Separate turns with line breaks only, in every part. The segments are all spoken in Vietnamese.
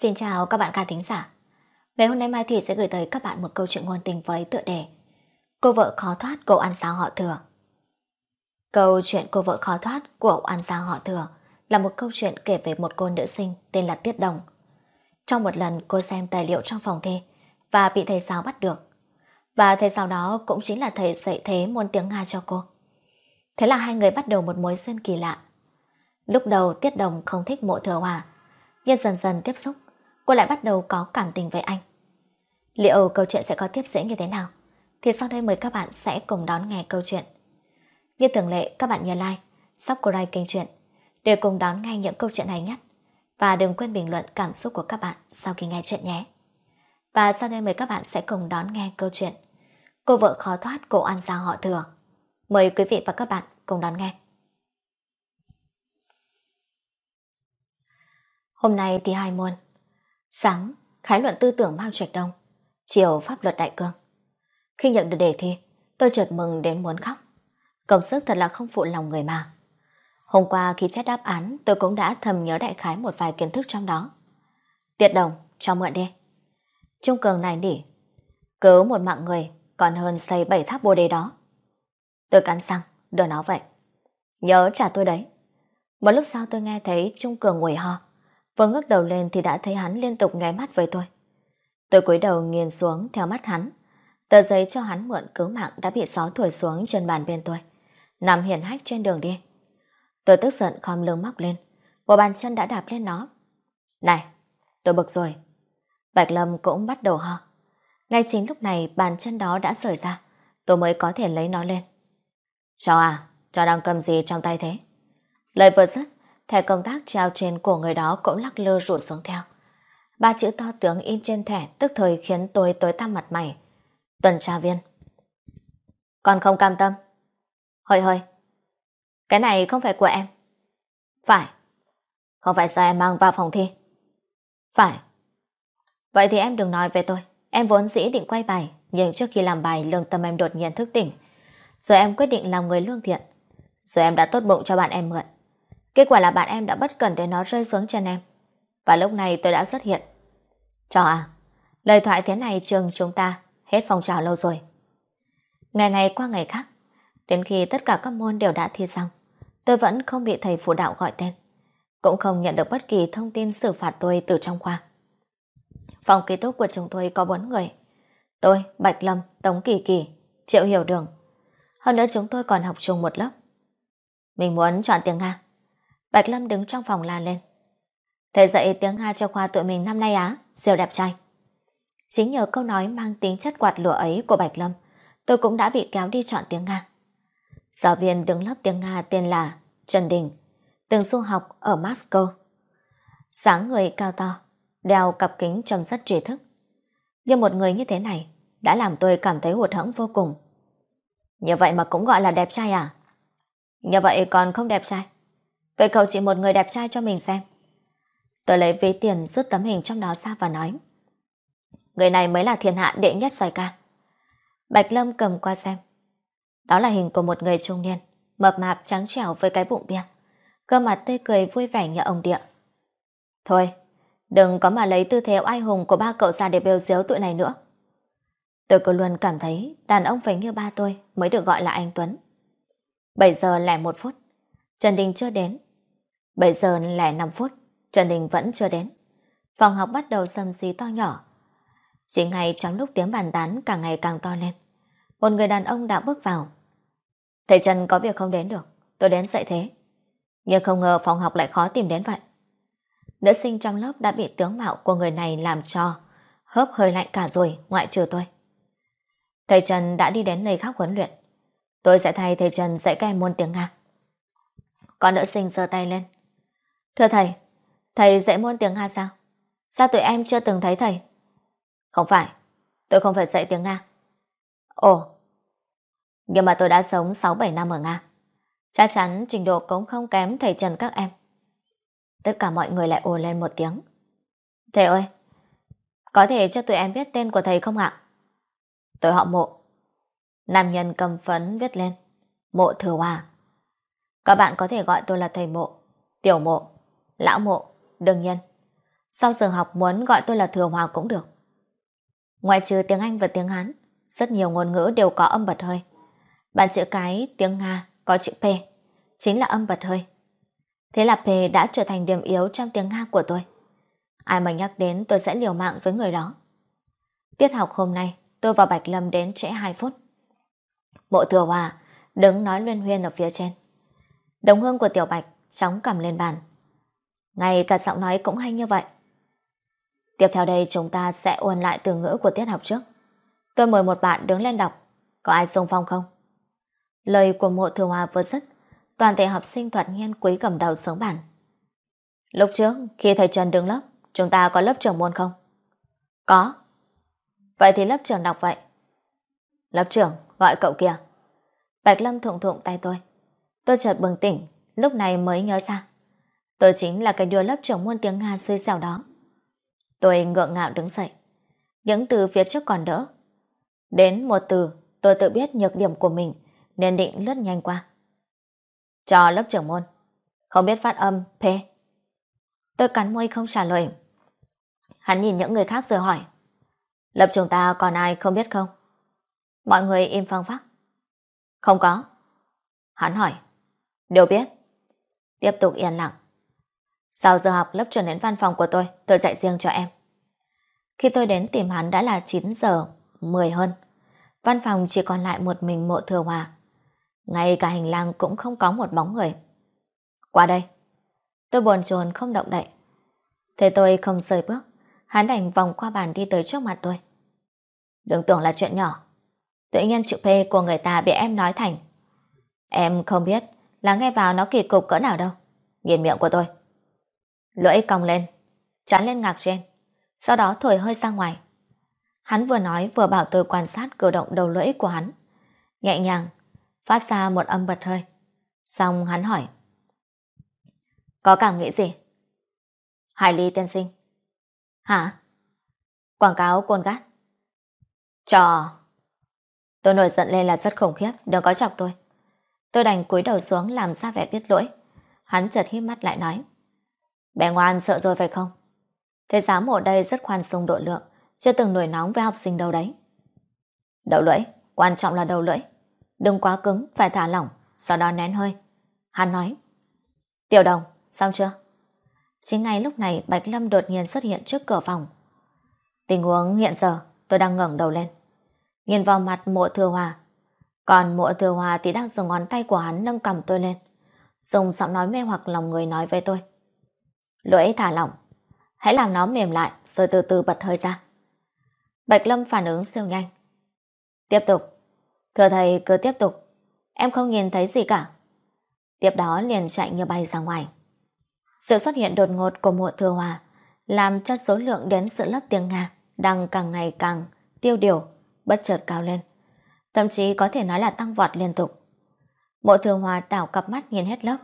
Xin chào các bạn khán thính giả. Ngày hôm nay Mai Thị sẽ gửi tới các bạn một câu chuyện ngôn tình với tựa đề Cô vợ khó thoát cậu ăn sao họ Thừa. Câu chuyện Cô vợ khó thoát của cậu ăn sao họ Thừa là một câu chuyện kể về một cô nữ sinh tên là Tiết Đồng. Trong một lần cô xem tài liệu trong phòng thi và bị thầy giáo bắt được. Và thầy giáo đó cũng chính là thầy dạy thế môn tiếng Nga cho cô. Thế là hai người bắt đầu một mối duyên kỳ lạ. Lúc đầu Tiết Đồng không thích Mộ Thừa Hòa, nhưng dần dần tiếp xúc, cô lại bắt đầu có cảm tình với anh. Liệu câu chuyện sẽ có tiếp diễn như thế nào? Thì sau đây mời các bạn sẽ cùng đón nghe câu chuyện. Như thường lệ, các bạn nhớ like, subscribe kênh truyện để cùng đón nghe những câu chuyện hay nhất. Và đừng quên bình luận cảm xúc của các bạn sau khi nghe chuyện nhé. Và sau đây mời các bạn sẽ cùng đón nghe câu chuyện Cô vợ khó thoát cô ăn sao họ Thừa. Mời quý vị và các bạn cùng đón nghe. Hôm nay thì hai môn. Sáng, khái luận tư tưởng Mao Trạch Đông, chiều pháp luật đại cương. Khi nhận được đề thi, tôi chợt mừng đến muốn khóc. Công sức thật là không phụ lòng người mà. Hôm qua khi chép đáp án, tôi cũng đã thầm nhớ đại khái một vài kiến thức trong đó. Tiết Đồng, cho mượn đi. Trung Cường này nỉ, cứu một mạng người còn hơn xây 7 tháp Bồ Đề đó. Tôi cắn răng, đưa nó vậy. Nhớ trả tôi đấy. Một lúc sau tôi nghe thấy Trung Cường nguồi ho. Vừa ngước đầu lên thì đã thấy hắn liên tục nháy mắt với tôi. Tôi cúi đầu nghiền xuống theo mắt hắn. Tờ giấy cho hắn mượn cứu mạng đã bị gió thổi xuống trên bàn bên tôi, nằm hiển hách trên đường đi. Tôi tức giận khom lưng móc lên, một bàn chân đã đạp lên nó. Này, tôi bực rồi. Bạch Lâm cũng bắt đầu ho. Ngay chính lúc này bàn chân đó đã rời ra, tôi mới có thể lấy nó lên. Cháu à, cháu đang cầm gì trong tay thế? Lời vừa dứt, thẻ công tác treo trên cổ người đó cũng lắc lư rụt xuống theo. 3 chữ to tướng in trên thẻ tức thời khiến tôi tối tăm mặt mày. Tuần tra viên. Con không cam tâm. Hơi hơi. Cái này không phải của em. Phải. Không phải sao em mang vào phòng thi? Phải. Vậy thì em đừng nói về tôi. Em vốn dĩ định quay bài, nhưng trước khi làm bài lương tâm em đột nhiên thức tỉnh. Rồi em quyết định làm người lương thiện. Rồi em đã tốt bụng cho bạn em mượn. Kết quả là bạn em đã bất cẩn để nó rơi xuống chân em. Và lúc này tôi đã xuất hiện. Trò à, lời thoại thế này trường chúng ta hết phong trào lâu rồi. Ngày này qua ngày khác, đến khi tất cả các môn đều đã thi xong, tôi vẫn không bị thầy phụ đạo gọi tên, cũng không nhận được bất kỳ thông tin xử phạt tôi từ trong khoa. Phòng ký túc của chúng tôi có 4 người. Tôi, Bạch Lâm, Tống Kỳ Kỳ, Triệu Hiểu Đường. Hơn nữa chúng tôi còn học chung một lớp. Mình muốn chọn tiếng Nga. Bạch Lâm đứng trong phòng la lên. Thầy dạy tiếng Nga cho khoa tụi mình năm nay á, siêu đẹp trai. Chính nhờ câu nói mang tính chất quạt lửa ấy của Bạch Lâm, tôi cũng đã bị kéo đi chọn tiếng Nga. Giáo viên đứng lớp tiếng Nga tên là Trần Đình, từng du học ở Moscow. Dáng người cao to, đeo cặp kính trông rất trí thức. Nhưng một người như thế này đã làm tôi cảm thấy hụt hẫng vô cùng. Như vậy mà cũng gọi là đẹp trai à? Như vậy còn không đẹp trai. Vậy cậu chỉ một người đẹp trai cho mình xem. Tôi lấy ví tiền rút tấm hình trong đó ra và nói. Người này mới là thiên hạ đệ nhất xoài ca. Bạch Lâm cầm qua xem. Đó là hình của một người trung niên, mập mạp trắng trẻo với cái bụng bia, gương mặt tươi cười vui vẻ như ông địa. Thôi, đừng có mà lấy tư thế oai hùng của ba cậu ra để bêu xếu tụi này nữa. Tôi cứ luôn cảm thấy đàn ông phải như ba tôi mới được gọi là anh Tuấn. 7 giờ lẻ 1 phút, Trần Đình chưa đến. 7 giờ lẻ 5 phút, Trần Đình vẫn chưa đến. Phòng học bắt đầu xầm xí to nhỏ. Chỉ ngay trong lúc tiếng bàn tán càng ngày càng to lên, một người đàn ông đã bước vào. Thầy Trần có việc không đến được, tôi đến dạy thế. Nhưng không ngờ phòng học lại khó tìm đến vậy. Nữ sinh trong lớp đã bị tướng mạo của người này làm cho hớp hơi lạnh cả rồi, ngoại trừ tôi. Thầy Trần đã đi đến nơi khác huấn luyện. Tôi sẽ thay thầy Trần dạy các em môn tiếng Nga. Con nữ sinh giơ tay lên. Thưa thầy, thầy dạy môn tiếng Nga sao? Sao tụi em chưa từng thấy thầy? Không phải, tôi không phải dạy tiếng Nga. Ồ, nhưng mà tôi đã sống 6-7 năm ở Nga. Chắc chắn trình độ cũng không kém thầy Trần các em. Tất cả mọi người lại ồ lên một tiếng. Thầy ơi, có thể cho tụi em biết tên của thầy không ạ? Tôi họ Mộ. Nam nhân cầm phấn viết lên. Mộ Thừa Hòa. Các bạn có thể gọi tôi là thầy Mộ, tiểu Mộ, lão Mộ, đương nhiên. Sau giờ học muốn gọi tôi là Thừa Hòa cũng được. Ngoại trừ tiếng Anh và tiếng Hán, rất nhiều ngôn ngữ đều có âm bật hơi. Bạn chữ cái tiếng Nga có chữ P, chính là âm bật hơi. Thế là P đã trở thành điểm yếu trong tiếng Nga của tôi. Ai mà nhắc đến tôi sẽ liều mạng với người đó. Tiết học hôm nay, tôi và Bạch Lâm đến trễ 2 phút. Mộ Thừa Hòa đứng nói luyên huyên ở phía trên. Đồng hương của Tiểu Bạch chóng cầm lên bàn. Ngay cả giọng nói cũng hay như vậy. Tiếp theo đây chúng ta sẽ ôn lại từ ngữ của tiết học trước. Tôi mời một bạn đứng lên đọc. Có ai xung phong không? Lời của Mộ Thừa Hòa vừa dứt, toàn thể học sinh thoạt nhiên cúi gằm đầu xuống bàn. Lúc trước, khi thầy Trần đứng lớp, chúng ta có lớp trưởng môn không? Có. Vậy thì lớp trưởng đọc vậy. Lớp trưởng, gọi cậu kìa. Bạch Lâm thụng thụng tay tôi. Tôi chợt bừng tỉnh, lúc này mới nhớ ra. Tôi chính là cái đứa lớp trưởng môn tiếng Nga xui xẻo đó. Tôi ngượng ngạo đứng dậy. Những từ phía trước còn đỡ. Đến một từ, tôi tự biết nhược điểm của mình nên định lướt nhanh qua. Cho lớp trưởng môn. Không biết phát âm P. Tôi cắn môi không trả lời. Hắn nhìn những người khác rồi hỏi. Lớp chúng ta còn ai không biết không? Mọi người im phăng phắc. Không có. Hắn hỏi. Đều biết. Tiếp tục yên lặng. Sau giờ học lớp trưởng đến văn phòng của tôi dạy riêng cho em. Khi tôi đến tìm hắn đã là 9 giờ 10 hơn. Văn phòng chỉ còn lại một mình Mộ Thừa Hòa. Ngay cả hành lang cũng không có một bóng người. Qua đây. Tôi bồn chồn không động đậy. Thế tôi không rời bước. Hắn đành vòng qua bàn đi tới trước mặt tôi. Đừng tưởng là chuyện nhỏ. Tự nhiên chữ P của người ta bị em nói thành. Em không biết là nghe vào nó kỳ cục cỡ nào đâu. Nghiền miệng của tôi. Lưỡi cong lên, chán lên ngạc trên, sau đó thổi hơi ra ngoài. Hắn vừa nói vừa bảo tôi quan sát cử động đầu lưỡi của hắn. Nhẹ nhàng, phát ra một âm bật hơi. Xong hắn hỏi. Có cảm nghĩ gì? Hải Ly tiên sinh. Hả? Quảng cáo côn gắt. Trò. Tôi nổi giận lên là rất khủng khiếp, đừng có chọc tôi. Tôi đành cúi đầu xuống làm ra vẻ biết lỗi. Hắn chợt híp mắt lại nói. Bé ngoan sợ rồi phải không? Thế giám ở đây rất khoan dung độ lượng, chưa từng nổi nóng với học sinh đâu đấy. Đầu lưỡi, quan trọng là đầu lưỡi. Đừng quá cứng, phải thả lỏng, sau đó nén hơi. Hắn nói. Tiểu Đồng, xong chưa? Chính ngay lúc này Bạch Lâm đột nhiên xuất hiện trước cửa phòng. Tình huống hiện giờ tôi đang ngẩng đầu lên, nhìn vào mặt Mộ Thừa Hòa. Còn Mộ Thừa Hòa thì đang dùng ngón tay của hắn nâng cầm tôi lên, dùng giọng nói mê hoặc lòng người nói với tôi. Lưỡi thả lỏng, hãy làm nó mềm lại rồi từ từ bật hơi ra. Bạch Lâm phản ứng siêu nhanh. Tiếp tục. Thưa thầy cứ tiếp tục. Em không nhìn thấy gì cả. Tiếp đó liền chạy như bay ra ngoài. Sự xuất hiện đột ngột của Mộ Thừa Hòa làm cho số lượng đến sự lớp tiếng Nga đang càng ngày càng tiêu điều, bất chợt cao lên. Thậm chí có thể nói là tăng vọt liên tục. Mộ Thừa Hòa đảo cặp mắt nhìn hết lớp.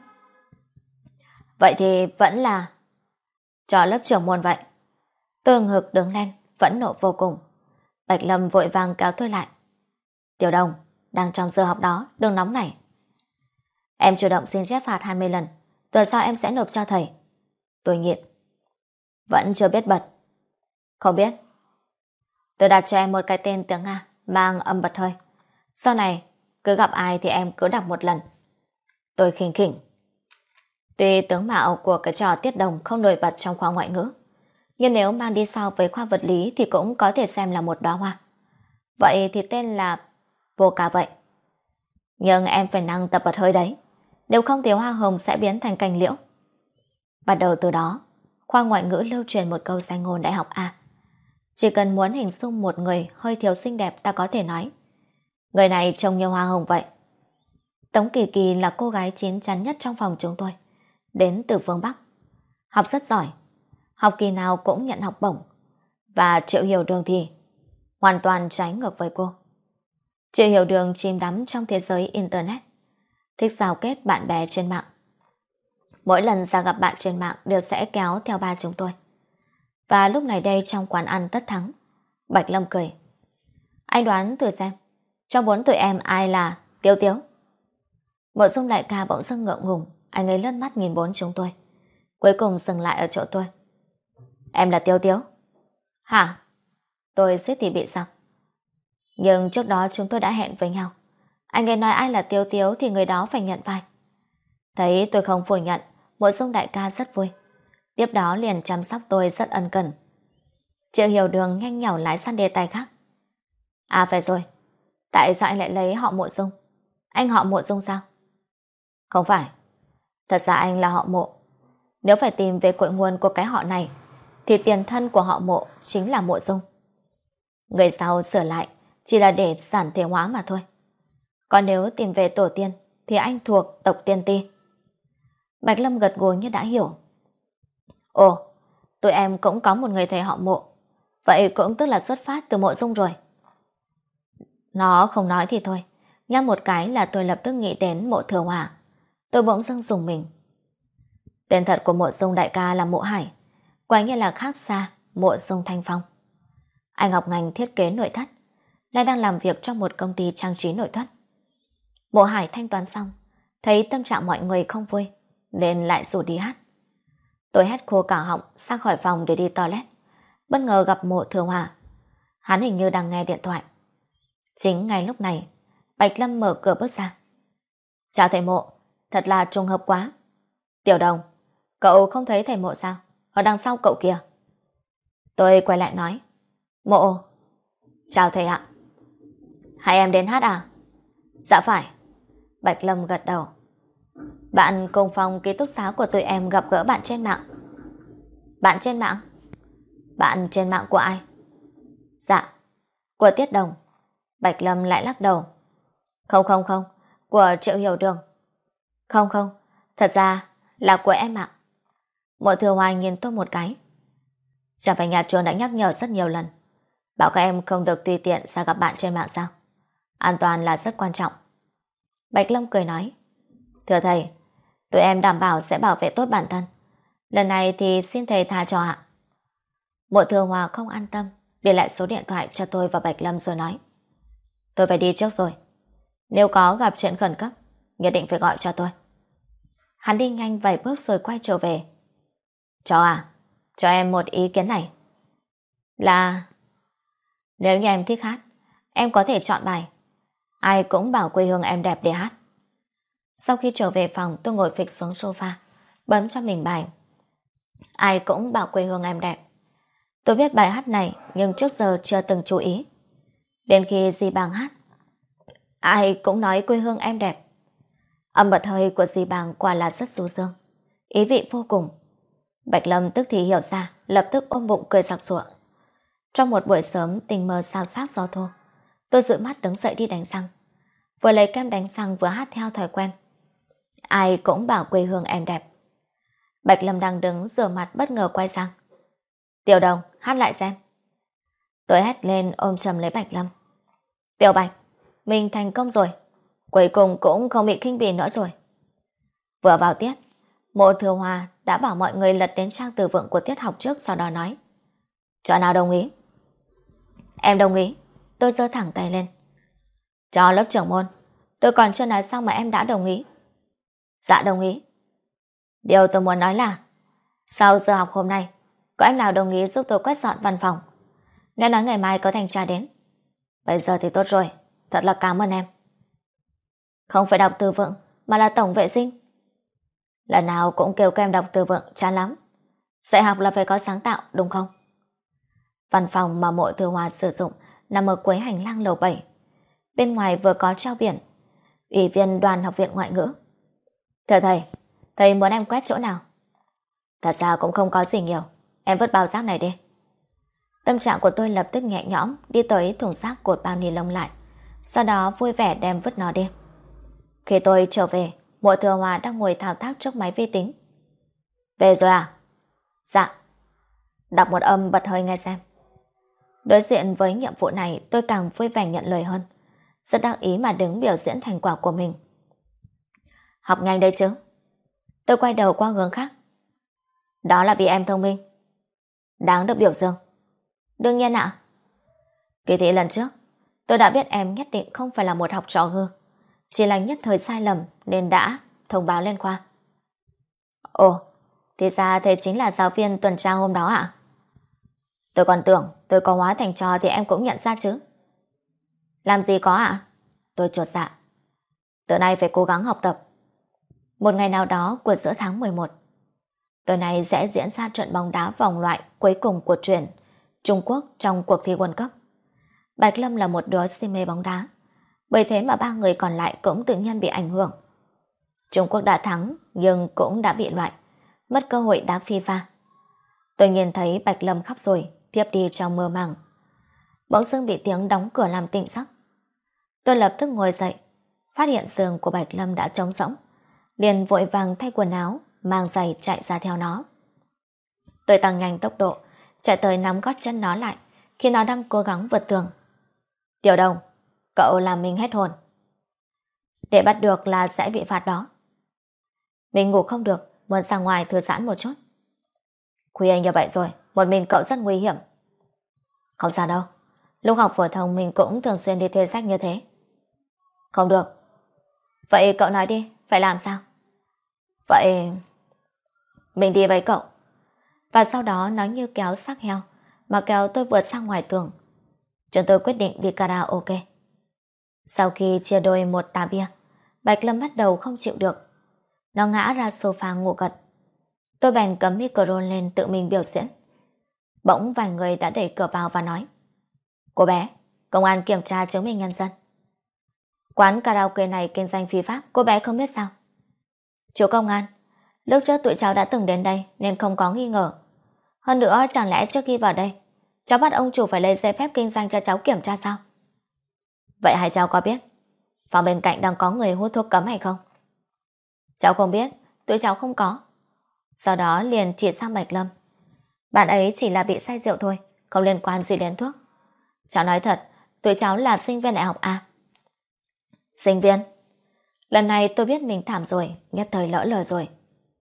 Vậy thì vẫn là cho lớp trưởng môn vậy. Tôi ngực đứng lên, phẫn nộ vô cùng. Bạch Lâm vội vàng kéo tôi lại. Tiểu Đồng, đang trong giờ học đó, đừng nóng nảy. Em chủ động xin chép phạt 20 lần, tuần sau em sẽ nộp cho thầy. Tôi nghiện. Vẫn chưa biết bật. Không biết. Tôi đặt cho em một cái tên tiếng Nga mang âm bật hơi. Sau này, cứ gặp ai thì em cứ đọc một lần. Tôi khinh khỉnh. Tuy tướng mạo của cái trò Tiết Đồng không nổi bật trong khoa ngoại ngữ, nhưng nếu mang đi so với khoa vật lý thì cũng có thể xem là một đóa hoa. Vậy thì tên là vô ca vậy. Nhưng em phải năng tập bật hơi đấy, nếu không thì hoa hồng sẽ biến thành cành liễu. Bắt đầu từ đó, khoa ngoại ngữ lưu truyền một câu danh ngôn đại học A. Chỉ cần muốn hình dung một người hơi thiếu xinh đẹp ta có thể nói, người này trông như hoa hồng vậy. Tống Kỳ Kỳ là cô gái chín chắn nhất trong phòng chúng tôi, đến từ phương Bắc. Học rất giỏi, học kỳ nào cũng nhận học bổng. Và Triệu Hiểu Đường thì hoàn toàn trái ngược với cô. Triệu Hiểu Đường chìm đắm trong thế giới Internet, thích giao kết bạn bè trên mạng. Mỗi lần ra gặp bạn trên mạng đều sẽ kéo theo ba chúng tôi. Và lúc này đây trong quán ăn Tất Thắng, Bạch Lâm cười. Anh đoán thử xem, trong 4 tụi em ai là Tiếu Tiếu? Mộ Dung đại ca bỗng dưng ngượng ngùng, anh ấy lướt mắt nhìn bốn chúng tôi, cuối cùng dừng lại ở chỗ tôi. Em là Tiêu Tiếu. Hả? Tôi suýt thì bị sao? Nhưng trước đó chúng tôi đã hẹn với nhau. Anh ấy nói ai là Tiêu Tiếu thì người đó phải nhận vai. Thấy tôi không phủ nhận, Mộ Dung đại ca rất vui. Tiếp đó liền chăm sóc tôi rất ân cần. Triệu Hiểu Đường nhanh nhảu lái sang đề tài khác. À phải rồi, tại sao anh lại lấy họ Mộ Dung? Anh họ Mộ Dung sao? Không phải, thật ra anh là họ Mộ. Nếu phải tìm về cội nguồn của cái họ này thì tiền thân của họ Mộ chính là Mộ Dung. Người sau sửa lại chỉ là để giản thể hóa mà thôi. Còn nếu tìm về tổ tiên thì anh thuộc tộc Tiên Ti. Bạch Lâm gật gù như đã hiểu. Ồ, tụi em cũng có một người thầy họ Mộ. Vậy cũng tức là xuất phát từ Mộ Dung rồi. Nó không nói thì thôi, nhắc một cái là tôi lập tức nghĩ đến Mộ Thừa Hòa. Tôi bỗng dưng dùng mình. Tên thật của Mộ Dung đại ca là Mộ Hải, quả nhiên là khác xa Mộ Dung Thanh Phong. Anh học ngành thiết kế nội thất, nay đang làm việc trong một công ty trang trí nội thất. Mộ Hải thanh toán xong, thấy tâm trạng mọi người không vui, nên lại rủ đi hát. Tôi hét khô cả họng sang khỏi phòng để đi toilet, bất ngờ gặp Mộ Thừa Hòa. Hắn hình như đang nghe điện thoại. Chính ngay lúc này, Bạch Lâm mở cửa bước ra. Chào thầy Mộ, thật là trùng hợp quá. Tiểu Đồng, cậu không thấy thầy Mộ sao? Ở đằng sau cậu kìa. Tôi quay lại nói. Mộ. Chào thầy ạ. Hai em đến hát à? Dạ phải. Bạch Lâm gật đầu. Bạn cùng phòng ký túc xá của tụi em gặp gỡ bạn trên mạng. Bạn trên mạng? Bạn trên mạng của ai? Dạ, của Tiết Đồng. Bạch Lâm lại lắc đầu. Không, của Triệu Hiểu Đường. Không, thật ra là của em ạ. Mộ Thừa Hoài nhìn tôi một cái. Chẳng phải nhà trường đã nhắc nhở rất nhiều lần, bảo các em không được tùy tiện ra gặp bạn trên mạng sao? An toàn là rất quan trọng. Bạch Lâm cười nói. Thưa thầy, tụi em đảm bảo sẽ bảo vệ tốt bản thân. Lần này thì xin thầy tha cho ạ. Mộ Thừa Hòa không an tâm, để lại số điện thoại cho tôi và Bạch Lâm rồi nói. Tôi phải đi trước rồi. Nếu có gặp chuyện khẩn cấp, nhất định phải gọi cho tôi. Hắn đi nhanh vài bước rồi quay trở về. Cho em một ý kiến này. Là... Nếu như em thích hát, em có thể chọn bài Ai cũng bảo quê hương em đẹp để hát. Sau khi trở về phòng, tôi ngồi phịch xuống sofa, bấm cho mình bài Ai cũng bảo quê hương em đẹp. Tôi biết bài hát này nhưng trước giờ chưa từng chú ý. Đến khi dì Bàng hát Ai cũng nói quê hương em đẹp, âm bật hơi của dì Bàng quả là rất du dương, ý vị vô cùng. Bạch Lâm tức thì hiểu ra, lập tức ôm bụng cười sặc sụa. Trong một buổi sớm tình mơ sao sát gió thô, tôi dụi mắt đứng dậy đi đánh răng. Vừa lấy kem đánh răng vừa hát theo thói quen. Ai cũng bảo quê hương em đẹp. Bạch Lâm đang đứng rửa mặt bất ngờ quay sang. Tiểu Đồng, hát lại xem. Tôi hét lên ôm chầm lấy Bạch Lâm. Tiểu Bạch, mình thành công rồi. Cuối cùng cũng không bị khinh bỉ nữa rồi. Vừa vào tiết, Mộ Thừa Hòa đã bảo mọi người lật đến trang từ vựng của tiết học trước, sau đó nói. Cho nào đồng ý? Em đồng ý. Tôi giơ thẳng tay lên. Cho lớp trưởng môn, tôi còn chưa nói xong mà em đã đồng ý. Dạ đồng ý. Điều tôi muốn nói là sau giờ học hôm nay, có em nào đồng ý giúp tôi quét dọn văn phòng? Nghe nói ngày mai có thanh tra đến. Bây giờ thì tốt rồi, thật là cảm ơn em. Không phải đọc từ vựng mà là tổng vệ sinh. Lần nào cũng kêu các em đọc từ vựng chán lắm. Dạy học là phải có sáng tạo, đúng không? Văn phòng mà Mộ Thừa Hòa sử dụng nằm ở cuối hành lang lầu 7. Bên ngoài vừa có treo biển Ủy viên đoàn học viện ngoại ngữ. Thưa thầy, thầy muốn em quét chỗ nào? Thật ra cũng không có gì nhiều, em vứt bao rác này đi. Tâm trạng của tôi lập tức nhẹ nhõm, đi tới thùng rác cột bao ni lông lại, sau đó vui vẻ đem vứt nó đi. Khi tôi trở về, Mộ Thừa Hòa đang ngồi thao tác trước máy vi tính. Về rồi à? Dạ. Đọc một âm bật hơi nghe xem. Đối diện với nhiệm vụ này, tôi càng vui vẻ nhận lời hơn, rất đắc ý mà đứng biểu diễn thành quả của mình. Học nhanh đây chứ? Tôi quay đầu qua hướng khác. Đó là vì em thông minh, đáng được biểu dương. Đương nhiên ạ. Kỳ thi lần trước, tôi đã biết em nhất định không phải là một học trò hư, chỉ là nhất thời sai lầm nên đã thông báo lên khoa. Ồ, thì ra thầy chính là giáo viên tuần tra hôm đó ạ? Tôi còn tưởng tôi có hóa thành trò thì em cũng nhận ra chứ. Làm gì có ạ? Tôi chột dạ. Từ nay phải cố gắng học tập. Một ngày nào đó của giữa tháng 11, tối nay sẽ diễn ra trận bóng đá vòng loại cuối cùng của truyền Trung Quốc trong cuộc thi World Cup. Bạch Lâm là một đứa si mê bóng đá, bởi thế mà ba người còn lại cũng tự nhiên bị ảnh hưởng. Trung Quốc đã thắng nhưng cũng đã bị loại, mất cơ hội đá FIFA. Tôi nhìn thấy Bạch Lâm khóc rồi, thiếp đi trong mơ màng. Bỗng dưng bị tiếng đóng cửa làm tỉnh giấc. Tôi lập tức ngồi dậy, phát hiện giường của Bạch Lâm đã trống rỗng, liền vội vàng thay quần áo, mang giày chạy ra theo nó. Tôi tăng nhanh tốc độ, chạy tới nắm gót chân nó lại khi nó đang cố gắng vượt tường. Tiểu Đồng, cậu làm mình hết hồn. Để bắt được là sẽ bị phạt đó. Mình ngủ không được, muốn ra ngoài thư giãn một chút. Khuya như vậy rồi, một mình cậu rất nguy hiểm. Không sao đâu, lúc học phổ thông mình cũng thường xuyên đi thuê sách như thế. Không được. Vậy cậu nói đi, phải làm sao? Vậy mình đi với cậu. Và sau đó nó như kéo xác heo mà kéo tôi vượt sang ngoài tường. Chúng tôi quyết định đi karaoke. Sau khi chia đôi một tá bia, Bạch Lâm bắt đầu không chịu được. Nó ngã ra sofa ngủ gật. Tôi bèn cấm micro lên tự mình biểu diễn. Bỗng vài người đã đẩy cửa vào và nói: Cô bé, công an kiểm tra chứng minh nhân dân. Quán karaoke này kinh doanh phi pháp, cô bé không biết sao? Chú công an, lúc trước tụi cháu đã từng đến đây nên không có nghi ngờ. Hơn nữa chẳng lẽ trước khi vào đây cháu bắt ông chủ phải lấy giấy phép kinh doanh cho cháu kiểm tra sao? Vậy hai cháu có biết phòng bên cạnh đang có người hút thuốc cấm hay không? Cháu không biết, tụi cháu không có. Sau đó liền chỉ sang Bạch Lâm. Bạn ấy chỉ là bị say rượu thôi, không liên quan gì đến thuốc. Cháu nói thật, tụi cháu là sinh viên đại học A. Sinh viên? Lần này tôi biết mình thảm rồi, nhất thời lỡ lời rồi.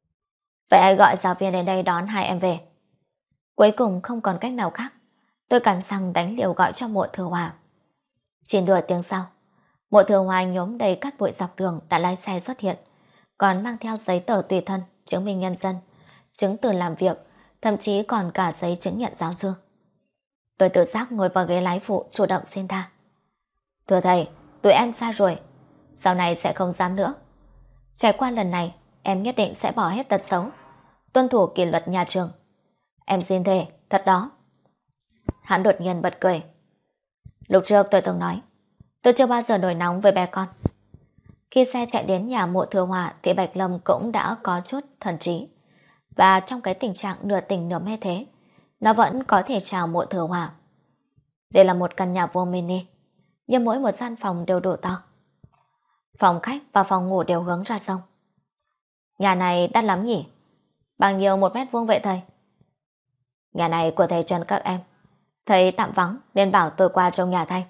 Vậy ai gọi giáo viên đến đây đón hai em về? Cuối cùng không còn cách nào khác, tôi cắn răng đánh liều gọi cho Mộ Thừa Hòa. Chỉ nửa tiếng sau, Mộ Thừa Hòa nhóm đầy cát bụi dọc đường đã lái xe xuất hiện, còn mang theo giấy tờ tùy thân, chứng minh nhân dân, chứng từ làm việc, thậm chí còn cả giấy chứng nhận giáo sư. Tôi tự giác ngồi vào ghế lái phụ chủ động xin tha. Thưa thầy, tụi em sai rồi, sau này sẽ không dám nữa. Trải qua lần này, em nhất định sẽ bỏ hết tật xấu, tuân thủ kỷ luật nhà trường. Em xin thề, thật đó. Hắn đột nhiên bật cười. Lúc trước tôi từng nói, tôi chưa bao giờ nổi nóng với bé con. Khi xe chạy đến nhà Mộ Thừa Hòa thì Bạch Lâm cũng đã có chút thần trí. Và trong cái tình trạng nửa tỉnh nửa mê thế, nó vẫn có thể chào Mộ Thừa Hòa. Đây là một căn nhà vuông mini, nhưng mỗi một gian phòng đều đủ to. Phòng khách và phòng ngủ đều hướng ra sông. Nhà này đắt lắm nhỉ? Bao nhiêu một mét vuông vậy thầy? Nhà này của thầy Trần các em. Thầy tạm vắng nên bảo tôi qua trong nhà thay.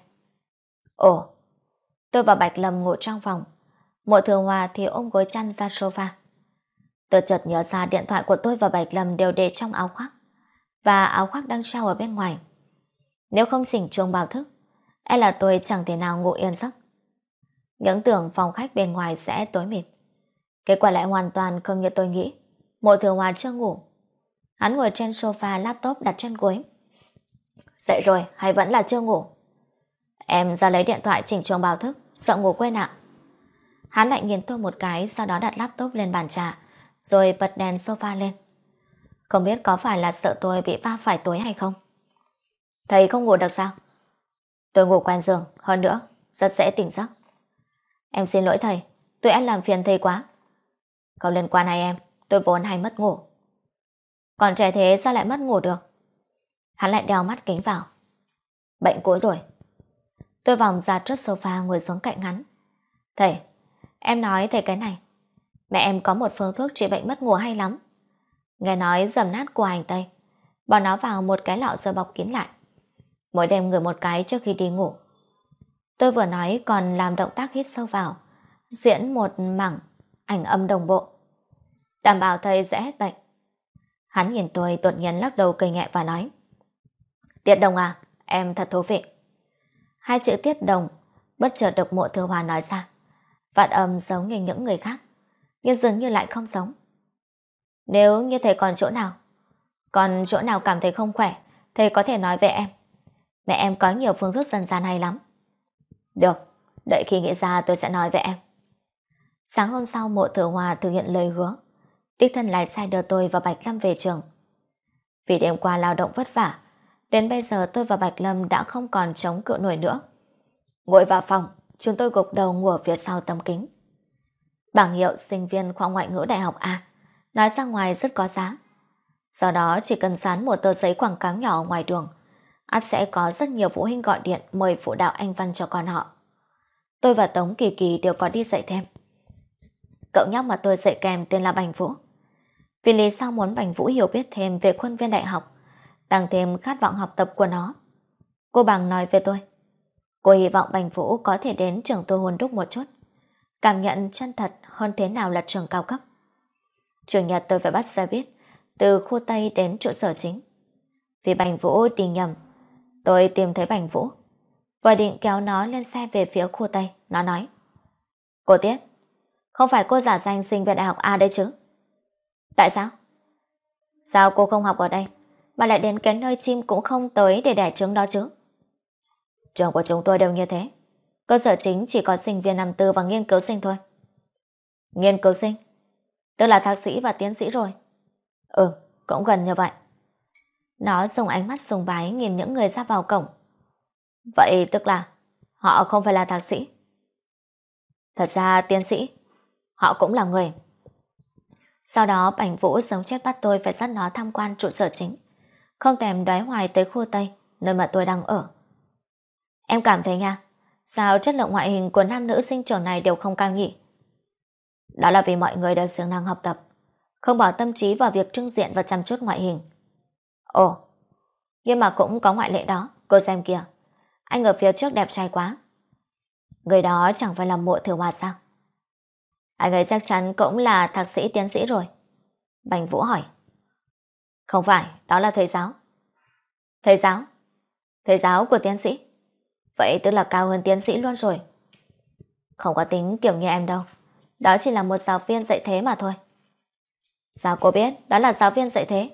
Ồ, tôi và Bạch Lâm ngủ trong phòng. Mộ Thừa Hòa thì ôm gối chăn ra sofa. Tôi chợt nhớ ra điện thoại của tôi và Bạch Lâm đều để trong áo khoác, và áo khoác đang treo ở bên ngoài. Nếu không chỉnh chuông báo thức, e là tôi chẳng thể nào ngủ yên giấc. Những tưởng phòng khách bên ngoài sẽ tối mịt. Kết quả lại hoàn toàn không như tôi nghĩ. Mộ Thừa Hòa chưa ngủ. Hắn ngồi trên sofa, laptop đặt trên gối. Dậy rồi hay vẫn là chưa ngủ? Em ra lấy điện thoại chỉnh chuông báo thức, sợ ngủ quên ạ. Hắn lại nhìn tôi một cái, sau đó đặt laptop lên bàn trà, rồi bật đèn sofa lên. Không biết có phải là sợ tôi bị va phải tối hay không? Thầy không ngủ được sao? Tôi ngủ quen giường, hơn nữa rất dễ tỉnh giấc. Em xin lỗi thầy, tụi em làm phiền thầy quá. Không liên quan ai em, tôi vốn hay mất ngủ. Còn trẻ thế sao lại mất ngủ được? Hắn lại đeo mắt kính vào. Bệnh cũ rồi. Tôi vòng ra trước sofa ngồi xuống cạnh hắn. Thầy, em nói thầy cái này. Mẹ em có một phương thuốc trị bệnh mất ngủ hay lắm. Nghe nói dầm nát củ hành tây, bỏ nó vào một cái lọ rồi bọc kín lại. Mỗi đêm ngửi một cái trước khi đi ngủ. Tôi vừa nói còn làm động tác hít sâu vào, diễn một mảng ảnh âm đồng bộ. Đảm bảo thầy sẽ hết bệnh. Hắn nhìn tôi đột nhiên lắc đầu cười nhẹ và nói: Tiết Đồng à, em thật thú vị. Hai chữ Tiết Đồng bất chợt được Mộ Thừa Hòa nói ra, phát âm giống như những người khác, nhưng dường như lại không giống. Nếu như thầy còn chỗ nào cảm thấy không khỏe Thầy có thể nói với em. Mẹ em có nhiều phương thức dân gian hay lắm. Được, đợi khi nghĩ ra tôi sẽ nói với em. Sáng hôm sau Mộ Thừa Hòa thực hiện lời hứa, đích thân lái xe đưa tôi và Bạch Lâm về trường. Vì đêm qua lao động vất vả, đến bây giờ tôi và Bạch Lâm đã không còn chống cự nổi nữa. Ngồi vào phòng, chúng tôi gục đầu ngủ ở phía sau tấm kính. Bảng hiệu sinh viên khoa ngoại ngữ Đại học A nói ra ngoài rất có giá. Do đó chỉ cần dán một tờ giấy quảng cáo nhỏ ở ngoài đường, ắt sẽ có rất nhiều phụ huynh gọi điện mời phụ đạo Anh văn cho con họ. Tôi và Tống Kỳ Kỳ đều có đi dạy thêm. Cậu nhóc mà tôi dạy kèm tên là Bành Vũ. Vì lý do muốn Bành Vũ hiểu biết thêm về khuôn viên đại học, tăng thêm khát vọng học tập của nó. Cô Bằng nói với tôi, cô hy vọng Bành Vũ có thể đến trường tôi hôn đúc một chút, cảm nhận chân thật hơn thế nào là trường cao cấp. Chủ nhật tôi phải bắt xe buýt từ khu Tây đến trụ sở chính. Vì Bành Vũ đi nhầm, tôi tìm thấy Bành Vũ, vừa định kéo nó lên xe về phía khu Tây. Nó nói, cô Tiết, không phải cô giả danh sinh viên đại học A đấy chứ? Tại sao? Sao cô không học ở đây mà lại đến cái nơi chim cũng không tới để đẻ trứng đó chứ? Trường của chúng tôi đều như thế. Cơ sở chính chỉ có sinh viên năm tư và nghiên cứu sinh thôi. Nghiên cứu sinh? Tức là thạc sĩ và tiến sĩ rồi. Ừ, cũng gần như vậy. Nó dùng ánh mắt sùng bái nhìn những người ra vào cổng. Vậy tức là họ không phải là thạc sĩ? Thật ra tiến sĩ, họ cũng là người. Sau đó Bành Vũ sống chết bắt tôi phải dắt nó tham quan trụ sở chính, không thèm đoái hoài tới khu Tây, nơi mà tôi đang ở. Em cảm thấy nha, sao chất lượng ngoại hình của nam nữ sinh trường này đều không cao nhỉ? Đó là vì mọi người đều siêng năng học tập, không bỏ tâm trí vào việc trưng diện và chăm chút ngoại hình. Ồ, nhưng mà cũng có ngoại lệ đó, cô xem kìa. Anh ở phía trước đẹp trai quá. Người đó chẳng phải là Mộ Thừa Hòa sao? Anh ấy chắc chắn cũng là thạc sĩ tiến sĩ rồi. Bành Vũ hỏi. Không phải, đó là thầy giáo. Thầy giáo? Thầy giáo của tiến sĩ? Vậy tức là cao hơn tiến sĩ luôn rồi. Không có tính kiểu như em đâu. Đó chỉ là một giáo viên dạy thế mà thôi. Sao cô biết đó là giáo viên dạy thế?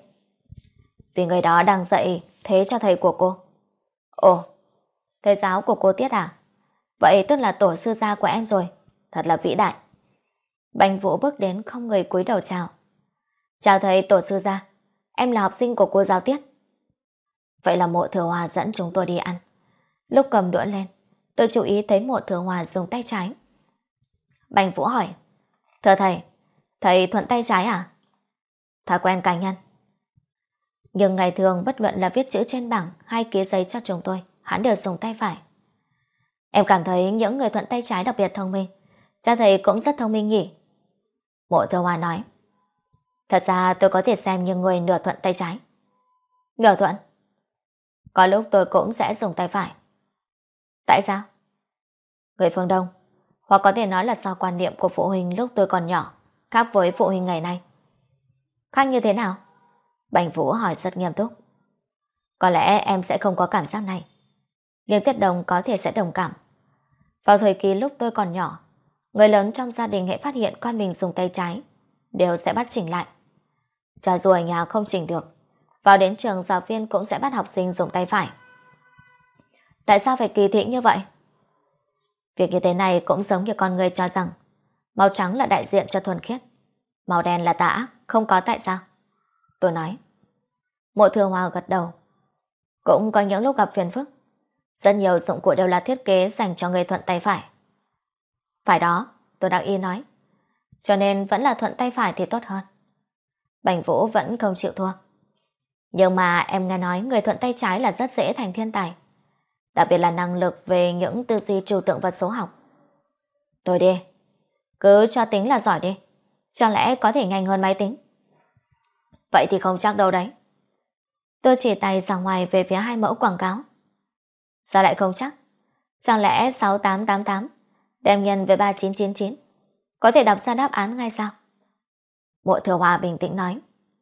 Vì người đó đang dạy thế cho thầy của cô. Ồ, thầy giáo của cô Tiết à? Vậy tức là tổ sư gia của em rồi. Thật là vĩ đại. Bành Vũ bước đến không người cúi đầu chào. Chào thầy tổ sư gia, em là học sinh của cô giáo Tiết. Vậy là Mộ Thừa Hòa dẫn chúng tôi đi ăn. Lúc cầm đũa lên, tôi chú ý thấy Mộ Thừa Hòa dùng tay trái. Bành Vũ hỏi, thưa thầy, thầy thuận tay trái à? Thói quen cá nhân. Nhưng ngày thường bất luận là viết chữ trên bảng hay ký giấy cho chúng tôi, hắn đều dùng tay phải. Em cảm thấy những người thuận tay trái đặc biệt thông minh. Cha thầy cũng rất thông minh nhỉ? Mộ Thừa Hòa nói. Thật ra tôi có thể xem như người nửa thuận tay trái. Nửa thuận? Có lúc tôi cũng sẽ dùng tay phải. Tại sao? Người phương Đông, hoặc có thể nói là do quan niệm của phụ huynh lúc tôi còn nhỏ khác với phụ huynh ngày nay. Khác như thế nào? Bành Vũ hỏi rất nghiêm túc. Có lẽ em sẽ không có cảm giác này, nhưng Tiết Đồng có thể sẽ đồng cảm. Vào thời kỳ lúc tôi còn nhỏ, người lớn trong gia đình hãy phát hiện con mình dùng tay trái đều sẽ bắt chỉnh lại. Cho dù ở nhà không chỉnh được, vào đến trường giáo viên cũng sẽ bắt học sinh dùng tay phải. Tại sao phải kỳ thị như vậy? Việc như thế này cũng giống như con người cho rằng màu trắng là đại diện cho thuần khiết, màu đen là tà ác, không có tại sao. Tôi nói. Mộ Thừa Hòa gật đầu. Cũng có những lúc gặp phiền phức. Rất nhiều dụng cụ đều là thiết kế dành cho người thuận tay phải. Phải đó, tôi đang y nói. Cho nên vẫn là thuận tay phải thì tốt hơn. Bành Vũ vẫn không chịu thua. Nhưng mà em nghe nói người thuận tay trái là rất dễ thành thiên tài, đặc biệt là năng lực về những tư duy trừu tượng và số học. Tôi đi, cứ cho tính là giỏi đi, chẳng lẽ có thể nhanh hơn máy tính? Vậy thì không chắc đâu đấy. Tôi chỉ tay ra ngoài về phía 2 mẫu quảng cáo. Sao lại không chắc? Chẳng lẽ 6888 đem nhân với 3999 có thể đọc ra đáp án ngay sao? Mộ Thừa Hòa bình tĩnh nói.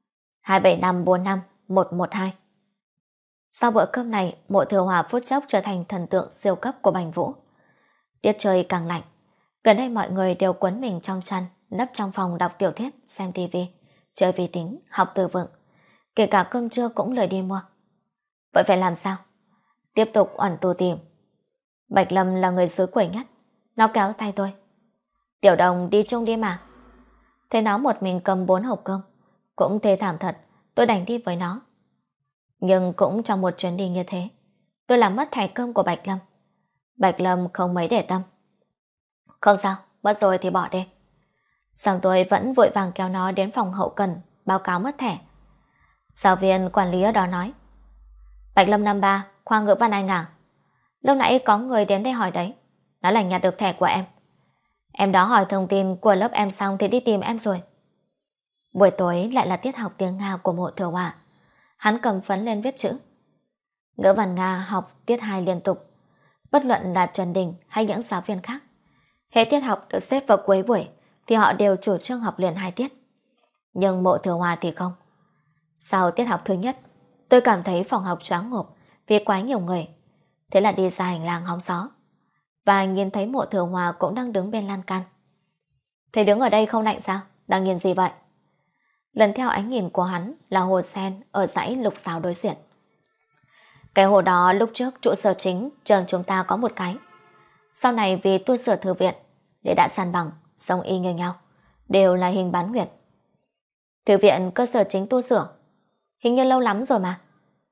27545112. Sau bữa cơm này, Mộ Thừa Hòa phút chốc trở thành thần tượng siêu cấp của Bành Vũ. Tiết trời càng lạnh, gần đây mọi người đều quấn mình trong chăn, nấp trong phòng đọc tiểu thuyết, xem tivi, chơi vi tính, học từ vựng. Kể cả cơm trưa cũng lười đi mua. Vậy phải làm sao? Tiếp tục ẩn tu tìm. Bạch Lâm là người xứ quẩy nhất. Nó kéo tay tôi. Tiểu Đồng đi chung đi mà. Thế nó một mình cầm 4 hộp cơm. Cũng thê thảm thật, tôi đành đi với nó. Nhưng cũng trong một chuyến đi như thế, tôi làm mất thẻ cơm của Bạch Lâm. Bạch Lâm không mấy để tâm. Không sao, mất rồi thì bỏ đi. Xong tôi vẫn vội vàng kéo nó đến phòng hậu cần báo cáo mất thẻ. Giáo viên quản lý ở đó nói, Bạch Lâm năm 3, khoa ngữ văn Anh à? Lúc nãy có người đến đây hỏi đấy, nói là nhặt được thẻ của em. Em đó hỏi thông tin của lớp em xong thì đi tìm em rồi. Buổi tối lại là tiết học tiếng Nga của Mộ Thừa Hòa. Hắn cầm phấn lên viết chữ. Ngữ văn Nga học tiết 2 liên tục. Bất luận là Trần Đình hay những giáo viên khác, hệ tiết học được xếp vào cuối buổi thì họ đều chủ trương học liền 2 tiết. Nhưng Mộ Thừa Hòa thì không. Sau tiết học thứ nhất, tôi cảm thấy phòng học choáng ngộp vì quá nhiều người. Thế là đi ra hành lang hóng gió và nhìn thấy Mộ Thừa Hòa cũng đang đứng bên lan can. Thế đứng ở đây không lạnh sao? Đang nhìn gì vậy? Lần theo ánh nhìn của hắn là hồ sen ở dãy Lục Sáo đối diện. Cái hồ đó lúc trước trụ sở chính trường chúng ta có một cái. Sau này vì tu sửa thư viện để đã san bằng, giống y như nhau, đều là hình bán nguyệt. Thư viện cơ sở chính tu sửa, hình như lâu lắm rồi mà.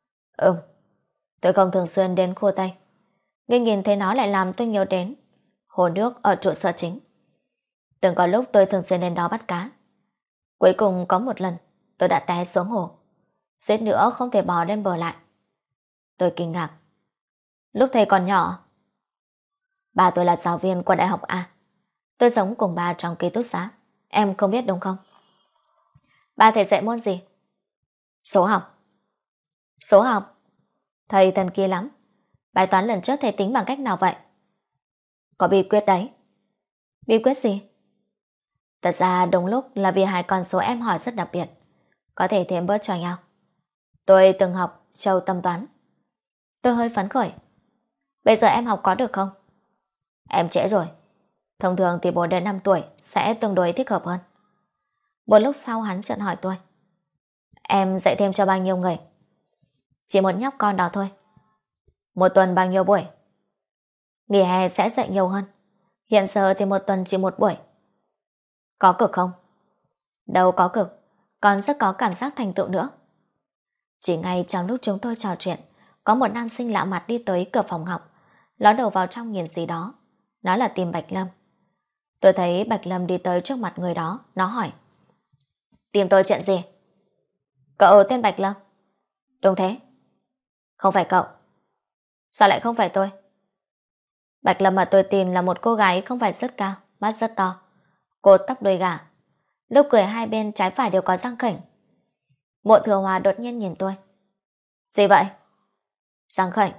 Tôi không thường xuyên đến khu Tây. Nhưng nhìn thấy nó lại làm tôi nhớ đến hồ nước ở trụ sở chính. Từng có lúc tôi thường xuyên đến đó bắt cá. Cuối cùng có một lần tôi đã té xuống hồ, suýt nữa không thể bò lên bờ lại. Tôi kinh ngạc. Lúc thầy còn nhỏ, bà tôi là giáo viên của Đại học A. Tôi sống cùng bà trong ký túc xá. Em không biết đúng không? Bà thầy dạy môn gì? Số học. Số học? Thầy thần kỳ lắm. Bài toán lần trước thầy tính bằng cách nào vậy? Có bí quyết đấy. Bí quyết gì? Thật ra đúng lúc là vì hai con số em hỏi rất đặc biệt, có thể thêm bớt cho nhau. Tôi từng học châu tâm toán. Tôi hơi phấn khởi. Bây giờ em học có được không? Em trễ rồi. Thông thường thì 4 đến 5 tuổi sẽ tương đối thích hợp hơn. Một lúc sau hắn chợt hỏi tôi, em dạy thêm cho bao nhiêu người? Chỉ một nhóc con đó thôi. Một tuần bao nhiêu buổi? Nghỉ hè sẽ dạy nhiều hơn. Hiện giờ thì một tuần chỉ một buổi. Có cực không? Đâu có cực, còn rất có cảm giác thành tựu nữa. Chỉ ngay trong lúc chúng tôi trò chuyện, có một nam sinh lạ mặt đi tới cửa phòng học, ló đầu vào trong nhìn gì đó. Nó là tìm Bạch Lâm. Tôi thấy Bạch Lâm đi tới trước mặt người đó, nó hỏi, tìm tôi chuyện gì? Cậu tên Bạch Lâm? Đúng thế. Không phải cậu. Sao lại không phải tôi? Bạch Lâm mà tôi tìm là một cô gái không phải rất cao, mắt rất to, cột tóc đuôi gà, lúc cười hai bên trái phải đều có răng khểnh. Mộ Thừa Hòa đột nhiên nhìn tôi. Gì vậy? Răng khểnh.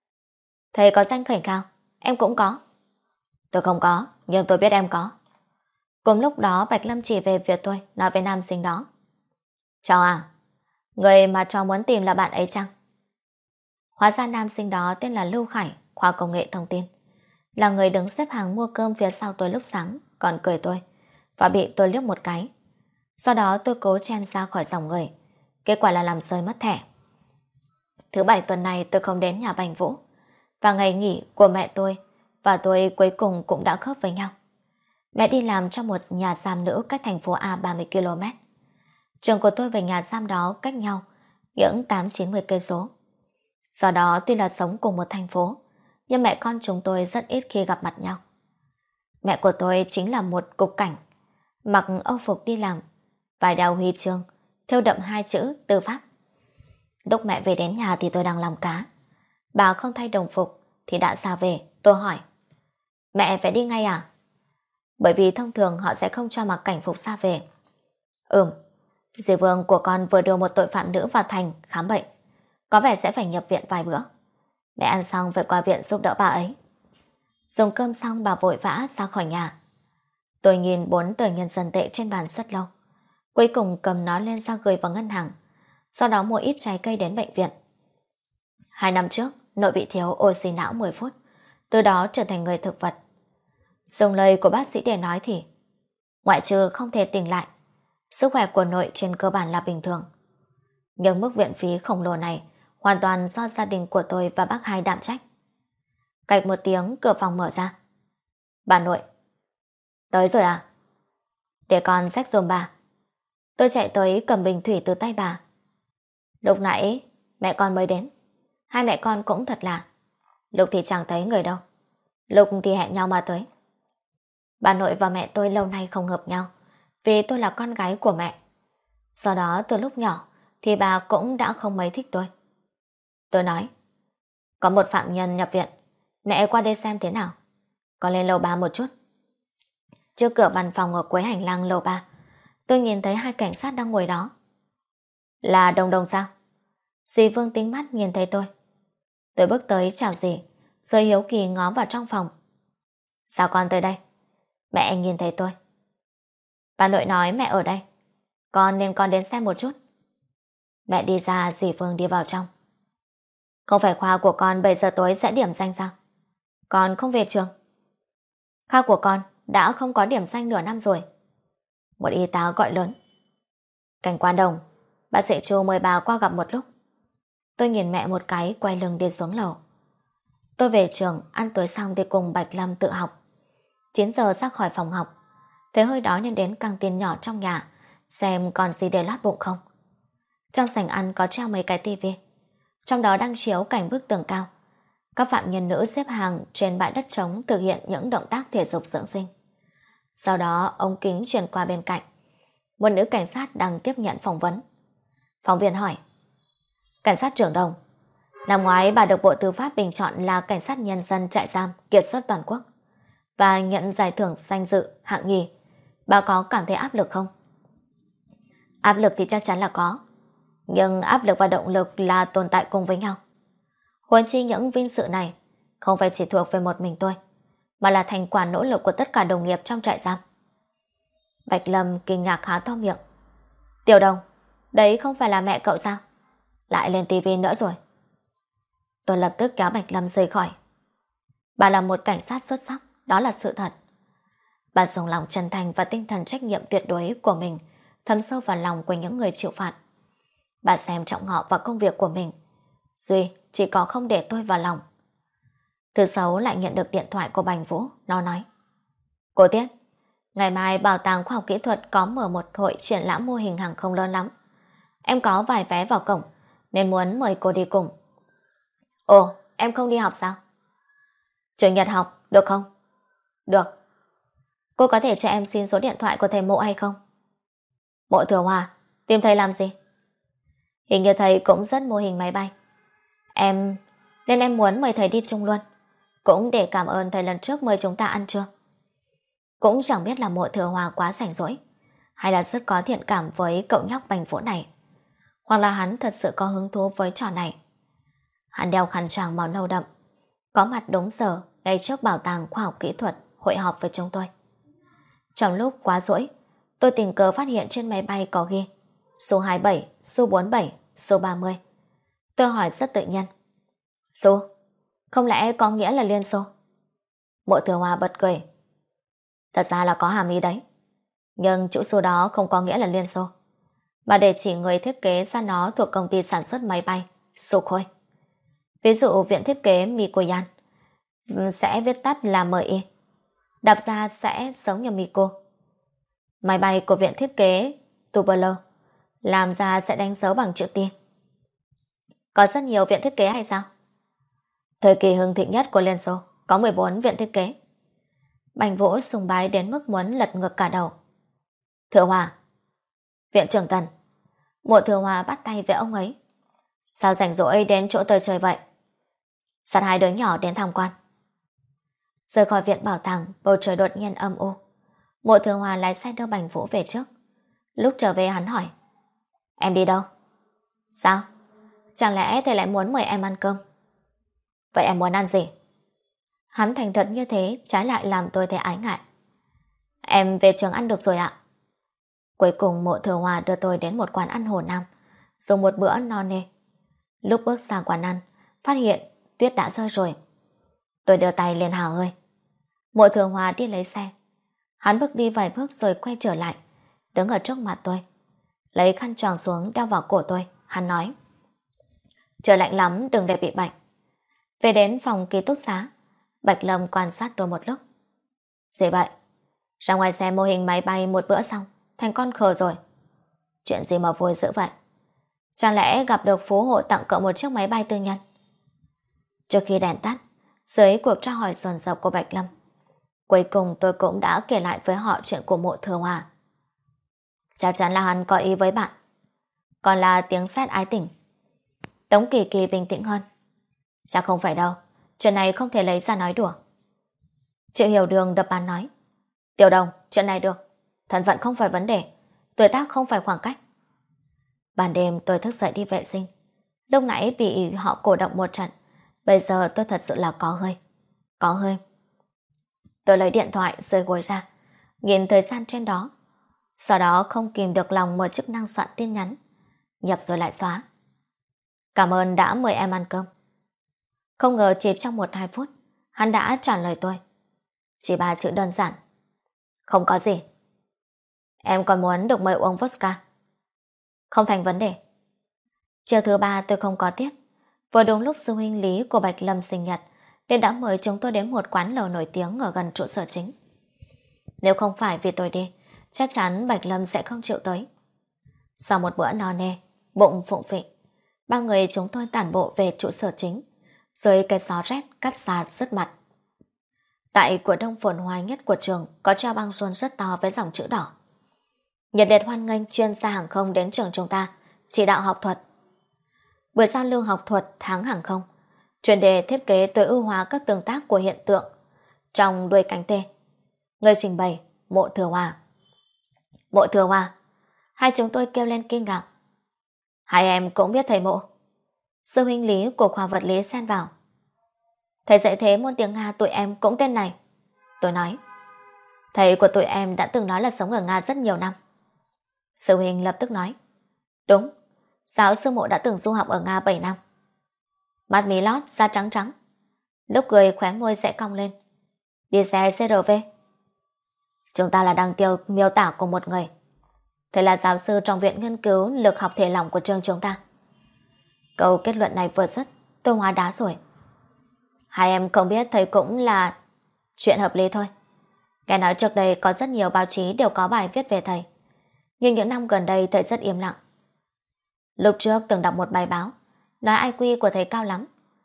Thầy có răng khểnh cao, em cũng có. Tôi không có, nhưng tôi biết em có. Cùng lúc đó Bạch Lâm chỉ về phía tôi, nói với nam sinh đó, cháu à, người mà cháu muốn tìm là bạn ấy chăng? Hóa ra nam sinh đó tên là Lưu Khải, khoa công nghệ thông tin, là người đứng xếp hàng mua cơm phía sau tôi lúc sáng, còn cười tôi và bị tôi liếc một cái. Sau đó tôi cố chen ra khỏi dòng người, kết quả là làm rơi mất thẻ. Thứ bảy tuần này tôi không đến nhà Bành Vũ, và ngày nghỉ của mẹ tôi và tôi cuối cùng cũng đã khớp với nhau. Mẹ đi làm trong một nhà giam nữ cách thành phố A 30 km. Trường của tôi và nhà giam đó cách nhau những 8-90 cây số. Do đó tuy là sống cùng một thành phố, nhưng mẹ con chúng tôi rất ít khi gặp mặt nhau. Mẹ của tôi chính là một cục cảnh, mặc âu phục đi làm, vài đeo huy chương, thêu đậm 2 chữ tư pháp. Lúc mẹ về đến nhà thì tôi đang làm cá. Bà không thay đồng phục thì đã ra về. Tôi hỏi, mẹ phải đi ngay à? Bởi vì thông thường họ sẽ không cho mặc cảnh phục ra về. Dì Vương của con vừa đưa một tội phạm nữ vào thành khám bệnh, có vẻ sẽ phải nhập viện vài bữa. Mẹ ăn xong phải qua viện giúp đỡ bà ấy. Dùng cơm xong bà vội vã ra khỏi nhà. Tôi nhìn 4 tờ nhân dân tệ trên bàn rất lâu, cuối cùng cầm nó lên ra gửi vào ngân hàng, sau đó mua ít trái cây đến bệnh viện. 2 năm trước nội bị thiếu oxy não 10 phút, từ đó trở thành người thực vật. Dùng lời của bác sĩ để nói thì ngoại trừ không thể tỉnh lại, sức khỏe của nội trên cơ bản là bình thường. Nhưng mức viện phí khổng lồ này hoàn toàn do gia đình của tôi và bác hai đảm trách. Cạch một tiếng, cửa phòng mở ra. Bà nội. Tới rồi à? Để con xách giùm bà. Tôi chạy tới cầm bình thủy từ tay bà. Lúc nãy mẹ con mới đến. Hai mẹ con cũng thật lạ. Lúc thì chẳng thấy người đâu, lúc thì hẹn nhau mà tới. Bà nội và mẹ tôi lâu nay không hợp nhau, vì tôi là con gái của mẹ. Sau đó từ lúc nhỏ thì bà cũng đã không mấy thích tôi. Tôi nói, có một phạm nhân nhập viện, mẹ qua đây xem thế nào. Con lên lầu 3 một chút. Trước cửa văn phòng ở cuối hành lang lầu 3, tôi nhìn thấy hai cảnh sát đang ngồi đó. Là Đồng Đồng sao? Dì Vương tính mắt nhìn thấy tôi. Tôi bước tới chào dì, rồi hiếu kỳ ngó vào trong phòng. Sao con tới đây? Mẹ nhìn thấy tôi. Bà nội nói mẹ ở đây, nên con đến xem một chút. Mẹ đi ra, dì Vương đi vào trong. Không phải khoa của con 7 giờ tối sẽ điểm danh sao? Con không về trường. Khoa của con đã không có điểm danh nửa năm rồi. Một y tá gọi lớn. Cảnh quan Đồng, bác sĩ Chu mời bà qua gặp một lúc. Tôi nhìn mẹ một cái, quay lưng đi xuống lầu. Tôi về trường, ăn tối xong thì cùng Bạch Lâm tự học. 9 giờ ra khỏi phòng học, thấy hơi đói nên đến căng tin nhỏ trong nhà, xem còn gì để lót bụng không. Trong sảnh ăn có treo mấy cái tivi, trong đó đang chiếu cảnh bức tường cao. Các phạm nhân nữ xếp hàng trên bãi đất trống thực hiện những động tác thể dục dưỡng sinh. Sau đó ống kính chuyển qua bên cạnh. Một nữ cảnh sát đang tiếp nhận phỏng vấn. Phóng viên hỏi, cảnh sát trưởng Đồng, năm ngoái bà được Bộ Tư pháp bình chọn là cảnh sát nhân dân trại giam kiệt xuất toàn quốc và nhận giải thưởng danh dự hạng nhì. Bà có cảm thấy áp lực không? Áp lực thì chắc chắn là có, nhưng áp lực và động lực là tồn tại cùng với nhau. Huống chi những vinh dự này không phải chỉ thuộc về một mình tôi, mà là thành quả nỗ lực của tất cả đồng nghiệp trong trại giam. Bạch Lâm kinh ngạc há to miệng. Tiểu Đồng, đấy không phải là mẹ cậu sao? Lại lên tivi nữa rồi. Tôi lập tức kéo Bạch Lâm rời khỏi. Bà là một cảnh sát xuất sắc, đó là sự thật. Bà dùng lòng chân thành và tinh thần trách nhiệm tuyệt đối của mình thấm sâu vào lòng của những người chịu phạt. Bà xem trọng họ và công việc của mình. Duy chỉ có không để tôi vào lòng. Thứ Sáu lại nhận được điện thoại của Bành Vũ. Nó nói, cô Tiết, ngày mai Bảo tàng Khoa học Kỹ thuật có mở một hội triển lãm mô hình hàng không lớn lắm. Em có vài vé vào cổng nên muốn mời cô đi cùng. Ồ, em không đi học sao? Chủ nhật học, được không? Được. Cô có thể cho em xin số điện thoại của thầy Mộ hay không? Mộ Thừa Hòa, tìm thầy làm gì? Hình như thầy cũng rất mô hình máy bay. Nên em muốn mời thầy đi chung luôn. Cũng để cảm ơn thầy lần trước mời chúng ta ăn trưa. Cũng chẳng biết là Mộ Thừa Hòa quá rảnh rỗi, hay là rất có thiện cảm với cậu nhóc Bành Vũ này, hoặc là hắn thật sự có hứng thú với trò này. Hắn đeo khăn choàng màu nâu đậm, có mặt đúng giờ ngay trước Bảo tàng Khoa học Kỹ thuật hội họp với chúng tôi. Trong lúc quá rỗi, tôi tình cờ phát hiện trên máy bay có ghi số 27, số 47, số 30. Tôi hỏi rất tự nhiên, số, không lẽ có nghĩa là Liên Xô? Mộ Thừa Hòa bật cười. Thật ra là có hàm ý đấy, nhưng chữ số đó không có nghĩa là Liên Xô, mà để chỉ người thiết kế ra nó thuộc công ty sản xuất máy bay Sukhoi. Ví dụ viện thiết kế Mikoyan sẽ viết tắt là MI, đọc ra sẽ giống như Miko. Máy bay của viện thiết kế Tubular làm ra sẽ đánh dấu bằng chữ T. Có rất nhiều viện thiết kế hay sao? Thời kỳ hưng thịnh nhất của Liên Xô có 14 viện thiết kế. Bành Vũ sùng bái đến mức muốn lật ngược cả đầu. Thừa Hòa, viện trưởng Tần. Mộ Thừa Hòa bắt tay với ông ấy. Sao rảnh rỗi đến chỗ tôi chơi vậy? Dắt hai đứa nhỏ đến tham quan. Rời khỏi viện bảo tàng, bầu trời đột nhiên âm u. Mộ Thừa Hòa lái xe đưa Bành Vũ về trước. Lúc trở về hắn hỏi, em đi đâu? Sao? Chẳng lẽ thầy lại muốn mời em ăn cơm? Vậy em muốn ăn gì? Hắn thành thật như thế trái lại làm tôi thấy ái ngại. Em về trường ăn được rồi ạ. Cuối cùng Mộ Thừa Hòa đưa tôi đến một quán ăn Hồ Nam, dùng một bữa no nê. Lúc bước ra quán ăn, phát hiện tuyết đã rơi rồi. Tôi đưa tay lên hào hơi. Mộ Thừa Hòa đi lấy xe. Hắn bước đi vài bước rồi quay trở lại, đứng ở trước mặt tôi, lấy khăn choàng xuống đeo vào cổ tôi. Hắn nói, Trời lạnh lắm, đừng để bị bệnh. Về đến phòng ký túc xá, Bạch Lâm quan sát tôi một lúc. Gì vậy? Ra ngoài xem mô hình máy bay một bữa xong, thành con khờ rồi. Chuyện gì mà vui dữ vậy? Chẳng lẽ gặp được phú hộ tặng cậu một chiếc máy bay tư nhân? Trước khi đèn tắt, dưới cuộc tra hỏi dồn dập của Bạch Lâm, cuối cùng tôi cũng đã kể lại với họ chuyện của Mộ Thừa Hòa. Chắc chắn là hắn có ý với bạn. Còn là tiếng sét ái tình. Tống Kỳ Kỳ bình tĩnh hơn. Chắc không phải đâu, chuyện này không thể lấy ra nói đùa. Triệu Hiểu Đường đập bàn nói. Tiểu Đồng, chuyện này được. Thân phận không phải vấn đề, tuổi tác không phải khoảng cách. Ban đêm tôi thức dậy đi vệ sinh. Lúc nãy bị họ cổ động một trận, bây giờ tôi thật sự là có hơi. Có hơi. Tôi lấy điện thoại rời gối ra, nhìn thời gian trên đó. Sau đó không kìm được lòng mở chức năng soạn tin nhắn, nhập rồi lại xóa. Cảm ơn đã mời em ăn cơm. Không ngờ chỉ trong 1-2 phút, hắn đã trả lời tôi. Chỉ 3 chữ đơn giản. Không có gì. Em còn muốn được mời uống vodka. Không thành vấn đề. Chiều thứ 3 tôi không có tiết. Vừa đúng lúc sư huynh Lý của Bạch Lâm sinh nhật, nên đã mời chúng tôi đến một quán lẩu nổi tiếng ở gần trụ sở chính. Nếu không phải vì tôi đi, chắc chắn Bạch Lâm sẽ không chịu tới. Sau một bữa no nê, bụng phụng phịnh, 3 người chúng tôi tản bộ về trụ sở chính, dưới cái gió rét cắt xa rứt mặt. Tại cửa đông phồn hoa nhất của trường có treo băng rôn rất to với dòng chữ đỏ. Nhiệt liệt hoan nghênh chuyên gia hàng không đến trường chúng ta, chỉ đạo học thuật. Buổi giao lưu học thuật tháng hàng không, chuyên đề thiết kế tối ưu hóa các tương tác của hiện tượng trong đuôi cánh tê. Người trình bày Mộ Thừa Hòa. Mộ Thừa Hòa. Hai chúng tôi kêu lên kinh ngạc. Hai em cũng biết thầy Mộ. Sư huynh Lý của khoa vật lý xen vào. Thầy dạy thế môn tiếng Nga tụi em cũng tên này. Tôi nói. Thầy của tụi em đã từng nói là sống ở Nga rất nhiều năm. Sư huynh lập tức nói. Đúng, giáo sư Mộ đã từng du học ở Nga 7 năm. Mắt mí lót, da trắng trắng. Lúc cười khóe môi sẽ cong lên. Đi xe CRV. Chúng ta là đăng tiêu miêu tả của một người. Thầy là giáo sư trong viện nghiên cứu lực học thể lỏng của trường chúng ta. Câu kết luận này vừa dứt, tôi hóa đá rồi. Hai em không biết thầy cũng là chuyện hợp lý thôi. Nghe nói trước đây có rất nhiều báo chí đều có bài viết về thầy. Nhưng những năm gần đây thầy rất im lặng. Lúc trước từng đọc một bài báo nói IQ của thầy cao lắm.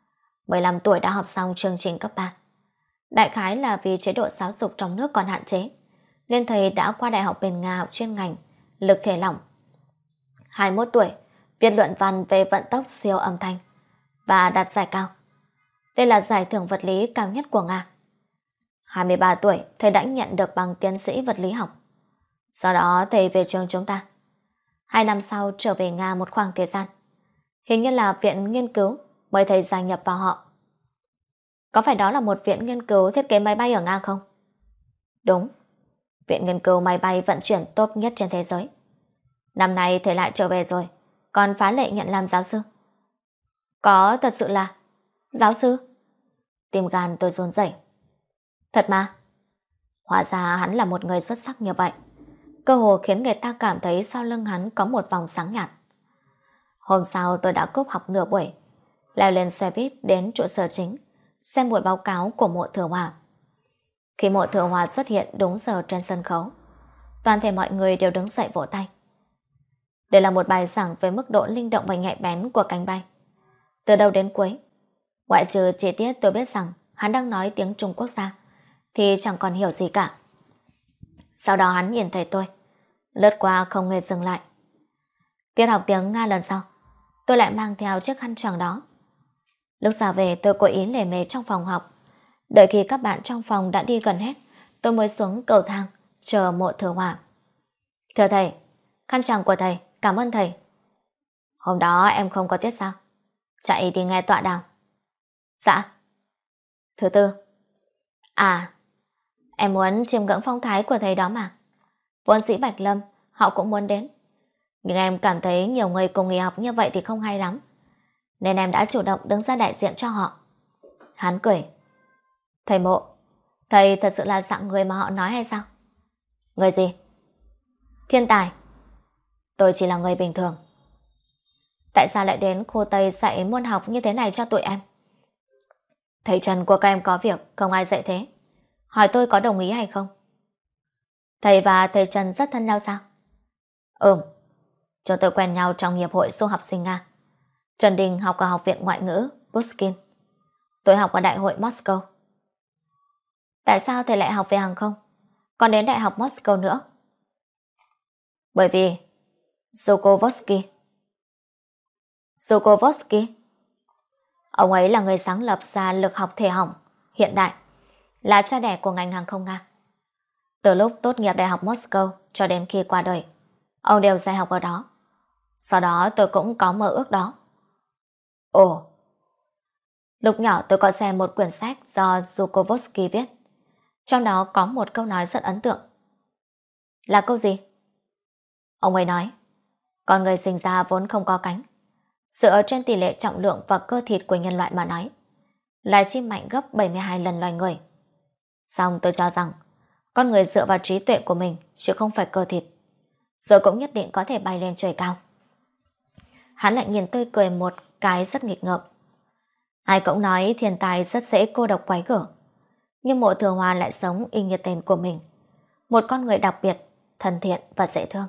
15 tuổi đã học xong chương trình cấp 3. Đại khái là vì chế độ giáo dục trong nước còn hạn chế, nên thầy đã qua đại học bên Nga học chuyên ngành lực thể lỏng. 21 tuổi, viết luận văn về vận tốc siêu âm thanh và đạt giải cao. Đây là giải thưởng vật lý cao nhất của Nga. 23 tuổi, thầy đã nhận được bằng tiến sĩ vật lý học. Sau đó thầy về trường chúng ta. 2 năm sau trở về Nga một khoảng thời gian. Hình như là viện nghiên cứu mời thầy gia nhập vào họ. Có phải đó là một viện nghiên cứu thiết kế máy bay ở Nga không? Đúng. Viện nghiên cứu máy bay vận chuyển top nhất trên thế giới. Năm nay thầy lại trở về rồi, còn phá lệ nhận làm giáo sư. Có thật sự là giáo sư? Tim gan tôi run rẩy. Thật mà. Hóa ra hắn là một người xuất sắc như vậy. Cơ hồ khiến người ta cảm thấy sau lưng hắn có một vòng sáng nhạt. Hôm sau tôi đã cúp học nửa buổi, leo lên xe buýt đến trụ sở chính, xem buổi báo cáo của Mộ Thừa Hòa. Khi Mộ Thừa Hòa xuất hiện đúng giờ trên sân khấu, toàn thể mọi người đều đứng dậy vỗ tay. Đây là một bài giảng về mức độ linh động và nhạy bén của cánh bay. Từ đầu đến cuối, ngoại trừ chi tiết tôi biết rằng hắn đang nói tiếng Trung Quốc ra, thì chẳng còn hiểu gì cả. Sau đó hắn nhìn thấy tôi, lướt qua không hề dừng lại. Tiết học tiếng Nga lần sau, tôi lại mang theo chiếc khăn choàng đó. Lúc ra về tôi cố ý lề mề trong phòng học. Đợi khi các bạn trong phòng đã đi gần hết, tôi mới xuống cầu thang chờ Mộ Thừa Hòa. Thưa thầy, khăn choàng của thầy, cảm ơn thầy. Hôm đó em không có tiết sao? Chạy đi nghe tọa đàm. Dạ. Thứ tư. À, em muốn chiêm ngưỡng phong thái của thầy đó mà. Vốn sĩ Bạch Lâm, họ cũng muốn đến. Nhưng em cảm thấy nhiều người cùng nghỉ học như vậy thì không hay lắm, nên em đã chủ động đứng ra đại diện cho họ. Hắn cười. Thầy Mộ, thầy thật sự là dạng người mà họ nói hay sao? Người gì? Thiên tài. Tôi chỉ là người bình thường. Tại sao lại đến khu Tây dạy môn học như thế này cho tụi em? Thầy Trần của các em có việc, không ai dạy thế. Hỏi tôi có đồng ý hay không? Thầy và thầy Trần rất thân nhau sao? Chúng tôi quen nhau trong hiệp hội du học sinh Nga. Trần Đình học ở Học viện Ngoại ngữ Pushkin. Tôi học ở Đại hội Moscow. Tại sao thầy lại học về hàng không? Còn đến Đại học Moscow nữa? Bởi vì Zhukovsky. Ông ấy là người sáng lập ra lực học thể hỏng hiện đại, là cha đẻ của ngành hàng không Nga. Từ lúc tốt nghiệp Đại học Moscow cho đến khi qua đời, ông đều dạy học ở đó. Sau đó tôi cũng có mơ ước đó. Ồ, lúc nhỏ tôi có xem một quyển sách do Zhukovsky viết. Trong đó có một câu nói rất ấn tượng. Là câu gì? Ông ấy nói, con người sinh ra vốn không có cánh. Dựa trên tỷ lệ trọng lượng và cơ thịt của nhân loại mà nói, loài chim mạnh gấp 72 lần loài người. Song tôi cho rằng, con người dựa vào trí tuệ của mình chứ không phải cơ thịt, rồi cũng nhất định có thể bay lên trời cao. Hắn lại nhìn tôi cười một cái rất nghịch ngợm. Ai cũng nói thiên tài rất dễ cô độc quái gở, nhưng Mộ Thừa Hoa lại sống y như tên của mình. Một con người đặc biệt, thân thiện và dễ thương.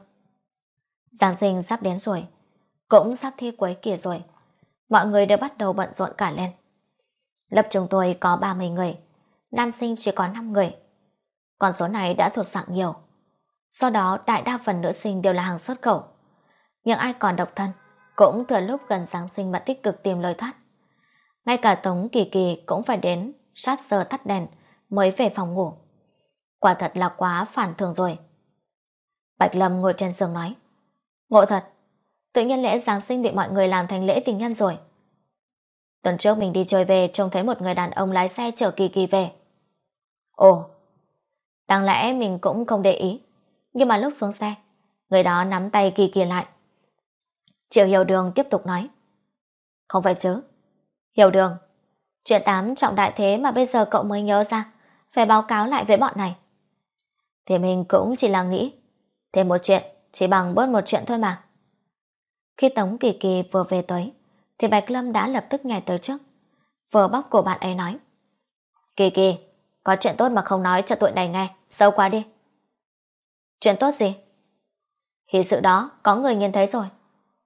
Giáng sinh sắp đến rồi, cũng sắp thi cuối kỳ rồi. Mọi người đều bắt đầu bận rộn cả lên. Lớp chúng tôi có 30 người, nam sinh chỉ có 5 người. Con số này đã thuộc dạng nhiều. Sau đó đại đa phần nữ sinh đều là hàng xuất khẩu. Nhưng ai còn độc thân cũng thừa lúc gần Giáng sinh mà tích cực tìm lối thoát. Ngay cả Tống Kỳ Kỳ cũng phải đến sát giờ tắt đèn mới về phòng ngủ. Quả thật là quá phản thường rồi. Bạch Lâm ngồi trên giường nói, ngộ thật, tự nhiên lễ Giáng sinh bị mọi người làm thành lễ tình nhân rồi. Tuần trước mình đi chơi về trông thấy một người đàn ông lái xe chở Kỳ Kỳ về. Ồ, đáng lẽ mình cũng không để ý, nhưng mà lúc xuống xe, người đó nắm tay Kỳ Kỳ lại. Triệu Hiểu Đường tiếp tục nói, không phải chứ, Hiểu Đường, chuyện 8 trọng đại thế mà bây giờ cậu mới nhớ ra, phải báo cáo lại với bọn này. Thì mình cũng chỉ là nghĩ, thêm một chuyện chỉ bằng bớt một chuyện thôi mà. Khi Tống Kỳ Kỳ vừa về tới, thì Bạch Lâm đã lập tức nhảy tới trước, vừa bóp cổ bạn ấy nói, Kỳ Kỳ, có chuyện tốt mà không nói cho tụi này nghe, xấu quá đi. Chuyện tốt gì? Hỷ sự đó có người nhìn thấy rồi.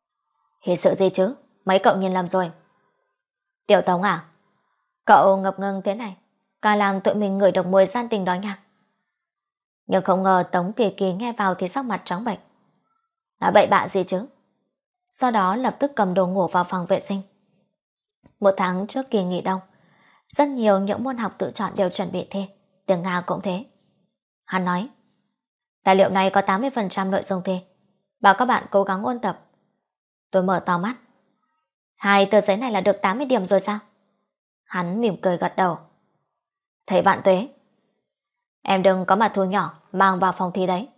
Hỷ sự gì chứ, mấy cậu nhìn lầm rồi. Tiểu Tống à, cậu ngập ngừng thế này, càng làm tụi mình ngửi được mùi gian tình đó nha. Nhưng không ngờ Tống Kỳ Kỳ nghe vào thì sắc mặt trắng bệch. Nói bậy bạ gì chứ? Sau đó lập tức cầm đồ ngủ vào phòng vệ sinh. Một tháng trước kỳ nghỉ đông, rất nhiều những môn học tự chọn đều chuẩn bị thi, tiếng Nga cũng thế. Hắn nói, tài liệu này có 80% nội dung thi, bảo các bạn cố gắng ôn tập. Tôi mở to mắt. 2 tờ giấy này là được 80 điểm rồi sao? Hắn mỉm cười gật đầu. Thầy Vạn Tuế, em đừng có mà thu nhỏ mang vào phòng thi đấy.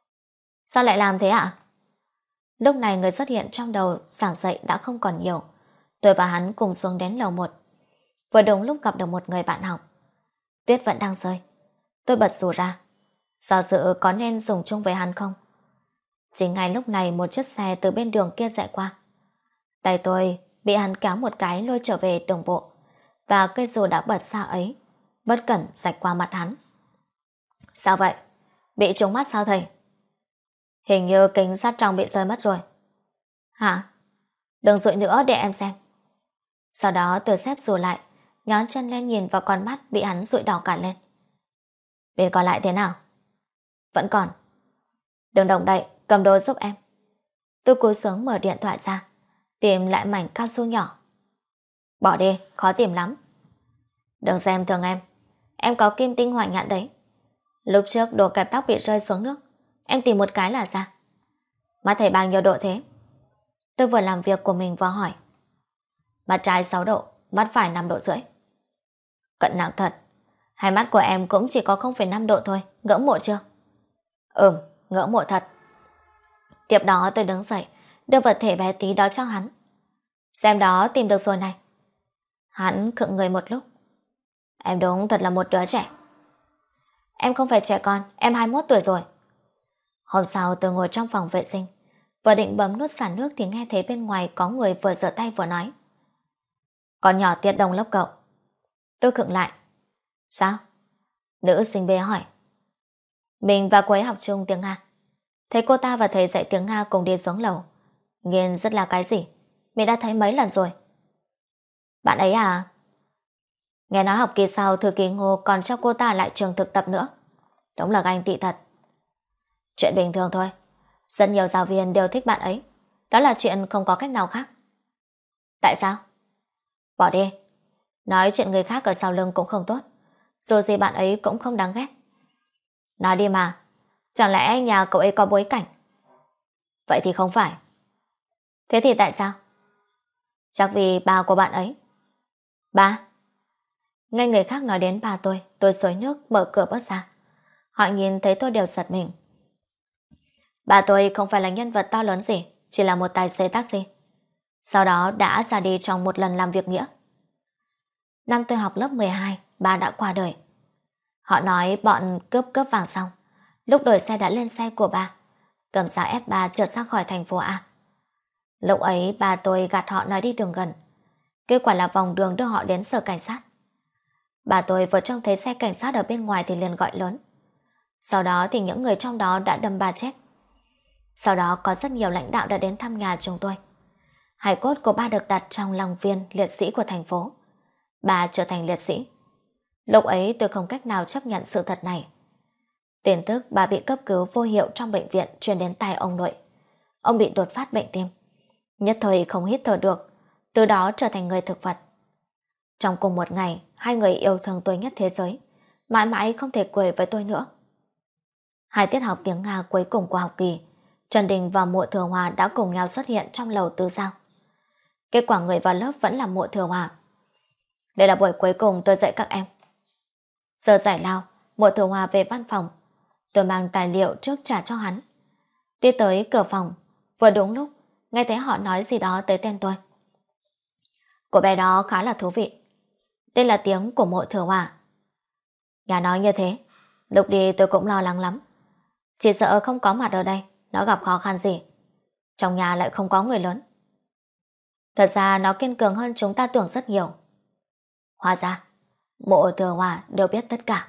Sao lại làm thế ạ? Lúc này người xuất hiện trong đầu giảng dạy đã không còn nhiều. Tôi và hắn cùng xuống đến lầu 1. Vừa đúng lúc gặp được một người bạn học. Tuyết vẫn đang rơi. Tôi bật dù ra. Do dự có nên dùng chung với hắn không? Chính ngay lúc này một chiếc xe từ bên đường kia chạy qua. Tay tôi bị hắn kéo một cái lôi trở về đồng bộ, và cây dù đã bật ra ấy bất cẩn rạch qua mặt hắn. Sao vậy? Bị trúng mắt sao thầy? Hình như kính sát trong bị rơi mất rồi. Hả? Đừng dụi nữa để em xem. Sau đó tôi xếp dù lại, nhón chân lên nhìn vào con mắt bị hắn dụi đỏ cả lên. Bên còn lại thế nào? Vẫn còn. Đừng động đậy, cầm đồ giúp em. Tôi cúi xuống mở điện thoại ra, tìm lại mảnh cao su nhỏ. Bỏ đi, khó tìm lắm. Đừng xem thường em có kim tinh hoành nhạn đấy. Lúc trước đồ kẹp tóc bị rơi xuống nước, em tìm một cái là ra. Mắt thầy bao nhiêu độ thế? Tôi vừa làm việc của mình vừa hỏi. Mắt trái 6 độ, mắt phải 5 độ rưỡi. Cận nặng thật. Hai mắt của em cũng chỉ có 0,5 độ thôi, ngưỡng mộ chưa? Ngưỡng mộ thật. Tiếp đó tôi đứng dậy, đưa vật thể bé tí đó cho hắn. Xem đó, tìm được rồi này. Hắn khựng người một lúc. Em đúng thật là một đứa trẻ. Em không phải trẻ con, em 21 tuổi rồi. Hôm sau tôi ngồi trong phòng vệ sinh, Vừa định bấm nút xả nước thì nghe thấy bên ngoài có người vừa giở tay vừa nói. Con nhỏ tiết đông lốc cậu. Tôi khựng lại. Sao? Nữ sinh B hỏi. Mình và cô ấy học chung tiếng Nga. Thấy cô ta và thầy dạy tiếng Nga cùng đi xuống lầu. Nghiên rất là cái gì. Mình đã thấy mấy lần rồi. Bạn ấy à? Nghe nói học kỳ sau thư ký Ngô còn cho cô ta lại trường thực tập nữa. Đúng là ganh tị thật. Chuyện bình thường thôi. Rất nhiều giáo viên đều thích bạn ấy. Đó là chuyện không có cách nào khác. Tại sao? Bỏ đi. Nói chuyện người khác ở sau lưng cũng không tốt. Dù gì bạn ấy cũng không đáng ghét. Nói đi mà. Chẳng lẽ nhà cậu ấy có bối cảnh? Vậy thì không phải. Thế thì tại sao? Chắc vì ba của bạn ấy. Ba? Nghe người khác nói đến ba tôi xối nước mở cửa bước ra. Họ nhìn thấy tôi đều giật mình. Ba tôi không phải là nhân vật to lớn gì, chỉ là một tài xế taxi. Sau đó đã ra đi trong một lần làm việc nghĩa. Năm tôi học lớp 12, ba đã qua đời. Họ nói bọn cướp vàng xong, lúc đổi xe đã lên xe của ba, cầm dao ép ba trượt ra khỏi thành phố A. Lúc ấy ba tôi gạt họ nói đi đường gần. Kết quả là vòng đường đưa họ đến sở cảnh sát. Bà tôi vừa trông thấy xe cảnh sát ở bên ngoài thì liền gọi lớn. Sau đó thì những người trong đó đã đâm ba chết. Sau đó có rất nhiều lãnh đạo đã đến thăm nhà chúng tôi. Hài cốt của ba được đặt trong lăng viên liệt sĩ của thành phố. Ba trở thành liệt sĩ. Lúc ấy tôi không cách nào chấp nhận sự thật này. Tin tức bà bị cấp cứu vô hiệu trong bệnh viện truyền đến tai ông nội. Ông bị đột phát bệnh tim. Nhất thời không hít thở được, từ đó trở thành người thực vật. Trong cùng một ngày, hai người yêu thương tôi nhất thế giới, mãi mãi không thể cười với tôi nữa. Hai tiết học tiếng Nga cuối cùng của học kỳ, Trần Đình và Mộ Thừa Hòa đã cùng nhau xuất hiện trong lầu tư giao. Kết quả người vào lớp vẫn là Mộ Thừa Hòa. Đây là buổi cuối cùng tôi dạy các em. Giờ giải lao, Mộ Thừa Hòa về văn phòng. Tôi mang tài liệu trước trả cho hắn. Đi tới cửa phòng, vừa đúng lúc nghe thấy họ nói gì đó tới tên tôi. Cô bé đó khá là thú vị. Đây là tiếng của Mộ Thừa Hòa. Nhà nói như thế, lúc đi tôi cũng lo lắng lắm. Chỉ sợ không có mặt ở đây, nó gặp khó khăn gì. Trong nhà lại không có người lớn. Thật ra nó kiên cường hơn chúng ta tưởng rất nhiều. Hóa ra, Mộ Thừa Hòa đều biết tất cả.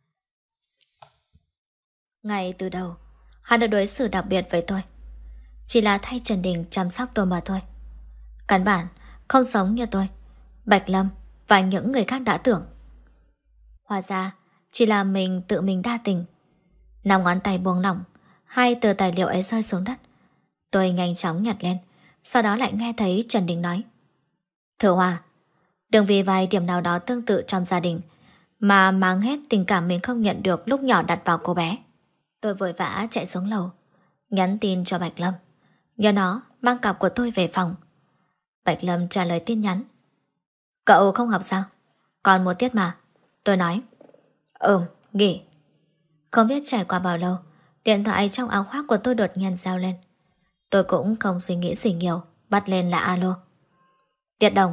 Ngay từ đầu, hắn đã đối xử đặc biệt với tôi. Chỉ là thay Trần Đình chăm sóc tôi mà thôi. Căn bản không giống như tôi, Bạch Lâm và những người khác đã tưởng. Hóa ra chỉ là mình tự mình đa tình. Năm ngón tay buông lỏng, hai tờ tài liệu ấy rơi xuống đất. Tôi nhanh chóng nhặt lên, sau đó lại nghe thấy Trần Đình nói: Thừa Hòa, đừng vì vài điểm nào đó tương tự trong gia đình mà mang hết tình cảm mình không nhận được lúc nhỏ đặt vào cô bé. Tôi vội vã chạy xuống lầu, nhắn tin cho Bạch Lâm, nhờ nó mang cặp của tôi về phòng. Bạch Lâm trả lời tin nhắn: Cậu không học sao? Còn một tiết mà. Tôi nói: nghỉ. Không biết trải qua bao lâu, điện thoại trong áo khoác của tôi đột nhiên reo lên. Tôi cũng không suy nghĩ gì nhiều, bắt lên là alo. Tiết Đồng.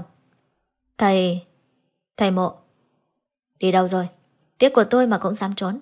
Thầy Mộ. Đi đâu rồi? Tiết của tôi mà cũng dám trốn.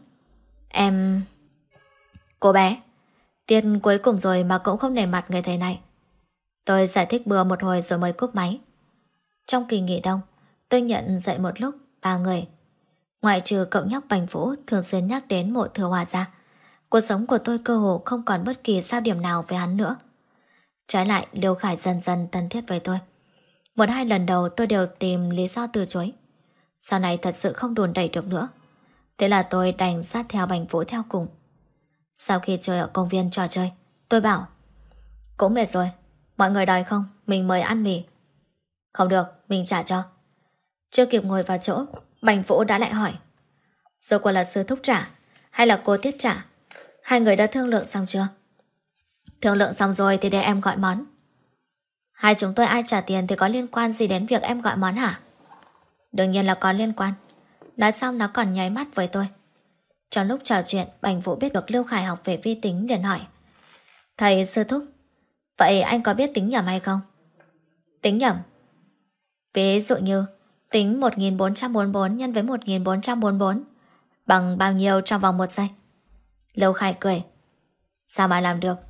Cô bé, tiết cuối cùng rồi mà cũng không nể mặt người thầy này. Tôi giải thích bừa một hồi rồi mới cúp máy. Trong kỳ nghỉ đông, tôi nhận dạy một lúc 3 người. Ngoại trừ cậu nhóc Bành Vũ thường xuyên nhắc đến Mộ Thừa Hòa ra, cuộc sống của tôi cơ hồ không còn bất kỳ giao điểm nào với hắn nữa. Trái lại, Liêu Khải dần dần thân thiết với tôi. 1-2 lần đầu tôi đều tìm lý do từ chối. Sau này thật sự không đùn đẩy được nữa. Thế là tôi đành sát theo Bành Vũ theo cùng. Sau khi chơi ở công viên trò chơi, tôi bảo: Cũng mệt rồi, mọi người đòi không, mình mời ăn mì. Không được, mình trả cho. Chưa kịp ngồi vào chỗ, Bành Vũ đã lại hỏi: Rồi quả là sư thúc trả hay là cô Tiết trả? Hai người đã thương lượng xong chưa? Thương lượng xong rồi thì để em gọi món. Hai chúng tôi ai trả tiền thì có liên quan gì đến việc em gọi món hả? Đương nhiên là có liên quan. Nói xong nó còn nháy mắt với tôi. Trong lúc trò chuyện, Bành Vũ biết được Lưu Khải học về vi tính liền hỏi: Thầy sư thúc, vậy anh có biết tính nhẩm hay không? Tính nhẩm? Ví dụ như tính 1444 nhân với 1444 bằng bao nhiêu trong vòng 1 giây? Lưu Khải cười: Sao mà làm được?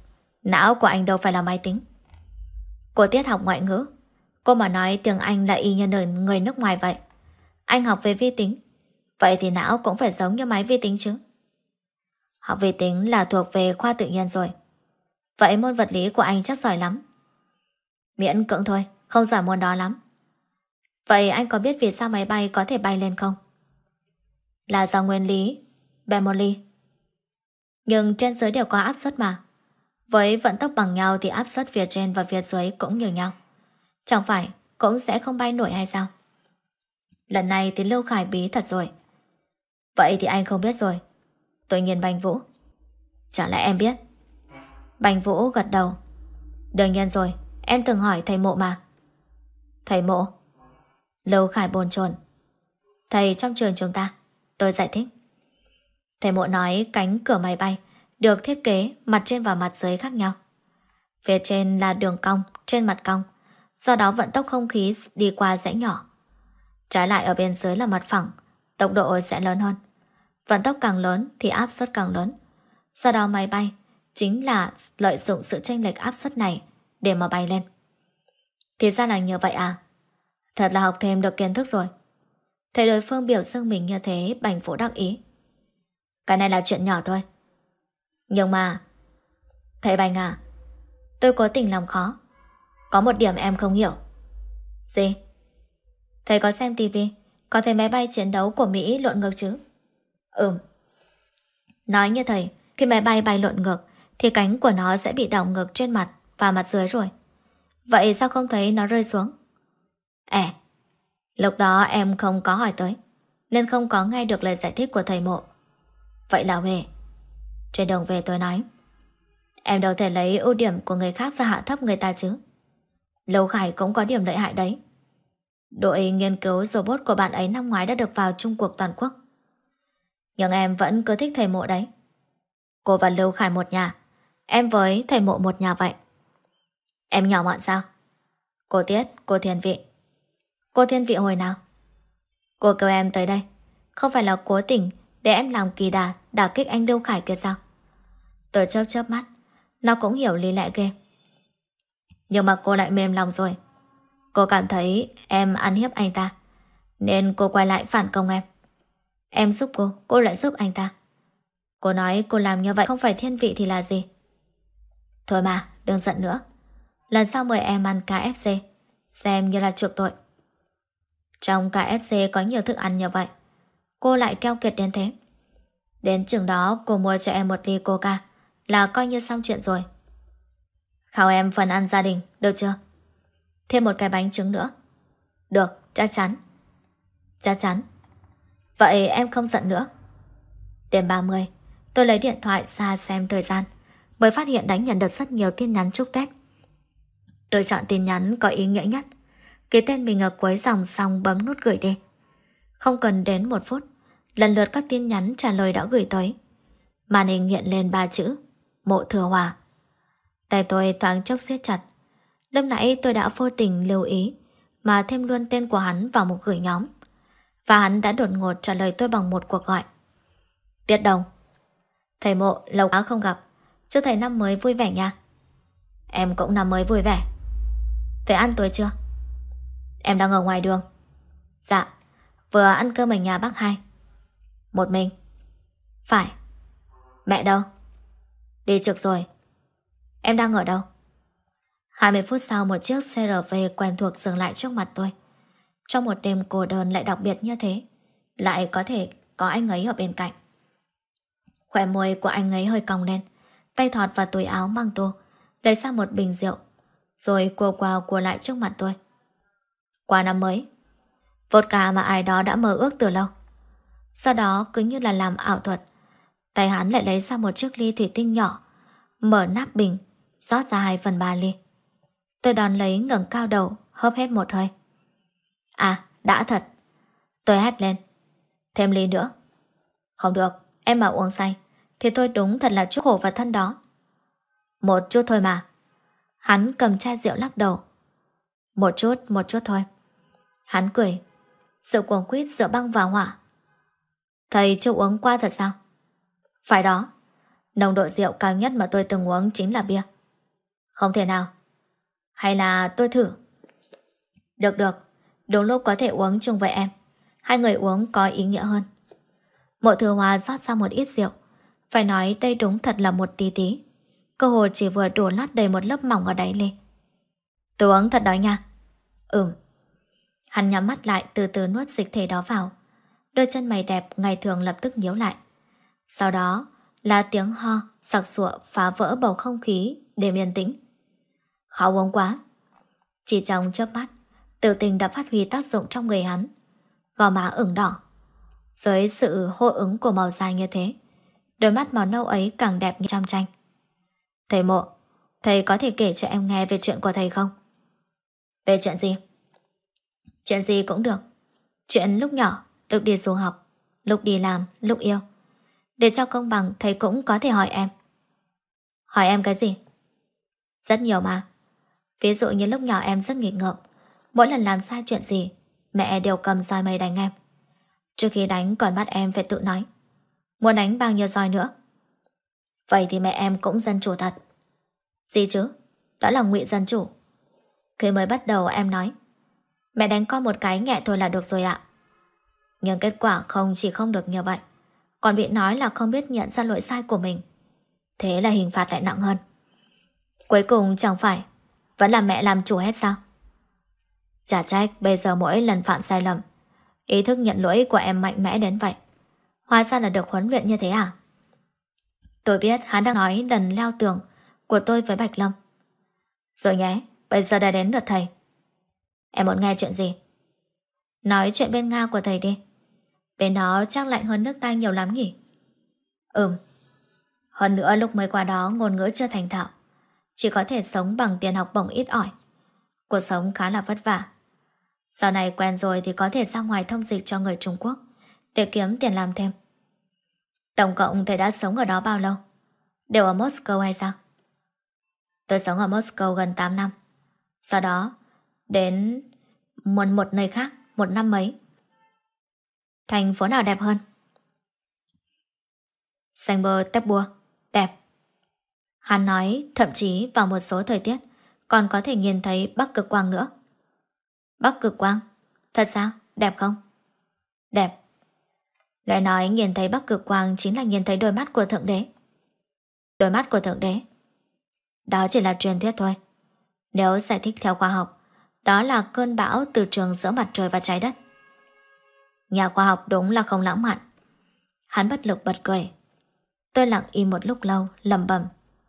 Não của anh đâu phải là máy tính. Cô Tiết học ngoại ngữ, cô mà nói tiếng Anh là y như người nước ngoài vậy. Anh học về vi tính, vậy thì não cũng phải giống như máy vi tính chứ. Học vi tính là thuộc về khoa tự nhiên rồi. Vậy môn vật lý của anh chắc giỏi lắm. Miễn cưỡng thôi, không giỏi môn đó lắm. Vậy anh có biết vì sao máy bay có thể bay lên không? Là do nguyên lý Bernoulli. Nhưng trên dưới đều có áp suất mà. Với vận tốc bằng nhau thì áp suất phía trên và phía dưới cũng như nhau. Chẳng phải cũng sẽ không bay nổi hay sao? Lần này thì Lưu Khải bí thật rồi. Vậy thì anh không biết rồi. Tôi nhìn Bành Vũ. Chẳng lẽ em biết? Bành Vũ gật đầu. Đương nhiên rồi, em từng hỏi thầy Mộ mà. Thầy Mộ? Lưu Khải bồn chồn. Thầy trong trường chúng ta. Tôi giải thích. Thầy Mộ nói cánh cửa máy bay được thiết kế mặt trên và mặt dưới khác nhau. Phía trên là đường cong trên mặt cong, do đó vận tốc không khí đi qua sẽ nhỏ. Trái lại ở bên dưới là mặt phẳng, tốc độ sẽ lớn hơn. Vận tốc càng lớn thì áp suất càng lớn. Do đó máy bay chính là lợi dụng sự chênh lệch áp suất này để mà bay lên. Thì ra là như vậy à? Thật là học thêm được kiến thức rồi. Thấy đối phương biểu dương mình như thế, Bành Vũ đắc ý. Cái này là chuyện nhỏ thôi. Nhưng mà thầy Bành à, tôi cố tình làm khó. Có một điểm em không hiểu. Gì? Thầy có xem tivi, có thấy máy bay chiến đấu của Mỹ lộn ngược chứ? Nói như thầy, khi máy bay bay lộn ngược thì cánh của nó sẽ bị đảo ngược trên mặt và mặt dưới rồi. Vậy sao không thấy nó rơi xuống? Lúc đó em không có hỏi tới, nên không có nghe được lời giải thích của thầy Mộ. Vậy là về. Trên đường về tôi nói, em đâu thể lấy ưu điểm của người khác ra hạ thấp người ta chứ. Lâu Khải cũng có điểm lợi hại đấy. Đội nghiên cứu robot của bạn ấy năm ngoái đã được vào chung cuộc toàn quốc. Nhưng em vẫn cứ thích thầy Mộ đấy. Cô và Lưu Khải một nhà, em với thầy Mộ một nhà vậy. Em nhỏ mọn sao? Cô Tiết, cô Thiên Vị. Cô Thiên Vị hồi nào? Cô kêu em tới đây không phải là cố tình để em làm kỳ đả kích anh Lưu Khải kia sao? Tôi chớp chớp mắt. Nó cũng hiểu lý lẽ ghê. Nhưng mà cô lại mềm lòng rồi. Cô cảm thấy em ăn hiếp anh ta, nên cô quay lại phản công em. Em giúp cô lại giúp anh ta. Cô nói cô làm như vậy không phải thiên vị thì là gì? Thôi mà, đừng giận nữa. Lần sau mời em ăn KFC, xem như là chuộc tội. Trong KFC có nhiều thức ăn như vậy, cô lại keo kiệt đến thế. Đến chừng đó cô mua cho em một ly coca là coi như xong chuyện rồi. Khao em phần ăn gia đình, được chưa? Thêm một cái bánh trứng nữa. Được, chắc chắn. Chắc chắn. Vậy em không giận nữa. Đêm 30, tôi lấy điện thoại ra xem thời gian, mới phát hiện đã nhận được rất nhiều tin nhắn chúc Tết. Tôi chọn tin nhắn có ý nghĩa nhất, ký tên mình ở cuối dòng xong bấm nút gửi đi. Không cần đến 1 phút, lần lượt các tin nhắn trả lời đã gửi tới. Màn hình hiện lên 3 chữ: Mộ Thừa Hòa. Tay tôi thoáng chốc siết chặt. Lúc nãy tôi đã vô tình lưu ý mà thêm luôn tên của hắn vào một gửi nhóm, và hắn đã đột ngột trả lời tôi bằng một cuộc gọi. Tiết Đồng. Thầy Mộ, lâu quá không gặp. Chúc thầy năm mới vui vẻ nha. Em cũng năm mới vui vẻ. Thầy ăn tối chưa? Em đang ở ngoài đường. Dạ, vừa ăn cơm ở nhà bác Hai. Một mình? Phải. Mẹ đâu? Đi trực rồi. Em đang ở đâu? 20 phút sau, một chiếc CRV quen thuộc dừng lại trước mặt tôi. Trong một đêm cô đơn lại đặc biệt như thế, lại có thể có anh ấy ở bên cạnh. Khóe môi của anh ấy hơi cong lên, tay thọt vào túi áo mang tô, lấy ra một bình rượu, rồi cua qua cua lại trước mặt tôi. Qua năm mới. Vodka mà ai đó đã mơ ước từ lâu. Sau đó cứ như là làm ảo thuật, tay hắn lại lấy ra một chiếc ly thủy tinh nhỏ, mở nắp bình, rót ra 2/3 ly. Tôi đón lấy, ngẩng cao đầu, hớp hết một hơi. À, đã thật. Tôi hét lên. Thêm ly nữa. Không được, em mà uống say thì tôi đúng thật là chuốc khổ vào thân đó. Một chút thôi mà. Hắn cầm chai rượu lắc đầu. Một chút thôi. Hắn cười. Sự cuồng quýt rượu băng vào hỏa. Thầy chưa uống qua thật sao? Phải đó. Nồng độ rượu cao nhất mà tôi từng uống chính là bia. Không thể nào. Hay là tôi thử? Được được, đúng lúc có thể uống chung với em. Hai người uống có ý nghĩa hơn. Mộ Thừa Hòa rót ra một ít rượu. Phải nói đây đúng thật là một tí tí. Cơ hồ chỉ vừa đổ lót đầy một lớp mỏng ở đáy ly. Tôi uống thật đói nha. Hắn nhắm mắt lại từ từ nuốt dịch thể đó vào. Đôi chân mày đẹp ngày thường lập tức nhíu lại. Sau đó là tiếng ho sặc sụa phá vỡ bầu không khí đêm yên tĩnh. Khó uống quá. Chỉ trong chớp mắt, tử tình đã phát huy tác dụng trong người hắn. Gò má ửng đỏ. Dưới sự hô ứng của màu dài như thế, đôi mắt màu nâu ấy càng đẹp như trong tranh. Thầy Mộ, thầy có thể kể cho em nghe về chuyện của thầy không? Về chuyện gì? Chuyện gì cũng được. Chuyện lúc nhỏ, lúc đi du học, lúc đi làm, lúc yêu. Để cho công bằng thầy cũng có thể hỏi em. Hỏi em cái gì? Rất nhiều mà. Ví dụ như lúc nhỏ em rất nghịch ngợm. Mỗi lần làm sai chuyện gì, mẹ đều cầm roi mây đánh em. Trước khi đánh còn bắt em phải tự nói muốn đánh bao nhiêu roi nữa. Vậy thì mẹ em cũng dân chủ thật. Gì chứ? Đó là ngụy dân chủ. Khi mới bắt đầu em nói mẹ đánh con một cái nhẹ thôi là được rồi ạ. Nhưng kết quả không chỉ không được như vậy, còn bị nói là không biết nhận ra lỗi sai của mình. Thế là hình phạt lại nặng hơn. Cuối cùng chẳng phải vẫn là mẹ làm chủ hết sao? Chả trách bây giờ mỗi lần phạm sai lầm, ý thức nhận lỗi của em mạnh mẽ đến vậy. Hóa ra là được huấn luyện như thế à? Tôi biết hắn đang nói lần leo tường của tôi với Bạch Lâm. Rồi nhé, bây giờ đã đến lượt thầy. Em muốn nghe chuyện gì? Nói chuyện bên Nga của thầy đi. Bên đó chắc lạnh hơn nước ta nhiều lắm nhỉ? Hơn nữa lúc mới qua đó ngôn ngữ chưa thành thạo, chỉ có thể sống bằng tiền học bổng ít ỏi. Cuộc sống khá là vất vả. Sau này quen rồi thì có thể ra ngoài thông dịch cho người Trung Quốc để kiếm tiền làm thêm. Tổng cộng thầy đã sống ở đó bao lâu? Đều ở Moscow hay sao? Tôi sống ở Moscow gần 8 năm. Sau đó đến một nơi khác 1 năm mấy. Thành phố nào đẹp hơn? Saint Petersburg đẹp. Hắn nói thậm chí vào một số thời tiết còn có thể nhìn thấy Bắc Cực Quang nữa. Bắc Cực Quang? Thật sao? Đẹp không? Đẹp. Lại nói nhìn thấy Bắc Cực Quang chính là nhìn thấy đôi mắt của Thượng Đế. Đôi mắt của Thượng Đế? Đó chỉ là truyền thuyết thôi. Nếu giải thích theo khoa học, đó là cơn bão từ trường giữa mặt trời và trái đất. Nhà khoa học đúng là không lãng mạn. Hắn bất lực bật cười. Tôi lặng im một lúc lâu, lẩm bẩm.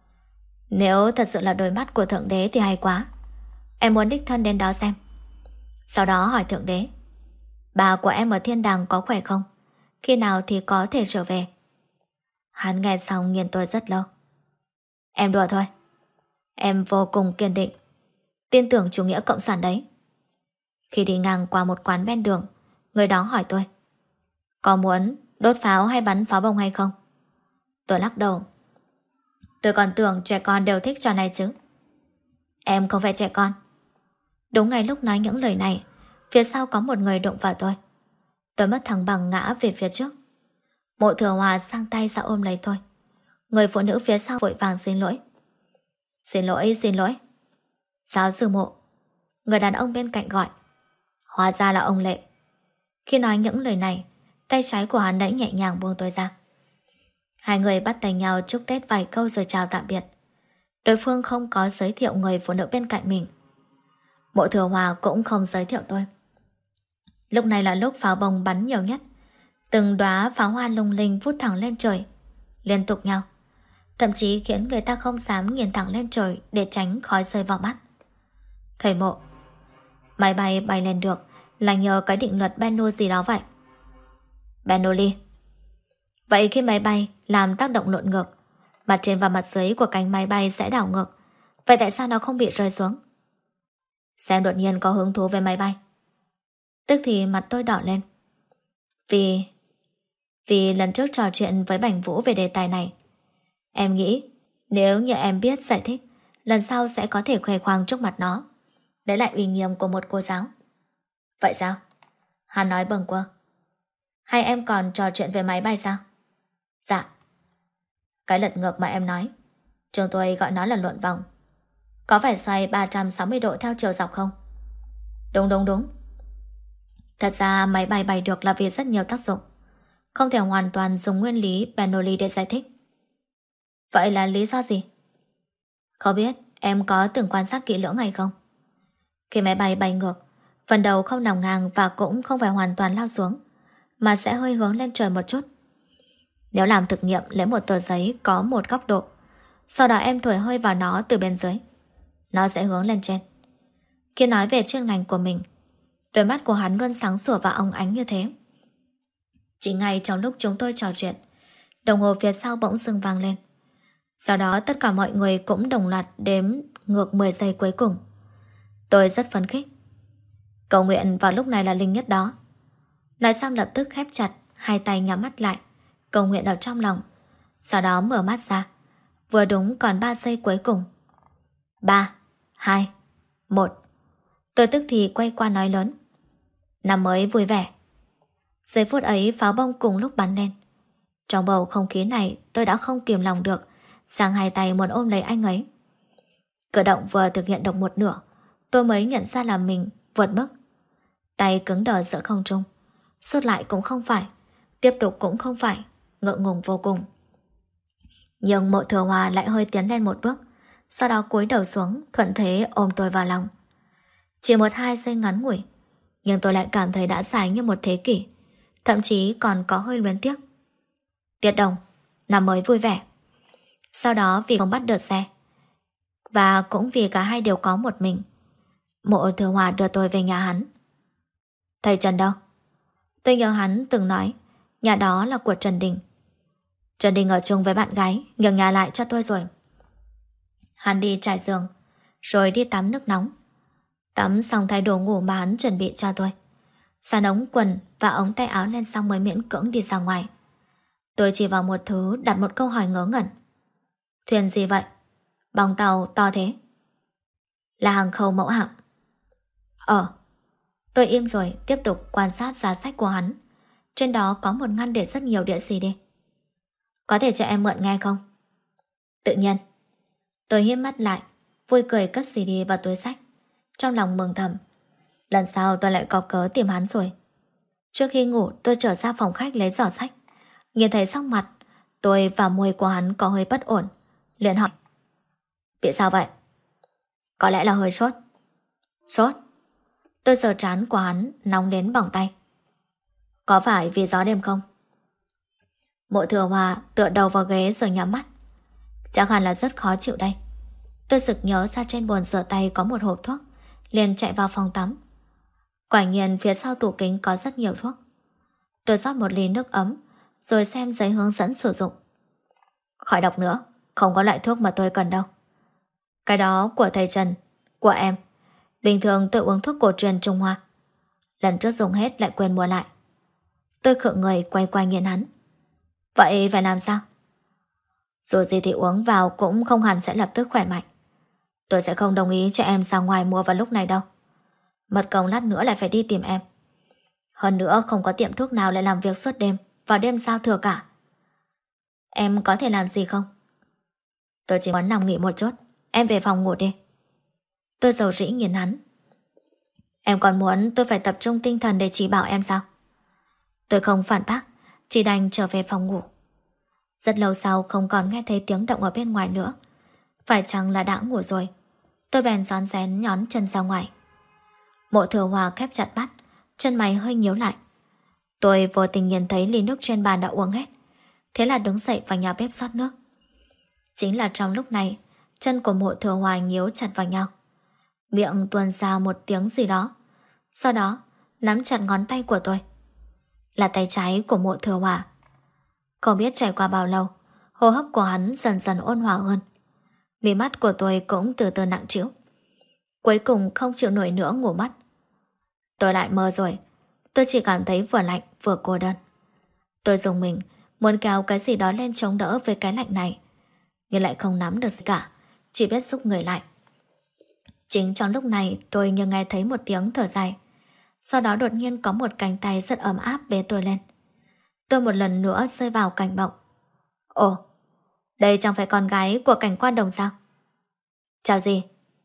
Nếu thật sự là đôi mắt của Thượng Đế thì hay quá. Em muốn đích thân đến đó xem. Sau đó hỏi Thượng Đế, bà của em ở thiên đàng có khỏe không? Khi nào thì có thể trở về? Hắn nghe xong nhìn tôi rất lâu. Em đùa thôi. Em vô cùng kiên định, tin tưởng chủ nghĩa cộng sản đấy. Khi đi ngang qua một quán ven đường, người đó hỏi tôi, có muốn đốt pháo hay bắn pháo bông hay không? Tôi lắc đầu. Tôi còn tưởng trẻ con đều thích trò này chứ. Em không phải trẻ con. Đúng ngay lúc nói những lời này, phía sau có một người đụng vào tôi. Tôi mất thăng bằng ngã về phía trước. Mộ Thừa Hòa sang tay ra ôm lấy tôi. Người phụ nữ phía sau vội vàng xin lỗi. Xin lỗi, xin lỗi. Giáo sư Mộ. Người đàn ông bên cạnh gọi. Hóa ra là ông Lệ. Khi nói những lời này, tay trái của hắn đã nhẹ nhàng buông tôi ra. Hai người bắt tay nhau chúc Tết vài câu rồi chào tạm biệt. Đối phương không có giới thiệu người phụ nữ bên cạnh mình. Mộ Thừa Hòa cũng không giới thiệu tôi. Lúc này là lúc pháo bông bắn nhiều nhất. Từng đóa pháo hoa lung linh vút thẳng lên trời, liên tục nhau, thậm chí khiến người ta không dám nhìn thẳng lên trời để tránh khói rơi vào mắt. Thầy Mộ, máy bay bay lên được là nhờ cái định luật Bernoulli gì đó vậy? Bernoulli. Vậy khi máy bay làm tác động lộn ngược, mặt trên và mặt dưới của cánh máy bay sẽ đảo ngược. Vậy tại sao nó không bị rơi xuống? Xem đột nhiên có hứng thú với máy bay. Tức thì mặt tôi đỏ lên. Vì lần trước trò chuyện với Bảnh Vũ về đề tài này, em nghĩ nếu như em biết giải thích, lần sau sẽ có thể khoe khoang trước mặt nó, lấy lại uy nghiêm của một cô giáo. Vậy sao? Hắn nói bâng quơ. Hay em còn trò chuyện về máy bay sao? Dạ. Cái lật ngược mà em nói, chúng tôi gọi nó là lộn vòng. Có phải xoay 360 độ theo chiều dọc không? Đúng đúng đúng. Thật ra máy bay bay được là vì rất nhiều tác dụng, không thể hoàn toàn dùng nguyên lý Bernoulli để giải thích. Vậy là lý do gì? Không biết em có từng quan sát kỹ lưỡng hay không? Khi máy bay bay ngược, phần đầu không nằm ngang và cũng không phải hoàn toàn lao xuống, mà sẽ hơi hướng lên trời một chút. Nếu làm thực nghiệm, lấy một tờ giấy có một góc độ, sau đó em thổi hơi vào nó từ bên dưới, nó sẽ hướng lên trên. Khi nói về chuyên ngành của mình, đôi mắt của hắn luôn sáng sủa và óng ánh như thế. Chỉ ngay trong lúc chúng tôi trò chuyện, đồng hồ phía sau bỗng dưng vang lên. Sau đó tất cả mọi người cũng đồng loạt đếm ngược 10 giây cuối cùng. Tôi rất phấn khích. Cầu nguyện vào lúc này là linh nhất đó. Nói xong lập tức khép chặt, hai tay nhắm mắt lại, cầu nguyện ở trong lòng. Sau đó mở mắt ra. Vừa đúng còn 3 giây cuối cùng. 3, 2, 1. Tôi tức thì quay qua nói lớn. Năm mới vui vẻ. Giây phút ấy pháo bông cùng lúc bắn lên. Trong bầu không khí này tôi đã không kìm lòng được, giang hai tay muốn ôm lấy anh ấy. Cử động vừa thực hiện được một nửa, tôi mới nhận ra là mình vượt mức. Tay cứng đờ giữa không trung, sút lại cũng không phải, tiếp tục cũng không phải, ngượng ngùng vô cùng. Nhưng Mộ Thừa Hòa lại hơi tiến lên một bước, sau đó cúi đầu xuống, thuận thế ôm tôi vào lòng. Chỉ 1-2 giây ngắn ngủi, nhưng tôi lại cảm thấy đã dài như một thế kỷ, thậm chí còn có hơi luyến tiếc. Tiết Đồng, năm mới vui vẻ. Sau đó vì không bắt được xe, và cũng vì cả hai đều có một mình, Mộ Thừa Hòa đưa tôi về nhà hắn. Thầy Trần đâu? Tôi nhớ hắn từng nói nhà đó là của Trần Đình. Trần Đình ở chung với bạn gái, nhường nhà lại cho tôi rồi. Hắn đi trải giường, rồi đi tắm nước nóng. Tắm xong thay đồ ngủ mà hắn chuẩn bị cho tôi, sắn ống quần và ống tay áo lên xong mới miễn cưỡng đi ra ngoài. Tôi chỉ vào một thứ, đặt một câu hỏi ngớ ngẩn. Thuyền gì vậy? Bong tàu to thế? Là hàng khâu mẫu hạm. Tôi im rồi tiếp tục quan sát giá sách của hắn. Trên đó có một ngăn để rất nhiều đĩa CD. Có thể cho em mượn nghe không? Tự nhiên. Tôi hiếp mắt lại, vui cười cất CD vào túi sách, trong lòng mừng thầm. Lần sau tôi lại có cớ tìm hắn rồi. Trước khi ngủ tôi trở ra phòng khách lấy giỏ sách, nhìn thấy sắc mặt tôi và môi của hắn có hơi bất ổn, liền hỏi. Bị sao vậy? Có lẽ là hơi sốt. Sốt? Tôi sờ trán của hắn nóng đến bỏng tay. Có phải vì gió đêm không? Mộ Thừa Hòa tựa đầu vào ghế rồi nhắm mắt. Chắc hẳn là rất khó chịu đây. Tôi sực nhớ ra trên bồn rửa tay có một hộp thuốc, liền chạy vào phòng tắm. Quả nhiên phía sau tủ kính có rất nhiều thuốc. Tôi rót một ly nước ấm, rồi xem giấy hướng dẫn sử dụng. Khỏi đọc nữa, không có loại thuốc mà tôi cần đâu. Cái đó của thầy Trần, của em. Bình thường tôi uống thuốc cổ truyền Trung Hoa. Lần trước dùng hết lại quên mua lại. Tôi khựng người quay qua nhìn hắn. Vậy phải làm sao? Dù gì thì uống vào cũng không hẳn sẽ lập tức khỏe mạnh. Tôi sẽ không đồng ý cho em ra ngoài mua vào lúc này đâu. Mất công lát nữa lại phải đi tìm em. Hơn nữa không có tiệm thuốc nào lại làm việc suốt đêm, vào đêm giao thừa cả. Em có thể làm gì không? Tôi chỉ muốn nằm nghỉ một chút. Em về phòng ngủ đi. Tôi dầu dĩ nhìn hắn. Em còn muốn tôi phải tập trung tinh thần để chỉ bảo em sao? Tôi không phản bác, chỉ đành trở về phòng ngủ. Rất lâu sau không còn nghe thấy tiếng động ở bên ngoài nữa. Phải chăng là đã ngủ rồi? Tôi bèn rón rén nhón chân ra ngoài. Mộ Thừa Hòa khép chặt mắt, chân mày hơi nhíu lại. Tôi vô tình nhìn thấy ly nước trên bàn đã uống hết, thế là đứng dậy vào nhà bếp rót nước. Chính là trong lúc này, chân của Mộ Thừa Hòa nhíu chặt vào nhau, miệng tuôn ra một tiếng gì đó, sau đó nắm chặt ngón tay của tôi. Là tay trái của Mộ Thừa Hòa. Không biết trải qua bao lâu, hô hấp của hắn dần dần ôn hòa hơn. Mí mắt của tôi cũng từ từ nặng trĩu. Cuối cùng không chịu nổi nữa ngủ mất. Tôi lại mơ rồi. Tôi chỉ cảm thấy vừa lạnh vừa cô đơn. Tôi dùng mình muốn kéo cái gì đó lên chống đỡ với cái lạnh này, nhưng lại không nắm được gì cả, chỉ biết xúc người lại. Chính trong lúc này tôi như nghe thấy một tiếng thở dài. Sau đó đột nhiên có một cánh tay rất ấm áp bế tôi lên. Tôi một lần nữa rơi vào cảnh mộng. Ồ, đây chẳng phải con gái của Cảnh Quan Đồng sao? Chào gì?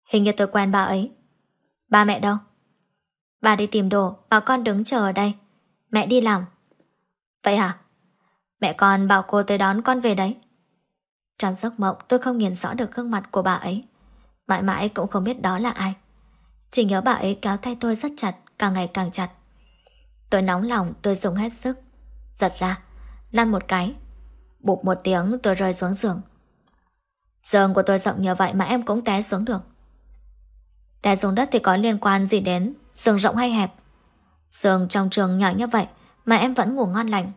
Hình như tôi quen bà ấy. Ba mẹ đâu? Bà đi tìm đồ, bảo con đứng chờ ở đây. Mẹ đi làm. Vậy hả? Mẹ con bảo cô tới đón con về đấy. Trong giấc mộng tôi không nhìn rõ được gương mặt của bà ấy. Mãi mãi cũng không biết đó là ai. Chỉ nhớ bà ấy kéo tay tôi rất chặt, càng ngày càng chặt. Tôi nóng lòng, tôi dùng hết sức. Giật ra, lăn một cái. Bụp một tiếng tôi rơi xuống giường. Giường của tôi rộng như vậy mà em cũng té xuống được. Té xuống đất thì có liên quan gì đến giường rộng hay hẹp? Giường trong trường nhỏ như vậy mà em vẫn ngủ ngon lành.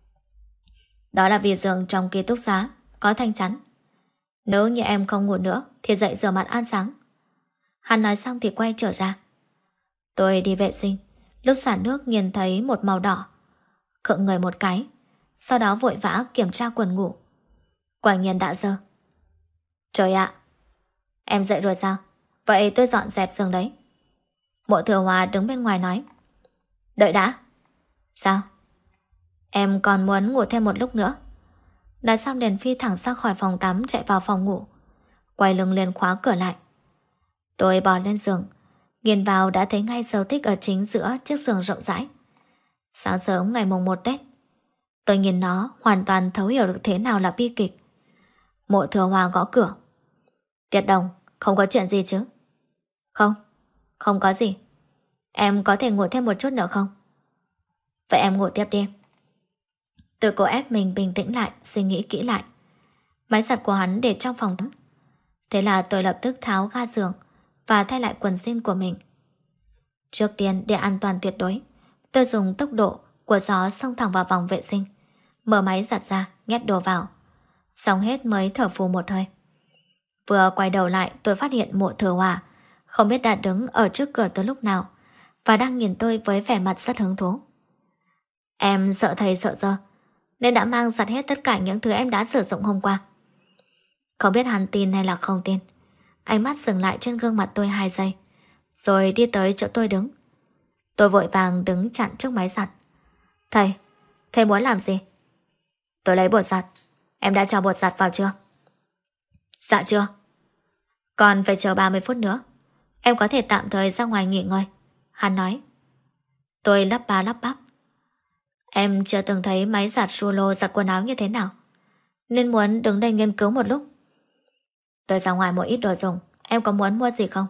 Đó là vì giường trong ký túc xá có thanh chắn. Nếu như em không ngủ nữa thì dậy rửa mặt ăn sáng. Hắn nói xong thì quay trở ra. Tôi đi vệ sinh. Lúc xả nước nhìn thấy một màu đỏ. Khựng người một cái. Sau đó vội vã kiểm tra quần ngủ. Quả nhiên đã dơ. Trời ạ! Em dậy rồi sao? Vậy tôi dọn dẹp giường đấy. Mộ Thừa Hòa đứng bên ngoài nói. Đợi đã. Sao? Em còn muốn ngủ thêm một lúc nữa. Nói xong liền phi thẳng ra khỏi phòng tắm, chạy vào phòng ngủ. Quay lưng liền khóa cửa lại. Tôi bò lên giường, nhìn vào đã thấy ngay dấu tích ở chính giữa chiếc giường rộng rãi. Sáng sớm ngày mùng 1 Tết, tôi nhìn nó hoàn toàn thấu hiểu được thế nào là bi kịch. Mộ Thừa Hòa gõ cửa. Tiết Đồng, không có chuyện gì chứ? Không, không có gì. Em có thể ngủ thêm một chút nữa không? Vậy em ngủ tiếp đi. Tôi cố ép mình bình tĩnh lại, suy nghĩ kỹ lại. Máy giặt của hắn để trong phòng tắm. Thế là tôi lập tức tháo ga giường và thay lại quần jean của mình. Trước tiên, để an toàn tuyệt đối, tôi dùng tốc độ của gió xông thẳng vào phòng vệ sinh, mở máy giặt ra, nhét đồ vào. Xong hết mới thở phù một hơi. Vừa quay đầu lại, tôi phát hiện Mộ Thừa Hòa không biết đã đứng ở trước cửa từ lúc nào và đang nhìn tôi với vẻ mặt rất hứng thú. Em sợ thầy sợ dơ nên đã mang giặt hết tất cả những thứ em đã sử dụng hôm qua. Không biết hắn tin hay là không tin. Ánh mắt dừng lại trên gương mặt tôi 2 giây, rồi đi tới chỗ tôi đứng. Tôi vội vàng đứng chặn trước máy giặt. Thầy muốn làm gì? Tôi lấy bột giặt. Em đã cho bột giặt vào chưa? Dạ chưa. Còn phải chờ 30 phút nữa. Em có thể tạm thời ra ngoài nghỉ ngơi, hắn nói. Tôi lắp ba lắp bắp. Em chưa từng thấy máy giặt Solo giặt quần áo như thế nào, nên muốn đứng đây nghiên cứu một lúc. Tôi ra ngoài mua ít đồ dùng. Em có muốn mua gì không?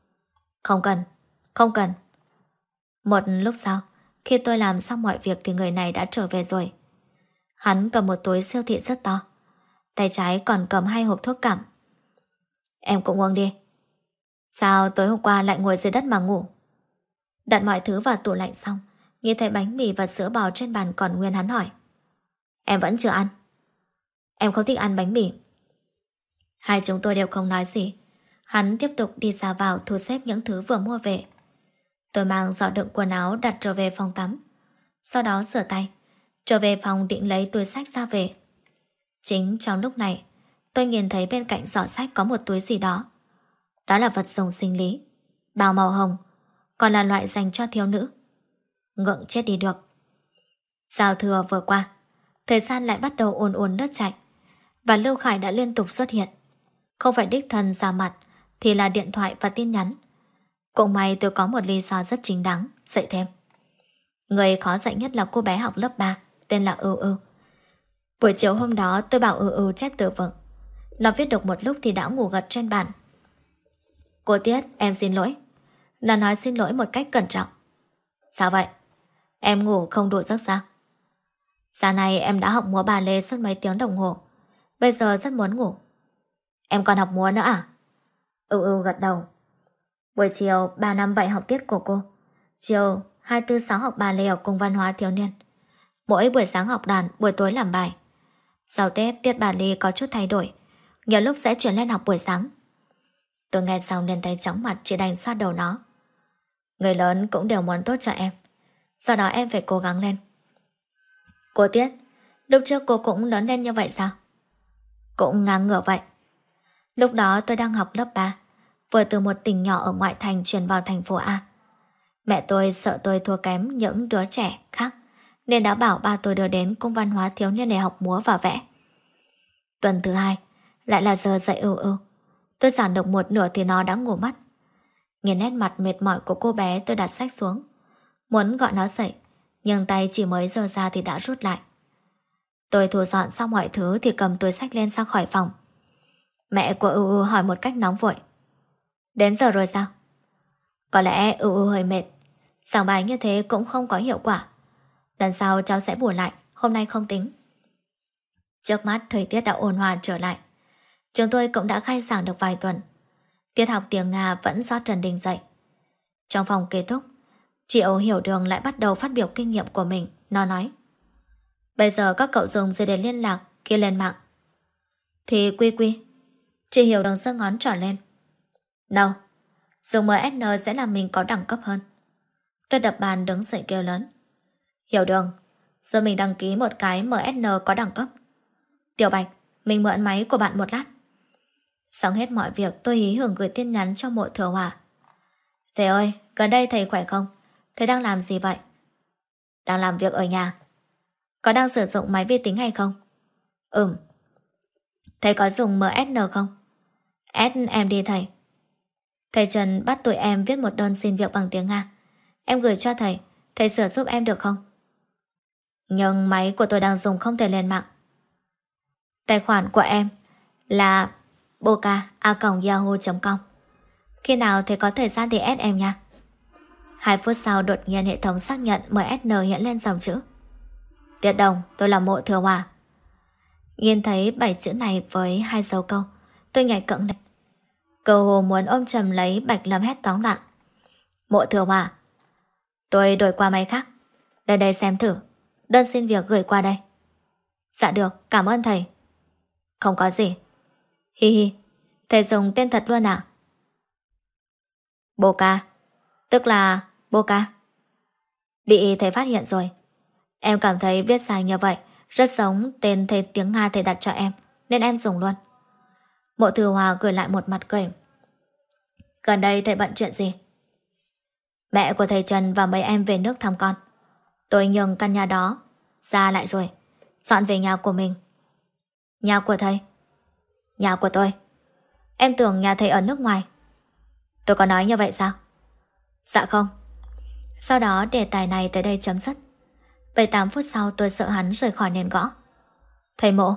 Không cần. Một lúc sau, khi tôi làm xong mọi việc thì người này đã trở về rồi. Hắn cầm một túi siêu thị rất to, tay trái còn cầm 2 hộp thuốc cảm. Em cũng uống đi. Sao tối hôm qua lại ngồi dưới đất mà ngủ? Đặt mọi thứ vào tủ lạnh xong, nhìn thấy bánh mì và sữa bò trên bàn còn nguyên, hắn hỏi. Em vẫn chưa ăn? Em không thích ăn bánh mì. Hai chúng tôi đều không nói gì. Hắn tiếp tục đi ra vào thu xếp những thứ vừa mua về. Tôi mang giỏ đựng quần áo đặt trở về phòng tắm. Sau đó rửa tay, trở về phòng định lấy túi xách ra về. Chính trong lúc này, tôi nhìn thấy bên cạnh giỏ xách có một túi gì đó. Đó là vật dụng sinh lý, bao màu hồng, còn là loại dành cho thiếu nữ. Ngượng chết đi được. Giao thừa vừa qua, thời gian lại bắt đầu ùn nước chảy, và Lưu Khải đã liên tục xuất hiện. Không phải đích thân ra mặt thì là điện thoại và tin nhắn. Cũng may tôi có một lý do rất chính đáng dạy thêm. Người khó dạy nhất là cô bé học lớp 3, tên là Ưu Ưu. Buổi chiều hôm đó tôi bảo Ưu Ưu chép từ vựng. Nó viết được một lúc thì đã ngủ gật trên bàn. Cô Tiết, em xin lỗi. Nó nói xin lỗi một cách cẩn trọng. Sao vậy? Em ngủ không đủ giấc sao? Sáng nay em đã học múa bà lê suốt mấy tiếng đồng hồ. Bây giờ rất muốn ngủ. Em còn học múa nữa à? Ưu gật đầu. Buổi chiều 3 năm 7 học tiết của cô. Chiều 2, 4, 6 học bà lê ở cung văn hóa thiếu niên. Mỗi buổi sáng học đàn, buổi tối làm bài. Sau Tết tiết bà lê có chút thay đổi, nhiều lúc sẽ chuyển lên học buổi sáng. Tôi nghe xong nên thấy chóng mặt, chỉ đành xoa đầu nó. Người lớn cũng đều muốn tốt cho em, sau đó em phải cố gắng lên. Cô Tiết, lúc trước cô cũng lớn lên như vậy sao? Cũng ngang ngửa vậy. Lúc đó tôi đang học lớp 3, vừa từ một tỉnh nhỏ ở ngoại thành chuyển vào thành phố A. Mẹ tôi sợ tôi thua kém những đứa trẻ khác, nên đã bảo ba tôi đưa đến cung văn hóa thiếu niên để học múa và vẽ. Tuần thứ 2 lại là giờ dạy Ưu. Tôi giảng được một nửa thì nó đã ngủ mất. Nhìn nét mặt mệt mỏi của cô bé, tôi đặt sách xuống, muốn gọi nó dậy, nhưng tay chỉ mới giơ ra thì đã rút lại. Tôi thu dọn xong mọi thứ thì cầm túi sách lên ra khỏi phòng. Mẹ của ưu hỏi một cách nóng vội. Đến giờ rồi sao? Có lẽ ưu hơi mệt. Giảng bài như thế cũng không có hiệu quả. Lần sau cháu sẽ bù lại, hôm nay không tính. Trước mắt thời tiết đã ôn hòa trở lại. Chúng tôi cũng đã khai giảng được vài tuần. Tiết học tiếng Nga vẫn do Trần Đình dạy. Trong phòng kết thúc, chị Âu Hiểu Đường lại bắt đầu phát biểu kinh nghiệm của mình. Nó nói: bây giờ các cậu dùng gì để liên lạc khi lên mạng? Thì quy. Chị Hiểu Đường giơ ngón trỏ lên. Đâu, dùng MSN sẽ làm mình có đẳng cấp hơn. Tôi đập bàn đứng dậy kêu lớn. Hiểu Đường, giờ mình đăng ký một cái MSN có đẳng cấp. Tiểu Bạch, mình mượn máy của bạn một lát. Xong hết mọi việc, tôi hí hưởng gửi tin nhắn cho Mộ Thừa Hòa. Thầy ơi, gần đây thầy khỏe không? Thầy đang làm gì vậy? Đang làm việc ở nhà. Có đang sử dụng máy vi tính hay không? Thầy có dùng MSN không? Em đi thầy. Thầy Trần bắt tụi em viết một đơn xin việc bằng tiếng Nga. Em gửi cho thầy, thầy sửa giúp em được không? Nhưng máy của tôi đang dùng không thể lên mạng. Tài khoản của em là boca@yahoo.com. Khi nào thầy có thời gian thì add em nha. 2 phút sau đột nhiên hệ thống xác nhận MSN hiện lên dòng chữ: Tiết Đồng, tôi là Mộ Thừa Hòa. Nhìn thấy 7 chữ này với 2 dấu câu, tôi nhảy cẫng lên. Cầu hồ muốn ôm chầm lấy Bạch Lâm hét tóm loạn. Mộ Thừa Hòa, tôi đổi qua máy khác. Đến đây xem thử. Đơn xin việc gửi qua đây. Dạ được, cảm ơn thầy. Không có gì. Hi hi, thầy dùng tên thật luôn à? Boca, tức là Boca. Bị thầy phát hiện rồi. Em cảm thấy viết sai như vậy rất giống tên thầy tiếng Nga thầy đặt cho em, nên em dùng luôn. Mộ Thừa Hòa gửi lại một mặt cười. Gần đây thầy bận chuyện gì? Mẹ của thầy Trần và mấy em về nước thăm con. Tôi nhường căn nhà đó ra lại rồi, dọn về nhà của mình. Nhà của thầy? Nhà của tôi. Em tưởng nhà thầy ở nước ngoài. Tôi có nói như vậy sao? Dạ không. Sau đó đề tài này tới đây chấm dứt. 7-8 phút sau tôi sợ hắn rời khỏi nền gõ. Thầy Mộ?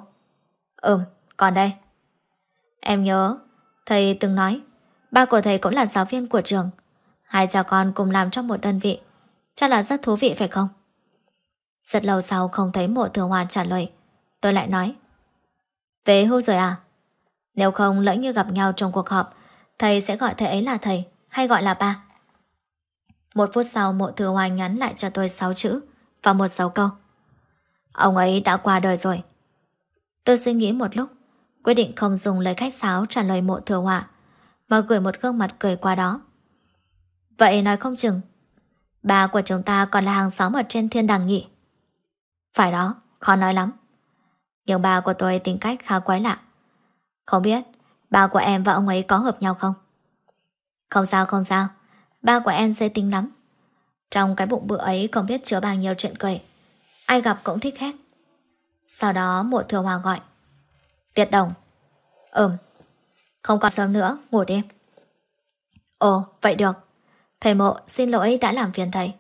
Còn đây. Em nhớ thầy từng nói ba của thầy cũng là giáo viên của trường. Hai cha con cùng làm trong một đơn vị, chắc là rất thú vị phải không? Rất lâu sau không thấy Mộ Thừa Hòa trả lời, tôi lại nói: về hưu rồi à? Nếu không lỡ như gặp nhau trong cuộc họp, thầy sẽ gọi thầy ấy là thầy hay gọi là ba? 1 phút sau Mộ Thừa Hòa nhắn lại cho tôi 6 chữ và một dấu câu: ông ấy đã qua đời rồi. Tôi suy nghĩ một lúc, quyết định không dùng lời khách sáo trả lời Mộ Thừa Hòa, mà gửi một gương mặt cười qua đó. Vậy nói không chừng ba của chúng ta còn là hàng xóm ở trên thiên đàng nhỉ? Phải đó, khó nói lắm. Nhưng ba của tôi tính cách khá quái lạ. Không biết ba của em và ông ấy có hợp nhau không? Không sao. Ba của em dễ tính lắm. Trong cái bụng bự ấy không biết chứa bao nhiêu chuyện cười, ai gặp cũng thích hết. Sau đó Mộ Thừa Hòa gọi: Tiết Đồng. Không còn sớm nữa, ngủ đêm. Ồ, vậy được. Thầy Mộ xin lỗi đã làm phiền thầy.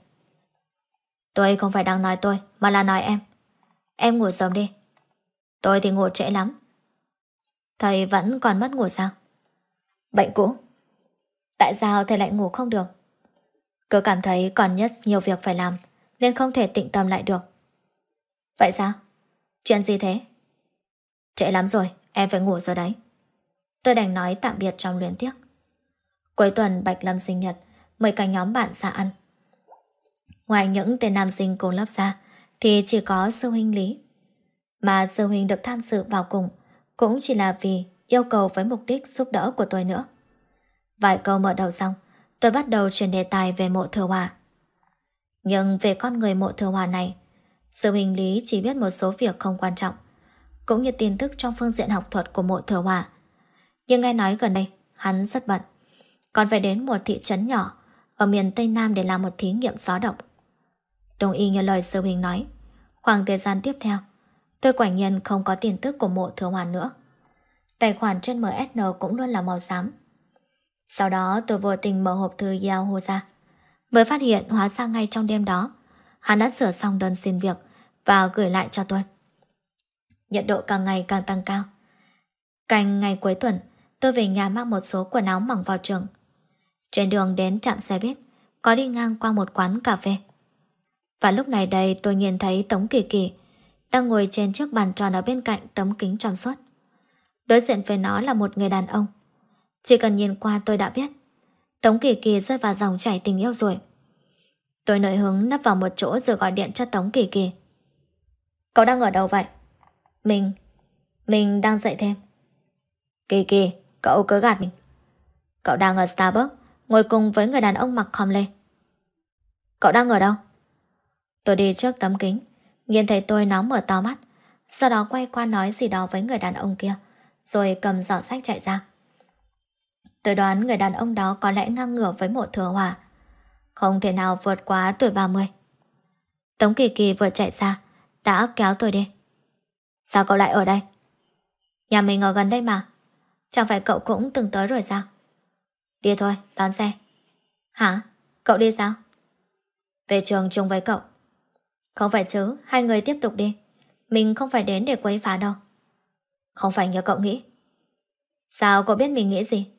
Tôi không phải đang nói tôi, mà là nói em. Em ngủ sớm đi. Tôi thì ngủ trễ lắm. Thầy vẫn còn mất ngủ sao? Bệnh cũ. Tại sao thầy lại ngủ không được? Cứ cảm thấy còn rất nhiều việc phải làm, nên không thể tĩnh tâm lại được. Vậy sao? Chuyện gì thế? Trễ lắm rồi, em phải ngủ rồi đấy. Tôi đành nói tạm biệt trong luyến tiếc. Cuối tuần Bạch Lâm sinh nhật, mời cả nhóm bạn ra ăn. Ngoài những tên nam sinh cùng lớp ra thì chỉ có sư huynh Lý. Mà sư huynh được tham dự vào cùng cũng chỉ là vì yêu cầu với mục đích giúp đỡ của tôi nữa. Vài câu mở đầu xong, tôi bắt đầu chuyển đề tài về Mộ Thừa Hòa. Nhưng về con người Mộ Thừa Hòa này, sư huynh Lý chỉ biết một số việc không quan trọng, cũng như tin tức trong phương diện học thuật của Mộ Thừa Hòa. Nhưng nghe nói gần đây hắn rất bận, còn phải đến một thị trấn nhỏ ở miền Tây Nam để làm một thí nghiệm gió động. Đồng ý như lời sư huynh nói, khoảng thời gian tiếp theo tôi quả nhiên không có tin tức của Mộ Thừa Hòa nữa. Tài khoản trên MSN cũng luôn là màu xám. Sau đó tôi vô tình mở hộp thư Yahoo ra, mới phát hiện hóa ra ngay trong đêm đó hắn đã sửa xong đơn xin việc và gửi lại cho tôi. Nhiệt độ càng ngày càng tăng cao. Canh ngày cuối tuần, tôi về nhà mang một số quần áo mỏng vào trường. Trên đường đến trạm xe buýt, có đi ngang qua một quán cà phê. Và lúc này đây tôi nhìn thấy Tống Kỳ Kỳ đang ngồi trên chiếc bàn tròn ở bên cạnh tấm kính trong suốt. Đối diện với nó là một người đàn ông. Chỉ cần nhìn qua tôi đã biết Tống Kỳ Kỳ rơi vào dòng chảy tình yêu rồi. Tôi nổi hứng nấp vào một chỗ rồi gọi điện cho Tống Kỳ Kỳ. Cậu đang ở đâu vậy? Mình đang dậy thêm. Kỳ Kỳ, cậu cứ gạt mình. Cậu đang ở Starbucks, ngồi cùng với người đàn ông mặc khom lê. Cậu đang ở đâu? Tôi đi trước tấm kính, nhìn thấy tôi nó mở to mắt, sau đó quay qua nói gì đó với người đàn ông kia, rồi cầm giỏ sách chạy ra. Tôi đoán người đàn ông đó có lẽ ngang ngửa với Mộ Thừa Hòa, không thể nào vượt quá tuổi 30. Tống Kỳ Kỳ vừa chạy ra đã kéo tôi đi. Sao cậu lại ở đây? Nhà mình ở gần đây mà. Chẳng phải cậu cũng từng tới rồi sao? Đi thôi, đón xe. Hả? Cậu đi sao? Về trường chung với cậu. Không phải chứ, hai người tiếp tục đi. Mình không phải đến để quấy phá đâu. Không phải như cậu nghĩ. Sao cậu biết mình nghĩ gì?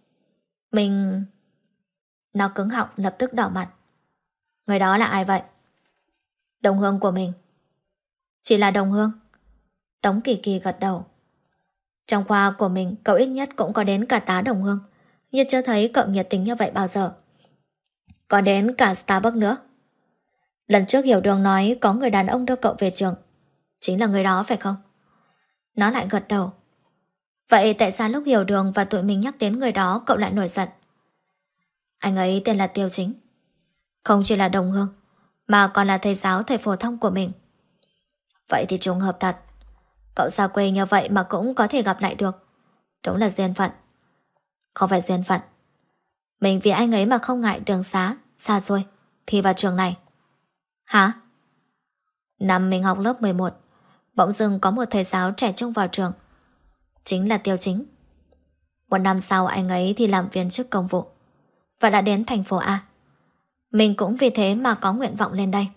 Nó cứng họng lập tức đỏ mặt. Người đó là ai vậy? Đồng hương của mình. Chỉ là đồng hương? Tống Kỳ Kỳ gật đầu. Trong khoa của mình cậu ít nhất cũng có đến cả tá đồng hương, nhưng chưa thấy cậu nhiệt tình như vậy bao giờ. Có đến cả Starbucks nữa. Lần trước Hiểu Đường nói có người đàn ông đưa cậu về trường. Chính là người đó phải không? Nó lại gật đầu. Vậy tại sao lúc Hiểu Đường và tụi mình nhắc đến người đó cậu lại nổi giận? Anh ấy tên là Tiêu Chính. Không chỉ là đồng hương, mà còn là thầy giáo thầy phổ thông của mình. Vậy thì trùng hợp thật. Cậu xa quê như vậy mà cũng có thể gặp lại được. Đúng là duyên phận. Không phải duyên phận. Mình vì anh ấy mà không ngại đường xá xa xôi thì vào trường này. Hả? Năm mình học lớp 11, bỗng dưng có một thầy giáo trẻ trung vào trường. Chính là Tiêu Chính. Một năm sau anh ấy thì làm viên chức công vụ và đã đến thành phố A. Mình cũng vì thế mà có nguyện vọng lên đây.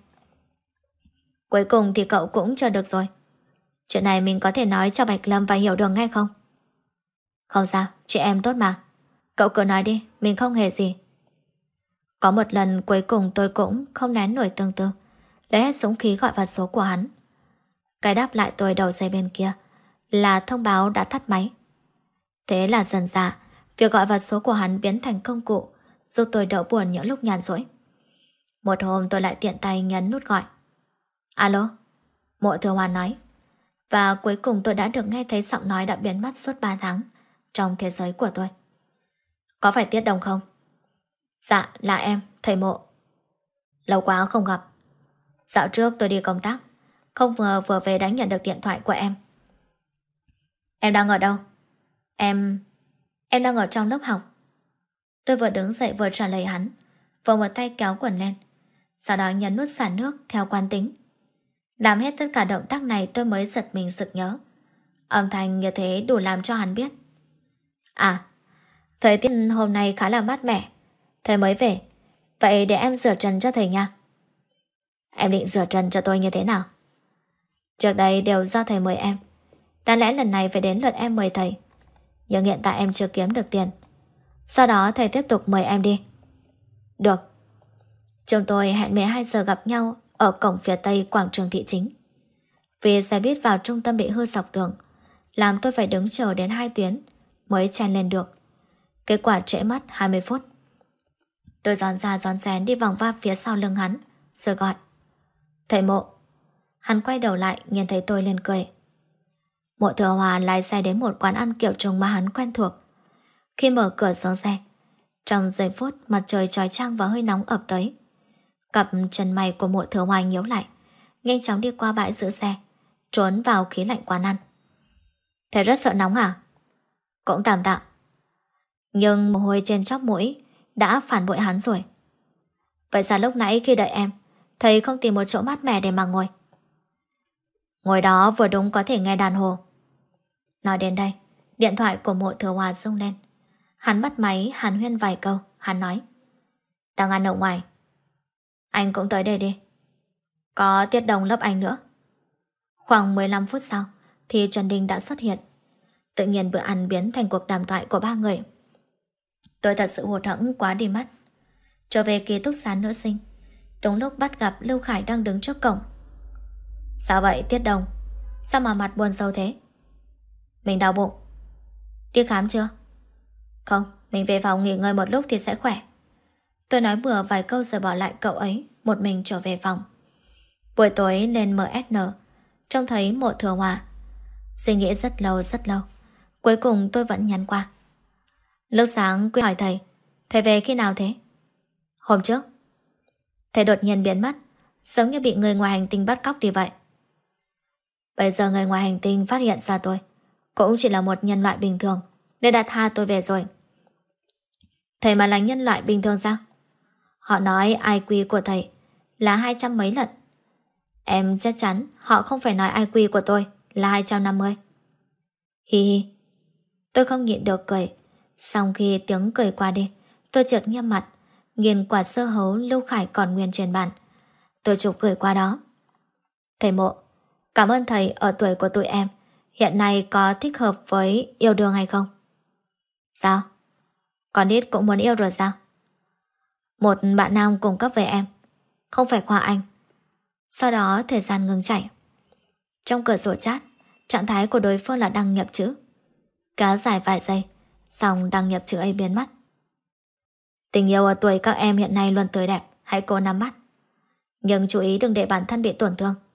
Cuối cùng thì cậu cũng chờ được rồi. Chuyện này mình có thể nói cho Bạch Lâm và Hiểu Đường ngay không? Không sao, chị em tốt mà. Cậu cứ nói đi, mình không hề gì. Có một lần cuối cùng tôi cũng không nén nổi tương tư, lấy hết dũng khí gọi vào số của hắn. Cái đáp lại tôi đầu dây bên kia là thông báo đã tắt máy. Thế là dần dà việc gọi vào số của hắn biến thành công cụ giúp tôi đỡ buồn những lúc nhàn rỗi. Một hôm tôi lại tiện tay nhấn nút gọi. Alo? Mộ Thừa Hoàn nói. Và cuối cùng tôi đã được nghe thấy giọng nói đã biến mất suốt 3 tháng trong thế giới của tôi. Có phải Tiết Đồng không? Dạ, là em, thầy Mộ. Lâu quá không gặp. Dạo trước tôi đi công tác, không ngờ vừa về đã nhận được điện thoại của em. Em đang ở đâu? Em đang ở trong lớp học. Tôi vừa đứng dậy vừa trả lời hắn, vừa một tay kéo quần lên, sau đó nhấn nút xả nước theo quán tính. Làm hết tất cả động tác này tôi mới giật mình sực nhớ. Âm thanh như thế đủ làm cho hắn biết. À, thời tiết hôm nay khá là mát mẻ, thầy mới về. Vậy để em rửa chân cho thầy nha. Em định rửa chân cho tôi như thế nào? Trước đây đều do thầy mời em, đáng lẽ lần này phải đến lượt em mời thầy. Nhưng hiện tại em chưa kiếm được tiền, sau đó thầy tiếp tục mời em đi. Được. Chúng tôi hẹn 12 giờ gặp nhau ở cổng phía tây quảng trường thị chính. Vì xe buýt vào trung tâm bị hư dọc đường, làm tôi phải đứng chờ đến 2 tuyến mới chen lên được. Kết quả trễ mất 20 phút. Tôi gión ra gión xén đi vòng va phía sau lưng hắn, rồi gọi. Thầy Mộ. Hắn quay đầu lại nhìn thấy tôi lên cười. Mộ Thừa Hòa lái xe đến một quán ăn kiểu trùng mà hắn quen thuộc. Khi mở cửa xuống xe, trong giây phút mặt trời chói chang và hơi nóng ập tới, cặp chân mày của Mộ Thừa Hòa nhíu lại, nhanh chóng đi qua bãi giữ xe, trốn vào khí lạnh quán ăn. Thầy rất sợ nóng à? Cũng tạm tạm. Nhưng mồ hôi trên chóp mũi đã phản bội hắn rồi. Vậy sao lúc nãy khi đợi em, thầy không tìm một chỗ mát mẻ để mà ngồi? Ngồi đó vừa đúng có thể nghe đàn hồ. Nói đến đây, điện thoại của Mộ Thừa Hòa rung lên. Hắn bắt máy hàn huyên vài câu. Hắn nói: đang ăn ở ngoài, anh cũng tới đây đi. Có Tiết Đồng lớp anh nữa. Khoảng 15 phút sau thì Trần Đình đã xuất hiện. Tự nhiên bữa ăn biến thành cuộc đàm thoại của ba người. Tôi thật sự hụt hẫng quá đi mất. Trở về ký túc xá nữ sinh, đúng lúc bắt gặp Lưu Khải đang đứng trước cổng. Sao vậy Tiết Đồng? Sao mà mặt buồn rầu thế? Mình đau bụng. Đi khám chưa? Không, mình về phòng nghỉ ngơi một lúc thì sẽ khỏe. Tôi nói bừa vài câu rồi bỏ lại cậu ấy, một mình trở về phòng. Buổi tối lên MSN, trông thấy Mộ Thừa Hòa. Suy nghĩ rất lâu. Cuối cùng tôi vẫn nhắn qua. Lúc sáng Quy hỏi thầy về khi nào thế? Hôm trước. Thầy đột nhiên biến mất, giống như bị người ngoài hành tinh bắt cóc đi vậy. Bây giờ người ngoài hành tinh phát hiện ra tôi cũng chỉ là một nhân loại bình thường, nên đã tha tôi về rồi. Thầy mà là nhân loại bình thường sao? Họ nói IQ của thầy là 200 mấy lần. Em chắc chắn họ không phải nói IQ của tôi là 250. Hi hi. Tôi không nhịn được cười. Sau khi tiếng cười qua đi, tôi chợt nghiêm mặt, nghiền quả dưa hấu Lưu Khải còn nguyên trên bàn. Tôi chụp cười qua đó. Thầy Mộ, cảm ơn thầy ở tuổi của tụi em hiện nay có thích hợp với yêu đương hay không? Sao? Con nít cũng muốn yêu rồi sao? Một bạn nam cùng cấp với em, không phải Khoa Anh. Sau đó thời gian ngừng chảy. Trong cửa sổ chat, trạng thái của đối phương là đăng nhập chữ. Kéo dài vài giây, xong đăng nhập chữ ấy biến mất. Tình yêu ở tuổi các em hiện nay luôn tươi đẹp, hãy cố nắm bắt. Nhưng chú ý đừng để bản thân bị tổn thương.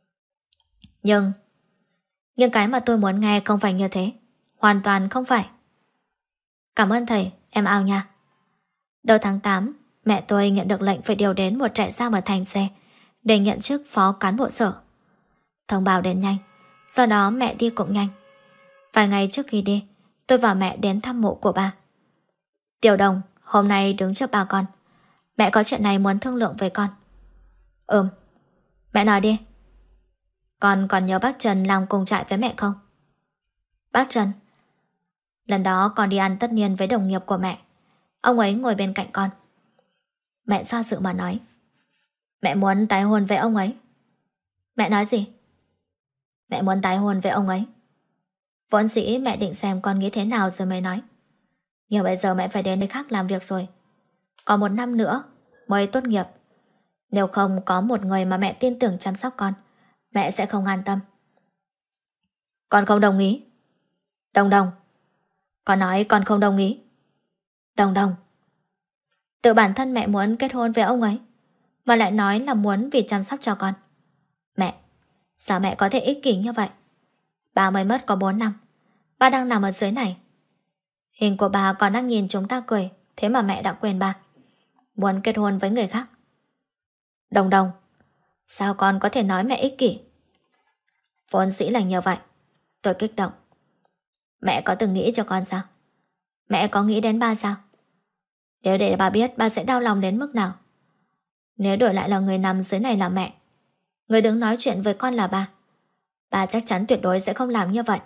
Nhưng cái mà tôi muốn nghe không phải như thế. Hoàn toàn không phải. Cảm ơn thầy, em ao nha. Đầu tháng 8, mẹ tôi nhận được lệnh phải điều đến một trại giam ở Thành Xe để nhận chức phó cán bộ sở. Thông báo đến nhanh, sau đó mẹ đi cũng nhanh. Vài ngày trước khi đi, tôi và mẹ đến thăm mộ của ba. Tiểu Đồng, hôm nay đứng trước ba con. Mẹ có chuyện này muốn thương lượng với con. Mẹ nói đi. Con còn nhớ bác Trần làm cùng trại với mẹ không? Bác Trần? Lần đó con đi ăn tất niên với đồng nghiệp của mẹ. Ông ấy ngồi bên cạnh con. Mẹ do dự mà nói. Mẹ muốn tái hôn với ông ấy. Mẹ nói gì? Mẹ muốn tái hôn với ông ấy. Vốn dĩ mẹ định xem con nghĩ thế nào rồi mới nói. Nhưng bây giờ mẹ phải đến nơi khác làm việc rồi. Còn 1 năm nữa mới tốt nghiệp. Nếu không có một người mà mẹ tin tưởng chăm sóc con, mẹ sẽ không an tâm. Con không đồng ý. Đồng. Con nói con không đồng ý. Đồng. Tự bản thân mẹ muốn kết hôn với ông ấy, mà lại nói là muốn vì chăm sóc cho con. Mẹ, sao mẹ có thể ích kỷ như vậy? Ba mới mất có 4 năm. Ba đang nằm ở dưới này. Hình của bà còn đang nhìn chúng ta cười, thế mà mẹ đã quên ba. Muốn kết hôn với người khác. Đồng, sao con có thể nói mẹ ích kỷ? Vốn dĩ là như vậy. Tôi kích động. Mẹ có từng nghĩ cho con sao? Mẹ có nghĩ đến ba sao? Nếu để bà biết, ba sẽ đau lòng đến mức nào. Nếu đổi lại là người nằm dưới này là mẹ, người đứng nói chuyện với con là ba chắc chắn tuyệt đối sẽ không làm như vậy.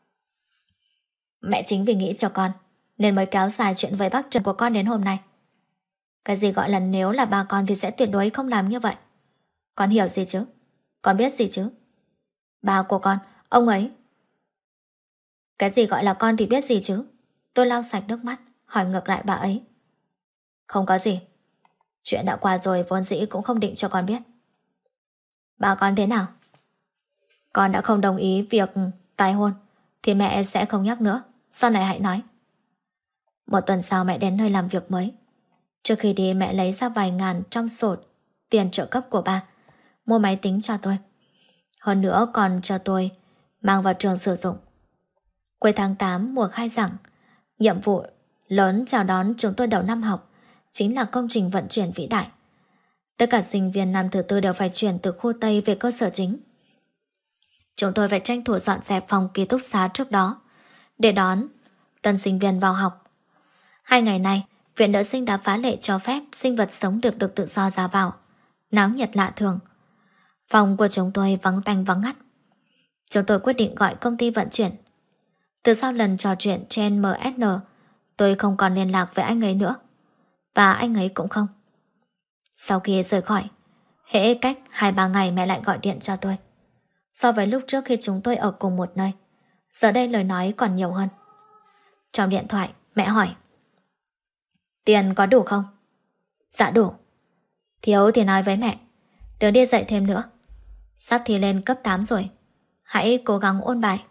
Mẹ chính vì nghĩ cho con nên mới kéo dài chuyện với bác Trần của con đến hôm nay. Cái gì gọi là nếu là ba con thì sẽ tuyệt đối không làm như vậy. Con hiểu gì chứ? Con biết gì chứ? Ba của con, ông ấy. Cái gì gọi là con thì biết gì chứ? Tôi lau sạch nước mắt, hỏi ngược lại bà ấy. Không có gì. Chuyện đã qua rồi, vốn dĩ cũng không định cho con biết. Bà con thế nào? Con đã không đồng ý việc tái hôn thì mẹ sẽ không nhắc nữa. Sau này hãy nói. 1 tuần sau mẹ đến nơi làm việc mới. Trước khi đi mẹ lấy ra vài ngàn trong sổ tiền trợ cấp của ba, mua máy tính cho tôi. Hơn nữa còn cho tôi mang vào trường sử dụng. Cuối tháng 8 mùa khai giảng, nhiệm vụ lớn chào đón chúng tôi đầu năm học chính là công trình vận chuyển vĩ đại. Tất cả sinh viên năm thứ 4 đều phải chuyển từ khu Tây về cơ sở chính. Chúng tôi phải tranh thủ dọn dẹp phòng ký túc xá trước đó để đón tân sinh viên vào học. 2 ngày nay, viện nữ sinh đã phá lệ cho phép sinh vật sống được tự do ra vào, náo nhiệt lạ thường. Phòng của chúng tôi vắng tanh vắng ngắt. Chúng tôi quyết định gọi công ty vận chuyển. Từ sau lần trò chuyện trên MSN, tôi không còn liên lạc với anh ấy nữa. Và anh ấy cũng không. Sau khi rời khỏi, hễ cách 2-3 ngày mẹ lại gọi điện cho tôi. So với lúc trước khi chúng tôi ở cùng một nơi, giờ đây lời nói còn nhiều hơn. Trong điện thoại, mẹ hỏi: tiền có đủ không? Dạ đủ. Thiếu thì nói với mẹ, đừng đi dạy thêm nữa. Sắp thi lên cấp 8 rồi, hãy cố gắng ôn bài.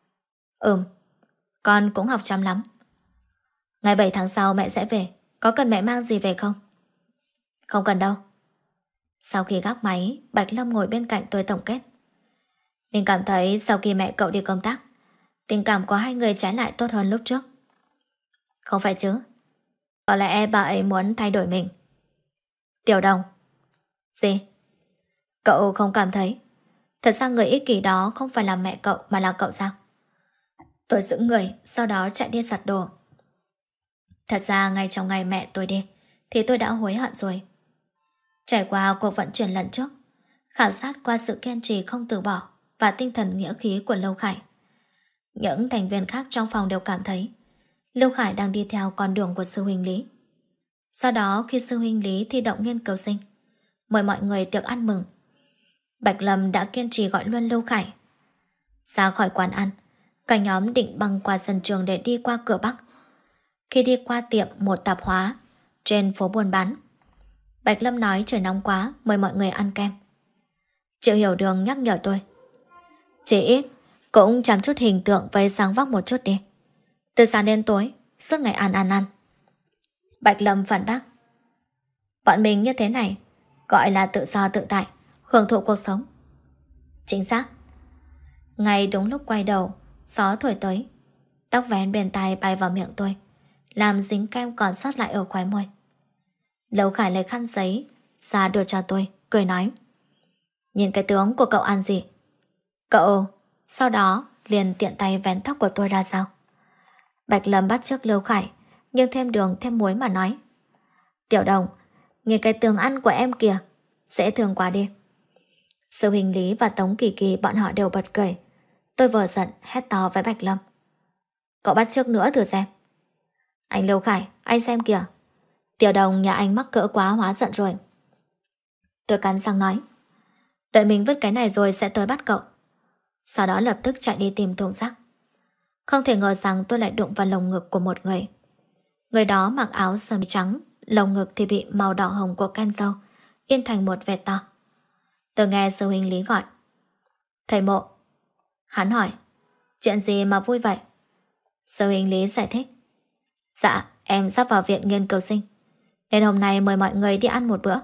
Con cũng học chăm lắm. Ngày 7 tháng sau mẹ sẽ về, có cần mẹ mang gì về không? Không cần đâu. Sau khi gác máy, Bạch Lâm ngồi bên cạnh tôi tổng kết. Mình cảm thấy sau khi mẹ cậu đi công tác, tình cảm của hai người trái lại tốt hơn lúc trước. Không phải chứ, có lẽ bà ấy muốn thay đổi mình. Tiểu Đồng. Gì? Cậu không cảm thấy thật ra người ích kỷ đó không phải là mẹ cậu mà là cậu sao? Tôi giữ người, sau đó chạy đi giặt đồ. Thật ra ngay trong ngày mẹ tôi đi thì tôi đã hối hận rồi. Trải qua cuộc vận chuyển lần trước, khảo sát qua sự kiên trì không từ bỏ và tinh thần nghĩa khí của Lâu Khải, những thành viên khác trong phòng đều cảm thấy Lâu Khải đang đi theo con đường của sư huynh Lý. Sau đó khi sư huynh Lý thi đậu nghiên cứu sinh, mời mọi người tiệc ăn mừng, Bạch Lâm đã kiên trì gọi luôn Lâu Khải. Ra khỏi quán ăn, cả nhóm định băng qua sân trường để đi qua cửa Bắc. Khi đi qua tiệm một tạp hóa trên phố buôn bán, Bạch Lâm nói trời nóng quá, mời mọi người ăn kem. Triệu Hiểu Đường nhắc nhở tôi: chỉ ít cũng chăm chút hình tượng với sáng vóc một chút đi. Từ sáng đến tối suốt ngày ăn. Bạch Lâm phản bác: bọn mình như thế này gọi là tự do tự tại, hưởng thụ cuộc sống. Chính xác. Ngay đúng lúc quay đầu, gió thổi tới, tóc vén bên tai bay vào miệng tôi, làm dính kem còn sót lại ở khóe môi. Lâu Khải lấy khăn giấy ra đưa cho tôi, cười nói: nhìn cái tướng của cậu ăn gì? Cậu. Sau đó liền tiện tay vén tóc của tôi ra sao. Bạch Lâm bắt chước Lâu Khải, nhưng thêm đường thêm muối mà nói: Tiểu Đồng, nhìn cái tướng ăn của em kìa, dễ thương quá đi. Sư huynh Lý và Tống Kỳ Kỳ bọn họ đều bật cười. Tôi vừa giận hét to với Bạch Lâm: cậu bắt chước nữa thử xem. Anh Lâu Khải, anh xem kìa, Tiểu Đồng nhà anh mắc cỡ quá hóa giận rồi. Tôi cắn răng nói: đợi mình vứt cái này rồi sẽ tới bắt cậu. Sau đó lập tức chạy đi tìm thùng rác. Không thể ngờ rằng tôi lại đụng vào lồng ngực của một người. Người đó mặc áo sơ mi trắng, lồng ngực thì bị màu đỏ hồng của kem dâu in thành một vệt to. Tôi nghe sư huynh Lý gọi: thầy Mộ. Hắn hỏi: chuyện gì mà vui vậy? Sư huynh Lý giải thích: dạ, em sắp vào viện nghiên cứu sinh, nên hôm nay mời mọi người đi ăn một bữa.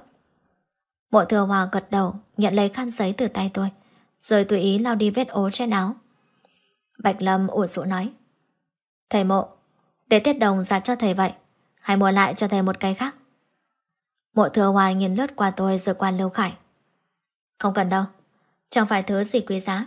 Mộ Thừa Hòa gật đầu, nhận lấy khăn giấy từ tay tôi, rồi tùy ý lau đi vết ố trên áo. Bạch Lâm ủ rũ nói: thầy Mộ, để Tiết Đồng giặt cho thầy vậy, hay mua lại cho thầy một cái khác? Mộ Thừa Hòa nhìn lướt qua tôi rồi qua Lâu Khải: không cần đâu, chẳng phải thứ gì quý giá.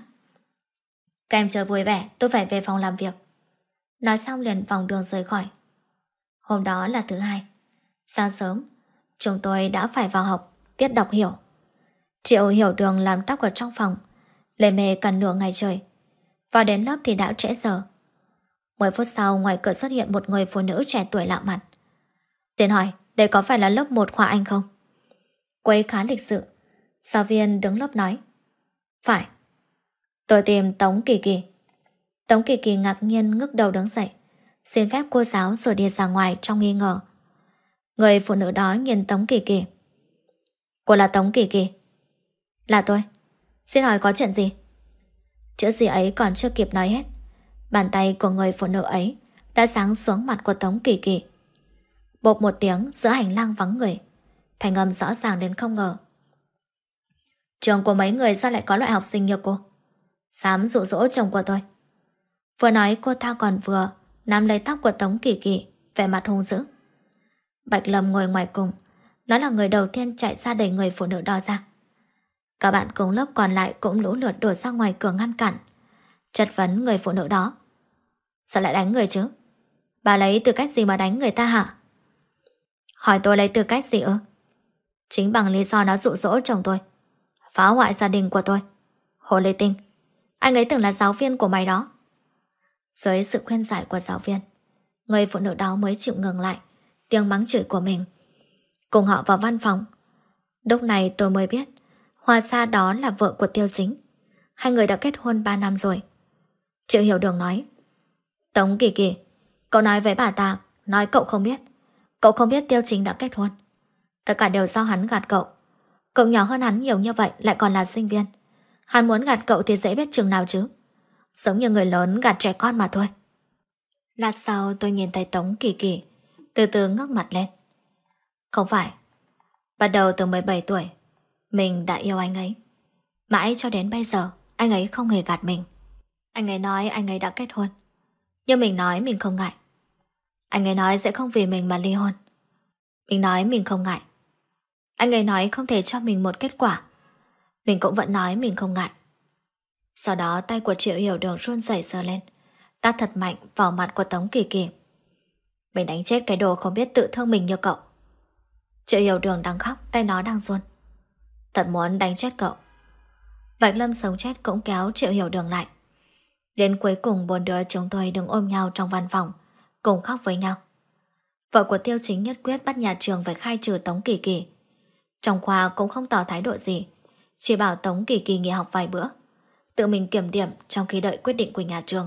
Các em chơi vui vẻ, tôi phải về phòng làm việc. Nói xong liền vòng đường rời khỏi. Hôm đó là thứ hai. Sáng sớm, chúng tôi đã phải vào học tiết đọc hiểu. Triệu Hiểu Đường làm tóc ở trong phòng, lề mề cả nửa ngày trời. Vào đến lớp thì đã trễ giờ. 10 phút sau, ngoài cửa xuất hiện một người phụ nữ trẻ tuổi lạ mặt. Xin hỏi, đây có phải là lớp 1 khoa Anh không? Cô ấy khá lịch sự. Giáo viên đứng lớp nói: phải. Tôi tìm Tống Kỳ Kỳ. Tống Kỳ Kỳ ngạc nhiên ngước đầu đứng dậy, xin phép cô giáo rồi đi ra ngoài trong nghi ngờ. Người phụ nữ đó nhìn Tống Kỳ Kỳ: cô là Tống Kỳ Kỳ? Là tôi. Xin hỏi có chuyện gì? Chữ gì ấy còn chưa kịp nói hết, bàn tay của người phụ nữ ấy đã giáng xuống mặt của Tống Kỳ Kỳ. Bộp một tiếng giữa hành lang vắng người, thành âm rõ ràng đến không ngờ: trường của mấy người sao lại có loại học sinh như cô, dám dụ dỗ chồng của tôi? Vừa nói cô ta còn vừa nắm lấy tóc của Tống Kỳ Kỳ, vẻ mặt hung dữ. Bạch Lâm ngồi ngoài cùng, nó là người đầu tiên chạy ra đẩy người phụ nữ đó ra. Các bạn cùng lớp còn lại cũng lũ lượt đổ ra ngoài cửa ngăn cản, chất vấn người phụ nữ đó: sao lại đánh người chứ? Bà lấy tư cách gì mà đánh người ta hả? Hỏi tôi lấy tư cách gì ư? Chính bằng lý do nó dụ dỗ chồng tôi, phá hoại gia đình của tôi. Hồ Lê Tinh, anh ấy từng là giáo viên của mày đó. Dưới sự khuyên giải của giáo viên, người phụ nữ đó mới chịu ngừng lại tiếng mắng chửi của mình. Cùng họ vào văn phòng. Lúc này tôi mới biết hóa ra đó là vợ của Tiêu Chính. Hai người đã kết hôn 3 năm rồi. Triệu Hiểu Đường nói: Tống Kỳ Kỳ, cậu nói với bà ta, nói cậu không biết. Cậu không biết Tiêu Chính đã kết hôn. Tất cả đều do hắn gạt cậu. Cậu nhỏ hơn hắn nhiều như vậy, lại còn là sinh viên. Hắn muốn gạt cậu thì dễ biết chừng nào chứ. Giống như người lớn gạt trẻ con mà thôi. Lát sau tôi nhìn thấy Tống Kỳ Kỳ từ từ ngước mặt lên. Không phải. Bắt đầu từ 17 tuổi mình đã yêu anh ấy. Mãi cho đến bây giờ anh ấy không hề gạt mình. Anh ấy nói anh ấy đã kết hôn, nhưng mình nói mình không ngại. Anh ấy nói sẽ không vì mình mà ly hôn. Mình nói mình không ngại. Anh ấy nói không thể cho mình một kết quả. Mình cũng vẫn nói mình không ngại. Sau đó tay của Triệu Hiểu Đường run rẩy giơ lên, tát thật mạnh vào mặt của Tống Kỳ Kỳ. Mình đánh chết cái đồ không biết tự thương mình như cậu. Triệu Hiểu Đường đang khóc, tay nó đang run. Thật muốn đánh chết cậu. Bạch Lâm sống chết cũng kéo Triệu Hiểu Đường lại. Đến cuối cùng 4 đứa chúng tôi đứng ôm nhau trong văn phòng, cùng khóc với nhau. Vợ của Tiêu Chính nhất quyết bắt nhà trường phải khai trừ Tống Kỳ Kỳ. Trong khoa cũng không tỏ thái độ gì, chỉ bảo Tống Kỳ Kỳ nghỉ học vài bữa, tự mình kiểm điểm trong khi đợi quyết định của nhà trường.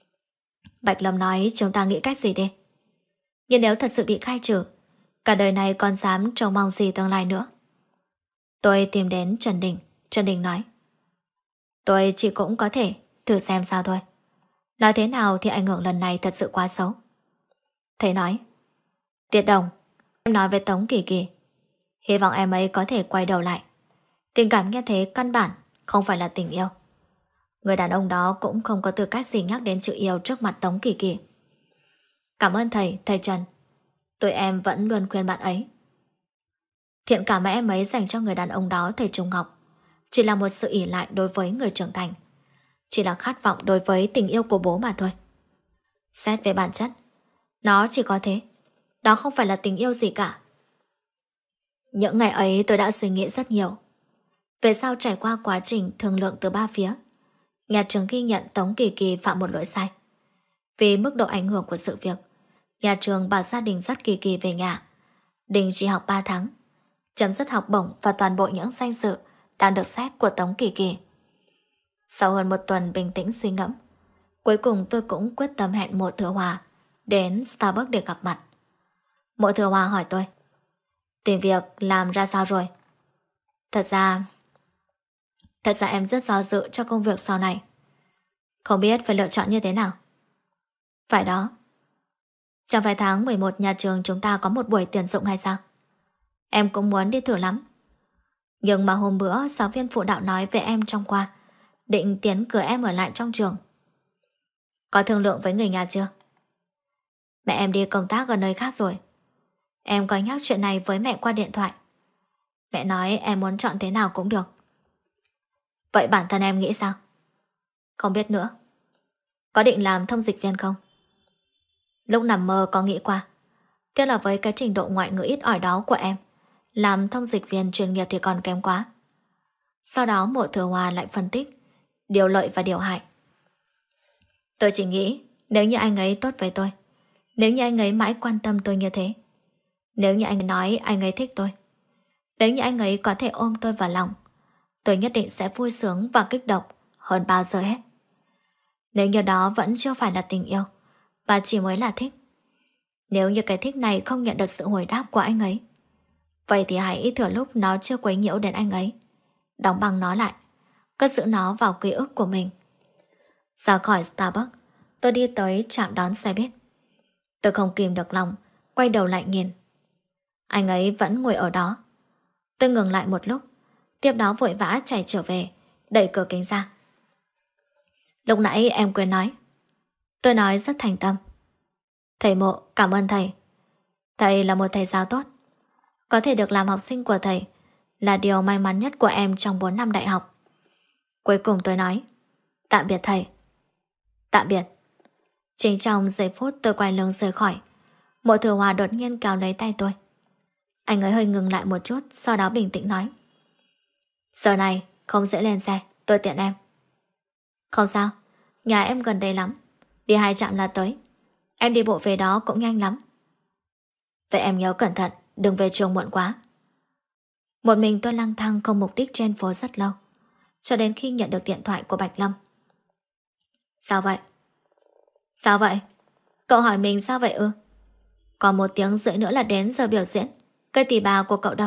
Bạch Lâm nói chúng ta nghĩ cách gì đi. Nhưng nếu thật sự bị khai trừ, cả đời này còn dám trông mong gì tương lai nữa. Tôi tìm đến Trần Đình. Trần Đình nói: Tôi chỉ cũng có thể thử xem sao thôi. Nói thế nào thì ảnh hưởng lần này thật sự quá xấu. Thầy nói: Tiết Đồng, em nói với Tống Kỳ Kỳ, hy vọng em ấy có thể quay đầu lại. Tình cảm như thế căn bản không phải là tình yêu. Người đàn ông đó cũng không có tư cách gì nhắc đến chữ yêu trước mặt Tống Kỳ Kỳ. Cảm ơn thầy, thầy Trần. Tụi em vẫn luôn khuyên bạn ấy. Thiện cảm mà em ấy dành cho người đàn ông đó thầy Trung Ngọc chỉ là một sự ỷ lại đối với người trưởng thành, chỉ là khát vọng đối với tình yêu của bố mà thôi. Xét về bản chất, nó chỉ có thế. Đó không phải là tình yêu gì cả. Những ngày ấy tôi đã suy nghĩ rất nhiều. Về sau trải qua quá trình thương lượng từ ba phía, nhà trường ghi nhận Tống Kỳ Kỳ phạm một lỗi sai. Vì mức độ ảnh hưởng của sự việc, nhà trường bảo gia đình dắt Kỳ Kỳ về nhà, đình chỉ học 3 tháng, chấm dứt học bổng và toàn bộ những danh dự đang được xét của Tống Kỳ Kỳ. Sau hơn 1 tuần bình tĩnh suy ngẫm, cuối cùng tôi cũng quyết tâm hẹn Mộ Thừa Hòa đến Starbucks để gặp mặt. Mộ Thừa Hòa hỏi tôi: Tìm việc làm ra sao rồi? Thật ra em rất do dự cho công việc sau này, không biết phải lựa chọn như thế nào. Phải đó. Trong vài tháng 11 nhà trường chúng ta có một buổi tuyển dụng hay sao? Em cũng muốn đi thử lắm. Nhưng mà hôm bữa giáo viên phụ đạo nói về em trong khoa, định tiến cử em ở lại trong trường. Có thương lượng với người nhà chưa? Mẹ em đi công tác ở nơi khác rồi. Em có nhắc chuyện này với mẹ qua điện thoại. Mẹ nói em muốn chọn thế nào cũng được. Vậy bản thân em nghĩ sao? Không biết nữa. Có định làm thông dịch viên không? Lúc nằm mơ có nghĩ qua. Tiếc là với cái trình độ ngoại ngữ ít ỏi đó của em, làm thông dịch viên chuyên nghiệp thì còn kém quá. Sau đó Mộ Thừa Hòa lại phân tích điều lợi và điều hại. Tôi chỉ nghĩ nếu như anh ấy tốt với tôi, nếu như anh ấy mãi quan tâm tôi như thế, nếu như anh ấy nói anh ấy thích tôi, nếu như anh ấy có thể ôm tôi vào lòng, tôi nhất định sẽ vui sướng và kích động hơn bao giờ hết. Nếu như đó vẫn chưa phải là tình yêu, mà chỉ mới là thích, nếu như cái thích này không nhận được sự hồi đáp của anh ấy, vậy thì hãy thừa lúc nó chưa quấy nhiễu đến anh ấy, đóng băng nó lại, cất giữ nó vào ký ức của mình. Ra khỏi Starbucks, tôi đi tới trạm đón xe buýt. Tôi không kìm được lòng, quay đầu lại nhìn. Anh ấy vẫn ngồi ở đó. Tôi ngừng lại một lúc, tiếp đó vội vã chạy trở về, đẩy cửa kính ra. Lúc nãy em quên nói. Tôi nói rất thành tâm. Thầy Mộ, cảm ơn thầy. Thầy là một thầy giáo tốt. Có thể được làm học sinh của thầy là điều may mắn nhất của em trong 4 năm đại học. Cuối cùng tôi nói: Tạm biệt thầy. Tạm biệt. Chính trong giây phút tôi quay lưng rời khỏi, Mộ Thừa Hòa đột nhiên kéo lấy tay tôi. Anh ấy hơi ngừng lại một chút, sau đó bình tĩnh nói: Giờ này không dễ lên xe, tôi tiện em. Không sao, nhà em gần đây lắm. đi 2 trạm là tới. Em đi bộ về đó cũng nhanh lắm. Vậy em nhớ cẩn thận, đừng về trường muộn quá. Một mình tôi lang thang không mục đích trên phố rất lâu, cho đến khi nhận được điện thoại của Bạch Lâm. Sao vậy? Sao vậy? Cậu hỏi mình sao vậy ư? Còn 1 tiếng rưỡi nữa là đến giờ biểu diễn. Cây tỳ bà của cậu đâu?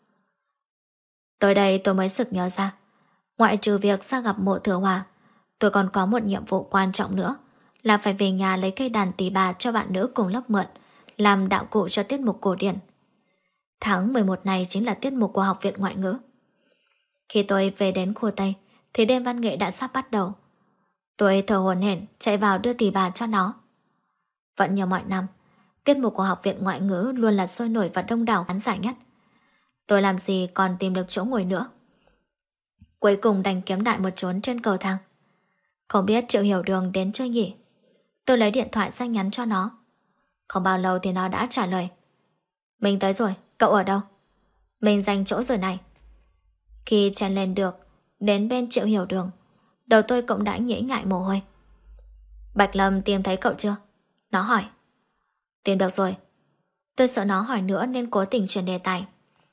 Tới đây tôi mới sực nhớ ra, ngoại trừ việc ra gặp Mộ Thừa Hòa, tôi còn có một nhiệm vụ quan trọng nữa, là phải về nhà lấy cây đàn tỳ bà cho bạn nữ cùng lớp mượn, làm đạo cụ cho tiết mục cổ điển. Tháng 11 này chính là tiết mục của Học viện Ngoại ngữ. Khi tôi về đến khu Tây thì đêm văn nghệ đã sắp bắt đầu. Tôi thở hổn hển chạy vào đưa tỳ bà cho nó. Vẫn như mọi năm, tiết mục của Học viện Ngoại ngữ luôn là sôi nổi và đông đảo khán giả nhất. Tôi làm gì còn tìm được chỗ ngồi nữa. Cuối cùng đành kiếm đại một chốn trên cầu thang. Không biết Triệu Hiểu Đường đến chơi nhỉ? Tôi lấy điện thoại ra nhắn cho nó. Không bao lâu thì nó đã trả lời. Mình tới rồi, cậu ở đâu? Mình giành chỗ rồi này. Khi chen lên được đến bên Triệu Hiểu Đường, đầu tôi cũng đã nhễ ngại mồ hôi. Bạch Lâm tìm thấy cậu chưa? Nó hỏi. Tìm được rồi. Tôi sợ nó hỏi nữa nên cố tình chuyển đề tài.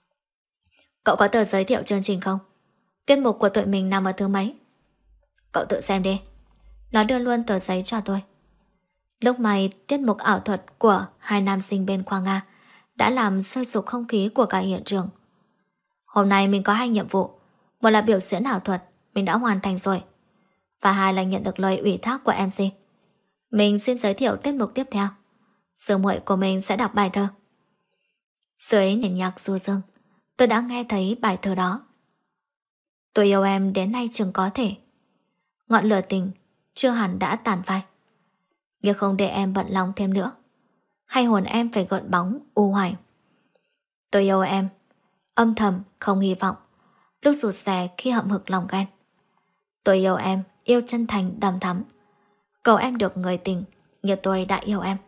Cậu có tờ giới thiệu chương trình không? Tiết mục của tụi mình nằm ở thứ mấy? Cậu tự xem đi. Nó đưa luôn tờ giấy cho tôi. Lúc này tiết mục ảo thuật của 2 nam sinh bên khoa Nga đã làm sôi sục không khí của cả hiện trường. Hôm nay mình có 2 nhiệm vụ. Một là biểu diễn ảo thuật, mình đã hoàn thành rồi. Và 2 là nhận được lời ủy thác của MC. Mình xin giới thiệu tiết mục tiếp theo. Sư muội của mình sẽ đọc bài thơ. Dưới nền nhạc du dương, tôi đã nghe thấy bài thơ đó. Tôi yêu em đến nay chừng có thể. Ngọn lửa tình chưa hẳn đã tàn phai, nhưng không để em bận lòng thêm nữa, hay hồn em phải gợn bóng u hoài. Tôi yêu em, âm thầm không hy vọng, lúc rụt rè khi hậm hực lòng ghen. Tôi yêu em, yêu chân thành đầm thắm, cầu em được người tình như tôi đã yêu em.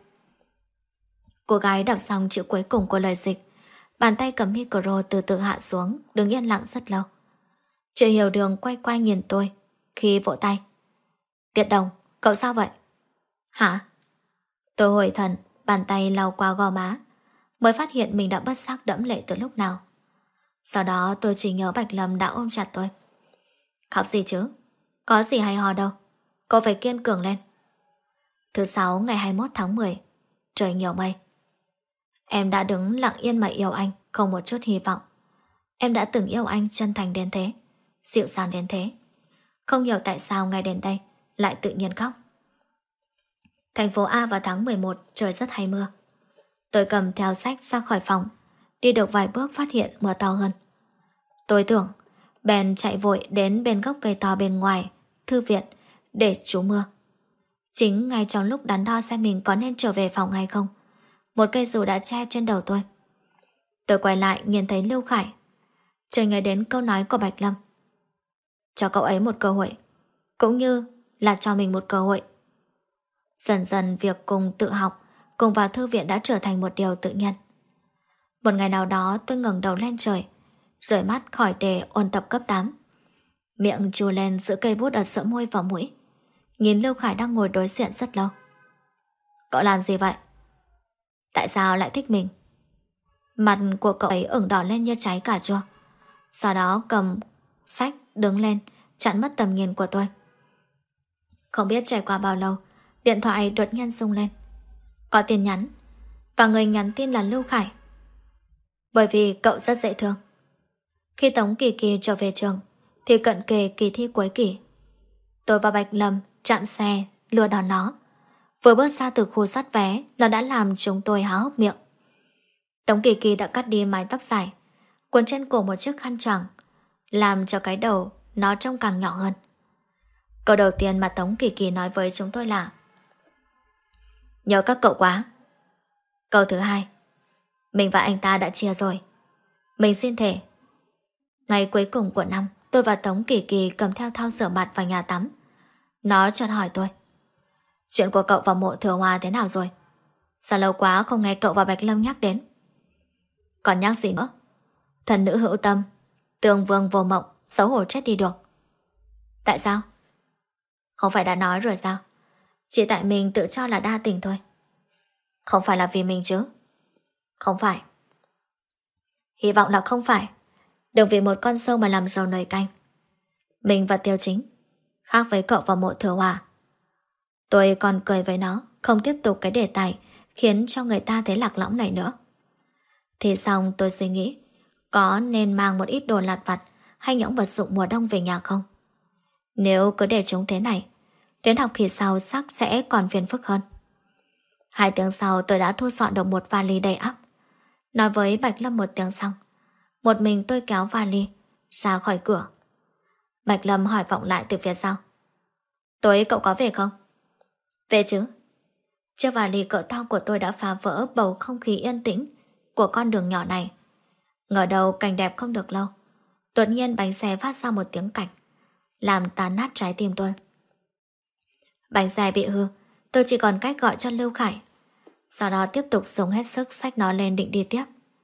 Cô gái đọc xong chữ cuối cùng của lời dịch, bàn tay cầm micro từ từ hạ xuống, đứng yên lặng rất lâu. Triệu Hiểu Đường quay quay nhìn tôi khi vỗ tay. Tiết Đồng, cậu sao vậy? Hả? Tôi hồi thần, bàn tay lau qua gò má, mới phát hiện mình đã bất giác đẫm lệ từ lúc nào. Sau đó tôi chỉ nhớ Bạch Lâm đã ôm chặt tôi. Khóc gì chứ? Có gì hay ho đâu. Cậu phải kiên cường lên. Thứ 6 ngày 21 tháng 10, trời nhiều mây. Em đã đứng lặng yên mà yêu anh, không một chút hy vọng. Em đã từng yêu anh chân thành đến thế, dịu dàng đến thế. Không hiểu tại sao ngày đến đây lại tự nhiên khóc. Thành phố A vào tháng 11 trời rất hay mưa. Tôi cầm theo sách ra khỏi phòng, đi được vài bước phát hiện mưa to hơn. Tôi tưởng, bèn chạy vội đến bên gốc cây to bên ngoài thư viện để trú mưa. Chính ngay trong lúc đắn đo xem mình có nên trở về phòng hay không, một cây dù đã che trên đầu tôi. Tôi quay lại nhìn thấy Lưu Khải. Trời nghe đến câu nói của Bạch Lâm. Cho cậu ấy một cơ hội, cũng như là cho mình một cơ hội. Dần dần việc cùng tự học, cùng vào thư viện đã trở thành một điều tự nhiên. Một ngày nào đó tôi ngẩng đầu lên trời, rời mắt khỏi đề ôn tập cấp 8. Miệng chù lên giữ cây bút ở giữa môi vào mũi, nhìn Lưu Khải đang ngồi đối diện rất lâu. Cậu làm gì vậy? Tại sao lại thích mình? Mặt của cậu ấy ửng đỏ lên như trái cà chua. Sau đó cầm sách đứng lên, chặn mất tầm nhìn của tôi. Không biết trải qua bao lâu, điện thoại đột nhiên rung lên. Có tin nhắn, và người nhắn tin là Lưu Khải. Bởi vì cậu rất dễ thương. Khi Tống Kỳ Kỳ trở về trường thì cận kề kỳ thi cuối kỳ. Tôi và Bạch Lâm chặn xe lừa đón nó. Vừa bước ra từ khu soát vé, nó đã làm chúng tôi há hốc miệng. Tống Kỳ Kỳ đã cắt đi mái tóc dài, quấn trên cổ một chiếc khăn choàng, làm cho cái đầu nó trông càng nhỏ hơn. Câu đầu tiên mà Tống Kỳ Kỳ nói với chúng tôi là: nhớ các cậu quá. Câu thứ hai: mình và anh ta đã chia rồi. Mình xin thề. Ngày cuối cùng của năm, tôi và Tống Kỳ Kỳ cầm theo thau rửa mặt vào nhà tắm. Nó chợt hỏi tôi: chuyện của cậu và Mộ Thừa Hòa thế nào rồi? Sao lâu quá không nghe cậu và Bạch Lâm nhắc đến? Còn nhắc gì nữa? Thần nữ hữu tâm, tường vương vô mộng, xấu hổ chết đi được. Tại sao? Không phải đã nói rồi sao? Chỉ tại mình tự cho là đa tình thôi. Không phải là vì mình chứ? Không phải. Hy vọng là không phải. Đừng vì một con sâu mà làm dầu nồi canh. Mình và Tiêu Chính khác với cậu và Mộ Thừa Hòa. Tôi còn cười với nó, không tiếp tục cái đề tài khiến cho người ta thấy lạc lõng này nữa. Thì xong tôi suy nghĩ có nên mang một ít đồ lặt vặt hay những vật dụng mùa đông về nhà không? Nếu cứ để chúng thế này, đến học kỳ sau chắc sẽ còn phiền phức hơn. 2 tiếng sau tôi đã thu dọn được một vali đầy ắp. Nói với Bạch Lâm 1 tiếng xong, một mình tôi kéo vali ra khỏi cửa. Bạch Lâm hỏi vọng lại từ phía sau. Tối cậu có về không? Về chứ. Chiếc vali cỡ to của tôi đã phá vỡ bầu không khí yên tĩnh của con đường nhỏ này. Ngờ đầu cảnh đẹp không được lâu, đột nhiên bánh xe phát ra một tiếng cạch, làm tan nát trái tim tôi. Bánh xe bị hư, tôi chỉ còn cách gọi cho Lưu Khải, sau đó tiếp tục dùng hết sức xách nó lên định đi tiếp.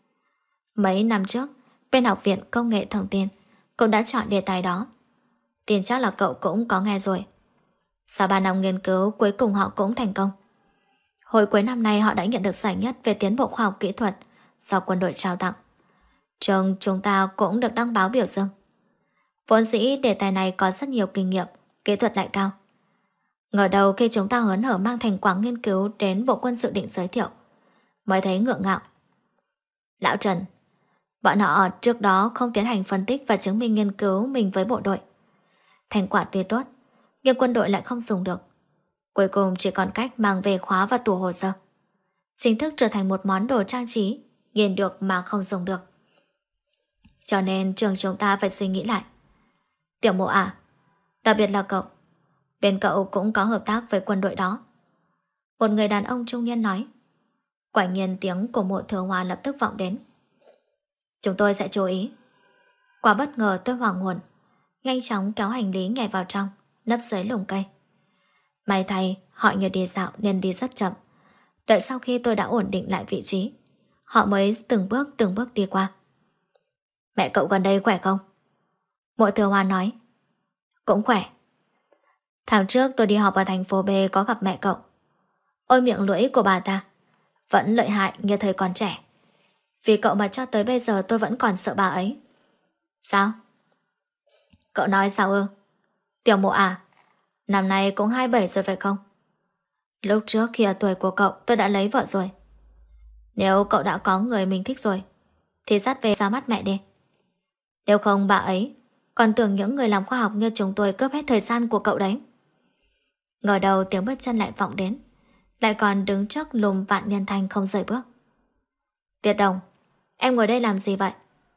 Mấy năm trước, bên Học viện Công nghệ Thông tin cũng đã chọn đề tài đó. Tin chắc là cậu cũng có nghe rồi. Sau 3 năm nghiên cứu, cuối cùng họ cũng thành công. Hồi cuối năm nay họ đã nhận được giải nhất về tiến bộ khoa học kỹ thuật do quân đội trao tặng. Trường chúng ta cũng được đăng báo biểu dương. Vốn dĩ đề tài này có rất nhiều kinh nghiệm, kỹ thuật lại cao. Ngờ đầu khi chúng ta hớn hở mang thành quả nghiên cứu đến Bộ Quân sự định giới thiệu, mới thấy ngượng ngạo. Lão Trần, bọn họ trước đó không tiến hành phân tích và chứng minh nghiên cứu mình với bộ đội. Thành quả tuy tốt, nhưng quân đội lại không dùng được. Cuối cùng chỉ còn cách mang về khóa và tủ hồ sơ. Chính thức trở thành một món đồ trang trí, nghiền được mà không dùng được. Cho nên trường chúng ta phải suy nghĩ lại. Tiểu Mộ à, đặc biệt là cậu, bên cậu cũng có hợp tác với quân đội đó. Một người đàn ông trung niên nói. Quả nhiên tiếng của Mộ Thừa Hòa lập tức vọng đến. Chúng tôi sẽ chú ý. Quá bất ngờ tôi hoảng hồn, nhanh chóng kéo hành lý nhảy vào trong, nấp dưới lùm cây. May thay họ nhờ đi dạo nên đi rất chậm. Đợi sau khi tôi đã ổn định lại vị trí, họ mới từng bước đi qua. Mẹ cậu gần đây khỏe không? Mộ Thừa Hòa nói. Cũng khỏe. Tháng trước tôi đi họp ở thành phố B có gặp mẹ cậu. Ôi miệng lưỡi của bà ta vẫn lợi hại như thời còn trẻ. Vì cậu mà cho tới bây giờ tôi vẫn còn sợ bà ấy. Sao? Cậu nói sao ư? Tiểu Mộ à, năm nay cũng 27 rồi phải không? Lúc trước khi ở tuổi của cậu tôi đã lấy vợ rồi. Nếu cậu đã có người mình thích rồi thì dắt về ra mắt mẹ đi. Nếu không bà ấy còn tưởng những người làm khoa học như chúng tôi cướp hết thời gian của cậu đấy. Ngờ đầu tiếng bước chân lại vọng đến, lại còn đứng trước lùm Vạn Nhân Thanh không rời bước. Tiết Đồng, em ngồi đây làm gì vậy?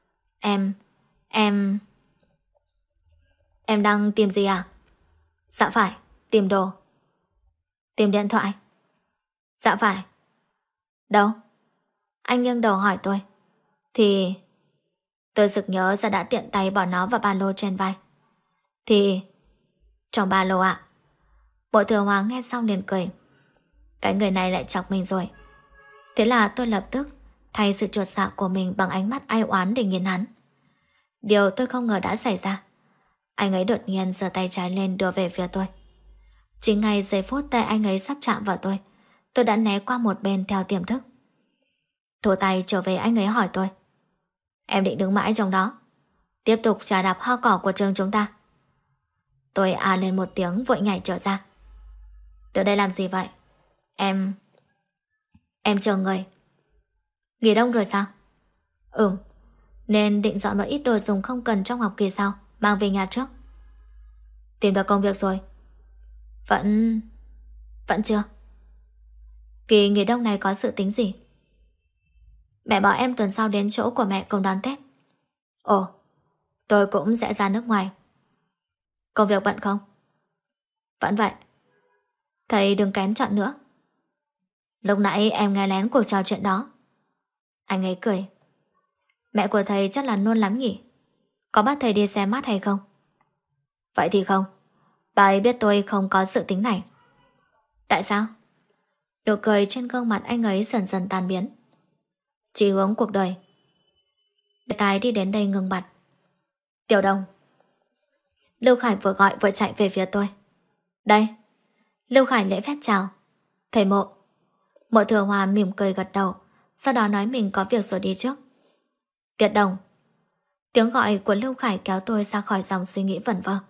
Em đang tìm gì à? Dạ phải, tìm đồ. Tìm điện thoại? Dạ phải. Đâu? Anh nghiêng đầu hỏi tôi. Thì... Tôi sực nhớ ra đã tiện tay bỏ nó vào ba lô trên vai. Thì... Trong ba lô ạ. Bộ Thừa Hòa nghe xong liền cười. Cái người này lại chọc mình rồi. Thế là tôi lập tức thay sự chuột dạ của mình bằng ánh mắt ai oán để nhìn hắn. Điều tôi không ngờ đã xảy ra. Anh ấy đột nhiên giơ tay trái lên đưa về phía tôi. Chỉ ngay giây phút tay anh ấy sắp chạm vào tôi đã né qua một bên theo tiềm thức. Thủ tay trở về anh ấy hỏi tôi. Em định đứng mãi trong đó tiếp tục trà đạp hoa cỏ của trường chúng ta? Tôi à lên một tiếng vội nhảy trở ra. Từ đây làm gì vậy? Em chờ người. Nghỉ đông rồi sao? Nên định dọn một ít đồ dùng không cần trong học kỳ sau mang về nhà trước. Tìm được công việc rồi? Vẫn chưa. Kỳ nghỉ đông này có sự tính gì? Mẹ bảo em tuần sau đến chỗ của mẹ cùng đón Tết. Ồ, tôi cũng sẽ ra nước ngoài. Công việc bận không? Vẫn vậy. Thầy đừng kén chọn nữa. Lúc nãy em nghe lén cuộc trò chuyện đó. Anh ấy cười. Mẹ của thầy chắc là nôn lắm nhỉ? Có bắt thầy đi xem mắt hay không? Vậy thì không. Bà ấy biết tôi không có sự tính này. Tại sao? Nụ cười trên gương mặt anh ấy dần dần tan biến. Chỉ hướng cuộc đời. Đề tài đi đến đây ngừng bặt. Tiểu Đông. Lưu Khải vừa gọi vừa chạy về phía tôi. Đây. Lưu Khải lễ phép chào. Thầy Mộ. Mộ Thừa Hòa mỉm cười gật đầu, sau đó nói mình có việc rồi đi trước. Tiết Đồng. Tiếng gọi của Lưu Khải kéo tôi ra khỏi dòng suy nghĩ vẩn vơ.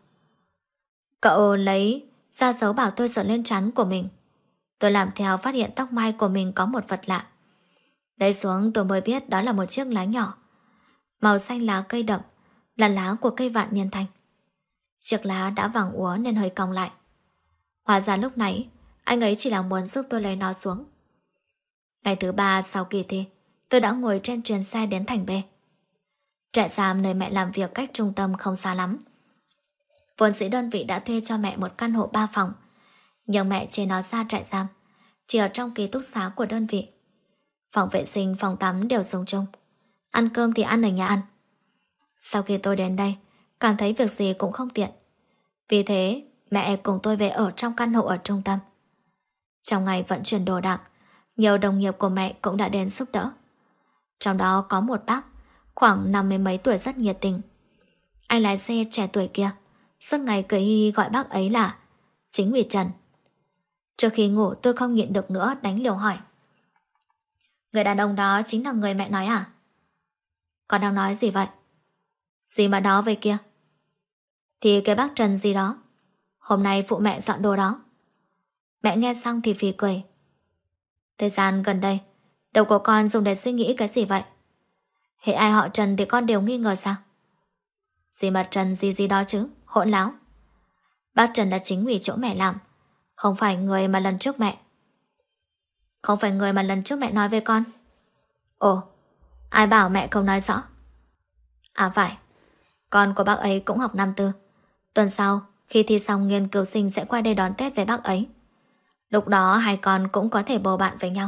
Cậu lấy ra dấu bảo tôi sờ lên trán của mình. Tôi làm theo, phát hiện tóc mai của mình có một vật lạ. Lấy xuống tôi mới biết đó là một chiếc lá nhỏ, màu xanh lá cây đậm, là lá của cây vạn niên thanh. Chiếc lá đã vàng úa nên hơi cong lại. Hóa ra lúc nãy anh ấy chỉ là muốn giúp tôi lấy nó xuống. Ngày thứ 3 sau kỳ thi, tôi đã ngồi trên chuyến xe đến thành B. Trại giam nơi mẹ làm việc cách trung tâm không xa lắm. Vốn dĩ đơn vị đã thuê cho mẹ một căn hộ 3 phòng, nhưng mẹ chê nó ra trại giam, chỉ ở trong ký túc xá của đơn vị. Phòng vệ sinh, phòng tắm đều dùng chung. Ăn cơm thì ăn ở nhà ăn. Sau khi tôi đến đây, cảm thấy việc gì cũng không tiện. Vì thế, mẹ cùng tôi về ở trong căn hộ ở trung tâm. Trong ngày vận chuyển đồ đạc, nhiều đồng nghiệp của mẹ cũng đã đến giúp đỡ. Trong đó có một bác khoảng 50 mấy tuổi rất nhiệt tình. Anh lái xe trẻ tuổi kia suốt ngày cười hi hi gọi bác ấy là Chính ủy Trần. Trước khi ngủ tôi không nhịn được nữa đánh liều hỏi: người đàn ông đó chính là người mẹ nói à? Con đang nói gì vậy? Gì mà đó vậy kia? Thì cái bác Trần gì đó, hôm nay phụ mẹ dọn đồ đó. Mẹ nghe xong thì phì cười. Thời gian gần đây, đầu của con dùng để suy nghĩ cái gì vậy? Hễ ai họ Trần thì con đều nghi ngờ sao? Gì mà Trần gì gì đó chứ, hỗn láo. Bác Trần là chính ủy chỗ mẹ làm, không phải người mà lần trước mẹ. Không phải người mà lần trước mẹ nói với con. Ồ, ai bảo mẹ không nói rõ? À phải, con của bác ấy cũng học năm tư. Tuần sau, khi thi xong nghiên cứu sinh sẽ qua đây đón Tết với bác ấy. Lúc đó hai con cũng có thể bầu bạn với nhau.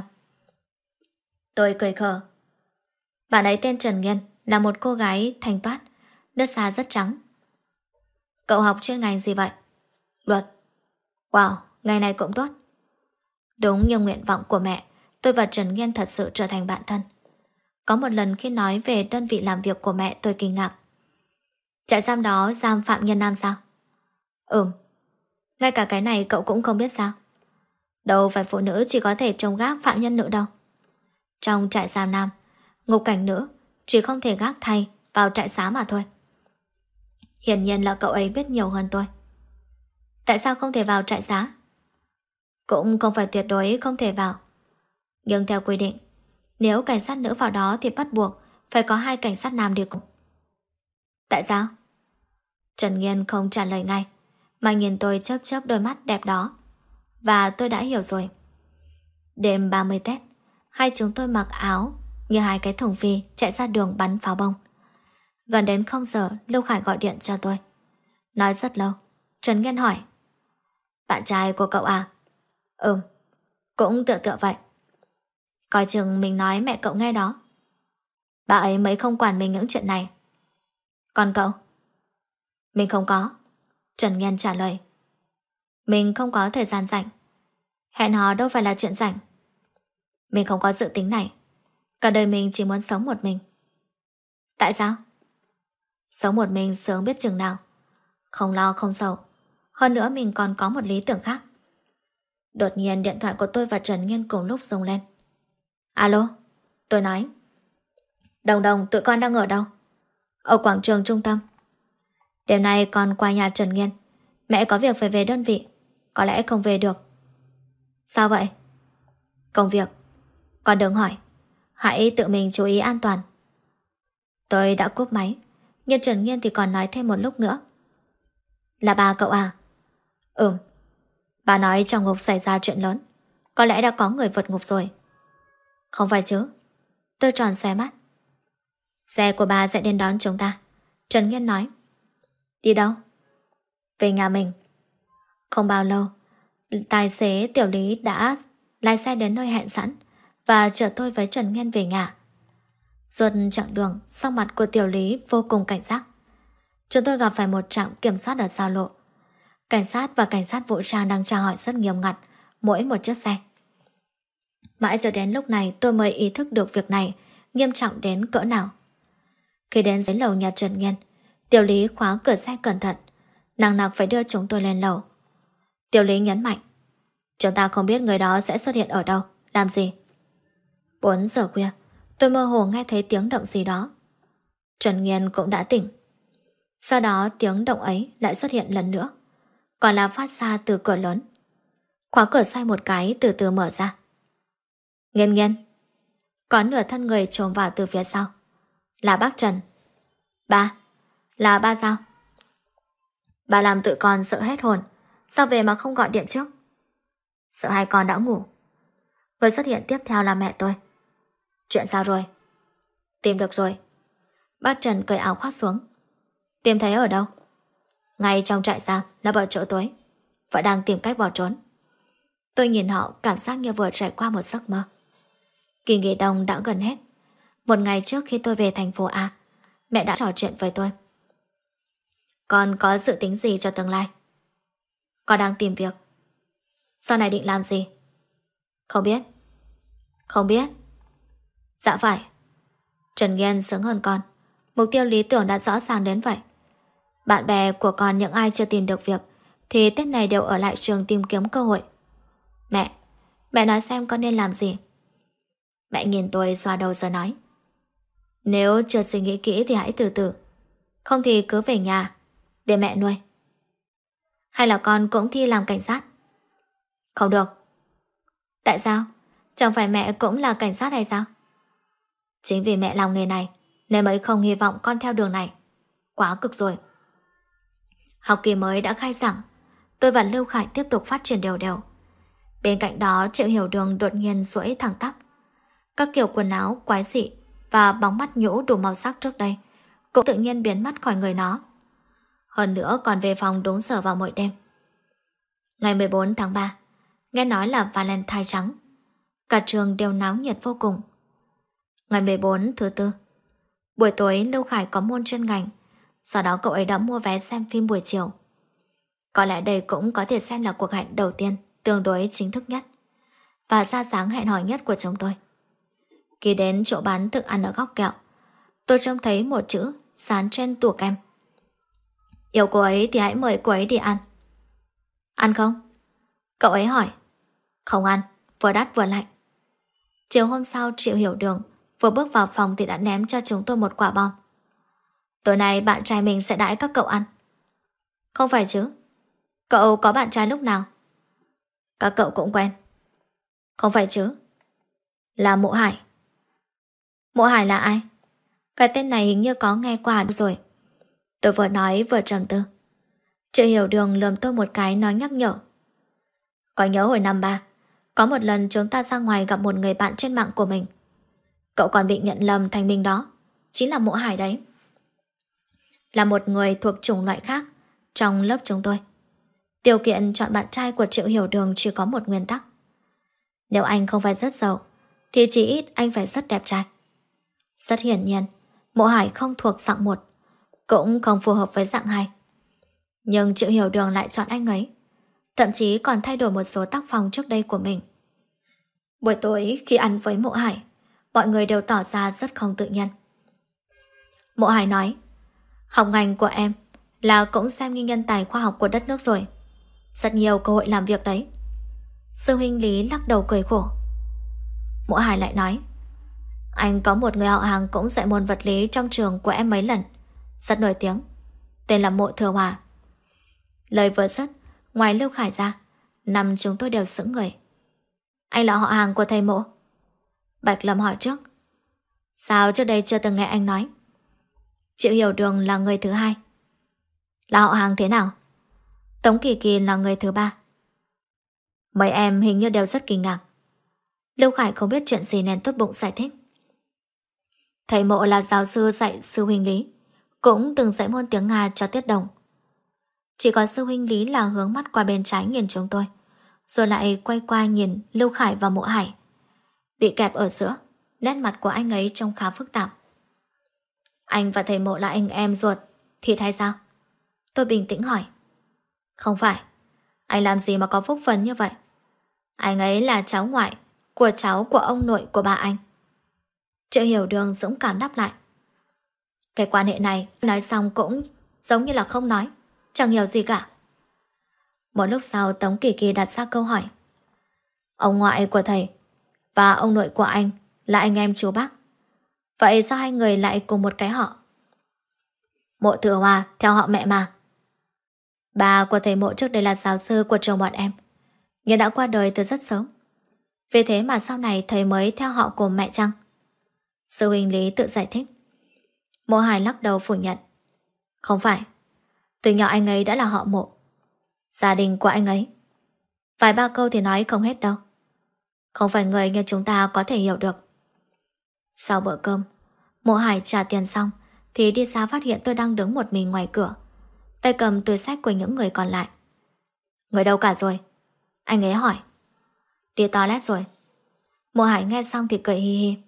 Tôi cười khờ. Bạn ấy tên Trần Nghiên, là một cô gái thanh toát, nước da rất trắng. Cậu học chuyên ngành gì vậy? Luật. Wow, ngày này cũng tốt. Đúng như nguyện vọng của mẹ, tôi và Trần Nghiên thật sự trở thành bạn thân. Có một lần khi nói về đơn vị làm việc của mẹ tôi kinh ngạc. Trại giam đó giam phạm nhân nam sao? Ngay cả cái này cậu cũng không biết sao? Đâu phải phụ nữ chỉ có thể trông gác phạm nhân nữ đâu. Trong trại giam nam, ngục cảnh nữ chỉ không thể gác thay vào trại xá mà thôi. Hiển nhiên là cậu ấy biết nhiều hơn tôi. Tại sao không thể vào trại xá? Cũng không phải tuyệt đối không thể vào, nhưng theo quy định, nếu cảnh sát nữ vào đó thì bắt buộc phải có 2 cảnh sát nam đi cùng. Tại sao? Trần Nghiên không trả lời ngay, mà nhìn tôi chớp chớp đôi mắt đẹp đó. Và tôi đã hiểu rồi. Đêm 30 Tết, hai chúng tôi mặc áo như 2 cái thùng phi chạy ra đường bắn pháo bông. Gần đến 0 giờ, Lưu Khải gọi điện cho tôi. Nói rất lâu. Trần Nghiên hỏi: bạn trai của cậu à? Cũng tựa vậy. Coi chừng mình nói mẹ cậu nghe đó. Bà ấy mới không quản mình những chuyện này. Còn cậu? Mình không có. Trần Nghiên trả lời. Mình không có thời gian rảnh. Hẹn hò đâu phải là chuyện rảnh. Mình không có dự tính này. Cả đời mình chỉ muốn sống một mình. Tại sao? Sống một mình sướng biết chừng nào. Không lo không sầu. Hơn nữa mình còn có một lý tưởng khác. Đột nhiên điện thoại của tôi và Trần Nghiên cùng lúc rung lên. Alo, tôi nói. Đồng Đồng, tụi con đang ở đâu? Ở quảng trường trung tâm. Đêm nay con qua nhà Trần Nghiên. Mẹ có việc phải về đơn vị, có lẽ không về được. Sao vậy? Công việc. Con đừng hỏi, hãy tự mình chú ý an toàn. Tôi đã cúp máy, nhưng Trần Nghiên thì còn nói thêm một lúc nữa. Là bà cậu à? Bà nói trong ngục xảy ra chuyện lớn, có lẽ đã có người vượt ngục rồi. Không phải chứ? Tôi tròn xe mắt. Xe của bà sẽ đến đón chúng ta, Trần Nghiên nói. Đi đâu? Về nhà mình. Không bao lâu, tài xế Tiểu Lý đã lái xe đến nơi hẹn sẵn và chở tôi với Trần Nghiên về nhà. Suốt chặng đường, sắc mặt của Tiểu Lý vô cùng cảnh giác. Chúng tôi gặp phải một trạm kiểm soát ở giao lộ. Cảnh sát và cảnh sát vũ trang đang tra hỏi rất nghiêm ngặt mỗi một chiếc xe. Mãi cho đến lúc này tôi mới ý thức được việc này nghiêm trọng đến cỡ nào. Khi đến dưới lầu nhà Trần Nghiên, Tiểu Lý khóa cửa xe cẩn thận, nằng nặc phải đưa chúng tôi lên lầu. Tiểu Lý nhấn mạnh: Chúng ta không biết người đó sẽ xuất hiện ở đâu, làm gì. 4 giờ khuya, tôi mơ hồ nghe thấy tiếng động gì đó. Trần Nghiên cũng đã tỉnh. Sau đó tiếng động ấy lại xuất hiện lần nữa, còn là phát ra từ cửa lớn. Khóa cửa xoay một cái từ từ mở ra. Nghiên Nghiên. Có nửa thân người trồm vào từ phía sau. Là bác Trần. Ba. Là ba sao? Bà làm tụi con sợ hết hồn. Sao về mà không gọi điện trước? Sợ hai con đã ngủ. Người xuất hiện tiếp theo là mẹ tôi. Chuyện sao rồi? Tìm được rồi. Bác Trần cởi áo khoác xuống. Tìm thấy ở đâu? Ngay trong trại giam, nấp ở chỗ tối. Vẫn đang tìm cách bỏ trốn. Tôi nhìn họ cảm giác như vừa trải qua một giấc mơ. Kỳ nghỉ đông đã gần hết. Một ngày trước khi tôi về thành phố A, mẹ đã trò chuyện với tôi. Con có dự tính gì cho tương lai? Con đang tìm việc. Sau này định làm gì? Không biết. Không biết. Dạ phải. Trần Nghiên sướng hơn con. Mục tiêu lý tưởng đã rõ ràng đến vậy. Bạn bè của con những ai chưa tìm được việc thì Tết này đều ở lại trường tìm kiếm cơ hội. Mẹ nói xem con nên làm gì? Mẹ nhìn tôi xoa đầu rồi nói. Nếu chưa suy nghĩ kỹ thì hãy từ từ. Không thì cứ về nhà để mẹ nuôi. Hay là con cũng thi làm cảnh sát? Không được. Tại sao? Chẳng phải mẹ cũng là cảnh sát hay sao? Chính vì mẹ làm nghề này nên mới không hy vọng con theo đường này. Quá cực rồi. Học kỳ mới đã khai giảng. Tôi và Lưu Khải tiếp tục phát triển đều đều. Bên cạnh đó Triệu Hiểu Đường đột nhiên duỗi thẳng tắp. Các kiểu quần áo quái dị và bóng mắt nhũ đủ màu sắc trước đây cũng tự nhiên biến mất khỏi người nó. Hơn nữa còn về phòng đúng giờ vào mỗi đêm. Ngày 14 tháng 3, nghe nói là Valentine trắng. Cả trường đều náo nhiệt vô cùng. Ngày 14 thứ tư, buổi tối Lưu Khải có môn chuyên ngành. Sau đó cậu ấy đã mua vé xem phim buổi chiều. Có lẽ đây cũng có thể xem là cuộc hẹn đầu tiên tương đối chính thức nhất và ra dáng hẹn hò nhất của chúng tôi. Khi đến chỗ bán thức ăn ở góc kẹo, tôi trông thấy một chữ dán trên tủ kem. Yêu cô ấy thì hãy mời cô ấy đi ăn. Ăn không? Cậu ấy hỏi. Không ăn, vừa đắt vừa lạnh. Chiều hôm sau Triệu Hiểu Đường vừa bước vào phòng thì đã ném cho chúng tôi một quả bom. Tối nay bạn trai mình sẽ đãi các cậu ăn. Không phải chứ. Cậu có bạn trai lúc nào? Các cậu cũng quen. Không phải chứ. Là Mộ Hải. Mộ Hải là ai? Cái tên này hình như có nghe qua rồi. Tôi vừa nói vừa trầm tư. Triệu Hiểu Đường lườm tôi một cái nói nhắc nhở. Có nhớ hồi năm 3 có một lần chúng ta ra ngoài gặp một người bạn trên mạng của mình. Cậu còn bị nhận lầm thành mình đó. Chính là Mộ Hải đấy. Là một người thuộc chủng loại khác trong lớp chúng tôi. Điều kiện chọn bạn trai của Triệu Hiểu Đường chỉ có một nguyên tắc. Nếu anh không phải rất giàu thì chỉ ít anh phải rất đẹp trai. Rất hiển nhiên Mộ Hải không thuộc dạng 1, cũng không phù hợp với dạng 2. Nhưng Triệu Hiểu Đường lại chọn anh ấy, thậm chí còn thay đổi một số tác phong trước đây của mình. Buổi tối khi ăn với Mộ Hải, mọi người đều tỏ ra rất không tự nhiên. Mộ Hải nói, học ngành của em là cũng xem như nhân tài khoa học của đất nước rồi. Rất nhiều cơ hội làm việc đấy. Sư huynh Lý lắc đầu cười khổ. Mộ Hải lại nói, anh có một người họ hàng cũng dạy môn vật lý trong trường của em mấy lần, rất nổi tiếng, tên là Mộ Thừa Hòa. Lời vừa dứt, ngoài Lưu Khải ra, năm chúng tôi đều sững người. Anh là họ hàng của thầy Mộ? Bạch Lâm hỏi trước. Sao trước đây chưa từng nghe anh nói? Triệu Hiểu Đường là người thứ hai. Là họ hàng thế nào? Tống Kỳ Kỳ là người thứ 3. Mấy em hình như đều rất kinh ngạc. Lưu Khải không biết chuyện gì nên tốt bụng giải thích. Thầy Mộ là giáo sư dạy sư huynh Lý, cũng từng dạy môn tiếng Nga cho Tiết Đồng. Chỉ có sư huynh Lý là hướng mắt qua bên trái nhìn chúng tôi, rồi lại quay qua nhìn Lưu Khải và Mộ Hải. Bị kẹp ở giữa, nét mặt của anh ấy trông khá phức tạp. Anh và thầy Mộ là anh em ruột thì hay sao? Tôi bình tĩnh hỏi. Không phải. Anh làm gì mà có phúc phần như vậy? Anh ấy là cháu ngoại của cháu của ông nội của bà anh. Triệu Hiểu Đường dũng cảm đáp lại. Cái quan hệ này nói xong cũng giống như là không nói, chẳng hiểu gì cả. Một lúc sau Tống Kỳ Kỳ đặt ra câu hỏi. Ông ngoại của thầy và ông nội của anh là anh em chú bác. Vậy sao hai người lại cùng một cái họ? Mộ Thừa Hòa theo họ mẹ mà. Bà của thầy Mộ trước đây là giáo sư của trường bọn em, nhưng đã qua đời từ rất sớm. Vì thế mà sau này thầy mới theo họ của mẹ chăng? Sư huynh Lý tự giải thích. Mộ Hải lắc đầu phủ nhận. Không phải. Từ nhỏ anh ấy đã là họ Mộ. Gia đình của anh ấy. Vài ba câu thì nói không hết đâu. Không phải người như chúng ta có thể hiểu được. Sau bữa cơm, Mộ Hải trả tiền xong thì đi ra phát hiện tôi đang đứng một mình ngoài cửa, tay cầm túi xách của những người còn lại. Người đâu cả rồi? Anh ấy hỏi. Đi toilet rồi. Mộ Hải nghe xong thì cười hi hi.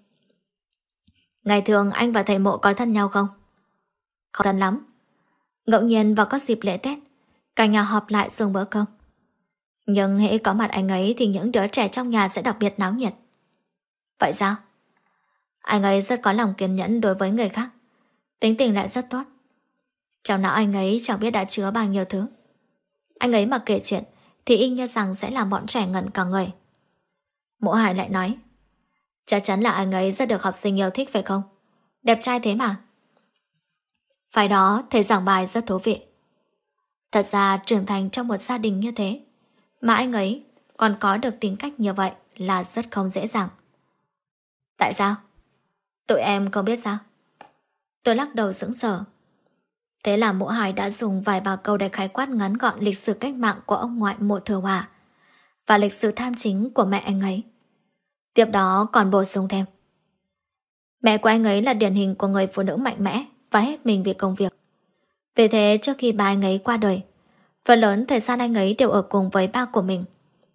Ngày thường anh và thầy Mộ có thân nhau không? Không thân lắm. Ngẫu nhiên vào các dịp lễ Tết, cả nhà họp lại dùng bữa cơm. Nhưng hễ có mặt anh ấy thì những đứa trẻ trong nhà sẽ đặc biệt náo nhiệt. Vậy sao? Anh ấy rất có lòng kiên nhẫn đối với người khác, tính tình lại rất tốt. Trong não anh ấy chẳng biết đã chứa bao nhiêu thứ. Anh ấy mà kể chuyện thì y như rằng sẽ làm bọn trẻ ngẩn cả người. Mộ Hải lại nói, chắc chắn là anh ấy rất được học sinh yêu thích phải không? Đẹp trai thế mà. Phải đó, thầy giảng bài rất thú vị. Thật ra trưởng thành trong một gia đình như thế mà anh ấy còn có được tính cách như vậy là rất không dễ dàng. Tại sao? Tụi em không biết sao? Tôi lắc đầu sững sờ. Thế là Mộ Hải đã dùng vài ba câu để khái quát ngắn gọn lịch sử cách mạng của ông ngoại Mộ Thừa Hòa và lịch sử tham chính của mẹ anh ấy. Tiếp đó còn bổ sung thêm, mẹ của anh ấy là điển hình của người phụ nữ mạnh mẽ và hết mình vì công việc. Vì thế trước khi ba anh ấy qua đời, phần lớn thời gian anh ấy đều ở cùng với ba của mình.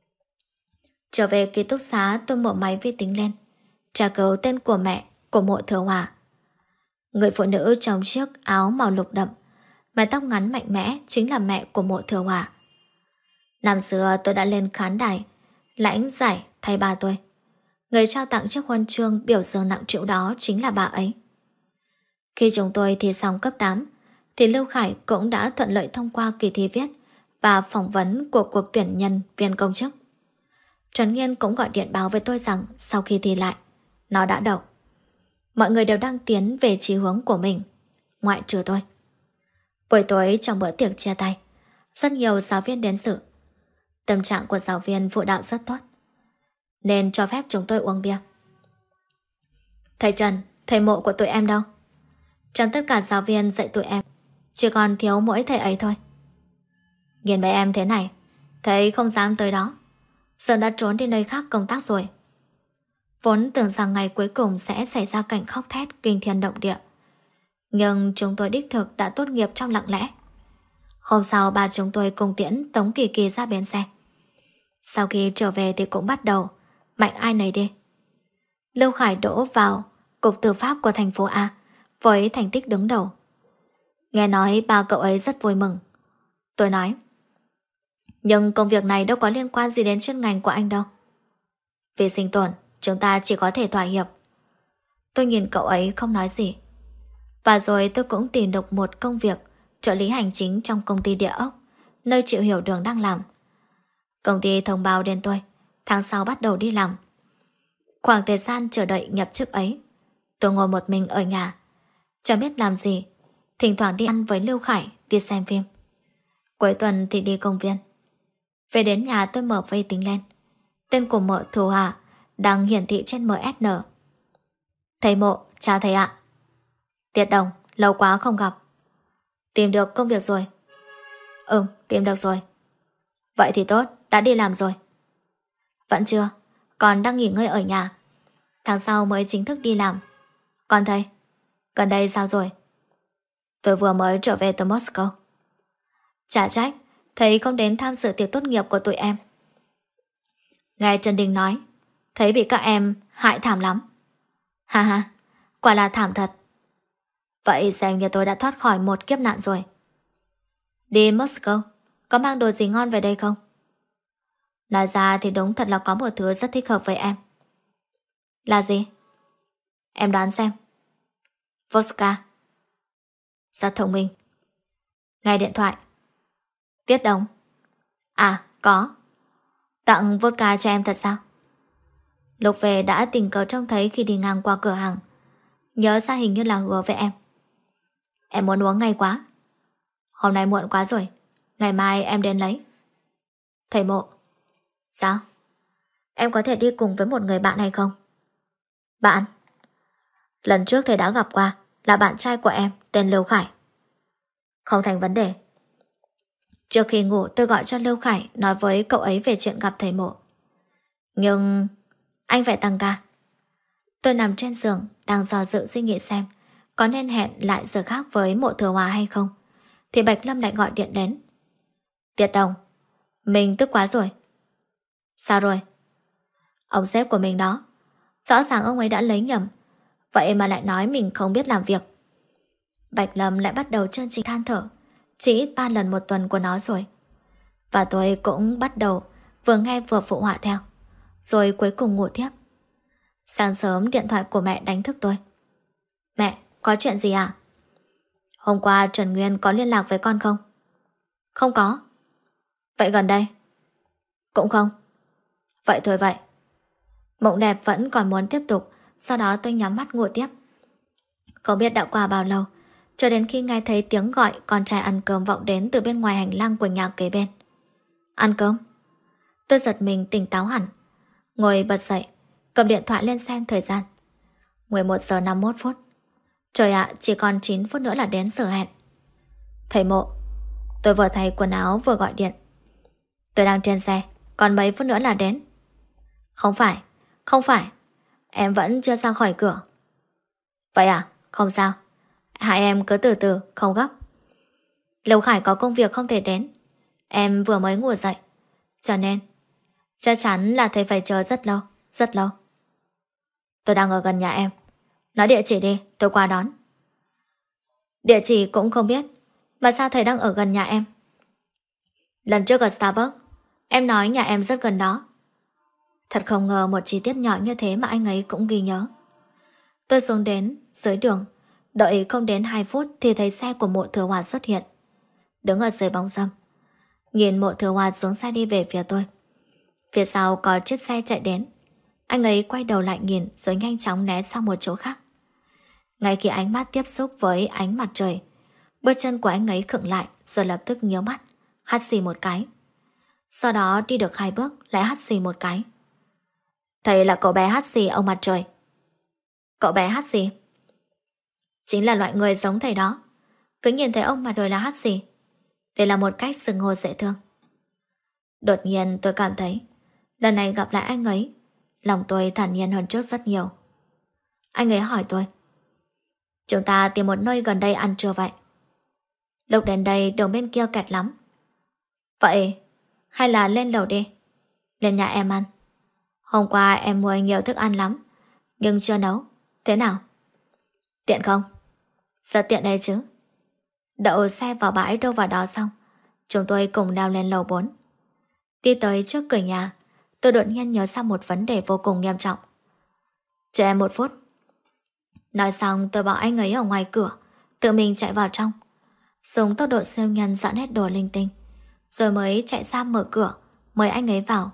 Trở về ký túc xá, tôi mở máy vi tính lên, tra cứu tên của mẹ của Mộ Thừa Hòa. Người phụ nữ trong chiếc áo màu lục đậm, mái tóc ngắn mạnh mẽ chính là mẹ của Mộ Thừa Hòa. Năm xưa tôi đã lên khán đài lãnh giải thay ba tôi. Người trao tặng chiếc huân chương biểu dương nặng trĩu đó chính là bà ấy. Khi chúng tôi thi xong cấp 8 thì Lưu Khải cũng đã thuận lợi thông qua kỳ thi viết và phỏng vấn của cuộc tuyển nhân viên công chức. Trần Nghiên cũng gọi điện báo với tôi rằng sau khi thi lại, nó đã đậu. Mọi người đều đang tiến về chí hướng của mình, ngoại trừ tôi. Buổi tối trong bữa tiệc chia tay, rất nhiều giáo viên đến dự. Tâm trạng của giáo viên phụ đạo rất tốt, nên cho phép chúng tôi uống bia. Thầy Trần, thầy Mộ của tụi em đâu? Trong tất cả giáo viên dạy tụi em, chỉ còn thiếu mỗi thầy ấy thôi. Nhìn mấy em thế này, thầy không dám tới đó, sợ đã trốn đi nơi khác công tác rồi. Vốn tưởng rằng ngày cuối cùng sẽ xảy ra cảnh khóc thét kinh thiên động địa, nhưng chúng tôi đích thực đã tốt nghiệp trong lặng lẽ. Hôm sau ba chúng tôi cùng tiễn Tống Kỳ Kỳ ra bến xe. Sau khi trở về thì cũng bắt đầu mạnh ai nấy đi. Lưu Khải đỗ vào Cục Tư pháp của thành phố A với thành tích đứng đầu. Nghe nói ba cậu ấy rất vui mừng. Tôi nói, nhưng công việc này đâu có liên quan gì đến chuyên ngành của anh đâu. Vì sinh tồn, chúng ta chỉ có thể thỏa hiệp. Tôi nhìn cậu ấy không nói gì. Và rồi tôi cũng tìm được một công việc trợ lý hành chính trong công ty địa ốc, nơi Triệu Hiểu Đường đang làm. Công ty thông báo đến tôi tháng sau bắt đầu đi làm. Khoảng thời gian chờ đợi nhập chức ấy, tôi ngồi một mình ở nhà, chẳng biết làm gì, thỉnh thoảng đi ăn với Lưu Khải, đi xem phim. Cuối tuần thì đi công viên. Về đến nhà tôi mở vi tính lên. Tên của Mộ Thừa Hòa đang hiển thị trên MSN. Thầy Mộ, chào thầy ạ. Tiết Đồng, lâu quá không gặp. Tìm được công việc rồi? Tìm được rồi. Vậy thì tốt, đã đi làm rồi. Vẫn chưa, còn đang nghỉ ngơi ở nhà. Tháng sau mới chính thức đi làm. Còn thầy, gần đây sao rồi? Tôi vừa mới trở về từ Moscow. Chả trách thầy không đến tham dự tiệc tốt nghiệp của tụi em. Nghe Trần Đình nói, thấy bị các em hại thảm lắm. Ha ha, quả là thảm thật. Vậy xem như tôi đã thoát khỏi một kiếp nạn rồi. Đi Moscow, có mang đồ gì ngon về đây không? Nói ra thì đúng thật là có một thứ rất thích hợp với em. Là gì? Em đoán xem. Vodka. Rất thông minh. Nghe điện thoại. Tiết Đồng. À, có. Tặng vodka cho em thật sao? Lúc về đã tình cờ trông thấy khi đi ngang qua cửa hàng. Nhớ ra hình như là hứa với em. Em muốn uống ngay quá. Hôm nay muộn quá rồi, ngày mai em đến lấy. Thầy Mộ. Sao? Em có thể đi cùng với một người bạn hay không? Bạn? Lần trước thầy đã gặp qua, là bạn trai của em, tên Lưu Khải. Không thành vấn đề. Trước khi ngủ tôi gọi cho Lưu Khải, nói với cậu ấy về chuyện gặp thầy Mộ. Nhưng anh phải tăng ca. Tôi nằm trên giường, đang dò dự suy nghĩ xem có nên hẹn lại giờ khác với Mộ Thừa Hòa hay không, thì Bạch Lâm lại gọi điện đến. Tiệt Đồng, mình tức quá rồi. Sao rồi? Ông sếp của mình đó, rõ ràng ông ấy đã lấy nhầm, vậy mà lại nói mình không biết làm việc. Bạch Lâm lại bắt đầu chương trình than thở, chỉ ít 3 lần một tuần của nó rồi. Và tôi cũng bắt đầu vừa nghe vừa phụ họa theo, rồi cuối cùng ngủ tiếp. Sáng sớm điện thoại của mẹ đánh thức tôi. Mẹ, có chuyện gì à? Hôm qua Trần Nguyên có liên lạc với con không? Không có. Vậy gần đây? Cũng không. Vậy thôi vậy. Mộng đẹp vẫn còn muốn tiếp tục. Sau đó tôi nhắm mắt ngủ tiếp. Không biết đã qua bao lâu, cho đến khi nghe thấy tiếng gọi con trai ăn cơm vọng đến từ bên ngoài hành lang của nhà kế bên. Ăn cơm? Tôi giật mình tỉnh táo hẳn, ngồi bật dậy, cầm điện thoại lên xem thời gian. 11 giờ 51 phút. Trời ạ, chỉ còn 9 phút nữa là đến giờ hẹn. Thầy Mộ, tôi vừa thay quần áo vừa gọi điện. Tôi đang trên xe, còn mấy phút nữa là đến. Không phải, em vẫn chưa ra khỏi cửa. Vậy à, không sao, hai em cứ từ từ, không gấp. Lưu Khải có công việc không thể đến, em vừa mới ngủ dậy, cho nên chắc chắn là thầy phải chờ rất lâu, rất lâu. Tôi đang ở gần nhà em, nói địa chỉ đi, tôi qua đón. Địa chỉ cũng không biết, mà sao thầy đang ở gần nhà em? Lần trước ở Starbucks, em nói nhà em rất gần đó. Thật không ngờ một chi tiết nhỏ như thế mà anh ấy cũng ghi nhớ. Tôi xuống đến dưới đường, đợi không đến 2 phút thì thấy xe của Mộ Thừa Hòa xuất hiện, đứng ở dưới bóng râm. Nhìn Mộ Thừa Hòa xuống xe đi về phía tôi. Phía sau có chiếc xe chạy đến. Anh ấy quay đầu lại nhìn rồi nhanh chóng né sang một chỗ khác. Ngay khi ánh mắt tiếp xúc với ánh mặt trời, bước chân của anh ấy khựng lại rồi lập tức nhíu mắt, hắt xì một cái. Sau đó đi được 2 bước lại hắt xì một cái. Thầy là cậu bé hắt xì ông mặt trời. Cậu bé hắt xì? Chính là loại người giống thầy đó, cứ nhìn thấy ông mặt trời là hắt xì. Đây là một cách xưng hô dễ thương. Đột nhiên tôi cảm thấy lần này gặp lại anh ấy, lòng tôi thản nhiên hơn trước rất nhiều. Anh ấy hỏi tôi, chúng ta tìm một nơi gần đây ăn trưa vậy. Lúc đến đây đường bên kia kẹt lắm. Vậy hay là lên lầu đi, lên nhà em ăn. Hôm qua em mua nhiều thức ăn lắm, nhưng chưa nấu. Thế nào? Tiện không? Rất tiện đây chứ. Đậu xe vào bãi đâu vào đó xong, chúng tôi cùng leo lên lầu 4. Đi tới trước cửa nhà, tôi đột nhiên nhớ ra một vấn đề vô cùng nghiêm trọng. Chờ em 1 phút. Nói xong tôi bảo anh ấy ở ngoài cửa, tự mình chạy vào trong, dùng tốc độ siêu nhân dọn hết đồ linh tinh, rồi mới chạy ra mở cửa, mời anh ấy vào.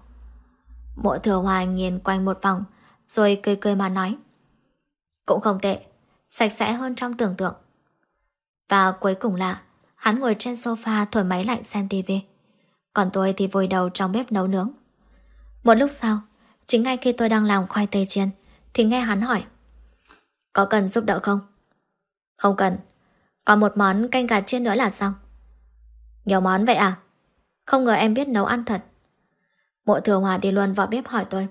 Mộ Thừa Hòa nhìn quanh một vòng, rồi cười cười mà nói, cũng không tệ, sạch sẽ hơn trong tưởng tượng. Và cuối cùng là hắn ngồi trên sofa thổi máy lạnh xem tivi, còn tôi thì vùi đầu trong bếp nấu nướng. Một lúc sau, chính ngay khi tôi đang làm khoai tây chiên thì nghe hắn hỏi, có cần giúp đỡ không? Không cần, còn một món canh gà chiên nữa là xong. Nhiều món vậy à? Không ngờ em biết nấu ăn thật. Mộ Thừa Hòa đi luôn vào bếp hỏi tôi,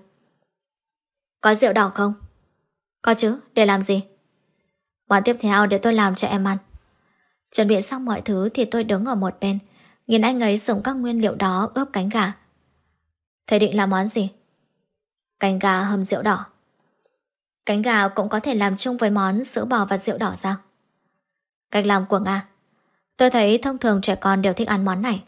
có rượu đỏ không? Có chứ, để làm gì? Món tiếp theo để tôi làm cho em ăn. Chuẩn bị xong mọi thứ thì tôi đứng ở một bên, nhìn anh ấy dùng các nguyên liệu đó ướp cánh gà. Thầy định làm món gì? Canh gà hầm rượu đỏ. Cánh gà cũng có thể làm chung với món sữa bò và rượu đỏ sao? Cách làm của Nga. Tôi thấy thông thường trẻ con đều thích ăn món này.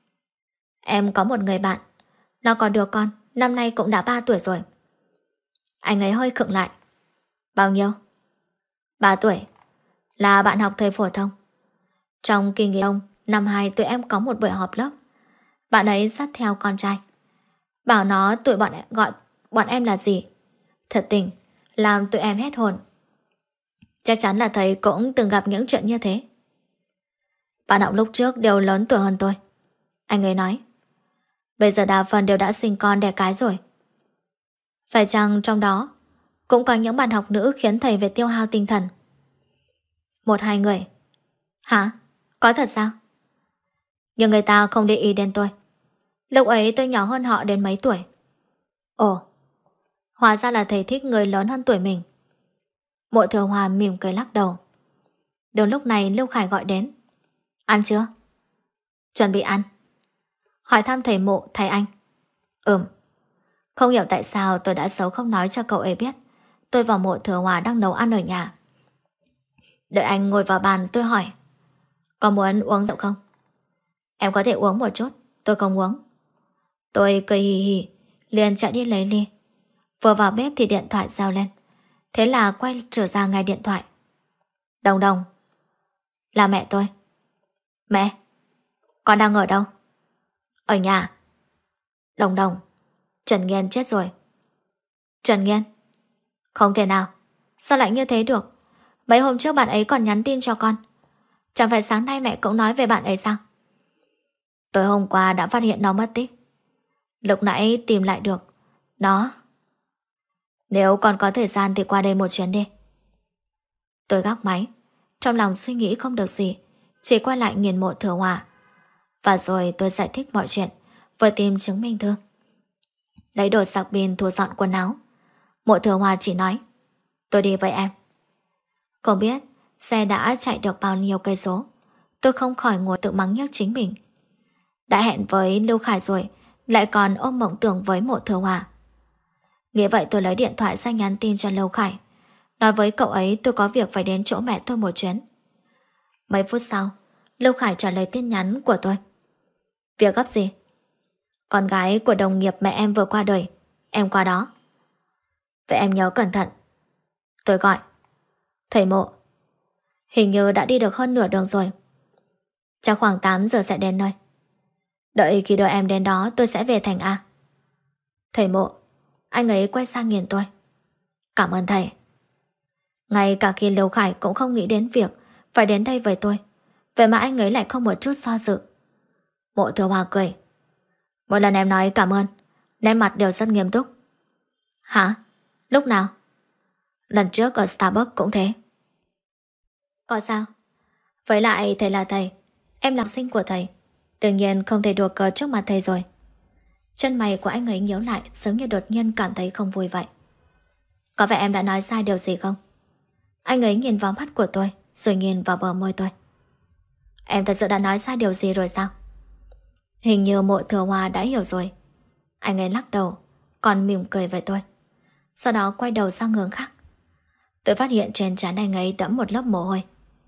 Em có một người bạn, nó có đứa con, năm nay cũng đã 3 tuổi rồi. Anh ấy hơi khựng lại. Bao nhiêu? 3 tuổi. Là bạn học thời phổ thông. Trong kỳ nghỉ đông, năm 2 tụi em có một buổi họp lớp. Bạn ấy dắt theo con trai. Bảo nó tụi bọn em gọi bọn em là gì. Thật tình, làm tụi em hết hồn. Chắc chắn là thầy cũng từng gặp những chuyện như thế. Bạn học lúc trước đều lớn tuổi hơn tôi, anh ấy nói. Bây giờ đa phần đều đã sinh con đẻ cái rồi. Phải chăng trong đó cũng có những bạn học nữ khiến thầy phải tiêu hao tinh thần? Một hai người. Hả? Có thật sao? Nhưng người ta không để ý đến tôi. Lúc ấy tôi nhỏ hơn họ đến mấy tuổi. Ồ, hóa ra là thầy thích người lớn hơn tuổi mình. Mộ Thừa Hòa mỉm cười lắc đầu. Đúng lúc này Lưu Khải gọi đến. Ăn chưa? Chuẩn bị ăn. Hỏi thăm thầy Mộ, thầy anh. Không hiểu tại sao tôi đã giấu không nói cho cậu ấy biết tôi và Mộ Thừa Hòa đang nấu ăn ở nhà. Đợi anh ngồi vào bàn tôi hỏi, có muốn uống rượu không? Em có thể uống một chút, tôi không uống. Tôi cười hì hì, liền chạy đi lấy ly. Vừa vào bếp thì điện thoại reo lên. Thế là quay trở ra ngay điện thoại. Đồng Đồng. Là mẹ tôi. Mẹ, con đang ở đâu? Ở nhà. Đồng Đồng, Trần Nghiên chết rồi. Trần Nghiên? Không thể nào. Sao lại như thế được? Mấy hôm trước bạn ấy còn nhắn tin cho con. Chẳng phải sáng nay mẹ cũng nói về bạn ấy sao? Tối hôm qua đã phát hiện nó mất tích. Lúc nãy tìm lại được nó. Nếu còn có thời gian thì qua đây một chuyến đi. Tôi gác máy, trong lòng suy nghĩ không được gì, chỉ quay lại nhìn Mộ Thừa Hòa. Và rồi tôi giải thích mọi chuyện, vừa tìm chứng minh thư, lấy đồ sạc pin, thu dọn quần áo. Mộ Thừa Hòa chỉ nói, tôi đi với em. Không biết xe đã chạy được bao nhiêu cây số, tôi không khỏi ngồi tự mắng nhắc chính mình. Đã hẹn với Lưu Khải rồi, lại còn ôm mộng tưởng với Mộ Thừa Hòa. Nghĩ vậy tôi lấy điện thoại ra nhắn tin cho Lưu Khải, nói với cậu ấy tôi có việc phải đến chỗ mẹ tôi một chuyến. Mấy phút sau, Lưu Khải trả lời tin nhắn của tôi. Việc gấp gì? Con gái của đồng nghiệp mẹ em vừa qua đời, em qua đó. Vậy em nhớ cẩn thận. Tôi gọi, thầy Mộ. Hình như đã đi được hơn nửa đường rồi. Chắc khoảng 8 giờ sẽ đến nơi. Đợi khi đưa em đến đó tôi sẽ về thành A. Thầy Mộ. Anh ấy quay sang nhìn tôi. Cảm ơn thầy. Ngay cả khi Lưu Khải cũng không nghĩ đến việc phải đến đây với tôi, vậy mà anh ấy lại không một chút do dự. Mộ Thừa Hòa cười. Mỗi lần em nói cảm ơn, nét mặt đều rất nghiêm túc. Hả? Lúc nào? Lần trước ở Starbucks cũng thế. Có sao? Với lại thầy là thầy, em là học sinh của thầy, đương nhiên không thể đùa cợt trước mặt thầy rồi. Chân mày của anh ấy nhíu lại, giống như đột nhiên cảm thấy không vui vậy. Có phải em đã nói sai điều gì không? Anh ấy nhìn vào mắt của tôi, rồi nhìn vào bờ môi tôi. Em thật sự đã nói sai điều gì rồi sao? Hình như Mộ Thừa Hòa đã hiểu rồi. Anh ấy lắc đầu, còn mỉm cười với tôi. Sau đó quay đầu sang hướng khác. Tôi phát hiện trên trán anh ấy đẫm một lớp mồ hôi.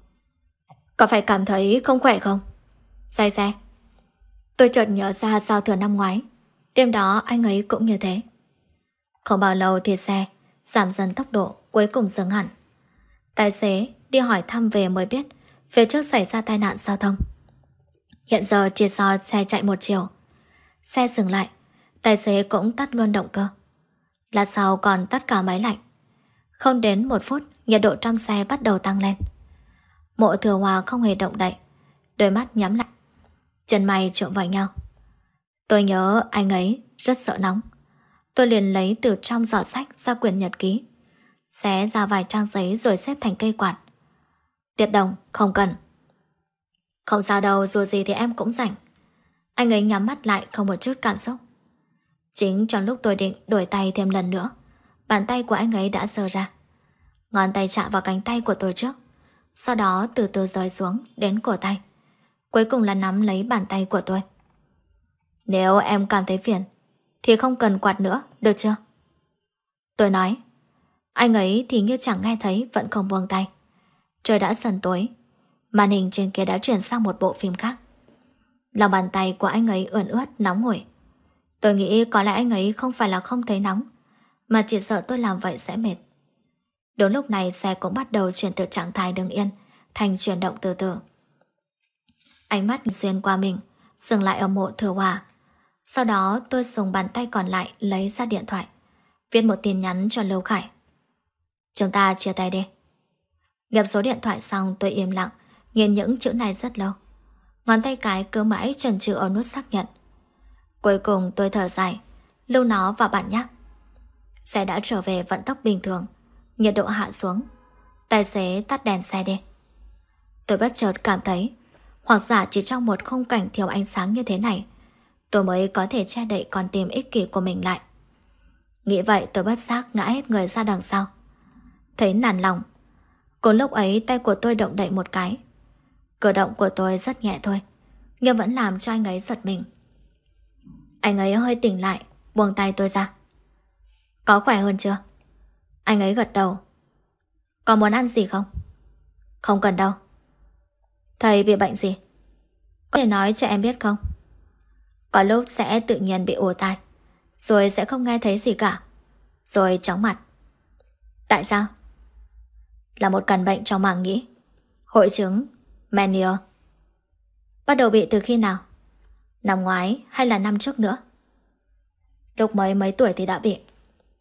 Có phải cảm thấy không khỏe không? Say xe. Tôi chợt nhớ ra giao thừa năm ngoái, đêm đó anh ấy cũng như thế. Không bao lâu thì xe giảm dần tốc độ, cuối cùng dừng hẳn. Tài xế đi hỏi thăm về mới biết phía trước xảy ra tai nạn giao thông. Hiện giờ chỉ do xe chạy một chiều. Xe dừng lại, tài xế cũng tắt luôn động cơ. Lát sau còn tắt cả máy lạnh. Không đến 1 phút, nhiệt độ trong xe bắt đầu tăng lên. Mộ Thừa Hòa không hề động đậy, đôi mắt nhắm lại, chân mày trộn vào nhau. Tôi nhớ anh ấy rất sợ nóng. Tôi liền lấy từ trong giỏ sách ra quyển nhật ký, xé ra vài trang giấy rồi xếp thành cây quạt. Tiết Đồng, không cần. Không sao đâu, dù gì thì em cũng rảnh. Anh ấy nhắm mắt lại không một chút cảm xúc. Chính trong lúc tôi định đổi tay thêm lần nữa, bàn tay của anh ấy đã giơ ra. Ngón tay chạm vào cánh tay của tôi trước, sau đó từ từ rơi xuống đến cổ tay, cuối cùng là nắm lấy bàn tay của tôi. Nếu em cảm thấy phiền thì không cần quạt nữa, được chưa? Tôi nói. Anh ấy thì như chẳng nghe thấy, vẫn không buông tay. Trời đã dần tối, màn hình trên kia đã chuyển sang một bộ phim khác. Lòng bàn tay của anh ấy ươn ướt, nóng hổi. Tôi nghĩ có lẽ anh ấy không phải là không thấy nóng, mà chỉ sợ tôi làm vậy sẽ mệt. Đúng lúc này xe cũng bắt đầu chuyển từ trạng thái đứng yên thành chuyển động từ từ. Ánh mắt xuyên qua mình, dừng lại ở Mộ Thừa Hòa. Sau đó tôi dùng bàn tay còn lại lấy ra điện thoại, viết một tin nhắn cho Lưu Khải. Chúng ta chia tay đi. Nhập số điện thoại xong tôi im lặng, nhìn những chữ này rất lâu. Ngón tay cái cứ mãi chần chừ ở nút xác nhận. Cuối cùng tôi thở dài, lưu nó vào bản nháp. Xe đã trở về vận tốc bình thường, nhiệt độ hạ xuống. Tài xế tắt đèn xe đi. Tôi bất chợt cảm thấy, hoặc giả chỉ trong một khung cảnh thiếu ánh sáng như thế này, tôi mới có thể che đậy con tim ích kỷ của mình lại. Nghĩ vậy tôi bất giác ngã hết người ra đằng sau. Thấy nản lòng. Cùng lúc ấy tay của tôi động đậy một cái. Cử động của tôi rất nhẹ thôi, nhưng vẫn làm cho anh ấy giật mình. Anh ấy hơi tỉnh lại, buông tay tôi ra. Có khỏe hơn chưa? Anh ấy gật đầu. Có muốn ăn gì không? Không cần đâu. Thầy bị bệnh gì? Có thể nói cho em biết không? Có lúc sẽ tự nhiên bị ù tai, rồi sẽ không nghe thấy gì cả, rồi chóng mặt. Tại sao? Là một căn bệnh trong màng nhĩ, hội chứng Meniere. Bắt đầu bị từ khi nào? Năm ngoái hay là năm trước nữa? Lúc mấy tuổi thì đã bị.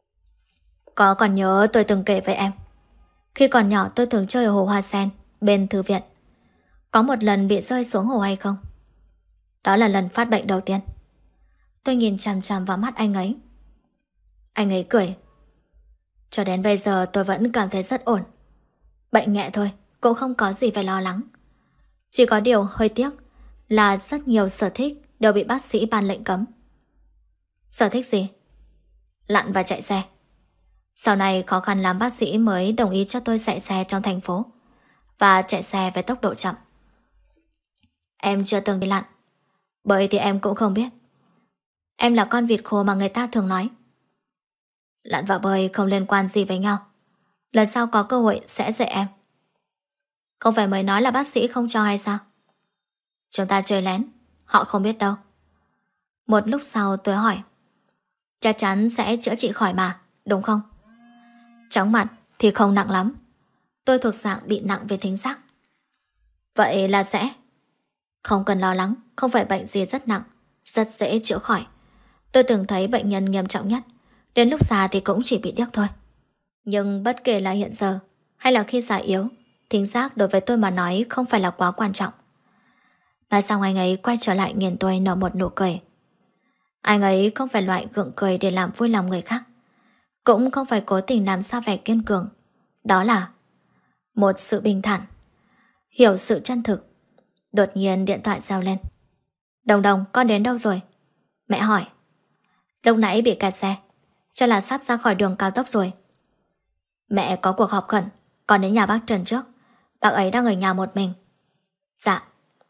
Có còn nhớ tôi từng kể với em, khi còn nhỏ tôi thường chơi ở hồ hoa sen bên thư viện. Có một lần bị rơi xuống hồ hay không? Đó là lần phát bệnh đầu tiên. Tôi nhìn chằm chằm vào mắt anh ấy. Anh ấy cười. Cho đến bây giờ tôi vẫn cảm thấy rất ổn. Bệnh nhẹ thôi, cũng không có gì phải lo lắng. Chỉ có điều hơi tiếc là rất nhiều sở thích đều bị bác sĩ ban lệnh cấm. Sở thích gì? Lặn và chạy xe. Sau này khó khăn lắm bác sĩ mới đồng ý cho tôi chạy xe trong thành phố và chạy xe với tốc độ chậm. Em chưa từng đi lặn, bởi thì em cũng không biết. Em là con vịt khô mà người ta thường nói. Lặn và bơi không liên quan gì với nhau. Lần sau có cơ hội sẽ dạy em. Không phải mới nói là bác sĩ không cho hay sao? Chúng ta chơi lén, họ không biết đâu. Một lúc sau tôi hỏi, chắc chắn sẽ chữa trị khỏi mà, đúng không? Chóng mặt thì không nặng lắm. Tôi thuộc dạng bị nặng về thính giác. Vậy là sẽ... Không cần lo lắng, không phải bệnh gì rất nặng, rất dễ chữa khỏi. Tôi từng thấy bệnh nhân nghiêm trọng nhất, đến lúc già thì cũng chỉ bị điếc thôi. Nhưng bất kể là hiện giờ hay là khi già yếu, thính giác đối với tôi mà nói không phải là quá quan trọng. Nói xong anh ấy quay trở lại nhìn tôi nở một nụ cười. Anh ấy không phải loại gượng cười để làm vui lòng người khác, cũng không phải cố tình làm sao vẻ kiên cường. Đó là một sự bình thản, hiểu sự chân thực. Đột nhiên điện thoại reo lên. Đồng Đồng, con đến đâu rồi? Mẹ hỏi. Lúc nãy bị kẹt xe, cho là sắp ra khỏi đường cao tốc rồi. Mẹ có cuộc họp khẩn, con đến nhà bác Trần trước. Bác ấy đang ở nhà một mình. Dạ.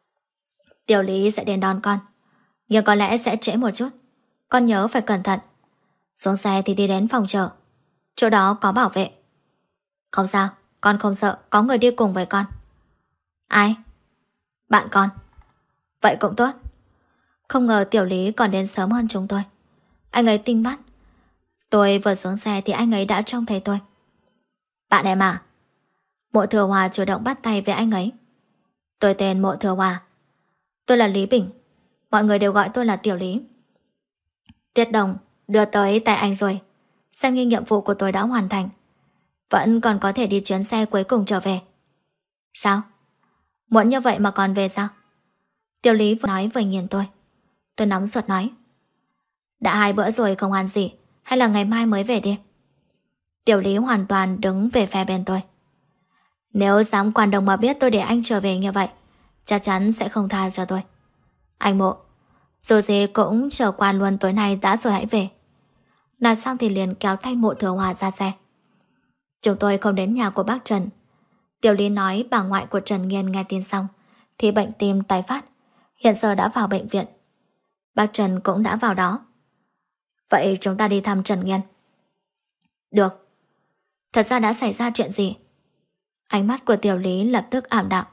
Tiểu Lý sẽ đến đón con, nhưng có lẽ sẽ trễ một chút. Con nhớ phải cẩn thận. Xuống xe thì đi đến phòng chờ, chỗ đó có bảo vệ. Không sao, con không sợ, có người đi cùng với con. Ai? Bạn con. Vậy cũng tốt. Không ngờ Tiểu Lý còn đến sớm hơn chúng tôi. Anh ấy tinh mắt. Tôi vừa xuống xe thì anh ấy đã trông thấy tôi. Bạn em à? Mộ Thừa Hòa chủ động bắt tay với anh ấy. Tôi tên Mộ Thừa Hòa. Tôi là Lý Bình, mọi người đều gọi tôi là Tiểu Lý. Tiết Đồng đưa tới tay anh rồi, xem như nhiệm vụ của tôi đã hoàn thành. Vẫn còn có thể đi chuyến xe cuối cùng trở về. Sao? Muộn như vậy mà còn về sao? Tiểu Lý vừa nói vừa nhìn tôi. Tôi nóng ruột nói, đã 2 bữa rồi không ăn gì, hay là ngày mai mới về đi? Tiểu Lý hoàn toàn đứng về phe bên tôi. Nếu dám quan đồng mà biết tôi để anh trở về như vậy, chắc chắn sẽ không tha cho tôi. Anh Mộ, dù gì cũng chờ qua luôn tối nay đã rồi hãy về. Nói xong thì liền kéo tay Mộ Thừa Hòa ra xe. Chúng tôi không đến nhà của bác Trần. Tiểu Lý nói bà ngoại của Trần Nghiên nghe tin xong thì bệnh tim tái phát, hiện giờ đã vào bệnh viện. Bác Trần cũng đã vào đó. Vậy chúng ta đi thăm Trần Nghiên. Được. Thật ra đã xảy ra chuyện gì? Ánh mắt của Tiểu Lý lập tức ảm đạm.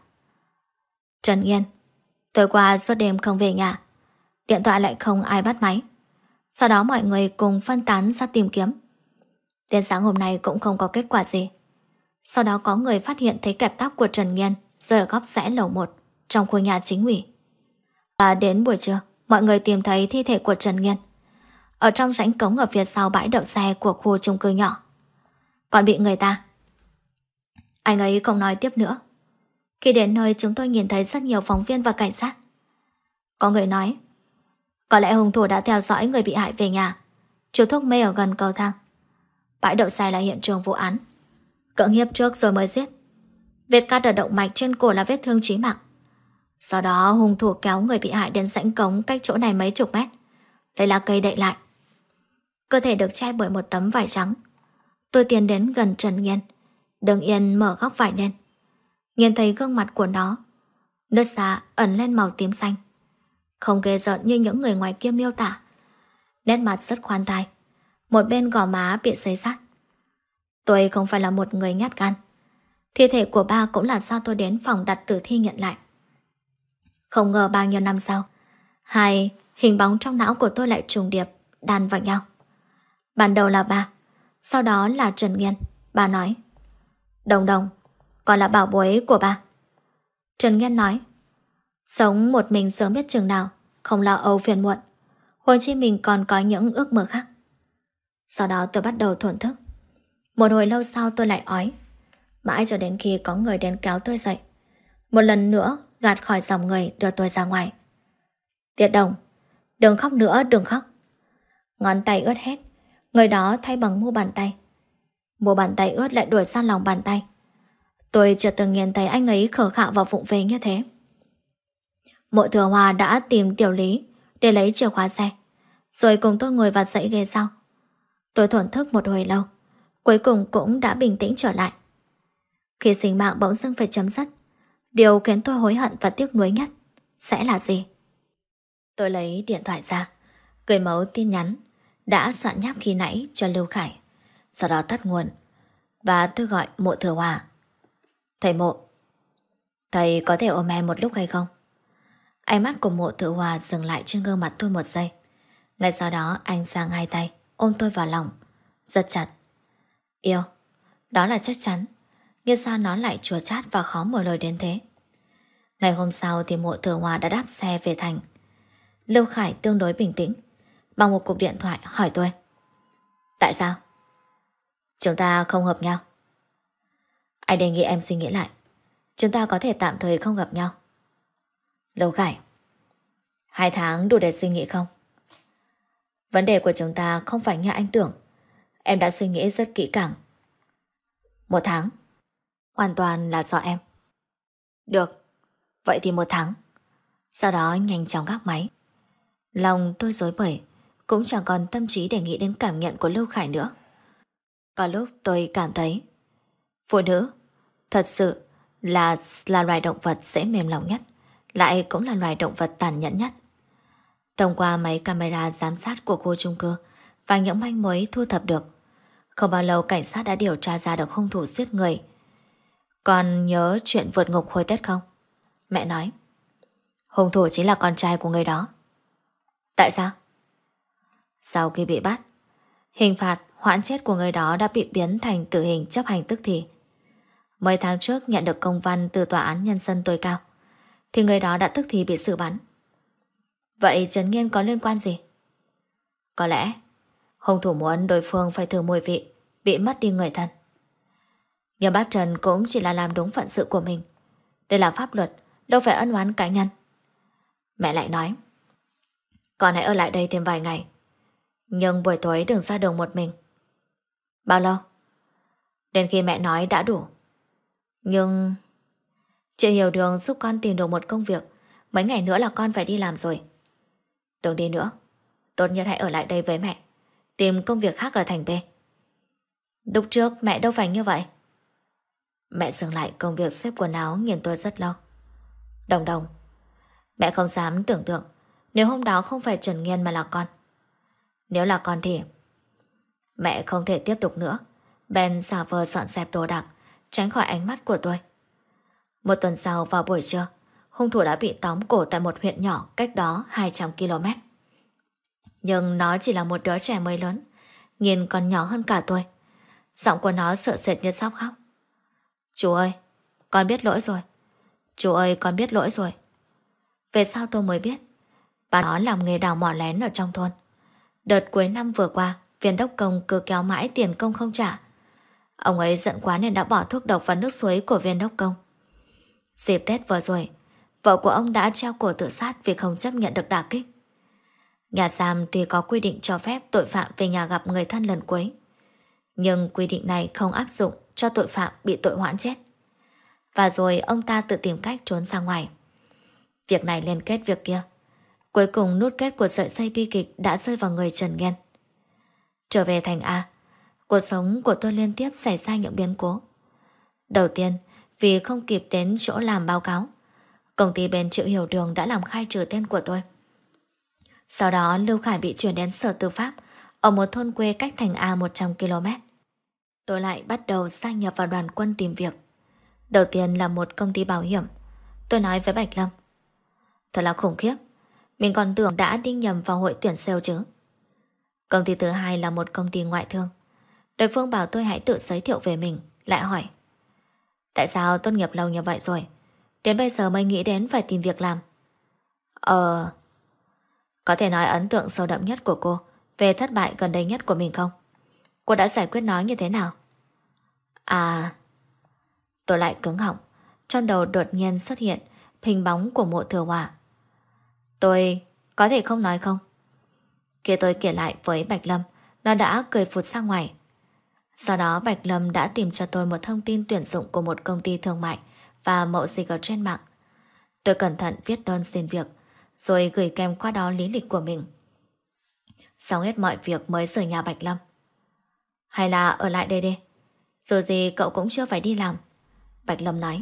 Trần Nghiên, tối qua suốt đêm không về nhà, điện thoại lại không ai bắt máy. Sau đó mọi người cùng phân tán ra tìm kiếm. Đến sáng hôm nay cũng không có kết quả gì. Sau đó có người phát hiện thấy kẹp tóc của Trần Nghiên rơi ở góc rẽ lầu 1 trong khu nhà chính ủy. Và đến buổi trưa, mọi người tìm thấy thi thể của Trần Nghiên ở trong rãnh cống ở phía sau bãi đậu xe của khu chung cư nhỏ. Còn bị người ta. Anh ấy không nói tiếp nữa. Khi đến nơi chúng tôi nhìn thấy rất nhiều phóng viên và cảnh sát. Có người nói có lẽ hung thủ đã theo dõi người bị hại về nhà, chú thuốc mê ở gần cầu thang. Bãi đậu xe là hiện trường vụ án. Cưỡng hiếp trước rồi mới giết. Vết cắt ở động mạch trên cổ là vết thương chí mạng. Sau đó hung thủ kéo người bị hại đến rãnh cống cách chỗ này mấy chục mét. Đây là cây đậy lại. Cơ thể được che bởi một tấm vải trắng. Tôi tiến đến gần Trần Nghiên, đứng yên mở góc vải lên. Nhìn thấy gương mặt của nó, nước da ẩn lên màu tím xanh. Không ghê rợn như những người ngoài kia miêu tả. Nét mặt rất khoan thai, một bên gò má bị xây xát. Tôi không phải là một người nhát gan. Thi thể của ba cũng là do tôi đến phòng đặt tử thi nhận lại. Không ngờ bao nhiêu năm sau, hai hình bóng trong não của tôi lại trùng điệp, đan vào nhau. Ban đầu là ba, sau đó là Trần Nghiên. Ba nói Đồng Đồng, còn là bảo bối của ba. Trần Nghiên nói sống một mình sớm biết chừng nào, không lo âu phiền muộn, huống chi mình còn có những ước mơ khác. Sau đó tôi bắt đầu thổn thức. Một hồi lâu sau tôi lại ói, mãi cho đến khi có người đến kéo tôi dậy, một lần nữa gạt khỏi dòng người đưa tôi ra ngoài. Tiết Đồng, đừng khóc nữa, đừng khóc. Ngón tay ướt hết, người đó thay bằng mu bàn tay. Mu bàn tay ướt lại đuổi sang lòng bàn tay. Tôi chưa từng nhìn thấy anh ấy khờ khạo và vụng về như thế. Mộ Thừa Hòa đã tìm Tiểu Lý để lấy chìa khóa xe, rồi cùng tôi ngồi vào dãy ghế sau. Tôi thổn thức một hồi lâu, cuối cùng cũng đã bình tĩnh trở lại. Khi sinh mạng bỗng dưng phải chấm dứt, điều khiến tôi hối hận và tiếc nuối nhất sẽ là gì? Tôi lấy điện thoại ra, gửi mẫu tin nhắn đã soạn nháp khi nãy cho Lưu Khải, sau đó tắt nguồn và tôi gọi Mộ Thừa Hòa. Thầy Mộ, thầy có thể ôm em một lúc hay không? Ánh mắt của Mộ Thừa Hòa dừng lại trên gương mặt tôi một giây. Ngay sau đó anh giang hai tay ôm tôi vào lòng, rất chặt. Yêu, đó là chắc chắn. Nhưng sao nó lại chua chát và khó mở lời đến thế? Ngày hôm sau thì Mộ Thừa Hòa đã đáp xe về thành. Lưu Khải tương đối bình tĩnh, bằng một cuộc điện thoại hỏi tôi. Tại sao? Chúng ta không hợp nhau. Anh đề nghị em suy nghĩ lại. Chúng ta có thể tạm thời không gặp nhau. Lưu Khải, 2 tháng đủ để suy nghĩ không? Vấn đề của chúng ta không phải như anh tưởng. Em đã suy nghĩ rất kỹ càng. 1 tháng hoàn toàn là do em. Được, vậy thì 1 tháng. Sau đó nhanh chóng gác máy. Lòng tôi rối bời, cũng chẳng còn tâm trí để nghĩ đến cảm nhận của Lưu Khải nữa. Có lúc tôi cảm thấy phụ nữ thật sự là loài động vật dễ mềm lòng nhất, lại cũng là loài động vật tàn nhẫn nhất. Thông qua máy camera giám sát của khu chung cư và những manh mối thu thập được, không bao lâu cảnh sát đã điều tra ra được hung thủ giết người. Còn nhớ chuyện vượt ngục hồi Tết không? Mẹ nói hung thủ chính là con trai của người đó. Tại sao? Sau khi bị bắt, hình phạt hoãn chết của người đó đã bị biến thành tử hình chấp hành tức thì. Mấy tháng trước nhận được công văn từ tòa án nhân dân tối cao, thì người đó đã tức thì bị xử bắn. Vậy Trần Nghiên có liên quan gì? Có lẽ hung thủ muốn đối phương phải thử mùi vị bị mất đi người thân. Nhưng bác Trần cũng chỉ là làm đúng phận sự của mình. Đây là pháp luật, đâu phải ân oán cá nhân. Mẹ lại nói con hãy ở lại đây thêm vài ngày, nhưng buổi tối đừng ra đường một mình. Bao lâu? Đến khi mẹ nói đã đủ. Nhưng chị Hiểu Đường giúp con tìm được một công việc. Mấy ngày nữa là con phải đi làm rồi. Đừng đi nữa, tốt nhất hãy ở lại đây với mẹ, tìm công việc khác ở thành B. Lúc trước mẹ đâu phải như vậy. Mẹ dừng lại công việc xếp quần áo, nhìn tôi rất lâu. Đồng Đồng, mẹ không dám tưởng tượng nếu hôm đó không phải Trần Nghiên mà là con. Nếu là con thì mẹ không thể tiếp tục nữa. Ben giả vờ dọn dẹp đồ đạc, tránh khỏi ánh mắt của tôi. Một tuần sau vào buổi trưa, hung thủ đã bị tóm cổ tại một huyện nhỏ cách đó 200 km. Nhưng nó chỉ là một đứa trẻ mới lớn, nhìn còn nhỏ hơn cả tôi. Giọng của nó sợ sệt như sắp khóc. Chú ơi, con biết lỗi rồi. Chú ơi, con biết lỗi rồi. Về sau tôi mới biết và nó làm nghề đào mỏ lén ở trong thôn. Đợt cuối năm vừa qua, viên đốc công cứ kéo mãi tiền công không trả. Ông ấy giận quá nên đã bỏ thuốc độc vào nước suối của viên đốc công. Dịp Tết vừa rồi, vợ của ông đã treo cổ tự sát vì không chấp nhận được đả kích. Nhà giam tuy có quy định cho phép tội phạm về nhà gặp người thân lần cuối, nhưng quy định này không áp dụng cho tội phạm bị tội hoãn chết. Và rồi ông ta tự tìm cách trốn ra ngoài. Việc này liên kết việc kia. Cuối cùng nút kết của sợi dây bi kịch đã rơi vào người Trần Nghiên. Trở về thành A, cuộc sống của tôi liên tiếp xảy ra những biến cố. Đầu tiên, vì không kịp đến chỗ làm báo cáo, công ty bên Triệu Hiểu Đường đã làm khai trừ tên của tôi. Sau đó Lưu Khải bị chuyển đến Sở Tư pháp ở một thôn quê cách thành A 100 km. Tôi lại bắt đầu gia nhập vào đoàn quân tìm việc. Đầu tiên là một công ty bảo hiểm. Tôi nói với Bạch Lâm, thật là khủng khiếp, mình còn tưởng đã đi nhầm vào hội tuyển sale chứ. Công ty thứ hai là một công ty ngoại thương. Đối phương bảo tôi hãy tự giới thiệu về mình, lại hỏi, tại sao tốt nghiệp lâu như vậy rồi, đến bây giờ mới nghĩ đến phải tìm việc làm? Có thể nói ấn tượng sâu đậm nhất của cô về thất bại gần đây nhất của mình không? Cô đã giải quyết nó như thế nào? Tôi lại cứng họng. Trong đầu đột nhiên xuất hiện hình bóng của Mộ Thừa Hòa. Tôi có thể không nói không? Khi tôi kể lại với Bạch Lâm, nó đã cười phụt ra ngoài. Sau đó Bạch Lâm đã tìm cho tôi một thông tin tuyển dụng của một công ty thương mại và mậu dịch ở trên mạng. Tôi cẩn thận viết đơn xin việc, rồi gửi kèm qua đó lý lịch của mình. Xong hết mọi việc mới rời nhà Bạch Lâm. Hay là ở lại đây đi, dù gì cậu cũng chưa phải đi làm, Bạch Lâm nói.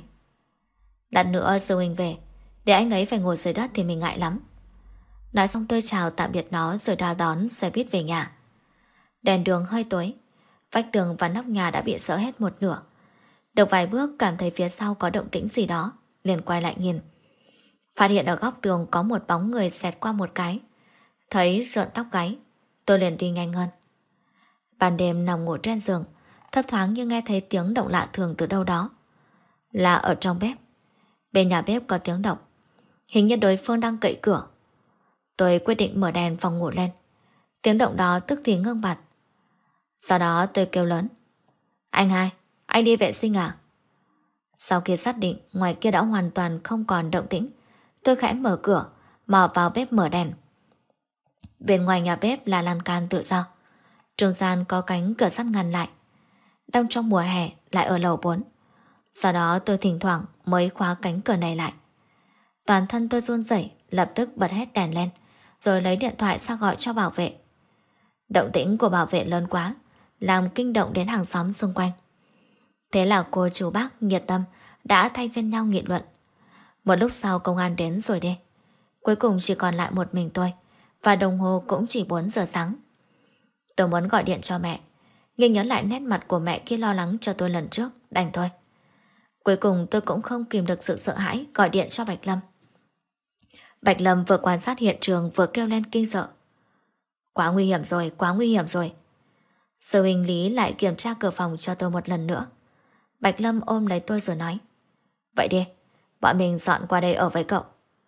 Lát nữa Sư Huynh về, để anh ấy phải ngồi dưới đất thì mình ngại lắm. Nói xong tôi chào tạm biệt nó rồi ra đón xe buýt về nhà. Đèn đường hơi tối, vách tường và nóc nhà đã bị sỡ hết một nửa. Được vài bước cảm thấy phía sau có động tĩnh gì đó, liền quay lại nhìn. Phát hiện ở góc tường có một bóng người xẹt qua một cái. Thấy rợn tóc gáy, tôi liền đi nhanh hơn. Ban đêm nằm ngủ trên giường, thấp thoáng như nghe thấy tiếng động lạ thường từ đâu đó. Là ở trong bếp. Bên nhà bếp có tiếng động, hình như đối phương đang cậy cửa. Tôi quyết định mở đèn phòng ngủ lên. Tiếng động đó tức thì ngưng bặt. Sau đó tôi kêu lớn, anh hai, anh đi vệ sinh à? Sau khi xác định ngoài kia đã hoàn toàn không còn động tĩnh, tôi khẽ mở cửa, mò vào bếp mở đèn. Bên ngoài nhà bếp là lan can tự do, trung gian có cánh cửa sắt ngăn lại. Đang trong mùa hè lại ở lầu 4. Sau đó tôi thỉnh thoảng mới khóa cánh cửa này lại. Toàn thân tôi run rẩy, lập tức bật hết đèn lên, rồi lấy điện thoại ra gọi cho bảo vệ. Động tĩnh của bảo vệ lớn quá, làm kinh động đến hàng xóm xung quanh. Thế là cô chú bác nhiệt tâm đã thay phiên nhau nghị luận. Một lúc sau công an đến rồi đi. Cuối cùng chỉ còn lại một mình tôi, và đồng hồ cũng chỉ 4 giờ sáng. Tôi muốn gọi điện cho mẹ, nhưng nhớ lại nét mặt của mẹ khi lo lắng cho tôi lần trước, đành thôi. Cuối cùng tôi cũng không kìm được sự sợ hãi, gọi điện cho Bạch Lâm. Bạch Lâm vừa quan sát hiện trường vừa kêu lên kinh sợ. Quá nguy hiểm rồi, quá nguy hiểm rồi. Sư huynh Lý lại kiểm tra cửa phòng cho tôi một lần nữa. Bạch Lâm ôm lấy tôi rồi nói, vậy đi, bọn mình dọn qua đây ở với cậu.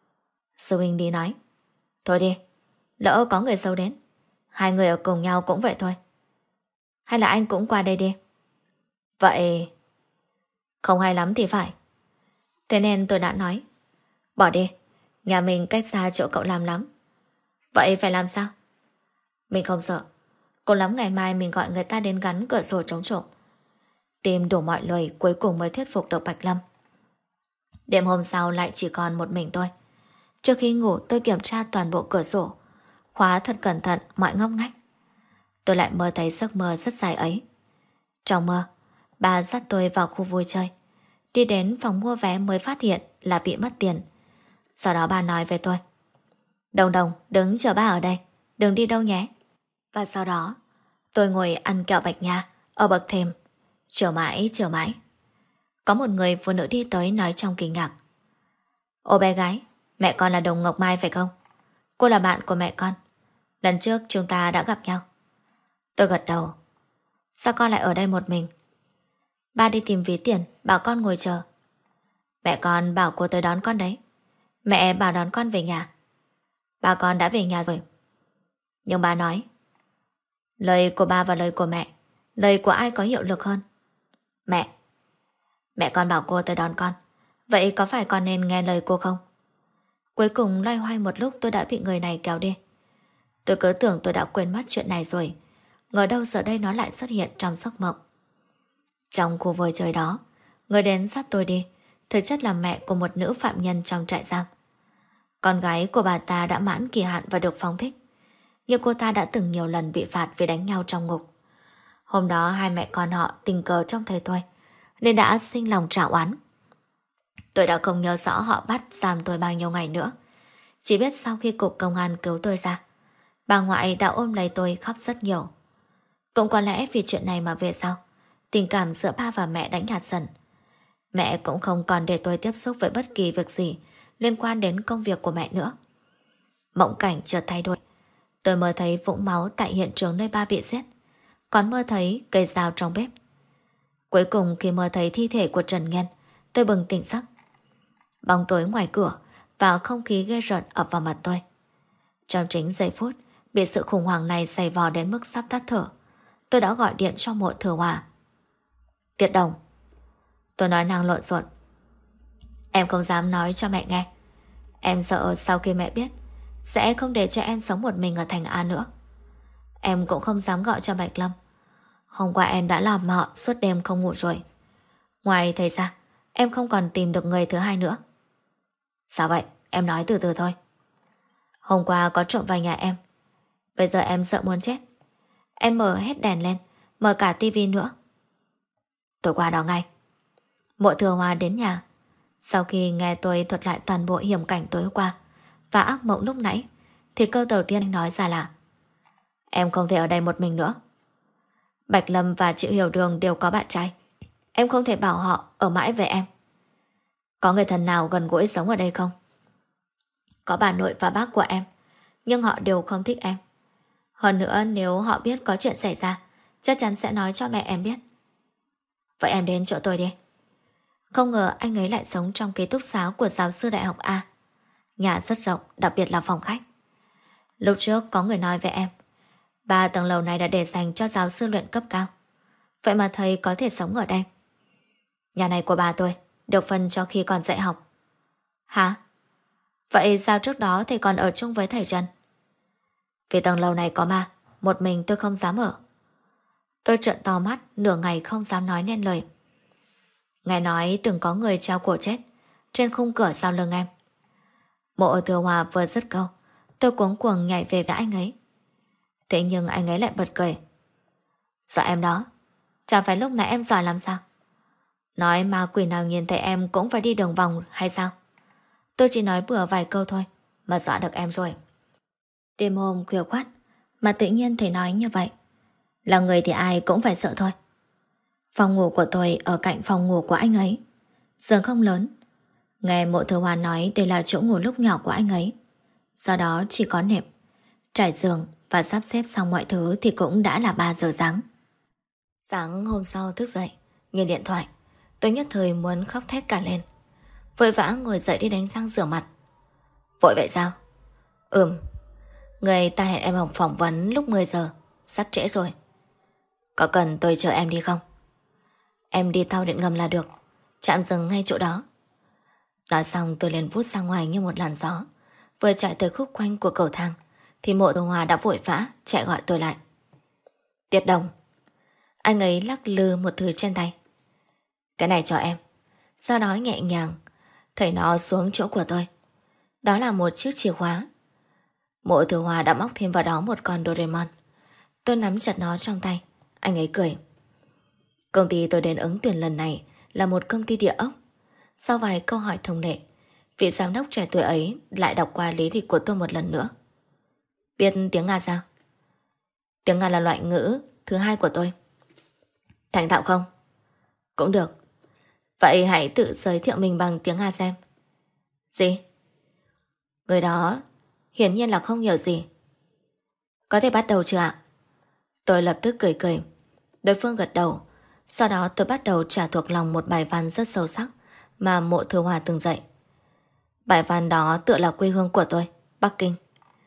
Sư huynh Lý nói, thôi đi, lỡ có người xấu đến, hai người ở cùng nhau cũng vậy thôi. Hay là anh cũng qua đây đi. Vậy không hay lắm thì phải. Thế nên tôi đã nói, bỏ đi, nhà mình cách xa chỗ cậu làm lắm. Vậy phải làm sao? Mình không sợ, cùng lắm ngày mai mình gọi người ta đến gắn cửa sổ chống trộm. Tìm đủ mọi lời cuối cùng mới thuyết phục được Bạch Lâm. Đêm hôm sau lại chỉ còn một mình tôi. Trước khi ngủ tôi kiểm tra toàn bộ cửa sổ, khóa thật cẩn thận mọi ngóc ngách. Tôi lại mơ thấy giấc mơ rất dài ấy. Trong mơ, bà dắt tôi vào khu vui chơi. Đi đến phòng mua vé mới phát hiện là bị mất tiền. Sau đó bà nói với tôi, Đồng Đồng, đứng chờ ba ở đây, đừng đi đâu nhé. Và sau đó tôi ngồi ăn kẹo bạch nha ở bậc thềm, chờ mãi chờ mãi. Có một người phụ nữ đi tới nói trong kinh ngạc, ô bé gái, mẹ con là Đồng Ngọc Mai phải không? Cô là bạn của mẹ con, lần trước chúng ta đã gặp nhau. Tôi gật đầu. Sao con lại ở đây một mình? Ba đi tìm ví tiền, bảo con ngồi chờ. Mẹ con bảo cô tới đón con đấy. Mẹ bảo đón con về nhà. Ba con đã về nhà rồi. Nhưng ba nói, lời của ba và lời của mẹ, lời của ai có hiệu lực hơn? Mẹ. Mẹ con bảo cô tới đón con. Vậy có phải con nên nghe lời cô không? Cuối cùng loay hoay một lúc tôi đã bị người này kéo đi. Tôi cứ tưởng tôi đã quên mất chuyện này rồi. Ngờ đâu giờ đây nó lại xuất hiện trong giấc mộng. Trong khu vui chơi đó, người đến dắt tôi đi thực chất là mẹ của một nữ phạm nhân trong trại giam. Con gái của bà ta đã mãn kỳ hạn và được phóng thích, nhưng cô ta đã từng nhiều lần bị phạt vì đánh nhau trong ngục. Hôm đó hai mẹ con họ tình cờ trông thấy tôi nên đã sinh lòng trả oán. Tôi đã không nhớ rõ họ bắt giam tôi bao nhiêu ngày nữa. Chỉ biết sau khi cục công an cứu tôi ra, bà ngoại đã ôm lấy tôi khóc rất nhiều. Cũng có lẽ vì chuyện này mà về sau tình cảm giữa ba và mẹ đã nhạt dần. Mẹ cũng không còn để tôi tiếp xúc với bất kỳ việc gì liên quan đến công việc của mẹ nữa. Mộng cảnh chợt thay đổi. Tôi mơ thấy vũng máu tại hiện trường nơi ba bị giết, còn mơ thấy cây dao trong bếp. Cuối cùng khi mơ thấy thi thể của Trần Nghiên, tôi bừng tỉnh giấc. Bóng tối ngoài cửa và không khí ghê rợn ập vào mặt tôi. Trong chính giây phút bị sự khủng hoảng này giày vò đến mức sắp tắt thở, tôi đã gọi điện cho Mộ Thừa Hòa. Tiết Đồng. Tôi nói năng lộn xộn. Em không dám nói cho mẹ nghe. Em sợ sau khi mẹ biết sẽ không để cho em sống một mình ở thành A nữa. Em cũng không dám gọi cho Bạch Lâm. Hôm qua em đã làm mọ suốt đêm không ngủ rồi. Ngoài thầy ra, em không còn tìm được người thứ hai nữa. Sao vậy? Em nói từ từ thôi. Hôm qua có trộm vào nhà em. Bây giờ em sợ muốn chết. Em mở hết đèn lên, mở cả tivi nữa. Tôi qua đó ngay. Mộ Thừa Hòa đến nhà. Sau khi nghe tôi thuật lại toàn bộ hiểm cảnh tối qua và ác mộng lúc nãy, thì câu đầu tiên anh nói ra là: em không thể ở đây một mình nữa. Bạch Lâm và Triệu Hiểu Đường đều có bạn trai. Em không thể bảo họ ở mãi với em. Có người thân nào gần gũi sống ở đây không? Có bà nội và bác của em, nhưng họ đều không thích em. Hơn nữa nếu họ biết có chuyện xảy ra, chắc chắn sẽ nói cho mẹ em biết. Vậy em đến chỗ tôi đi. Không ngờ anh ấy lại sống trong ký túc xá của giáo sư đại học A. Nhà rất rộng, đặc biệt là phòng khách. Lúc trước có người nói với em, 3 tầng lầu này đã để dành cho giáo sư luyện cấp cao. Vậy mà thầy có thể sống ở đây. Nhà này của bà tôi, được phân cho khi còn dạy học. Hả? Vậy sao trước đó thầy còn ở chung với thầy Trần? Vì tầng lầu này có ma, một mình tôi không dám ở. Tôi trợn to mắt, nửa ngày không dám nói nên lời. Nghe nói từng có người treo cổ chết trên khung cửa sau lưng em. Mộ Thừa Hòa vừa dứt câu, tôi cuống cuồng nhảy về với anh ấy. Thế nhưng anh ấy lại bật cười. Sợ em đó, chẳng phải lúc nãy em giỏi làm sao? Nói ma quỷ nào nhìn thấy em cũng phải đi đường vòng hay sao? Tôi chỉ nói bừa vài câu thôi mà dọa được em rồi. Đêm hôm khuya khoắt mà tự nhiên thầy nói như vậy. Là người thì ai cũng phải sợ thôi. Phòng ngủ của tôi ở cạnh phòng ngủ của anh ấy. Giường không lớn. Nghe Mộ Thừa Hòa nói đây là chỗ ngủ lúc nhỏ của anh ấy. Do đó chỉ có nệm, trải giường và sắp xếp xong mọi thứ thì cũng đã là 3 giờ sáng. Sáng hôm sau thức dậy, nhìn điện thoại, tôi nhất thời muốn khóc thét cả lên. Vội vã ngồi dậy đi đánh răng rửa mặt. Vội vậy sao? Người ta hẹn em học phỏng vấn lúc 10 giờ, sắp trễ rồi. Có cần tôi chờ em đi không? Em đi tàu điện ngầm là được, trạm dừng ngay chỗ đó. Nói xong tôi liền vút ra ngoài như một làn gió. Vừa chạy tới khúc quanh của cầu thang thì Mộ Thừa Hòa đã vội vã chạy gọi tôi lại. Tiết Đồng. Anh ấy lắc lư một thứ trên tay. Cái này cho em. Sau đó nhẹ nhàng thầy nó xuống chỗ của tôi. Đó là một chiếc chìa khóa. Mộ Thừa Hòa đã móc thêm vào đó một con Doraemon. Tôi nắm chặt nó trong tay. Anh ấy cười. Công ty tôi đến ứng tuyển lần này là một công ty địa ốc. Sau vài câu hỏi thông lệ, vị giám đốc trẻ tuổi ấy lại đọc qua lý lịch của tôi một lần nữa. Biết tiếng Nga sao? Tiếng Nga là loại ngữ thứ hai của tôi. Thành thạo không? Cũng được. Vậy hãy tự giới thiệu mình bằng tiếng Nga xem. Gì? Người đó hiển nhiên là không hiểu gì. Có thể bắt đầu chưa ạ? Tôi lập tức cười cười. Đối phương gật đầu. Sau đó tôi bắt đầu trả thuộc lòng một bài văn rất sâu sắc mà Mộ Thừa Hòa từng dạy. Bài văn đó tựa là quê hương của tôi, Bắc Kinh.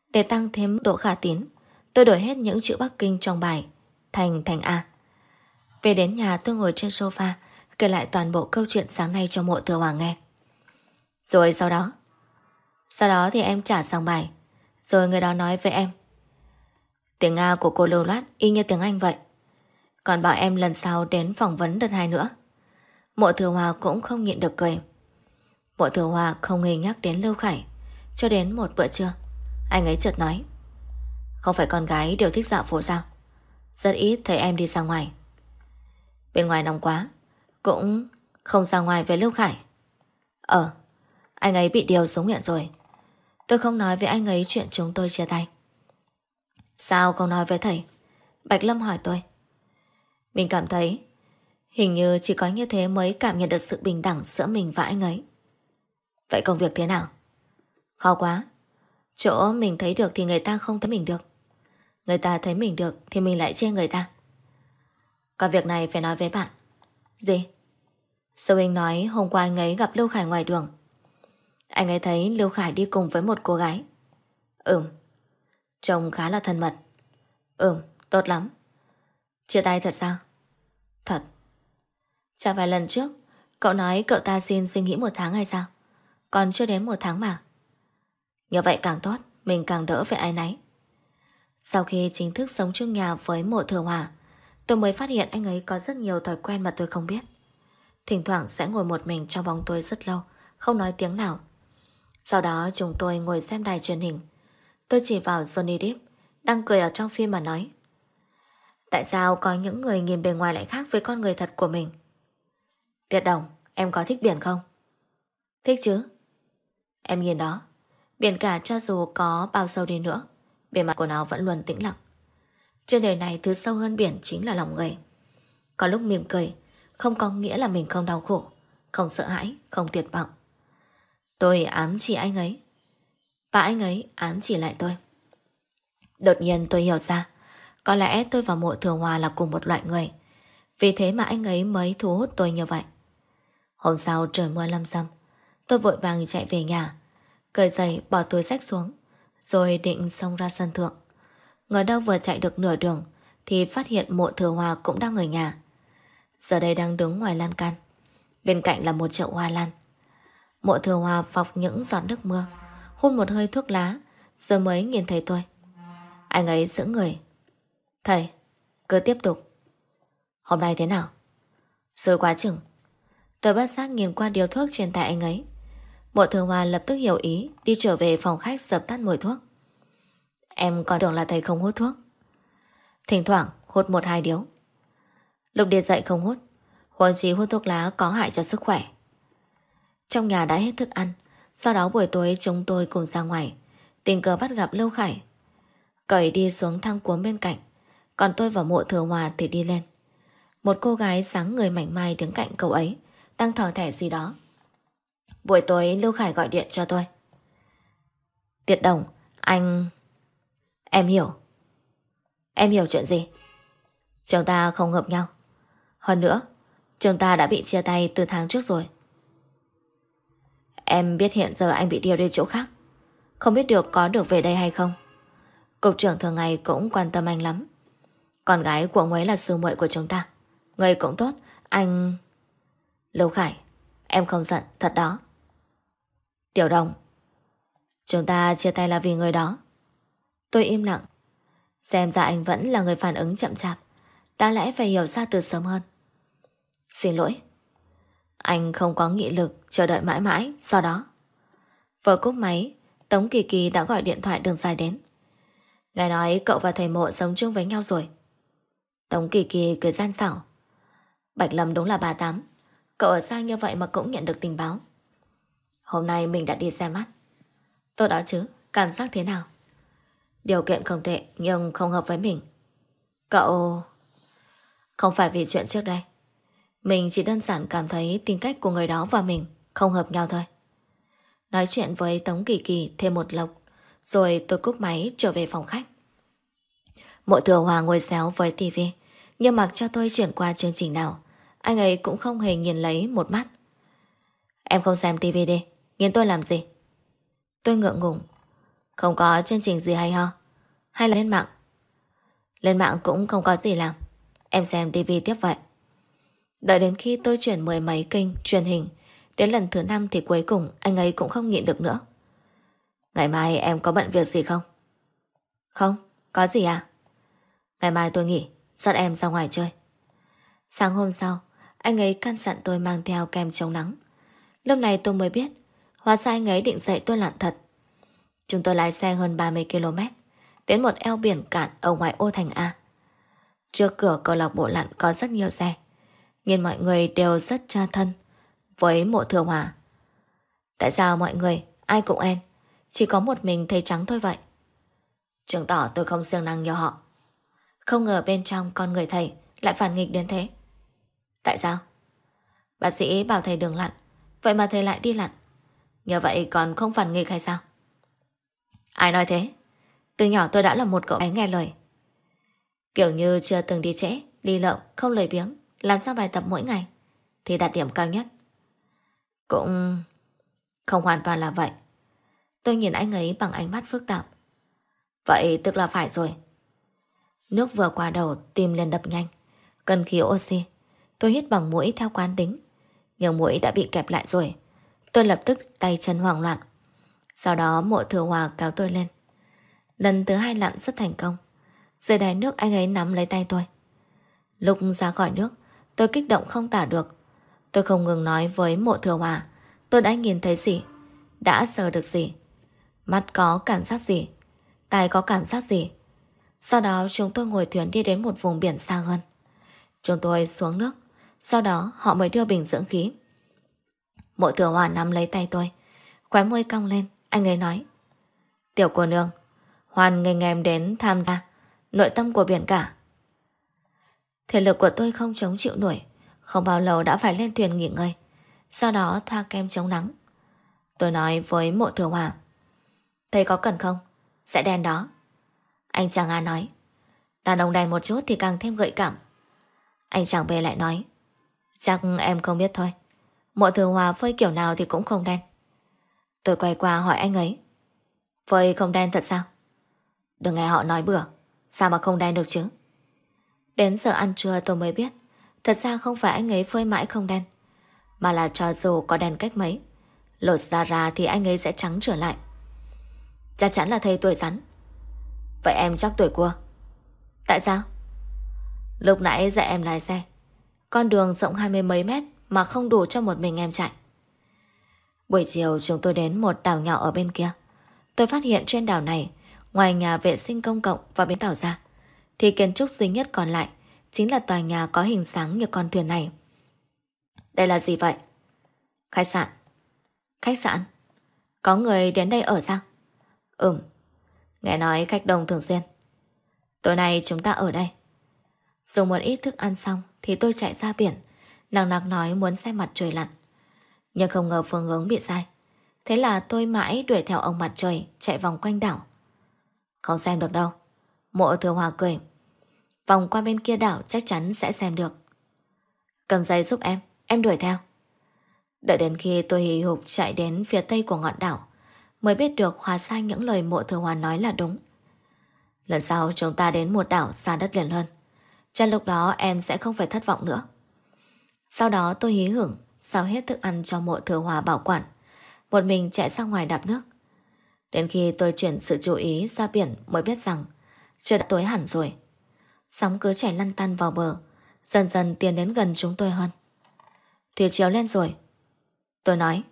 Để tăng thêm độ khả tín, tôi đổi hết những chữ Bắc Kinh trong bài thành A. Về đến nhà tôi ngồi trên sofa kể lại toàn bộ câu chuyện sáng nay cho Mộ Thừa Hòa nghe. Rồi sau đó thì em trả sang bài. Rồi người đó nói với em: tiếng Nga của cô lưu loát y như tiếng Anh vậy. Còn bảo em lần sau đến phỏng vấn đợt 2 nữa. Mộ Thừa Hòa cũng không nhịn được cười. Mộ Thừa Hòa không hề nhắc đến Lưu Khải. Cho đến một bữa trưa, anh ấy chợt nói: không phải con gái đều thích dạo phố sao? Rất ít thấy em đi ra ngoài. Bên ngoài nóng quá, cũng không ra ngoài với Lưu Khải. Anh ấy bị điều xuống huyện rồi. Tôi không nói với anh ấy chuyện chúng tôi chia tay. Sao không nói với thầy? Bạch Lâm hỏi tôi. Mình cảm thấy hình như chỉ có như thế mới cảm nhận được sự bình đẳng giữa mình và anh ấy. Vậy công việc thế nào? Khó quá. Chỗ mình thấy được thì người ta không thấy mình được. Người ta thấy mình được thì mình lại chê người ta. Còn việc này phải nói với bạn. Gì? Sư huynh nói hôm qua anh ấy gặp Lưu Khải ngoài đường. Anh ấy thấy Lưu Khải đi cùng với một cô gái. Trông khá là thân mật. Tốt lắm. Chia tay thật sao? Thật. Chả phải lần trước cậu nói cậu ta xin suy nghĩ 1 tháng hay sao? Còn chưa đến 1 tháng mà. Như vậy càng tốt, mình càng đỡ về áy náy. Sau khi chính thức sống chung nhà với Mộ Thừa Hòa, tôi mới phát hiện anh ấy có rất nhiều thói quen mà tôi không biết. Thỉnh thoảng sẽ ngồi một mình trong bóng tối rất lâu, không nói tiếng nào. Sau đó chúng tôi ngồi xem đài truyền hình. Tôi chỉ vào Johnny Depp đang cười ở trong phim mà nói: tại sao có những người nhìn bề ngoài lại khác với con người thật của mình? Tiết Đồng, em có thích biển không? Thích chứ. Em nhìn đó, biển cả cho dù có bao sâu đi nữa, bề mặt của nó vẫn luôn tĩnh lặng. Trên đời này thứ sâu hơn biển chính là lòng người. Có lúc mỉm cười không có nghĩa là mình không đau khổ, không sợ hãi, không tuyệt vọng. Tôi ám chỉ anh ấy, và anh ấy ám chỉ lại tôi. Đột nhiên tôi hiểu ra, có lẽ tôi và Mộ Thừa Hòa là cùng một loại người. Vì thế mà anh ấy mới thu hút tôi như vậy. Hôm sau trời mưa lâm râm, tôi vội vàng chạy về nhà, cởi giày bỏ túi xách xuống, rồi định xông ra sân thượng. Ngờ đâu vừa chạy được nửa đường thì phát hiện Mộ Thừa Hòa cũng đang ở nhà. Giờ đây đang đứng ngoài lan can, bên cạnh là một chậu hoa lan. Mộ Thừa Hòa phọc những giọt nước mưa, hút một hơi thuốc lá, rồi mới nhìn thấy tôi. Anh ấy sững người. Thầy, cứ tiếp tục. Hôm nay thế nào? Sôi quá chừng. Tôi bất giác nhìn qua điếu thuốc trên tay anh ấy. Mộ Thừa Hòa lập tức hiểu ý, đi trở về phòng khách dập tắt mùi thuốc. Em còn tưởng là thầy không hút thuốc. Thỉnh thoảng hút 1-2 điếu. Lúc đi dậy không hút, huống chi hút thuốc lá có hại cho sức khỏe. Trong nhà đã hết thức ăn. Sau đó buổi tối chúng tôi cùng ra ngoài, tình cờ bắt gặp Lưu Khải. Cậu ấy đi xuống thang cuốn bên cạnh, còn tôi và Mộ Thừa Hòa thì đi lên. Một cô gái dáng người mảnh mai đứng cạnh cậu ấy, đang thò thẻ gì đó. Buổi tối Lưu Khải gọi điện cho tôi. Tiết Đồng, anh... Em hiểu. Em hiểu chuyện gì? Chúng ta không hợp nhau. Hơn nữa, chúng ta đã bị chia tay từ tháng trước rồi. Em biết hiện giờ anh bị điều đi chỗ khác, không biết được có được về đây hay không. Cục trưởng thường ngày cũng quan tâm anh lắm. Con gái của ông ấy là sư muội của chúng ta, người cũng tốt. Anh... Lưu Khải, em không giận thật đó. Tiểu Đồng, chúng ta chia tay là vì người đó. Tôi im lặng. Xem ra anh vẫn là người phản ứng chậm chạp, đáng lẽ phải hiểu ra từ sớm hơn. Xin lỗi. Anh không có nghị lực chờ đợi mãi mãi. Sau đó vừa cúp máy, Tống Kỳ Kỳ đã gọi điện thoại đường dài đến. Nghe nói cậu và thầy Mộ sống chung với nhau rồi. Tống Kỳ Kỳ cười gian xảo. Bạch Lâm đúng là bà Tám. Cậu ở xa như vậy mà cũng nhận được tình báo. Hôm nay mình đã đi xem mắt. Tốt đó chứ, cảm giác thế nào? Điều kiện không tệ nhưng không hợp với mình. Cậu... Không phải vì chuyện trước đây. Mình chỉ đơn giản cảm thấy tính cách của người đó và mình không hợp nhau thôi. Nói chuyện với Tống Kỳ Kỳ thêm một lộc, rồi tôi cúp máy trở về phòng khách. Mộ Thừa Hòa ngồi xéo với tivi, nhưng mặc cho tôi chuyển qua chương trình nào, anh ấy cũng không hề nhìn lấy một mắt. Em không xem tivi đi, nhìn tôi làm gì? Tôi ngượng ngùng. Không có chương trình gì hay ho? Hay là lên mạng? Lên mạng cũng không có gì làm. Em xem tivi tiếp vậy. Đợi đến khi tôi chuyển 10 mấy kênh truyền hình, đến lần thứ 5 thì cuối cùng anh ấy cũng không nhịn được nữa. Ngày mai em có bận việc gì không? Không, có gì à? Ngày mai tôi nghỉ, dắt em ra ngoài chơi. Sáng hôm sau, anh ấy căn dặn tôi mang theo kem chống nắng. Lúc này tôi mới biết, hóa ra anh ấy định dạy tôi lặn thật. Chúng tôi lái xe hơn 30 km, đến một eo biển cạn ở ngoại ô thành A. Trước cửa câu lạc bộ lặn có rất nhiều xe, nhưng mọi người đều rất cha thân với Mộ Thừa Hòa. Tại sao mọi người ai cũng en, chỉ có một mình thầy trắng thôi vậy? Chứng tỏ tôi không siêng năng như họ. Không ngờ bên trong con người thầy lại phản nghịch đến thế. Tại sao? Bác sĩ bảo thầy đừng lặn, vậy mà thầy lại đi lặn. Như vậy còn không phản nghịch hay sao? Ai nói thế? Từ nhỏ tôi đã là một cậu bé nghe lời. Kiểu như chưa từng đi trễ, đi lợm, không lười biếng, làm xong bài tập mỗi ngày thì đạt điểm cao nhất. Cũng không hoàn toàn là vậy. Tôi nhìn anh ấy bằng ánh mắt phức tạp. Vậy tức là phải rồi. Nước vừa qua đầu, tim liền đập nhanh, cần khí oxy. Tôi hít bằng mũi theo quán tính, nhưng mũi đã bị kẹp lại rồi. Tôi lập tức tay chân hoảng loạn. Sau đó Mộ Thừa Hòa kéo tôi lên. Lần thứ 2 lặn rất thành công. Dưới đáy nước anh ấy nắm lấy tay tôi. Lúc ra khỏi nước, tôi kích động không tả được. Tôi không ngừng nói với Mộ Thừa Hòa tôi đã nhìn thấy gì, đã sờ được gì, mắt có cảm giác gì, tai có cảm giác gì. Sau đó chúng tôi ngồi thuyền đi đến một vùng biển xa hơn. Chúng tôi xuống nước, sau đó họ mới đưa bình dưỡng khí. Mộ Thừa Hòa nắm lấy tay tôi, khóe môi cong lên. Anh ấy nói: Tiểu cô nương, hoan nghênh em đến tham gia nội tâm của biển cả. Thể lực của tôi không chống chịu nổi, không bao lâu đã phải lên thuyền nghỉ ngơi, sau đó thoa kem chống nắng. Tôi nói với Mộ Thừa Hòa: Thầy có cần không? Sẽ đen đó. Anh chàng A nói: Đàn ông đen một chút thì càng thêm gợi cảm. Anh chàng B lại nói: Chắc em không biết thôi, Mộ Thừa Hòa phơi kiểu nào thì cũng không đen. Tôi quay qua hỏi anh ấy: Phơi không đen thật sao? Đừng nghe họ nói bừa, sao mà không đen được chứ? Đến giờ ăn trưa tôi mới biết, thật ra không phải anh ấy phơi mãi không đen, mà là cho dù có đen cách mấy, lột da ra thì anh ấy sẽ trắng trở lại. Chắc chắn là thầy tuổi rắn. Vậy em chắc tuổi cua. Tại sao? Lúc nãy dạy em lái xe, con đường rộng 20 mấy mét mà không đủ cho một mình em chạy. Buổi chiều chúng tôi đến một đảo nhỏ ở bên kia. Tôi phát hiện trên đảo này, ngoài nhà vệ sinh công cộng và bến tàu ra, thì kiến trúc duy nhất còn lại chính là tòa nhà có hình dáng như con thuyền này. Đây là gì vậy? Khách sạn. Khách sạn? Có người đến đây ở sao? Nghe nói khách đông thường xuyên. Tối nay chúng ta ở đây. Dùng một ít thức ăn xong thì tôi chạy ra biển, nằng nặc nói muốn xem mặt trời lặn. Nhưng không ngờ phương hướng bị sai. Thế là tôi mãi đuổi theo ông mặt trời chạy vòng quanh đảo. Không xem được đâu. Mộ Thừa Hòa cười: Vòng qua bên kia đảo chắc chắn sẽ xem được. Cầm giấy giúp em đuổi theo. Đợi đến khi tôi hì hục chạy đến phía tây của ngọn đảo, mới biết được hóa ra những lời Mộ Thừa Hòa nói là đúng. Lần sau chúng ta đến một đảo xa đất liền hơn, chắc lúc đó em sẽ không phải thất vọng nữa. Sau đó tôi hí hửng sao hết thức ăn cho Mộ Thừa Hòa bảo quản, một mình chạy ra ngoài đạp nước. Đến khi tôi chuyển sự chú ý ra biển mới biết rằng trời đã tối hẳn rồi. Sóng cứ chảy lăn tăn vào bờ, dần dần tiến đến gần chúng tôi hơn. Thủy chiều lên rồi. Tôi nói: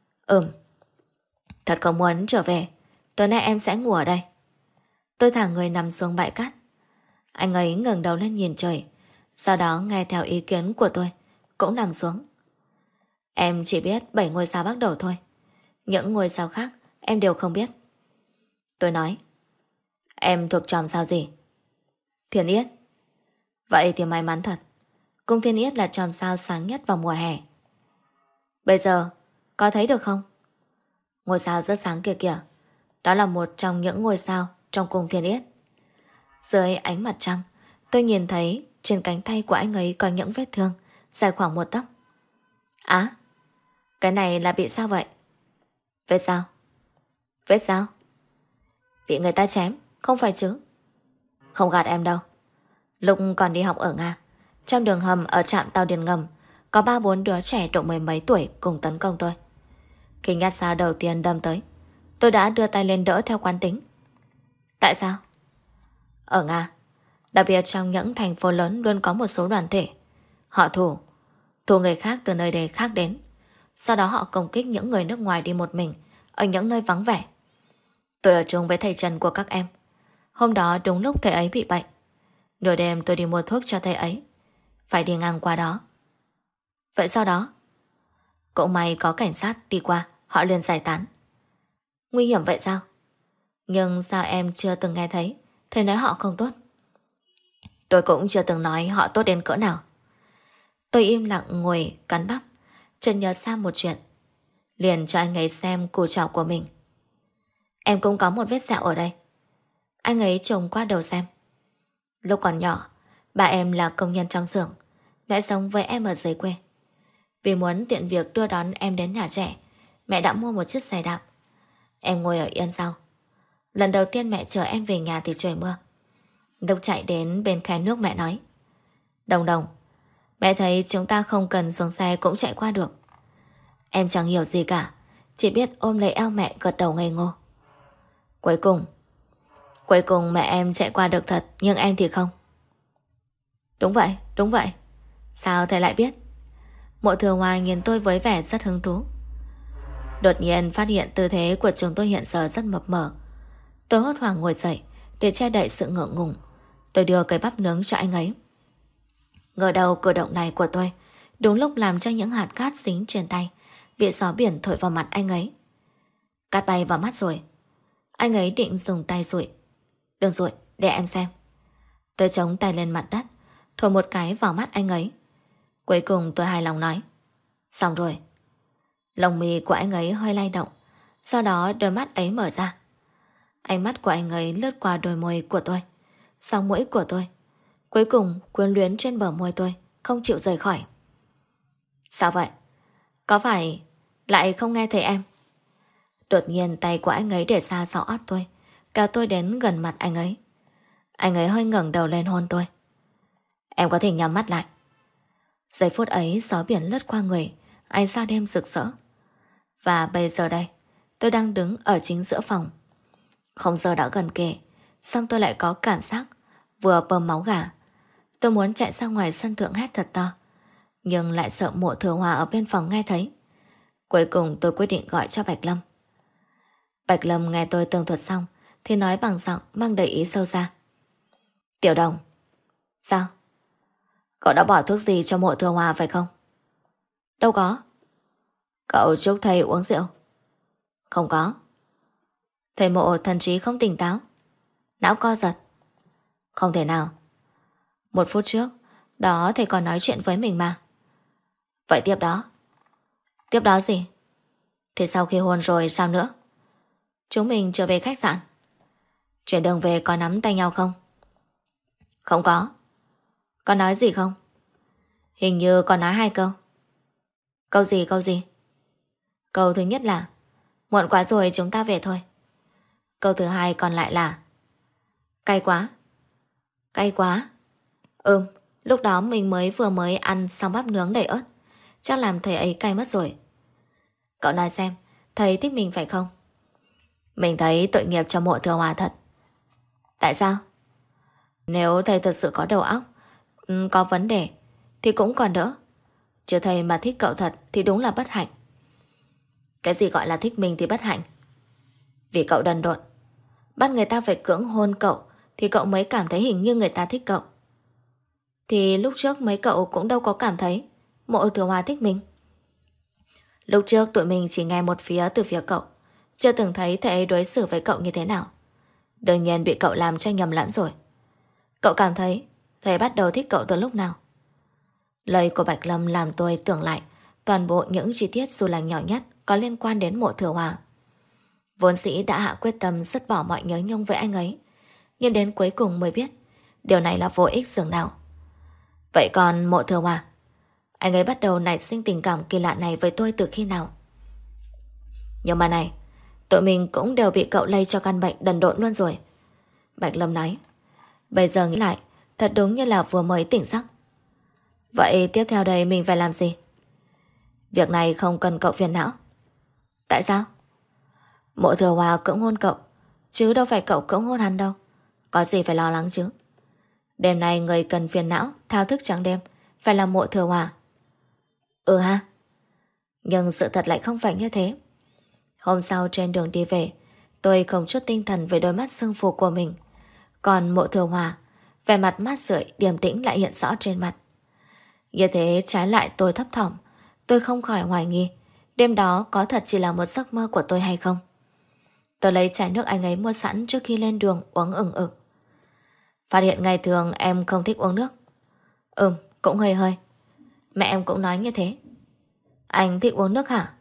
Thật không muốn trở về, tối nay em sẽ ngủ ở đây. Tôi thả người nằm xuống bãi cát. Anh ấy ngẩng đầu lên nhìn trời, sau đó nghe theo ý kiến của tôi cũng nằm xuống. Em chỉ biết 7 ngôi sao bắt đầu thôi, những ngôi sao khác em đều không biết. Tôi nói: Em thuộc chòm sao gì? Thiên Yết. Vậy thì may mắn thật, cung Thiên Yết là chòm sao sáng nhất vào mùa hè. Bây giờ có thấy được không? Ngôi sao rất sáng kìa kìa, đó là một trong những ngôi sao trong cung Thiên Yết. Dưới ánh mặt trăng, tôi nhìn thấy trên cánh tay của anh ấy có những vết thương dài khoảng 1 tấc. Á, cái này là bị sao vậy? Vết sao? Vết sao? Bị người ta chém, không phải chứ? Không gạt em đâu. Lúc còn đi học ở Nga, trong đường hầm ở trạm tàu điện ngầm, có 3-4 đứa trẻ độ mười mấy tuổi cùng tấn công tôi. Khi nhát dao đầu tiên đâm tới, tôi đã đưa tay lên đỡ theo quán tính. Tại sao? Ở Nga, đặc biệt trong những thành phố lớn luôn có một số đoàn thể. Họ thủ người khác từ nơi đây khác đến. Sau đó họ công kích những người nước ngoài đi một mình ở những nơi vắng vẻ. Tôi ở chung với thầy Trần của các em. Hôm đó đúng lúc thầy ấy bị bệnh. Nửa đêm tôi đi mua thuốc cho thầy ấy. Phải đi ngang qua đó. Vậy sau đó? Cũng may có cảnh sát đi qua, họ liền giải tán. Nguy hiểm vậy sao? Nhưng sao em chưa từng nghe thấy thầy nói họ không tốt? Tôi cũng chưa từng nói họ tốt đến cỡ nào. Tôi im lặng ngồi cắn bắp, chợt nhớ ra một chuyện. Liền cho anh ấy xem củ trảo của mình. Em cũng có một vết sẹo ở đây. Anh ấy trông qua đầu xem. Lúc còn nhỏ, ba em là công nhân trong xưởng, mẹ sống với em ở dưới quê. Vì muốn tiện việc đưa đón em đến nhà trẻ, mẹ đã mua một chiếc xe đạp. Em ngồi ở yên sau. Lần đầu tiên mẹ chở em về nhà thì trời mưa. Lúc chạy đến bên khe nước mẹ nói: Đồng Đồng, mẹ thấy chúng ta không cần xuống xe cũng chạy qua được. Em chẳng hiểu gì cả, chỉ biết ôm lấy eo mẹ gật đầu ngây ngô. Cuối cùng mẹ em chạy qua được thật, nhưng em thì không. Đúng vậy. Sao thầy lại biết? Mộ Thừa Hoa nhìn tôi với vẻ rất hứng thú. Đột nhiên phát hiện tư thế của chúng tôi hiện giờ rất mập mờ. Tôi hốt hoảng ngồi dậy để che đậy sự ngượng ngùng. Tôi đưa cây bắp nướng cho anh ấy. Ngờ đầu cử động này của tôi đúng lúc làm cho những hạt cát dính trên tay bị gió biển thổi vào mặt anh ấy. Cát bay vào mắt rồi. Anh ấy định dùng tay dụi. Đừng dụi, để em xem. Tôi chống tay lên mặt đất, thổi một cái vào mắt anh ấy. Cuối cùng tôi hài lòng nói: Xong rồi. Lông mi của anh ấy hơi lay động. Sau đó đôi mắt ấy mở ra. Ánh mắt của anh ấy lướt qua đôi môi của tôi, sau mũi của tôi, cuối cùng quyến luyến trên bờ môi tôi, không chịu rời khỏi. Sao vậy? Có phải lại không nghe thấy em? Đột nhiên tay của anh ấy để xa sau ót tôi, kéo tôi đến gần mặt anh ấy. Anh ấy hơi ngẩng đầu lên hôn tôi. Em có thể nhắm mắt lại. Giây phút ấy gió biển lướt qua người, ánh sao đêm rực rỡ. Và bây giờ đây, tôi đang đứng ở chính giữa phòng. Không giờ đã gần kề, xong tôi lại có cảm giác vừa bơm máu gà. Tôi muốn chạy ra ngoài sân thượng hét thật to, nhưng lại sợ Mộ Thừa Hòa ở bên phòng nghe thấy. Cuối cùng tôi quyết định gọi cho Bạch Lâm. Bạch Lâm nghe tôi tường thuật xong thì nói bằng giọng mang đầy ý sâu xa: Tiểu Đồng. Sao? Cậu đã bỏ thuốc gì cho Mộ Thừa Hòa phải không? Đâu có. Cậu chúc thầy uống rượu? Không có. Thầy Mộ thần trí không tỉnh táo, não co giật? Không thể nào. 1 phút trước đó thầy còn nói chuyện với mình mà. Vậy tiếp đó? Tiếp đó gì? Thì sau khi hôn rồi sao nữa? Chúng mình trở về khách sạn. Trên đường về có nắm tay nhau không? Không có. Có nói gì không? Hình như có nói 2 câu. Câu gì? Câu thứ nhất là muộn quá rồi chúng ta về thôi. Câu thứ 2 còn lại là cay quá. Cay quá? Lúc đó mình vừa mới ăn xong bắp nướng đầy ớt, chắc làm thầy ấy cay mất rồi. Cậu nói xem, thầy thích mình phải không? Mình thấy tội nghiệp cho Mộ Thừa Hòa thật. Tại sao? Nếu thầy thật sự có đầu óc, có vấn đề thì cũng còn đỡ. Chứ thầy mà thích cậu thật thì đúng là bất hạnh. Cái gì gọi là thích mình thì bất hạnh? Vì cậu đần độn, bắt người ta phải cưỡng hôn cậu thì cậu mới cảm thấy hình như người ta thích cậu. Thì lúc trước mấy cậu cũng đâu có cảm thấy Mộ Thừa Hòa thích mình. Lúc trước tụi mình chỉ nghe một phía từ phía cậu, chưa từng thấy thầy ấy đối xử với cậu như thế nào. Đương nhiên bị cậu làm cho nhầm lẫn rồi. Cậu cảm thấy thầy bắt đầu thích cậu từ lúc nào? Lời của Bạch Lâm làm tôi tưởng lại toàn bộ những chi tiết dù là nhỏ nhất có liên quan đến Mộ Thừa Hòa. Vốn dĩ đã hạ quyết tâm dứt bỏ mọi nhớ nhung với anh ấy, nhưng đến cuối cùng mới biết điều này là vô ích dường nào. Vậy còn Mộ Thừa Hòa, anh ấy bắt đầu nảy sinh tình cảm kỳ lạ này với tôi từ khi nào? Nhưng mà này, Tụi mình cũng đều bị cậu lây cho căn bệnh đần độn luôn rồi. Bạch Lâm nói. Bây giờ nghĩ lại, thật đúng như là vừa mới tỉnh giấc. Vậy tiếp theo đây mình phải làm gì? Việc này không cần cậu phiền não. Tại sao? Mộ Thừa Hòa cưỡng hôn cậu, chứ đâu phải cậu cưỡng hôn hắn đâu. Có gì phải lo lắng chứ. Đêm nay người cần phiền não, thao thức trắng đêm phải là Mộ Thừa Hòa. Ừ ha. Nhưng sự thật lại không phải như thế. Hôm sau trên đường đi về, tôi không chút tinh thần về đôi mắt sưng phù của mình. Còn Mộ Thừa Hòa, vẻ mặt mát rượi điềm tĩnh lại hiện rõ trên mặt. Như thế trái lại tôi thấp thỏm. Tôi không khỏi hoài nghi đêm đó có thật chỉ là một giấc mơ của tôi hay không. Tôi lấy chai nước anh ấy mua sẵn trước khi lên đường uống ừng ực. Phát hiện ngày thường em không thích uống nước. Cũng hơi hơi. Mẹ em cũng nói như thế. Anh thích uống nước hả?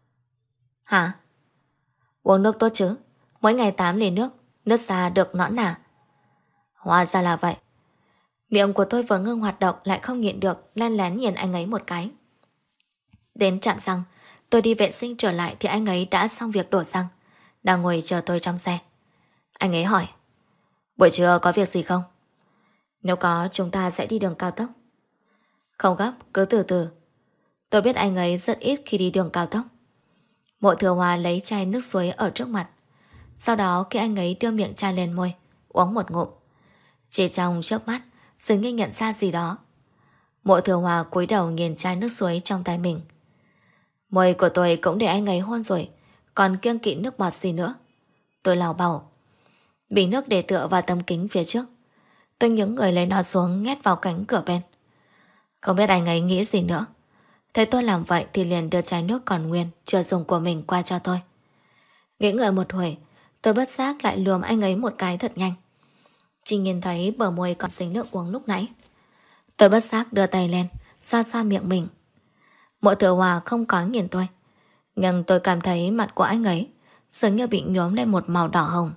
Hả? Uống nước tốt chứ. Mỗi ngày 8 ly nước, nước da được nõn nà. Hóa ra là vậy. Miệng của tôi vừa ngưng hoạt động lại không nhịn được lén lén nhìn anh ấy một cái. Đến trạm xăng, tôi đi vệ sinh trở lại thì anh ấy đã xong việc đổ xăng, đang ngồi chờ tôi trong xe. Anh ấy hỏi, buổi trưa có việc gì không? Nếu có chúng ta sẽ đi đường cao tốc. Không gấp, cứ từ từ. Tôi biết anh ấy rất ít khi đi đường cao tốc. Mộ Thừa Hòa lấy chai nước suối ở trước mặt. Sau đó khi anh ấy đưa miệng chai lên môi, uống một ngụm. Chỉ trong chớp mắt, dường như nhận ra gì đó. Mộ Thừa Hòa cúi đầu nhìn chai nước suối trong tay mình. Môi của tôi cũng để anh ấy hôn rồi, còn kiêng kỵ nước bọt gì nữa. Tôi lào bào. Bình nước để tựa vào tấm kính phía trước. Tôi nhướng người lấy nó xuống nhét vào cánh cửa bên. Không biết anh ấy nghĩ gì nữa. Thấy tôi làm vậy thì liền đưa chai nước còn nguyên chưa dùng của mình qua cho tôi. Nghĩ ngợi một hồi, tôi bất giác lại lườm anh ấy một cái thật nhanh. Chỉ nhìn thấy bờ môi còn dính nước uống lúc nãy. Tôi bất giác đưa tay lên xoa xoa miệng mình. Mộ Thừa Hòa không có nhìn tôi, nhưng tôi cảm thấy mặt của anh ấy dường như bị nhuốm lên một màu đỏ hồng.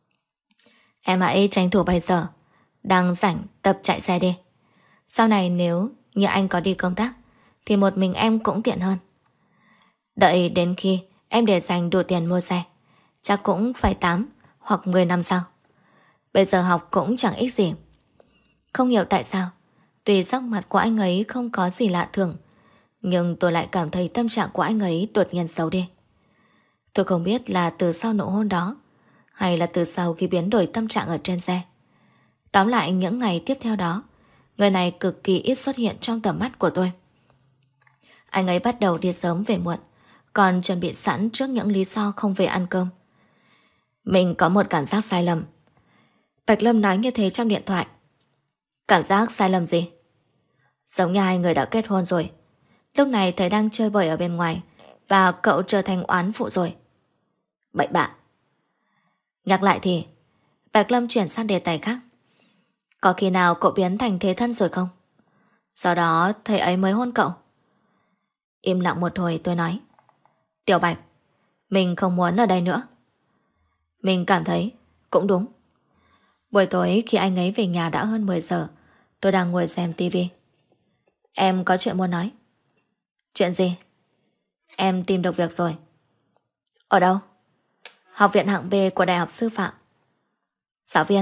Em hãy tranh thủ bây giờ, đang rảnh tập chạy xe đi. Sau này nếu như anh có đi công tác thì một mình em cũng tiện hơn. Đợi đến khi em để dành đủ tiền mua xe, chắc cũng phải 8 hoặc 10 năm sau. Bây giờ học cũng chẳng ích gì. Không hiểu tại sao, tuy sắc mặt của anh ấy không có gì lạ thường, nhưng tôi lại cảm thấy tâm trạng của anh ấy đột nhiên xấu đi. Tôi không biết là từ sau nụ hôn đó hay là từ sau khi biến đổi tâm trạng ở trên xe. Tóm lại những ngày tiếp theo đó, người này cực kỳ ít xuất hiện trong tầm mắt của tôi. Anh ấy bắt đầu đi sớm về muộn, còn chuẩn bị sẵn trước những lý do không về ăn cơm. Mình có một cảm giác sai lầm. Bạch Lâm nói như thế trong điện thoại. Cảm giác sai lầm gì? Giống như hai người đã kết hôn rồi. Lúc này thầy đang chơi bời ở bên ngoài và cậu trở thành oán phụ rồi. Bậy bạ. Nhắc lại thì Bạch Lâm chuyển sang đề tài khác. Có khi nào cậu biến thành thế thân rồi không? Sau đó thầy ấy mới hôn cậu. Im lặng một hồi tôi nói, Tiểu Bạch, mình không muốn ở đây nữa. Mình cảm thấy cũng đúng. Buổi tối khi anh ấy về nhà đã hơn 10 giờ, tôi đang ngồi xem tivi. Em có chuyện muốn nói. Chuyện gì? Em tìm được việc rồi. Ở đâu? Học viện hạng B của Đại học Sư phạm. Giáo viên?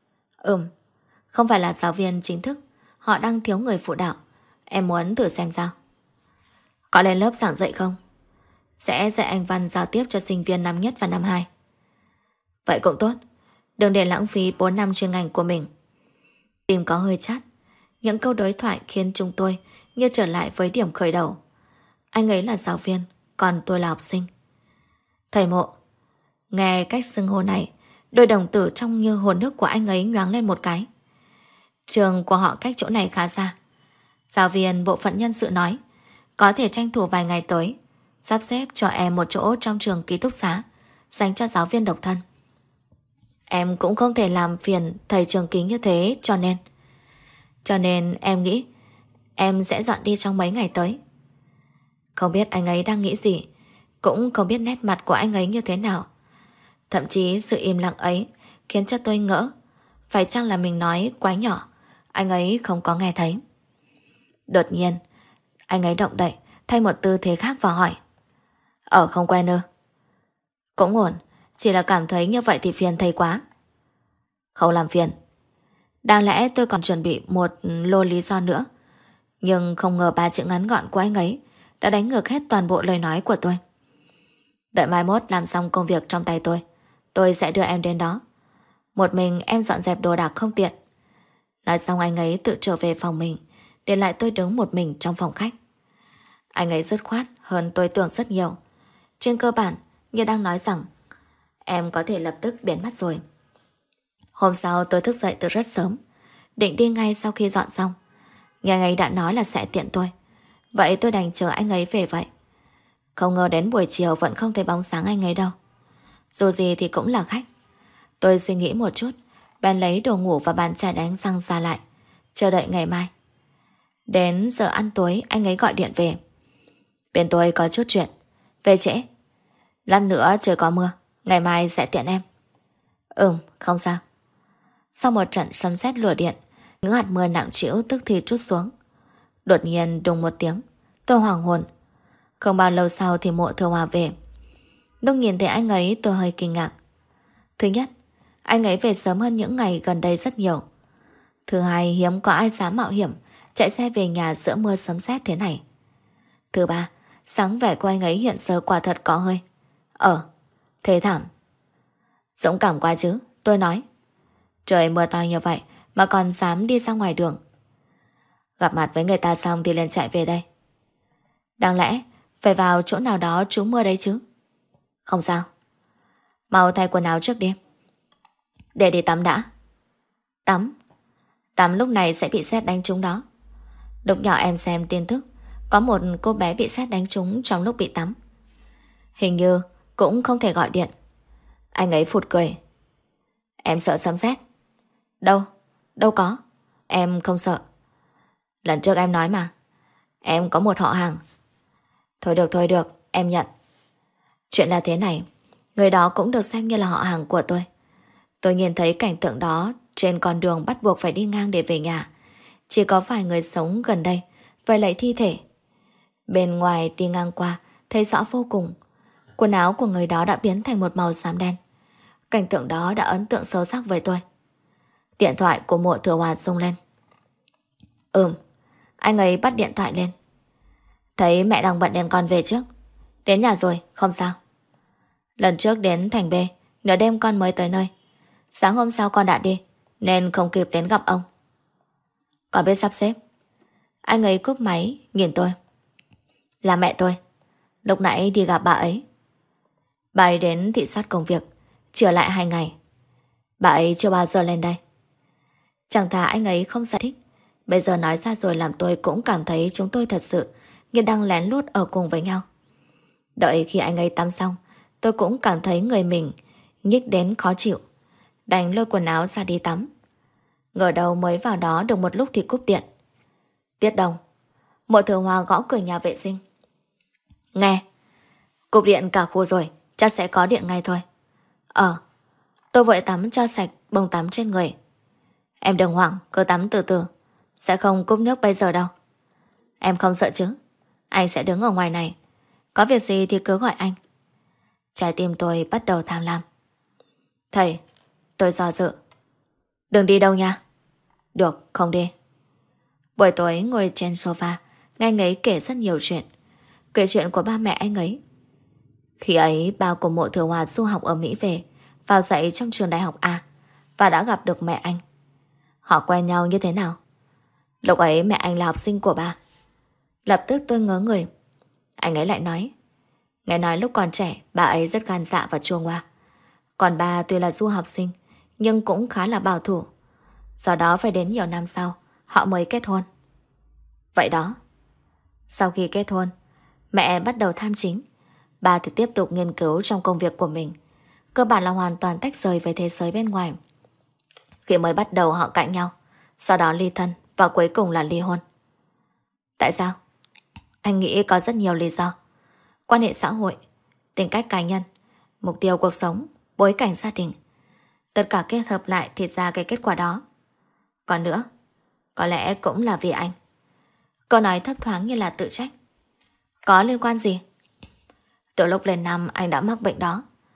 Không phải là giáo viên chính thức. Họ đang thiếu người phụ đạo. Em muốn thử xem sao. Có lên lớp giảng dạy không? Sẽ dạy Anh văn giao tiếp cho sinh viên năm nhất và năm 2. Vậy cũng tốt. Đừng để lãng phí 4 năm chuyên ngành của mình. Tim có hơi chát. Những câu đối thoại khiến chúng tôi như trở lại với điểm khởi đầu. Anh ấy là giáo viên, còn tôi là học sinh. Thầy Mộ. Nghe cách xưng hô này, đôi đồng tử trong như hồ nước của anh ấy nhoáng lên một cái. Trường của họ cách chỗ này khá xa. Giáo viên bộ phận nhân sự nói có thể tranh thủ vài ngày tới sắp xếp cho em một chỗ trong trường ký túc xá dành cho giáo viên độc thân. Em cũng không thể làm phiền thầy trường ký như thế, cho nên em nghĩ em sẽ dọn đi trong mấy ngày tới. Không biết anh ấy đang nghĩ gì, cũng không biết nét mặt của anh ấy như thế nào. Thậm chí sự im lặng ấy khiến cho tôi ngỡ phải chăng là mình nói quá nhỏ, anh ấy không có nghe thấy. Đột nhiên anh ấy động đậy, thay một tư thế khác và hỏi, không quen ư? Cũng ổn, chỉ là cảm thấy như vậy thì phiền thầy quá. Không làm phiền. Đáng lẽ tôi còn chuẩn bị một lô lý do nữa, nhưng không ngờ 3 chữ ngắn gọn của anh ấy đã đánh ngược hết toàn bộ lời nói của tôi. Đợi mai mốt làm xong công việc trong tay tôi sẽ đưa em đến đó. Một mình em dọn dẹp đồ đạc không tiện. Nói xong anh ấy tự trở về phòng mình, để lại tôi đứng một mình trong phòng khách. Anh ấy dứt khoát hơn tôi tưởng rất nhiều. Trên cơ bản như đang nói rằng em có thể lập tức biến mất rồi. Hôm sau tôi thức dậy từ rất sớm, định đi ngay sau khi dọn xong. Nghe anh ấy đã nói là sẽ tiện tôi, vậy tôi đành chờ anh ấy về vậy. Không ngờ đến buổi chiều vẫn không thấy bóng sáng anh ấy đâu. Dù gì thì cũng là khách. Tôi suy nghĩ một chút, bèn lấy đồ ngủ và bàn chải đánh răng ra lại, chờ đợi ngày mai. Đến giờ ăn tối anh ấy gọi điện về. Bên tôi có chút chuyện, về trễ. Lát nữa trời có mưa, ngày mai sẽ tiện em. Không sao. Sau một trận sấm sét lửa điện, những hạt mưa nặng trĩu tức thì trút xuống. Đột nhiên đùng một tiếng, tôi hoảng hồn. Không bao lâu sau thì Mộ Thừa Hòa về. Lúc nhìn thấy anh ấy tôi hơi kinh ngạc. Thứ nhất, anh ấy về sớm hơn những ngày gần đây rất nhiều. Thứ hai, hiếm có ai dám mạo hiểm chạy xe về nhà giữa mưa sấm sét thế này. Thứ ba, sáng vẻ của anh ấy hiện giờ quả thật có hơi thê thảm. Dũng cảm quá chứ, tôi nói. Trời mưa to như vậy mà còn dám đi ra ngoài đường. Gặp mặt với người ta xong thì liền chạy về đây. Đáng lẽ phải vào chỗ nào đó trú mưa đấy chứ. Không sao, mau thay quần áo trước đi. Để đi tắm đã. Tắm lúc này sẽ bị sét đánh trúng đó. Lúc nhỏ em xem tin tức, có một cô bé bị sét đánh trúng trong lúc bị tắm. Hình như cũng không thể gọi điện. Anh ấy phụt cười. Em sợ sấm sét? Đâu có, em không sợ. Lần trước em nói mà, em có một họ hàng. Thôi được, em nhận. Chuyện là thế này, người đó cũng được xem như là họ hàng của tôi. Tôi nhìn thấy cảnh tượng đó trên con đường bắt buộc phải đi ngang để về nhà. Chỉ có vài người sống gần đây với lại thi thể. Bên ngoài đi ngang qua thấy rõ vô cùng. Quần áo của người đó đã biến thành một màu xám đen. Cảnh tượng đó đã ấn tượng sâu sắc với tôi. Điện thoại của Mộ Thừa Hòa rung lên. Anh ấy bắt điện thoại lên. Thấy mẹ đang bận nên con về trước. Đến nhà rồi, không sao. Lần trước đến thành B, nửa đêm con mới tới nơi. Sáng hôm sau con đã đi, nên không kịp đến gặp ông. Con biết sắp xếp. Anh ấy cúp máy, nhìn tôi. Là mẹ tôi. Lúc nãy đi gặp bà ấy. Bà ấy đến thị sát công việc, trở lại 2 ngày. Bà ấy chưa bao giờ lên đây. Chẳng thà anh ấy không giải thích, bây giờ nói ra rồi làm tôi cũng cảm thấy chúng tôi thật sự như đang lén lút ở cùng với nhau. Đợi khi anh ấy tắm xong, tôi cũng cảm thấy người mình nhích đến khó chịu, đành lôi quần áo ra đi tắm. Ngờ đầu mới vào đó được một lúc thì cúp điện. Tiết Đông. Mộ Thừa Hòa gõ cửa nhà vệ sinh. Nghe, cúp điện cả khu rồi, chắc sẽ có điện ngay thôi. Tôi vội tắm cho sạch bông tắm trên người. Em đừng hoảng, cứ tắm từ từ, sẽ không cúp nước bây giờ đâu. Em không sợ chứ? Anh sẽ đứng ở ngoài này, có việc gì thì cứ gọi anh. Trái tim tôi bắt đầu tham lam. Thầy, tôi do dự. Đừng đi đâu nha. Được, không đi. Buổi tối ngồi trên sofa, nghe anh ấy kể rất nhiều chuyện. Kể chuyện của ba mẹ anh ấy. Khi ấy ba của Mộ Thừa Hòa du học ở Mỹ về, vào dạy trong trường đại học A, và đã gặp được mẹ anh. Họ quen nhau như thế nào? Lúc ấy mẹ anh là học sinh của ba. Lập tức tôi ngớ người. Anh ấy lại nói, nghe nói lúc còn trẻ bà ấy rất gan dạ và chua ngoa. Còn ba tuy là du học sinh nhưng cũng khá là bảo thủ. Do đó phải đến nhiều năm sau họ mới kết hôn. Vậy đó. Sau khi kết hôn, mẹ bắt đầu tham chính, ba thì tiếp tục nghiên cứu trong công việc của mình. Cơ bản là hoàn toàn tách rời với thế giới bên ngoài. Khi mới bắt đầu họ cãi nhau, sau đó ly thân và cuối cùng là ly hôn. Tại sao? Anh nghĩ có rất nhiều lý do. Quan hệ xã hội, tính cách cá nhân, mục tiêu cuộc sống, bối cảnh gia đình. Tất cả kết hợp lại thì ra cái kết quả đó. Còn nữa, có lẽ cũng là vì anh. Câu nói thấp thoáng như là tự trách. Có liên quan gì? Từ lúc lên năm anh đã mắc bệnh đó.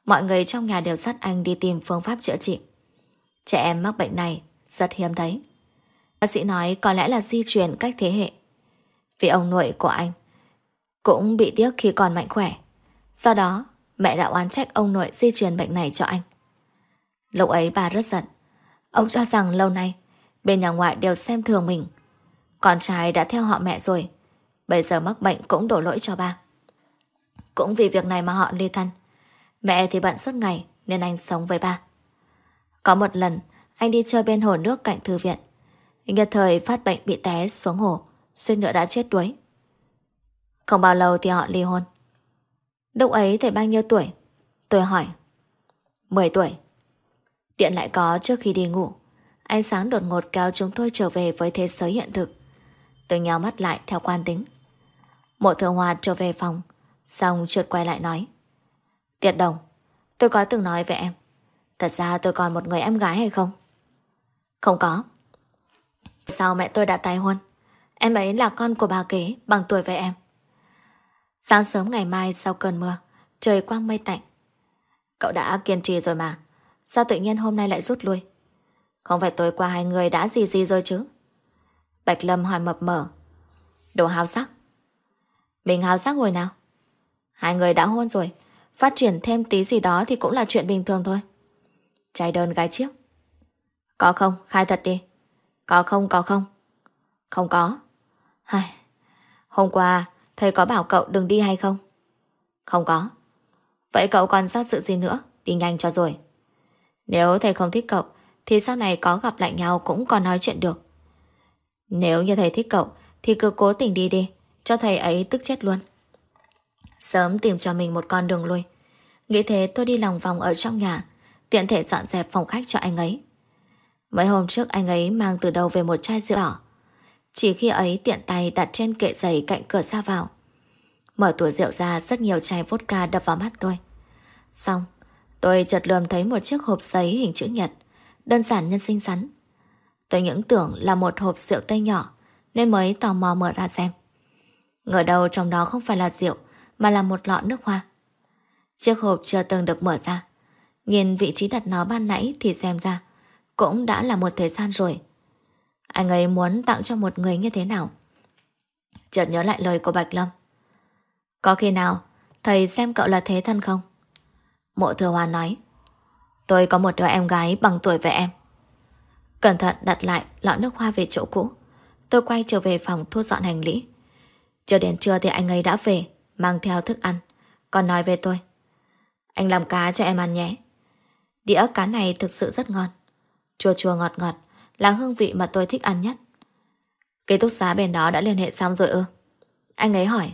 Mọi người trong nhà đều dắt anh đi tìm phương pháp chữa trị. Trẻ em mắc bệnh này rất hiếm thấy. Bác sĩ nói có lẽ là di truyền cách thế hệ. Vì ông nội của anh cũng bị điếc khi còn mạnh khỏe. Do đó mẹ đã oán trách ông nội di truyền bệnh này cho anh. Lúc ấy bà rất giận. Ông cho rằng lâu nay bên nhà ngoại đều xem thường mình. Con trai đã theo họ mẹ rồi, bây giờ mắc bệnh cũng đổ lỗi cho ba. Cũng vì việc này mà họ ly thân. Mẹ thì bận suốt ngày nên anh sống với ba. Có một lần anh đi chơi bên hồ nước cạnh thư viện, nhất thời phát bệnh bị té xuống hồ, suýt nữa đã chết đuối. Không bao lâu thì họ ly hôn. Lúc ấy thầy bao nhiêu tuổi? Tôi hỏi. 10 tuổi. Điện lại có trước khi đi ngủ. Ánh sáng đột ngột kéo chúng tôi trở về với thế giới hiện thực. Tôi nhắm mắt lại theo quan tính. Mộ Thừa Hoa trở về phòng, xong chợt quay lại nói. Tiệt Đồng, tôi có từng nói với em, thật ra tôi còn một người em gái hay không? Không có. Sao mẹ tôi đã tái hôn? Em ấy là con của bà kế, bằng tuổi với em. Sáng sớm ngày mai sau cơn mưa, trời quang mây tạnh. Cậu đã kiên trì rồi mà, sao tự nhiên hôm nay lại rút lui? Không phải tối qua hai người đã gì rồi chứ? Bạch Lâm hỏi mập mờ. Đồ háo sắc. Mình háo sắc hồi nào? Hai người đã hôn rồi, phát triển thêm tí gì đó thì cũng là chuyện bình thường thôi. Trai đơn gái chiếc. Có không? Khai thật đi. Có không? Có không? Không có. Hai. Hôm qua thầy có bảo cậu đừng đi hay không? Không có. Vậy cậu còn do dự gì nữa? Đi nhanh cho rồi. Nếu thầy không thích cậu thì sau này có gặp lại nhau cũng còn nói chuyện được. Nếu như thầy thích cậu thì cứ cố tình đi đi, cho thầy ấy tức chết luôn. Sớm tìm cho mình một con đường lui. Nghĩ thế tôi đi lòng vòng ở trong nhà, tiện thể dọn dẹp phòng khách cho anh ấy. Mấy hôm trước anh ấy mang từ đâu về một chai rượu đỏ. Chỉ khi ấy tiện tay đặt trên kệ giày cạnh cửa ra vào. Mở tủ rượu ra, rất nhiều chai vodka đập vào mắt tôi. Xong tôi chợt lườm thấy một chiếc hộp giấy hình chữ nhật, đơn giản nhưng xinh xắn. Tôi những tưởng là một hộp rượu tây nhỏ nên mới tò mò mở ra xem. Ngờ đâu trong đó không phải là rượu mà là một lọ nước hoa. Chiếc hộp chưa từng được mở ra. Nhìn vị trí đặt nó ban nãy thì xem ra cũng đã là một thời gian rồi. Anh ấy muốn tặng cho một người như thế nào? Chợt nhớ lại lời của Bạch Lâm. Có khi nào thầy xem cậu là thế thân không? Mộ Thừa Hoa nói. Tôi có một đứa em gái bằng tuổi với em. Cẩn thận đặt lại lọ nước hoa về chỗ cũ. Tôi quay trở về phòng thu dọn hành lý. Chưa đến trưa thì anh ấy đã về, mang theo thức ăn, còn nói với tôi. Anh làm cá cho em ăn nhé. Đĩa cá này thực sự rất ngon. Chua chua ngọt ngọt là hương vị mà tôi thích ăn nhất. Ký túc xá bên đó đã liên hệ xong rồi ư? Anh ấy hỏi.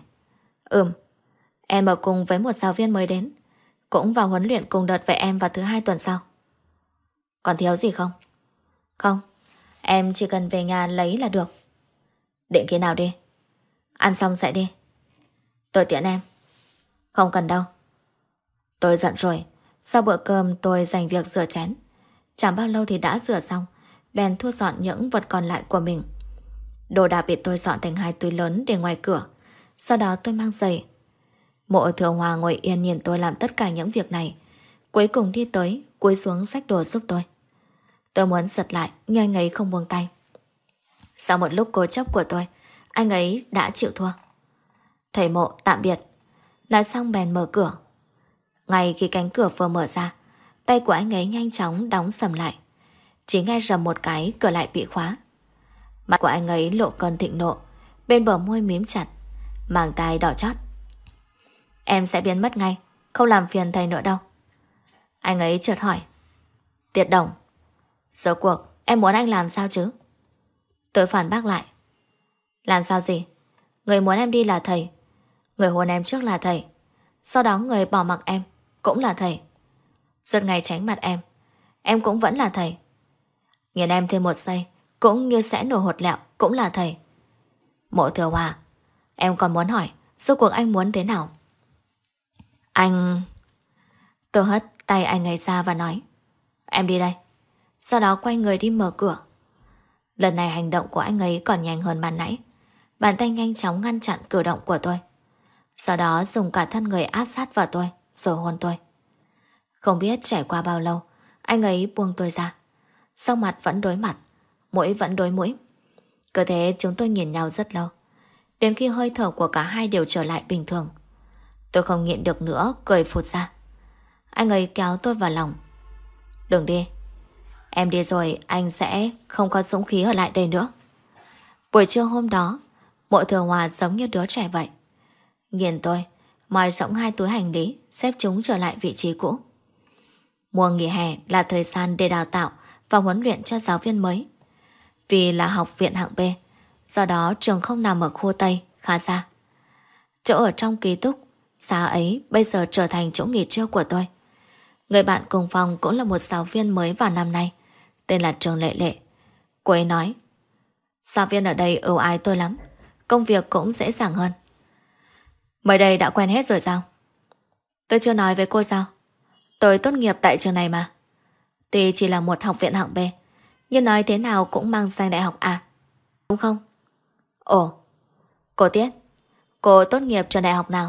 Em ở cùng với một giáo viên mới đến, cũng vào huấn luyện cùng đợt với em vào thứ 2 tuần sau. Còn thiếu gì không? Không, em chỉ cần về nhà lấy là được. Định khi nào đi? Ăn xong sẽ đi. Tôi tiễn em. Không cần đâu. Tôi giận rồi. Sau bữa cơm tôi dành việc rửa chén. Chẳng bao lâu thì đã rửa xong, bèn thu dọn những vật còn lại của mình. Đồ đạc bị tôi dọn thành 2 túi lớn để ngoài cửa. Sau đó tôi mang giày. Mộ Thừa Hoa ngồi yên nhìn tôi làm tất cả những việc này. Cuối cùng đi tới, cúi xuống xách đồ giúp tôi. Tôi muốn giật lại, nhưng anh ấy không buông tay. Sau một lúc cố chấp của tôi, anh ấy đã chịu thua. Thầy Mộ, tạm biệt. Nói xong bèn mở cửa. Ngay khi cánh cửa vừa mở ra, tay của anh ấy nhanh chóng đóng sầm lại. Chỉ nghe rầm một cái, cửa lại bị khóa. Mặt của anh ấy lộ cơn thịnh nộ, bên bờ môi mím chặt, màng tai đỏ chót. Em sẽ biến mất ngay, không làm phiền thầy nữa đâu. Anh ấy chợt hỏi. Tiệt Đồng, rốt cuộc em muốn anh làm sao chứ? Tôi phản bác lại. Làm sao gì? Người muốn em đi là thầy, người hôn em trước là thầy, sau đó người bỏ mặc em cũng là thầy. Suốt ngày tránh mặt em cũng vẫn là thầy. Nghiền em thêm một giây cũng như sẽ nổ hột lẹo cũng là thầy. Mộ Thừa Hoa, em còn muốn hỏi rốt cuộc anh muốn thế nào? Anh... Tôi hất tay anh ấy ra và nói. Em đi đây. Sau đó quay người đi mở cửa. Lần này hành động của anh ấy còn nhanh hơn ban nãy. Bàn tay nhanh chóng ngăn chặn cử động của tôi. Sau đó dùng cả thân người áp sát vào tôi, rồi hôn tôi. Không biết trải qua bao lâu, anh ấy buông tôi ra. Sau mặt vẫn đối mặt, mũi vẫn đối mũi. Cứ thế chúng tôi nhìn nhau rất lâu, đến khi hơi thở của cả hai đều trở lại bình thường. Tôi không nhịn được nữa, cười phụt ra. Anh ấy kéo tôi vào lòng. Đừng đi. Em đi rồi anh sẽ không có dũng khí ở lại đây nữa. Buổi trưa hôm đó, Mộ Thừa Hòa giống như đứa trẻ vậy. Nhìn tôi, moi rỗng 2 túi hành lý, xếp chúng trở lại vị trí cũ. Mùa nghỉ hè là thời gian để đào tạo và huấn luyện cho giáo viên mới. Vì là học viện hạng B, do đó trường không nằm ở khu Tây, khá xa. Chỗ ở trong ký túc xá ấy bây giờ trở thành chỗ nghỉ trưa của tôi. Người bạn cùng phòng cũng là một giáo viên mới vào năm nay, tên là Trương Lệ Lệ. Cô ấy nói, giáo viên ở đây ưu ái tôi lắm, công việc cũng dễ dàng hơn. Mới đây đã quen hết rồi sao? Tôi chưa nói với cô sao? Tôi tốt nghiệp tại trường này mà. Tuy chỉ là một học viện hạng B, nhưng nói thế nào cũng mang danh đại học A, đúng không? Ồ, cô Tiết, cô tốt nghiệp trường đại học nào?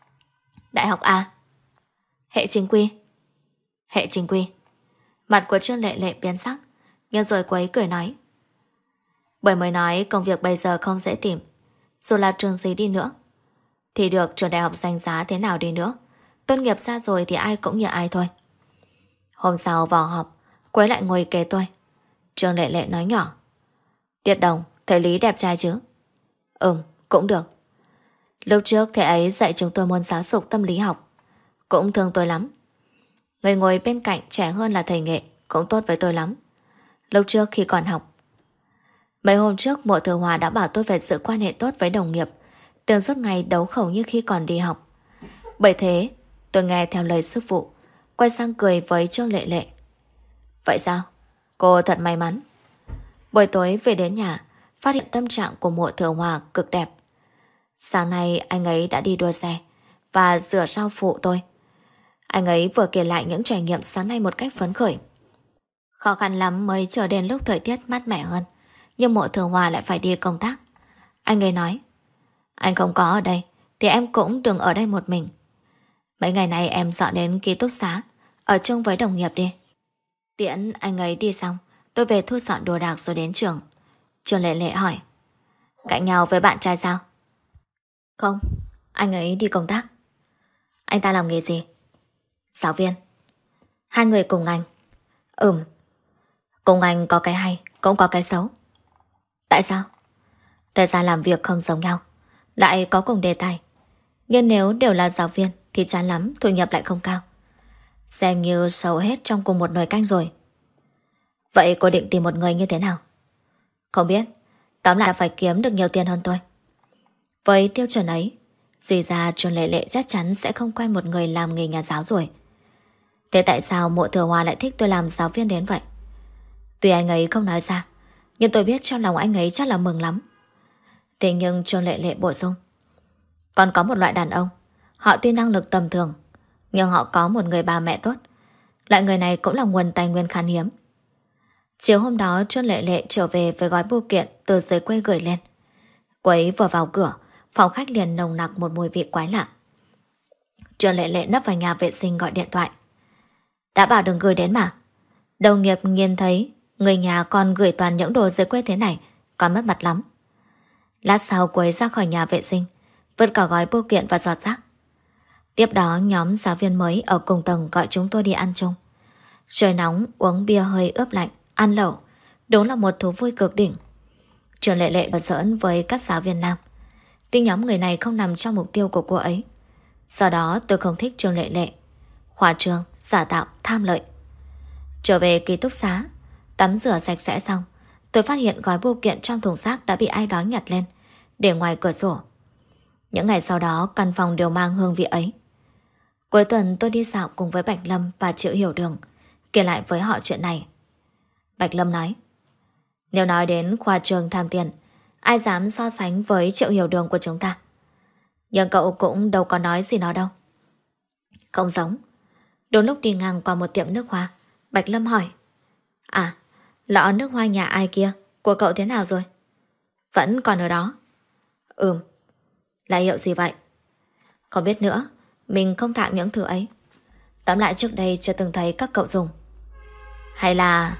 Đại học A. Hệ chính quy. Hệ chính quy. Mặt của Trương Lệ Lệ biến sắc, nhưng rồi cô ấy cười nói, bởi mới nói công việc bây giờ không dễ tìm. Dù là trường gì đi nữa thì được trường đại học danh giá thế nào đi nữa, tốt nghiệp ra rồi thì ai cũng như ai thôi. Hôm sau vào họp, cô ấy lại ngồi kế tôi. Trương Lệ Lệ nói nhỏ, Tiết Đồng, thầy Lý đẹp trai chứ? Cũng được. Lúc trước thầy ấy dạy chúng tôi môn giáo dục tâm lý học, cũng thương tôi lắm. Người ngồi bên cạnh trẻ hơn là thầy Nghệ, cũng tốt với tôi lắm. Lúc trước khi còn học, mấy hôm trước Mộ Thừa Hòa đã bảo tôi phải giữ quan hệ tốt với đồng nghiệp, đừng suốt ngày đấu khẩu như khi còn đi học. Bởi thế tôi nghe theo lời sư phụ, quay sang cười với Trương Lệ Lệ. Vậy sao? Cô thật may mắn. Buổi tối về đến nhà, phát hiện tâm trạng của Mộ Thừa Hòa cực đẹp. Sáng nay anh ấy đã đi đua xe và rửa rau phụ tôi. Anh ấy vừa kể lại những trải nghiệm sáng nay một cách phấn khởi. Khó khăn lắm mới chờ đến lúc thời tiết mát mẻ hơn, nhưng Mộ Thừa Hòa lại phải đi công tác. Anh ấy nói, anh không có ở đây thì em cũng đừng ở đây một mình. Mấy ngày nay em dọn đến ký túc xá, ở chung với đồng nghiệp đi. Tiễn anh ấy đi xong, tôi về thu dọn đồ đạc rồi đến trường. Trương Lệ Lệ hỏi, cạnh nhau với bạn trai sao? Không, anh ấy đi công tác. Anh ta làm nghề gì? Giáo viên. Hai người cùng ngành? Cùng ngành có cái hay, cũng có cái xấu. Tại sao? Thời gian làm việc không giống nhau, lại có cùng đề tài. Nhưng nếu đều là giáo viên thì chán lắm, thu nhập lại không cao. Xem như sầu hết trong cùng một nồi canh rồi. Vậy cô định tìm một người như thế nào? Không biết, tóm lại là phải kiếm được nhiều tiền hơn tôi. Với tiêu chuẩn ấy, suy ra Trương Lệ Lệ chắc chắn sẽ không quen một người làm nghề nhà giáo rồi. Thế tại sao Mộ Thừa Hòa lại thích tôi làm giáo viên đến vậy? Tuy anh ấy không nói ra, nhưng tôi biết trong lòng anh ấy chắc là mừng lắm. Thế nhưng Trương Lệ Lệ bổ sung, còn có một loại đàn ông, họ tuy năng lực tầm thường, nhưng họ có một người bà mẹ tốt. Loại người này cũng là nguồn tài nguyên khan hiếm. Chiều hôm đó Trương Lệ Lệ trở về với gói bưu kiện từ dưới quê gửi lên. Cô ấy vừa vào cửa, phòng khách liền nồng nặc một mùi vị quái lạ. Trương Lệ Lệ nấp vào nhà vệ sinh gọi điện thoại. Đã bảo đừng gửi đến mà. Đồng nghiệp nhìn thấy người nhà còn gửi toàn những đồ dưới quê thế này, còn mất mặt lắm. Lát sau cô ấy ra khỏi nhà vệ sinh, vứt cả gói bưu kiện và giọt rác. Tiếp đó nhóm giáo viên mới ở cùng tầng gọi chúng tôi đi ăn chung. Trời nóng, uống bia hơi ướp lạnh, ăn lẩu, đúng là một thú vui cực đỉnh. Trương Lệ Lệ đùa giỡn với các giáo viên nam, tuy nhóm người này không nằm trong mục tiêu của cô ấy. Do đó tôi không thích Trương Lệ Lệ. Khoa trương, giả tạo, tham lợi. Trở về ký túc xá, tắm rửa sạch sẽ xong, tôi phát hiện gói bưu kiện trong thùng rác đã bị ai đó nhặt lên, để ngoài cửa sổ. Những ngày sau đó căn phòng đều mang hương vị ấy. Cuối tuần tôi đi dạo cùng với Bạch Lâm và Triệu Hiểu Đường, kể lại với họ chuyện này. Bạch Lâm nói, nếu nói đến khoa trường tham tiền, ai dám so sánh với Triệu Hiểu Đường của chúng ta. Nhưng cậu cũng đâu có nói gì nó đâu. Không giống. Đúng lúc đi ngang qua một tiệm nước hoa, Bạch Lâm hỏi, à, lọ nước hoa nhà ai kia của cậu thế nào rồi? Vẫn còn ở đó. Là hiệu gì vậy? Không biết nữa, mình không tạm những thứ ấy. Tóm lại trước đây chưa từng thấy các cậu dùng. Hay là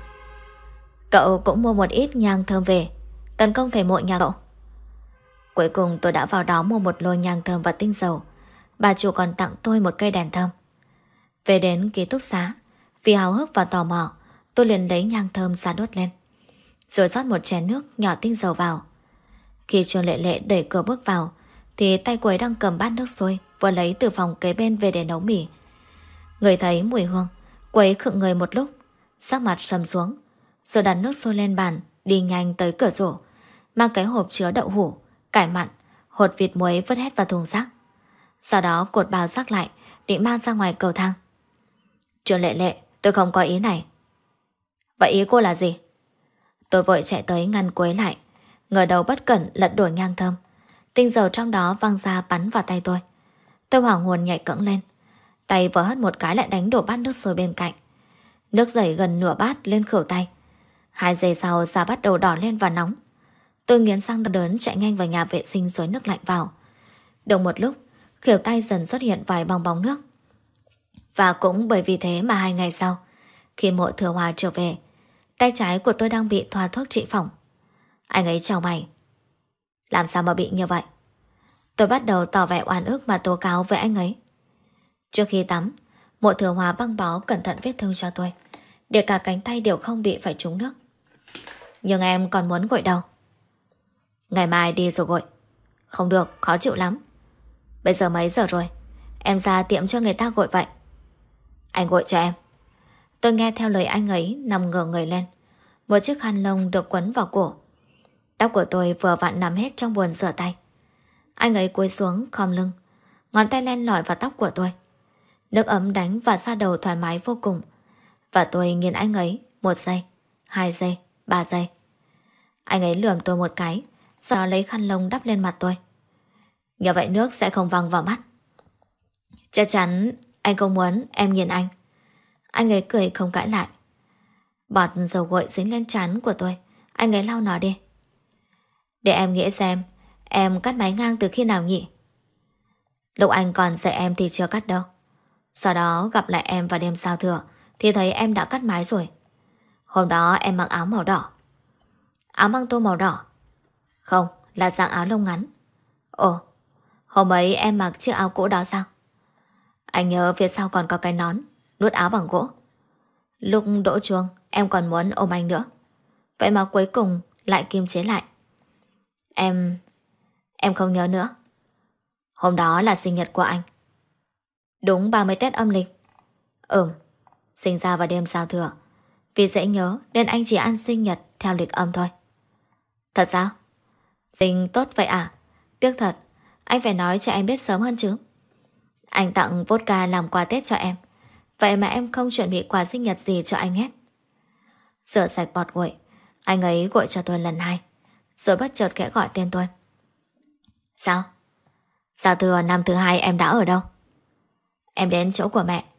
cậu cũng mua một ít nhang thơm về tấn công thầy muội nhà cậu? Cuối cùng tôi đã vào đó mua một lô nhang thơm và tinh dầu. Bà chủ còn tặng tôi một cây đèn thơm. Về đến ký túc xá, vì háo hức và tò mò, tôi liền lấy nhang thơm ra đốt lên, rồi rót một chén nước nhỏ tinh dầu vào. Khi Trương Lệ Lệ đẩy cửa bước vào thì tay cô ấy đang cầm bát nước sôi vừa lấy từ phòng kế bên về để nấu mì. Người thấy mùi hương, cô ấy khựng người một lúc, sắc mặt sầm xuống, rồi đặt nước sôi lên bàn, đi nhanh tới cửa sổ, mang cái hộp chứa đậu hũ, cải mặn, hột vịt muối vứt hết vào thùng rác. Sau đó cột bao rác lại, định mang ra ngoài cầu thang. Trương Lệ Lệ, tôi không có ý này. Vậy ý cô là gì? Tôi vội chạy tới ngăn cô ấy lại, ngờ đầu bất cẩn lật đổ nhang thơm. Tinh dầu trong đó văng ra bắn vào tay tôi. Tôi hoảng hồn nhảy cẫng lên, tay vừa hất một cái lại đánh đổ bát nước sôi bên cạnh. Nước dày gần nửa bát lên khửu tay. 2 giây sau da bắt đầu đỏ lên và nóng. Tôi nghiến răng đớn chạy nhanh vào nhà vệ sinh xối nước lạnh vào. Được một lúc, khỉu tay dần xuất hiện vài bong bóng nước. Và cũng bởi vì thế mà 2 ngày sau, khi Mộ Thừa Hòa trở về, tay trái của tôi đang bị thoa thuốc trị phỏng. Anh ấy chào mày. Làm sao mà bị như vậy? Tôi bắt đầu tỏ vẻ oan ức mà tố cáo với anh ấy. Trước khi tắm, Mộ Thừa Hòa băng bó cẩn thận vết thương cho tôi, để cả cánh tay đều không bị phải trúng nước. Nhưng em còn muốn gội đầu. Ngày mai đi rồi gội. Không được, khó chịu lắm. Bây giờ mấy giờ rồi? Em ra tiệm cho người ta gội vậy. Anh gội cho em. Tôi nghe theo lời anh ấy, nằm ngửa người lên. Một chiếc khăn lông được quấn vào cổ. Tóc của tôi vừa vặn nằm hết trong bồn rửa tay. Anh ấy cúi xuống khom lưng, ngón tay len lỏi vào tóc của tôi. Nước ấm đánh và da đầu thoải mái vô cùng. Và tôi nhìn anh ấy 1 giây, 2 giây, 3 giây. Anh ấy lườm tôi một cái, sau đó lấy khăn lông đắp lên mặt tôi. Như vậy nước sẽ không văng vào mắt. Chắc chắn anh không muốn em nhìn anh. Anh ấy cười không cãi lại. Bọt dầu gội dính lên trán của tôi. Anh ấy lau nó đi. Để em nghĩ xem, em cắt máy ngang từ khi nào nhỉ? Lúc anh còn dạy em thì chưa cắt đâu. Sau đó gặp lại em vào đêm giao thừa thì thấy em đã cắt mái rồi. Hôm đó em mặc áo màu đỏ. Áo măng tô màu đỏ? Không, là dạng áo lông ngắn. Ồ, hôm ấy em mặc chiếc áo cũ đó sao? Anh nhớ phía sau còn có cái nón, nút áo bằng gỗ. Lúc đỗ chuông em còn muốn ôm anh nữa. Vậy mà cuối cùng lại kiềm chế lại. Em không nhớ nữa. Hôm đó là sinh nhật của anh. Đúng 30 Tết âm lịch. Sinh ra vào đêm giao thừa. Vì dễ nhớ nên anh chỉ ăn sinh nhật theo lịch âm thôi. Thật sao? Sinh tốt vậy à? Tiếc thật, anh phải nói cho em biết sớm hơn chứ. Anh tặng vodka làm quà Tết cho em, vậy mà em không chuẩn bị quà sinh nhật gì cho anh hết. Rửa sạch bọt gội, anh ấy gội cho tôi lần 2, rồi bất chợt khẽ gọi tên tôi. Sao? Giao thừa năm thứ 2 em đã ở đâu? Em đến chỗ của mẹ.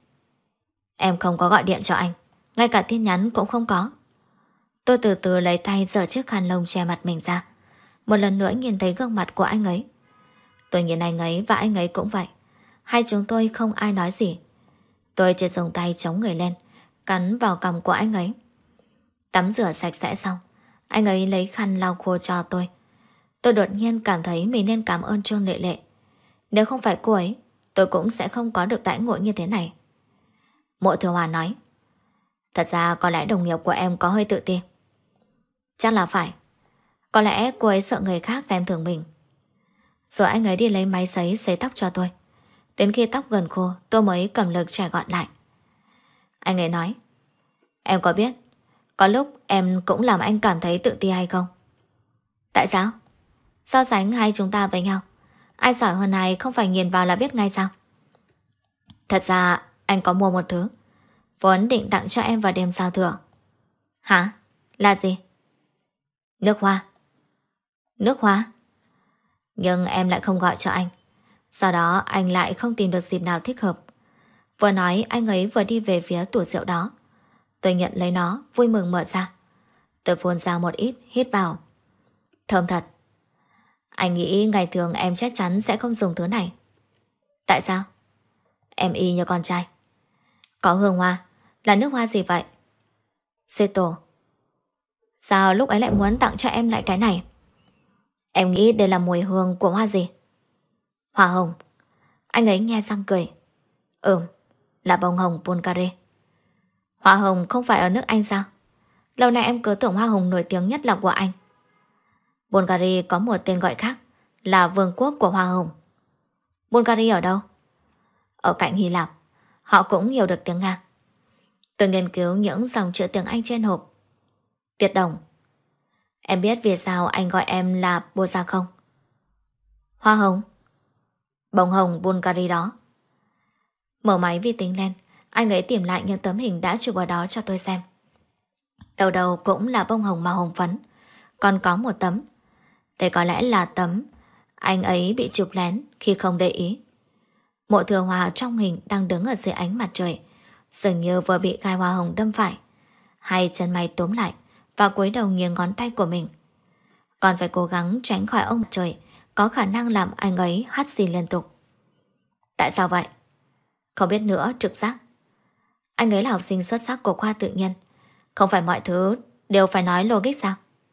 Em không có gọi điện cho anh, ngay cả tin nhắn cũng không có. Tôi từ từ lấy tay giở chiếc khăn lông che mặt mình ra, một lần nữa nhìn thấy gương mặt của anh ấy. Tôi nhìn anh ấy và anh ấy cũng vậy. Hai chúng tôi không ai nói gì. Tôi chỉ dùng tay chống người lên, cắn vào cằm của anh ấy. Tắm rửa sạch sẽ xong, anh ấy lấy khăn lau khô cho tôi. Tôi đột nhiên cảm thấy mình nên cảm ơn Trương Lệ Lệ. Nếu không phải cô ấy, tôi cũng sẽ không có được đãi ngộ như thế này. Mộ Thừa Hòa nói, thật ra có lẽ đồng nghiệp của em có hơi tự tin. Chắc là phải. Có lẽ cô ấy sợ người khác xem thường mình. Rồi anh ấy đi lấy máy sấy tóc cho tôi. Đến khi tóc gần khô, tôi mới cầm lực chải gọn lại. Anh ấy nói, em có biết có lúc em cũng làm anh cảm thấy tự ti hay không? Tại sao? So sánh hai chúng ta với nhau, ai giỏi hơn ai không phải nhìn vào là biết ngay sao? Thật ra anh có mua một thứ vốn định tặng cho em vào đêm giao thừa. Hả? Là gì? Nước hoa. Nước hoa? Nhưng em lại không gọi cho anh. Sau đó anh lại không tìm được dịp nào thích hợp. Vừa nói anh ấy vừa đi về phía tủ rượu đó. Tôi nhận lấy nó, vui mừng mở ra. Tôi phun ra một ít, hít vào. Thơm thật. Anh nghĩ ngày thường em chắc chắn sẽ không dùng thứ này. Tại sao? Em y như con trai. Có hương hoa. Là nước hoa gì vậy? Xê tổ. Sao lúc ấy lại muốn tặng cho em lại cái này? Em nghĩ đây là mùi hương của hoa gì? Hoa hồng. Anh ấy nghe răng cười. Là bông hồng Bulgari. Hoa hồng không phải ở nước Anh sao? Lâu nay em cứ tưởng hoa hồng nổi tiếng nhất là của Anh. Bulgari có một tên gọi khác là vương quốc của hoa hồng. Bulgari ở đâu? Ở cạnh Hy Lạp. Họ cũng hiểu được tiếng Nga. Tôi nghiên cứu những dòng chữ tiếng Anh trên hộp. Tiết Đồng. Em biết vì sao anh gọi em là Boza không? Hoa hồng. Bông hồng Bulgari đó. Mở máy vi tính lên, anh ấy tìm lại những tấm hình đã chụp ở đó cho tôi xem. Đầu cũng là bông hồng màu hồng phấn. Còn có một tấm. Đây có lẽ là tấm anh ấy bị chụp lén khi không để ý. Mộ Thừa Hòa trong hình đang đứng ở dưới ánh mặt trời, dường như vừa bị gai hoa hồng đâm phải. Hai chân mày túm lại và cúi đầu nghiêng ngón tay của mình. Còn phải cố gắng tránh khỏi ông mặt trời, có khả năng làm anh ấy hắt xì liên tục. Tại sao vậy? Không biết nữa, trực giác. Anh ấy là học sinh xuất sắc của khoa tự nhiên. Không phải mọi thứ đều phải nói logic sao?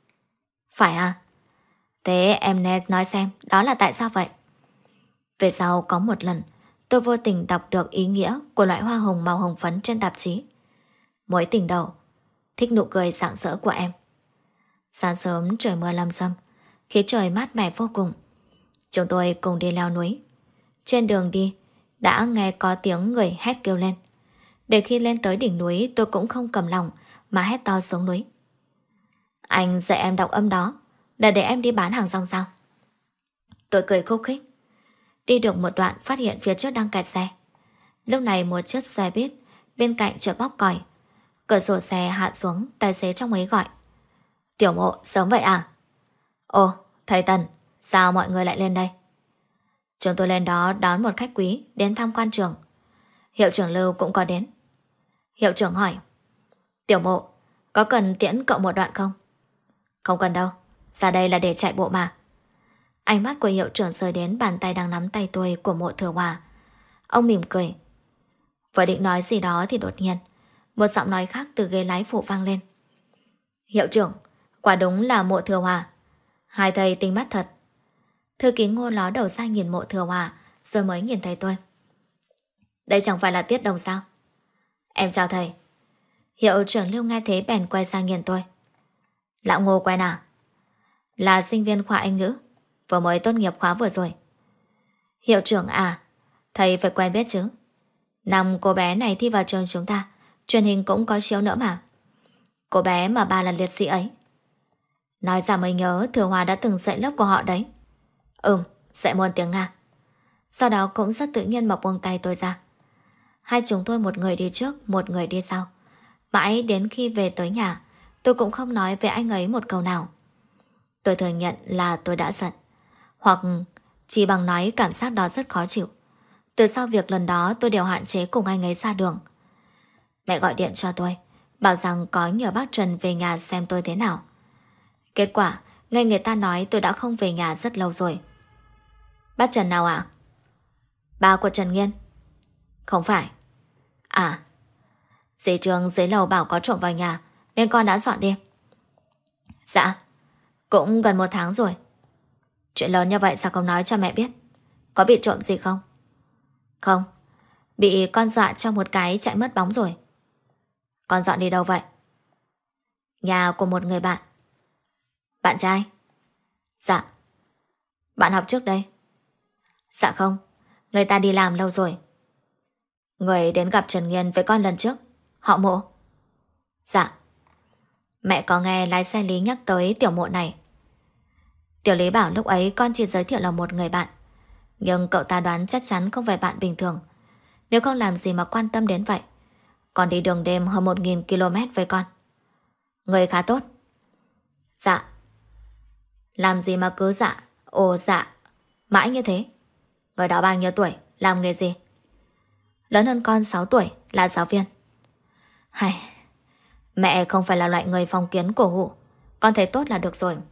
Phải à? Thế em nói xem đó là tại sao vậy? Về sau có một lần tôi vô tình đọc được ý nghĩa của loại hoa hồng màu hồng phấn trên tạp chí. Mối tình đầu, thích nụ cười rạng rỡ của em. Sáng sớm trời mưa lâm râm, khí trời mát mẻ vô cùng. Chúng tôi cùng đi leo núi. Trên đường đi đã nghe có tiếng người hét kêu lên. Để khi lên tới đỉnh núi tôi cũng không cầm lòng mà hét to xuống núi. Anh dạy em đọc âm đó là để em đi bán hàng rong sao? Tôi cười khúc khích. Đi được một đoạn phát hiện phía trước đang kẹt xe. Lúc này một chiếc xe buýt bên cạnh chợt bóp còi. Cửa sổ xe hạ xuống, tài xế trong ấy gọi. Tiểu Mộ, sớm vậy à? Ồ, thầy Tần, sao mọi người lại lên đây? Chúng tôi lên đó đón một khách quý đến tham quan trường. Hiệu trưởng Lưu cũng có đến. Hiệu trưởng hỏi. Tiểu Mộ, có cần tiễn cậu một đoạn không? Không cần đâu, ra đây là để chạy bộ mà. Ánh mắt của hiệu trưởng rơi đến bàn tay đang nắm tay tôi của Mộ Thừa Hòa. Ông mỉm cười. Vừa định nói gì đó thì đột nhiên một giọng nói khác từ ghế lái phụ vang lên. Hiệu trưởng, quả đúng là Mộ Thừa Hòa. Hai thầy tinh mắt thật. Thư ký Ngô ló đầu ra nhìn Mộ Thừa Hòa rồi mới nhìn thấy tôi. Đây chẳng phải là Tiết Đồng sao? Em chào thầy. Hiệu trưởng Lưu nghe thế bèn quay sang nhìn tôi. Lão Ngô quen à? Là sinh viên khoa Anh ngữ, vừa mới tốt nghiệp khóa vừa rồi. Hiệu trưởng à, thầy phải quen biết chứ. Năm cô bé này thi vào trường chúng ta, truyền hình cũng có chiếu nữa mà. Cô bé mà bà là liệt sĩ ấy. Nói ra mới nhớ Thừa Hòa đã từng dạy lớp của họ đấy. Dạy môn tiếng Nga. Sau đó cũng rất tự nhiên mà buông tay tôi ra. Hai chúng tôi một người đi trước, một người đi sau. Mãi đến khi về tới nhà, tôi cũng không nói với anh ấy một câu nào. Tôi thừa nhận là tôi đã giận, hoặc chỉ bằng nói cảm giác đó rất khó chịu. Từ sau việc lần đó tôi đều hạn chế cùng anh ấy ra đường. Mẹ gọi điện cho tôi, bảo rằng có nhờ bác Trần về nhà xem tôi thế nào. Kết quả, nghe người ta nói tôi đã không về nhà rất lâu rồi. Bác Trần nào ạ? Ba của Trần Nghiên. Không phải. À, dì Trường dưới lầu bảo có trộm vào nhà nên con đã dọn đi. Dạ, cũng gần 1 tháng rồi. Chuyện lớn như vậy sao không nói cho mẹ biết? Có bị trộm gì không? Không, bị con dọa trong một cái chạy mất bóng rồi. Con dọn đi đâu vậy? Nhà của một người bạn. Bạn trai? Dạ. Bạn học trước đây? Dạ không, người ta đi làm lâu rồi. Người đến gặp Trần Nghiên với con lần trước, họ Mộ. Dạ. Mẹ có nghe lái xe Lý nhắc tới tiểu Mộ này. Tiểu Lý bảo lúc ấy con chỉ giới thiệu là một người bạn, nhưng cậu ta đoán chắc chắn không phải bạn bình thường. Nếu không làm gì mà quan tâm đến vậy. Con đi đường đêm hơn 1.000 km với con. Người khá tốt. Dạ. Làm gì mà cứ dạ, ồ dạ mãi như thế? Người đó bao nhiêu tuổi, làm nghề gì? Lớn hơn con 6 tuổi, là giáo viên. Hay, mẹ không phải là loại người phong kiến cổ hủ. Con thấy tốt là được rồi.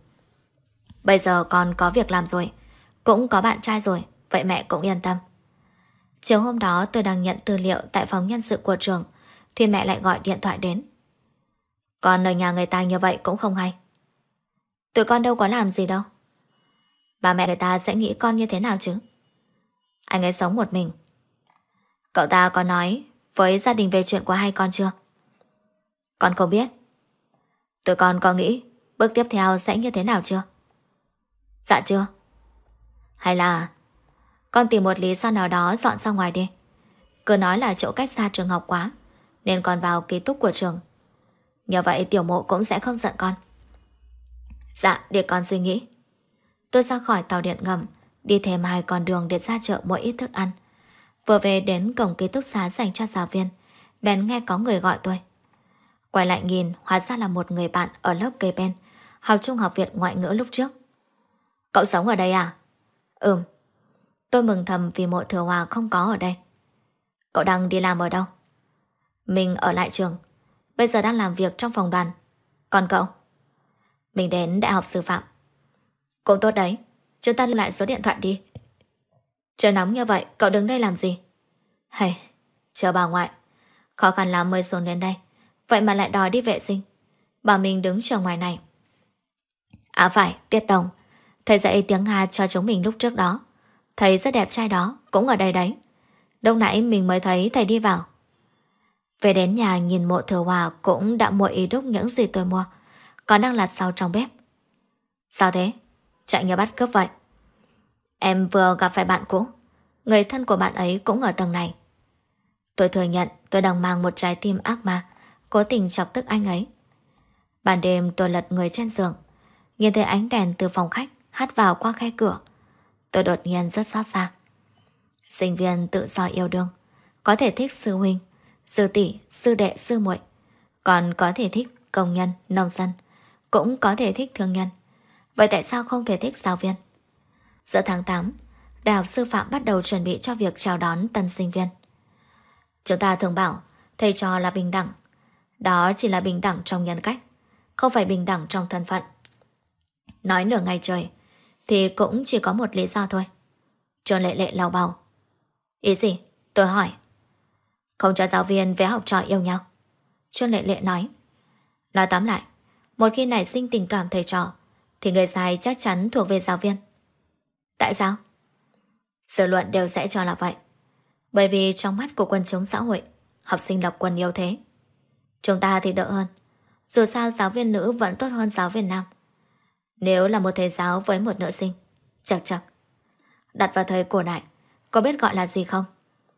Bây giờ con có việc làm rồi, cũng có bạn trai rồi, vậy mẹ cũng yên tâm. Chiều hôm đó tôi đang nhận tư liệu tại phòng nhân sự của trường thì mẹ lại gọi điện thoại đến. Con ở nhà người ta như vậy cũng không hay. Tụi con đâu có làm gì đâu. Bà mẹ người ta sẽ nghĩ con như thế nào chứ? Anh ấy sống một mình. Cậu ta có nói với gia đình về chuyện của hai con chưa? Con không biết. Tụi con có nghĩ bước tiếp theo sẽ như thế nào chưa? Dạ chưa. Hay là con tìm một lý do nào đó dọn ra ngoài đi. Cứ nói là chỗ cách xa trường học quá nên con vào ký túc của trường. Như vậy Tiểu Mộ cũng sẽ không giận con. Dạ, để con suy nghĩ. Tôi ra khỏi tàu điện ngầm, đi thêm 2 con đường để ra chợ mua ít thức ăn. Vừa về đến cổng ký túc xá dành cho giáo viên, bèn nghe có người gọi tôi. Quay lại nhìn, hóa ra là một người bạn ở lớp kế bên, học trung học Việt ngoại ngữ lúc trước. Cậu sống ở đây à? Tôi mừng thầm vì Mộ Thừa Hòa không có ở đây. Cậu đang đi làm ở đâu? Mình ở lại trường, bây giờ đang làm việc trong phòng đoàn. Còn cậu? Mình đến Đại học Sư phạm. Cũng tốt đấy, chúng ta lưu lại số điện thoại đi. Trời nóng như vậy, cậu đứng đây làm gì? Hay, chờ bà ngoại. Khó khăn lắm mới xuống đến đây, vậy mà lại đòi đi vệ sinh. Bảo mình đứng chờ ngoài này. À phải, Tiết Đồng, thầy dạy tiếng Nga cho chúng mình lúc trước đó. Thầy rất đẹp trai đó, cũng ở đây đấy. Lúc nãy mình mới thấy thầy đi vào. Về đến nhà nhìn Mộ Thừa Hòa cũng đã mua ý đúc những gì tôi mua, còn đang lặt sau trong bếp. Sao thế? Chạy như bắt cướp vậy. Em vừa gặp phải bạn cũ, người thân của bạn ấy cũng ở tầng này. Tôi thừa nhận tôi đang mang một trái tim ác ma, cố tình chọc tức anh ấy. Ban đêm tôi lật người trên giường, nhìn thấy ánh đèn từ phòng khách hắt vào qua khe cửa. Tôi đột nhiên rất xót xa. Sinh viên tự do yêu đương, có thể thích sư huynh, sư tỷ, sư đệ, sư muội, còn có thể thích công nhân, nông dân, cũng có thể thích thương nhân. Vậy tại sao không thể thích giáo viên? Giữa tháng 8, Đại học Sư phạm bắt đầu chuẩn bị cho việc chào đón tân sinh viên. Chúng ta thường bảo thầy trò là bình đẳng. Đó chỉ là bình đẳng trong nhân cách, không phải bình đẳng trong thân phận. Nói nửa ngày trời thì cũng chỉ có một lý do thôi. Trương Lệ Lệ lau bầu. Ý gì? Tôi hỏi. Không cho giáo viên với học trò yêu nhau. Trương Lệ Lệ nói. Nói tóm lại, một khi nảy sinh tình cảm thầy trò thì người sai chắc chắn thuộc về giáo viên. Tại sao? Dư luận đều sẽ cho là vậy. Bởi vì trong mắt của quần chúng xã hội, học sinh lập quân yêu thế. Chúng ta thì đỡ hơn. Dù sao giáo viên nữ vẫn tốt hơn giáo viên nam. Nếu là một thầy giáo với một nữ sinh, chật chật. Đặt vào thời cổ đại, có biết gọi là gì không?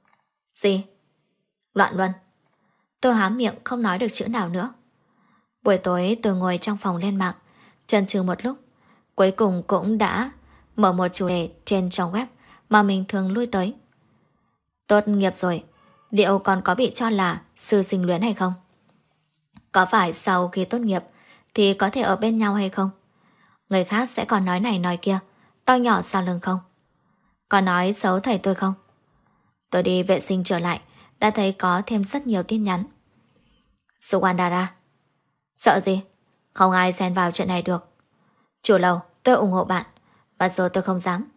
Gì? Loạn luân. Tôi há miệng không nói được chữ nào nữa. Buổi tối tôi ngồi trong phòng lên mạng, chần chừ một lúc, cuối cùng cũng đã mở một chủ đề trên trang web mà mình thường lui tới. Tốt nghiệp rồi, liệu còn có bị cho là sư sinh luyến hay không? Có phải sau khi tốt nghiệp thì có thể ở bên nhau hay không? Người khác sẽ còn nói này nói kia, to nhỏ sau lưng không? Có nói xấu thầy tôi không? Tôi đi vệ sinh trở lại, đã thấy có thêm rất nhiều tin nhắn. Sugandara. Sợ gì? Không ai xen vào chuyện này được. Chủ lầu, tôi ủng hộ bạn, mà giờ tôi không dám.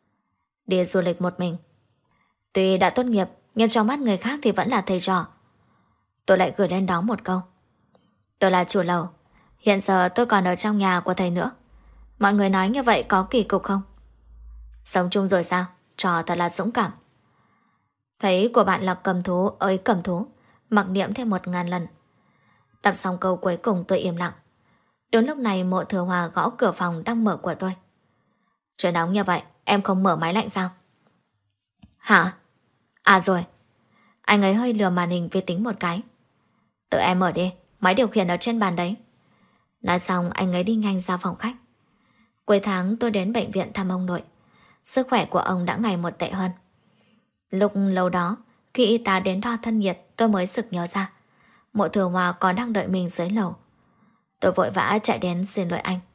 Đi du lịch một mình. Tuy đã tốt nghiệp, nhưng trong mắt người khác thì vẫn là thầy trò. Tôi lại gửi lên đó một câu. Tôi là chủ lầu, hiện giờ tôi còn ở trong nhà của thầy nữa. Mọi người nói như vậy có kỳ cục không? Sống chung rồi sao? Trò thật là dũng cảm. Thấy của bạn là cầm thú ơi cầm thú, mặc niệm thêm 1000 lần. Đọc xong câu cuối cùng tôi im lặng. Đúng lúc này Mộ Thừa Hòa gõ cửa phòng đang mở của tôi. Trời nóng như vậy, em không mở máy lạnh sao? Hả? À rồi. Anh ấy hơi lừa màn hình vi tính một cái. Tự em mở đi, máy điều khiển ở trên bàn đấy. Nói xong anh ấy đi nhanh ra phòng khách. Cuối tháng tôi đến bệnh viện thăm ông nội. Sức khỏe của ông đã ngày một tệ hơn. Lúc lâu đó, khi y tá đến đo thân nhiệt, tôi mới sực nhớ ra Mộ Thừa Hòa còn đang đợi mình dưới lầu. Tôi vội vã chạy đến xin lỗi anh.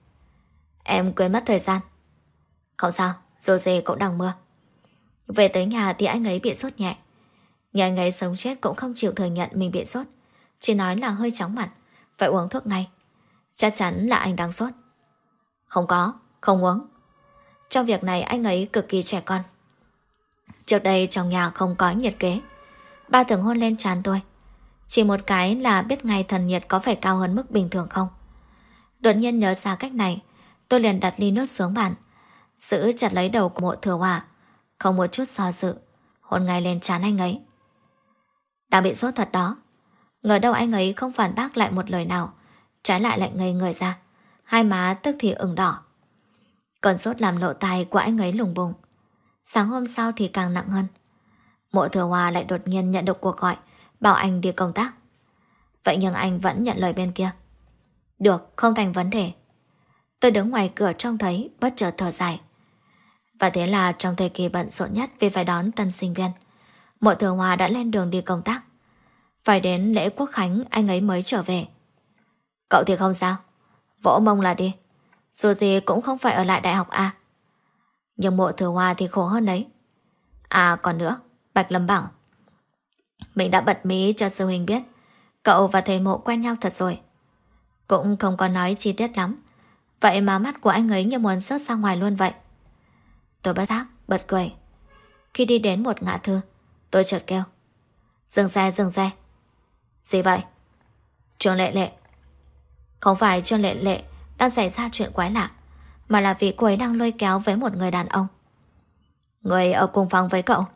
Em quên mất thời gian. Không sao, dù gì cũng đang mưa. Về tới nhà thì anh ấy bị sốt nhẹ. Nhưng anh ấy sống chết cũng không chịu thừa nhận mình bị sốt, chỉ nói là hơi chóng mặt, phải uống thuốc ngay. Chắc chắn là anh đang sốt. Không có, không uống. Trong việc này anh ấy cực kỳ trẻ con. Trước đây trong nhà không có nhiệt kế, ba thường hôn lên trán tôi. Chỉ một cái là biết ngay thần nhiệt có phải cao hơn mức bình thường không. Đột nhiên nhớ ra cách này, tôi liền đặt ly nước xuống bàn, giữ chặt lấy đầu của Mộ Thừa Hòa, không một chút do dự, hôn ngay lên trán anh ấy. Đang bị sốt thật đó. Ngờ đâu anh ấy không phản bác lại một lời nào, trái lại lại ngây người ra, hai má tức thì ửng đỏ. Cơn sốt làm lộ tai của anh ấy lùng bùng. Sáng hôm sau thì càng nặng hơn. Mộ Thừa Hòa lại đột nhiên nhận được cuộc gọi bảo anh đi công tác. Vậy nhưng anh vẫn nhận lời bên kia. Được, không thành vấn đề. Tôi đứng ngoài cửa trông thấy, bất chợt thở dài. Và thế là trong thời kỳ bận rộn nhất vì phải đón tân sinh viên, Mộ Thừa Hòa đã lên đường đi công tác. Phải đến lễ Quốc Khánh anh ấy mới trở về. Cậu thì không sao, vỗ mông là đi, dù gì cũng không phải ở lại đại học A. Nhưng Mộ Thừa Hòa thì khổ hơn đấy. À còn nữa, Bạch Lâm bảo mình đã bật mí cho sư huynh biết cậu và thầy Mộ quen nhau thật rồi. Cũng không có nói chi tiết lắm, vậy mà mắt của anh ấy như muốn rớt ra ngoài luôn vậy. Tôi bất giác bật cười. Khi đi đến một ngã tư, tôi chợt kêu dừng xe, dừng xe. Gì vậy? Trương Lệ Lệ. Không phải Trương Lệ Lệ đang xảy ra chuyện quái lạ, mà là vì cô ấy đang lôi kéo với một người đàn ông. Người ở cùng phòng với cậu?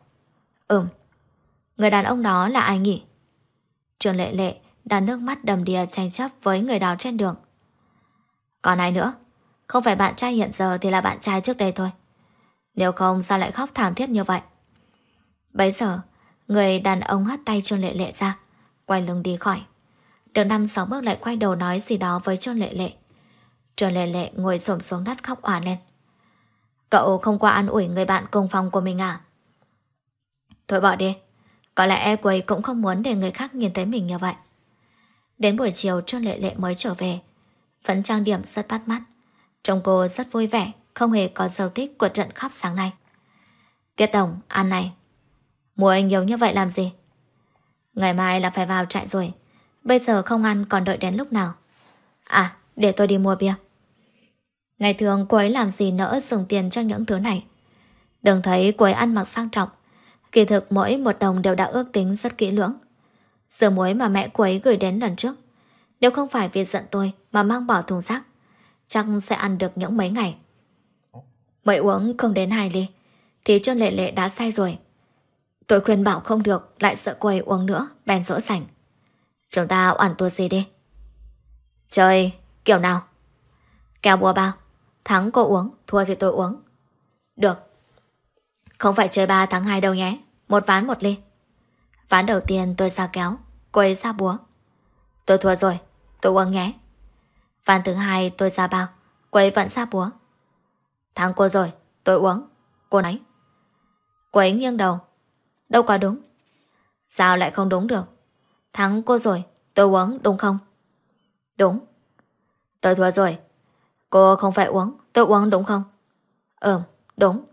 Người đàn ông đó là ai nhỉ? Trương Lệ Lệ đang nước mắt đầm đìa tranh chấp với người đó trên đường. Còn ai nữa? Không phải bạn trai hiện giờ thì là bạn trai trước đây thôi. Nếu không sao lại khóc thảm thiết như vậy? Bấy giờ người đàn ông hất tay Trương Lệ Lệ ra, quay lưng đi khỏi. Được 5-6 bước lại quay đầu nói gì đó với Trương Lệ Lệ. Trương Lệ Lệ ngồi xổm xuống đất khóc òa lên. Cậu không qua an ủi người bạn cùng phòng của mình à? Thôi bỏ đi, có lẽ cô ấy cũng không muốn để người khác nhìn thấy mình như vậy. Đến buổi chiều Trương Lệ Lệ mới trở về, vẫn trang điểm rất bắt mắt. Trông cô rất vui vẻ, không hề có dấu tích của trận khóc sáng nay. Tiết Đồng, ăn này. Mua anh nhiều như vậy làm gì? Ngày mai là phải vào trại rồi, bây giờ không ăn còn đợi đến lúc nào? À, để tôi đi mua bia. Ngày thường cô ấy làm gì nỡ dùng tiền cho những thứ này. Đừng thấy cô ấy ăn mặc sang trọng, kỳ thực mỗi một đồng đều đã ước tính rất kỹ lưỡng. Dưa muối mà mẹ cô ấy gửi đến lần trước, nếu không phải vì giận tôi mà mang bỏ thùng rác, chắc sẽ ăn được những mấy ngày. Mới uống không đến 2 ly thì Trương Lệ Lệ đã say rồi. Tôi khuyên bảo không được, lại sợ cô ấy uống nữa, bèn dỗ dành. Chúng ta oản tua gì đi. Chơi kiểu nào? Kèo bùa bao, thắng cô uống, thua thì tôi uống. Được. Không phải chơi 3 thắng 2 đâu nhé, 1 ván 1 ly. Ván đầu tiên tôi ra kéo, cô ấy ra búa. Tôi thua rồi, tôi uống nhé. Ván thứ 2 tôi ra bao, cô ấy vẫn ra búa. Thắng cô rồi, tôi uống. Cô nói. Cô ấy nghiêng đầu. Đâu có đúng. Sao lại không đúng được? Thắng cô rồi, tôi uống, đúng không? Đúng. Tôi thua rồi, cô không phải uống, tôi uống, đúng không? Đúng.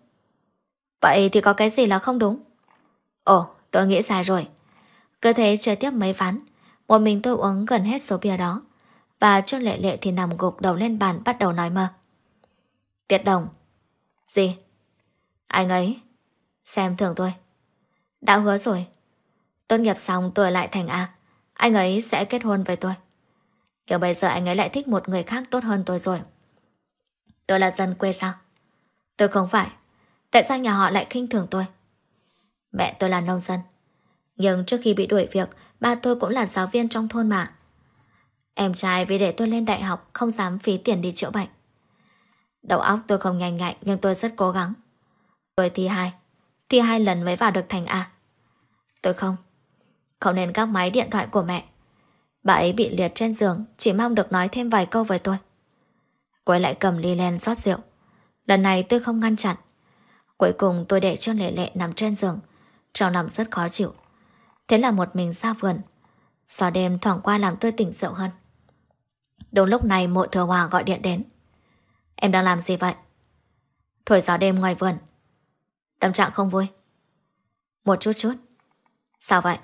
Vậy thì có cái gì là không đúng? Ồ, tôi nghĩ sai rồi. Cứ thế chơi tiếp mấy ván, một mình tôi uống gần hết số bia đó, và Trương Lệ Lệ thì nằm gục đầu lên bàn bắt đầu nói mơ. Tiết Đồng. Gì? Anh ấy xem thường tôi. Đã hứa rồi, tốt nghiệp xong tôi lại thành A, anh ấy sẽ kết hôn với tôi. Nhưng bây giờ anh ấy lại thích một người khác tốt hơn tôi rồi. Tôi là dân quê sao? Tôi không phải. Tại sao nhà họ lại khinh thường tôi? Mẹ tôi là nông dân, nhưng trước khi bị đuổi việc, ba tôi cũng là giáo viên trong thôn mà. Em trai vì để tôi lên đại học không dám phí tiền đi chữa bệnh. Đầu óc tôi không nhanh nhạy, nhưng tôi rất cố gắng. Tôi thi 2 lần mới vào được thành A. Tôi không nên gác máy điện thoại của mẹ. Bà ấy bị liệt trên giường, chỉ mong được nói thêm vài câu với tôi. Cô ấy lại cầm ly lên rót rượu. Lần này tôi không ngăn chặn. Cuối cùng tôi để cho Lệ Lệ nằm trên giường, trong lòng rất khó chịu. Thế là một mình ra vườn. Gió đêm thoảng qua làm tôi tỉnh rượu hơn. Đúng lúc này Mộ Thừa Hòa gọi điện đến. Em đang làm gì vậy? Thổi gió đêm ngoài vườn. Tâm trạng không vui? Một chút. Sao vậy?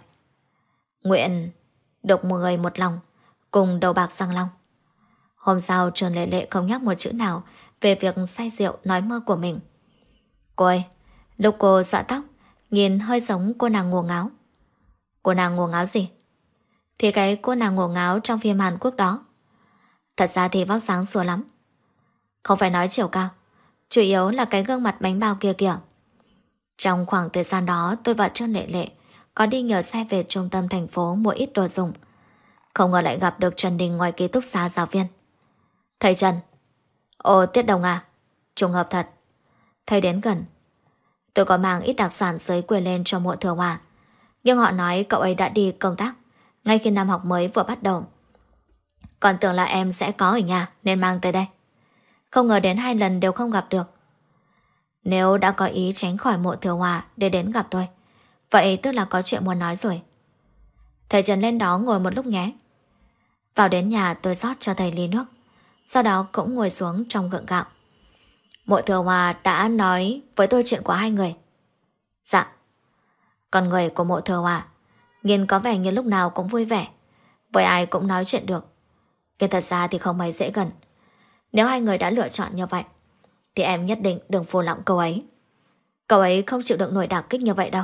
Nguyện được 10 người một lòng, cùng đầu bạc răng long. Hôm sau Trương Lệ Lệ không nhắc một chữ nào về việc say rượu nói mơ của mình. Cô ơi, lúc cô xõa tóc nhìn hơi giống cô nàng ngổ ngáo. Cô nàng ngổ ngáo gì? Thì cái cô nàng ngổ ngáo trong phim Hàn Quốc đó. Thật ra thì vóc dáng xua lắm. Không phải nói chiều cao, chủ yếu là cái gương mặt bánh bao kia kìa. Trong khoảng thời gian đó tôi và Trương Lệ Lệ có đi nhờ xe về trung tâm thành phố mua ít đồ dùng. Không ngờ lại gặp được Trần Đình ngoài ký túc xá giáo viên. Thầy Trần. Ồ, Tiết Đồng à? Trùng hợp thật. Thầy đến gần. Tôi có mang ít đặc sản dưới quê lên cho Mộ Thừa Hòa, nhưng họ nói cậu ấy đã đi công tác ngay khi năm học mới vừa bắt đầu. Còn tưởng là em sẽ có ở nhà nên mang tới đây. Không ngờ đến 2 lần đều không gặp được. Nếu đã có ý tránh khỏi Mộ Thừa Hòa để đến gặp tôi, vậy tức là có chuyện muốn nói rồi. Thầy Trần lên đó ngồi một lúc nhé. Vào đến nhà tôi rót cho thầy ly nước, sau đó cũng ngồi xuống trong gượng gạo. Mộ Thừa Hòa đã nói với tôi chuyện của 2 người. Dạ. Con người của Mộ Thừa Hòa nhìn có vẻ như lúc nào cũng vui vẻ, với ai cũng nói chuyện được. Nhưng thật ra thì không mấy dễ gần. Nếu 2 người đã lựa chọn như vậy thì em nhất định đừng phù lỏng cậu ấy. Cậu ấy không chịu đựng nổi đả kích như vậy đâu.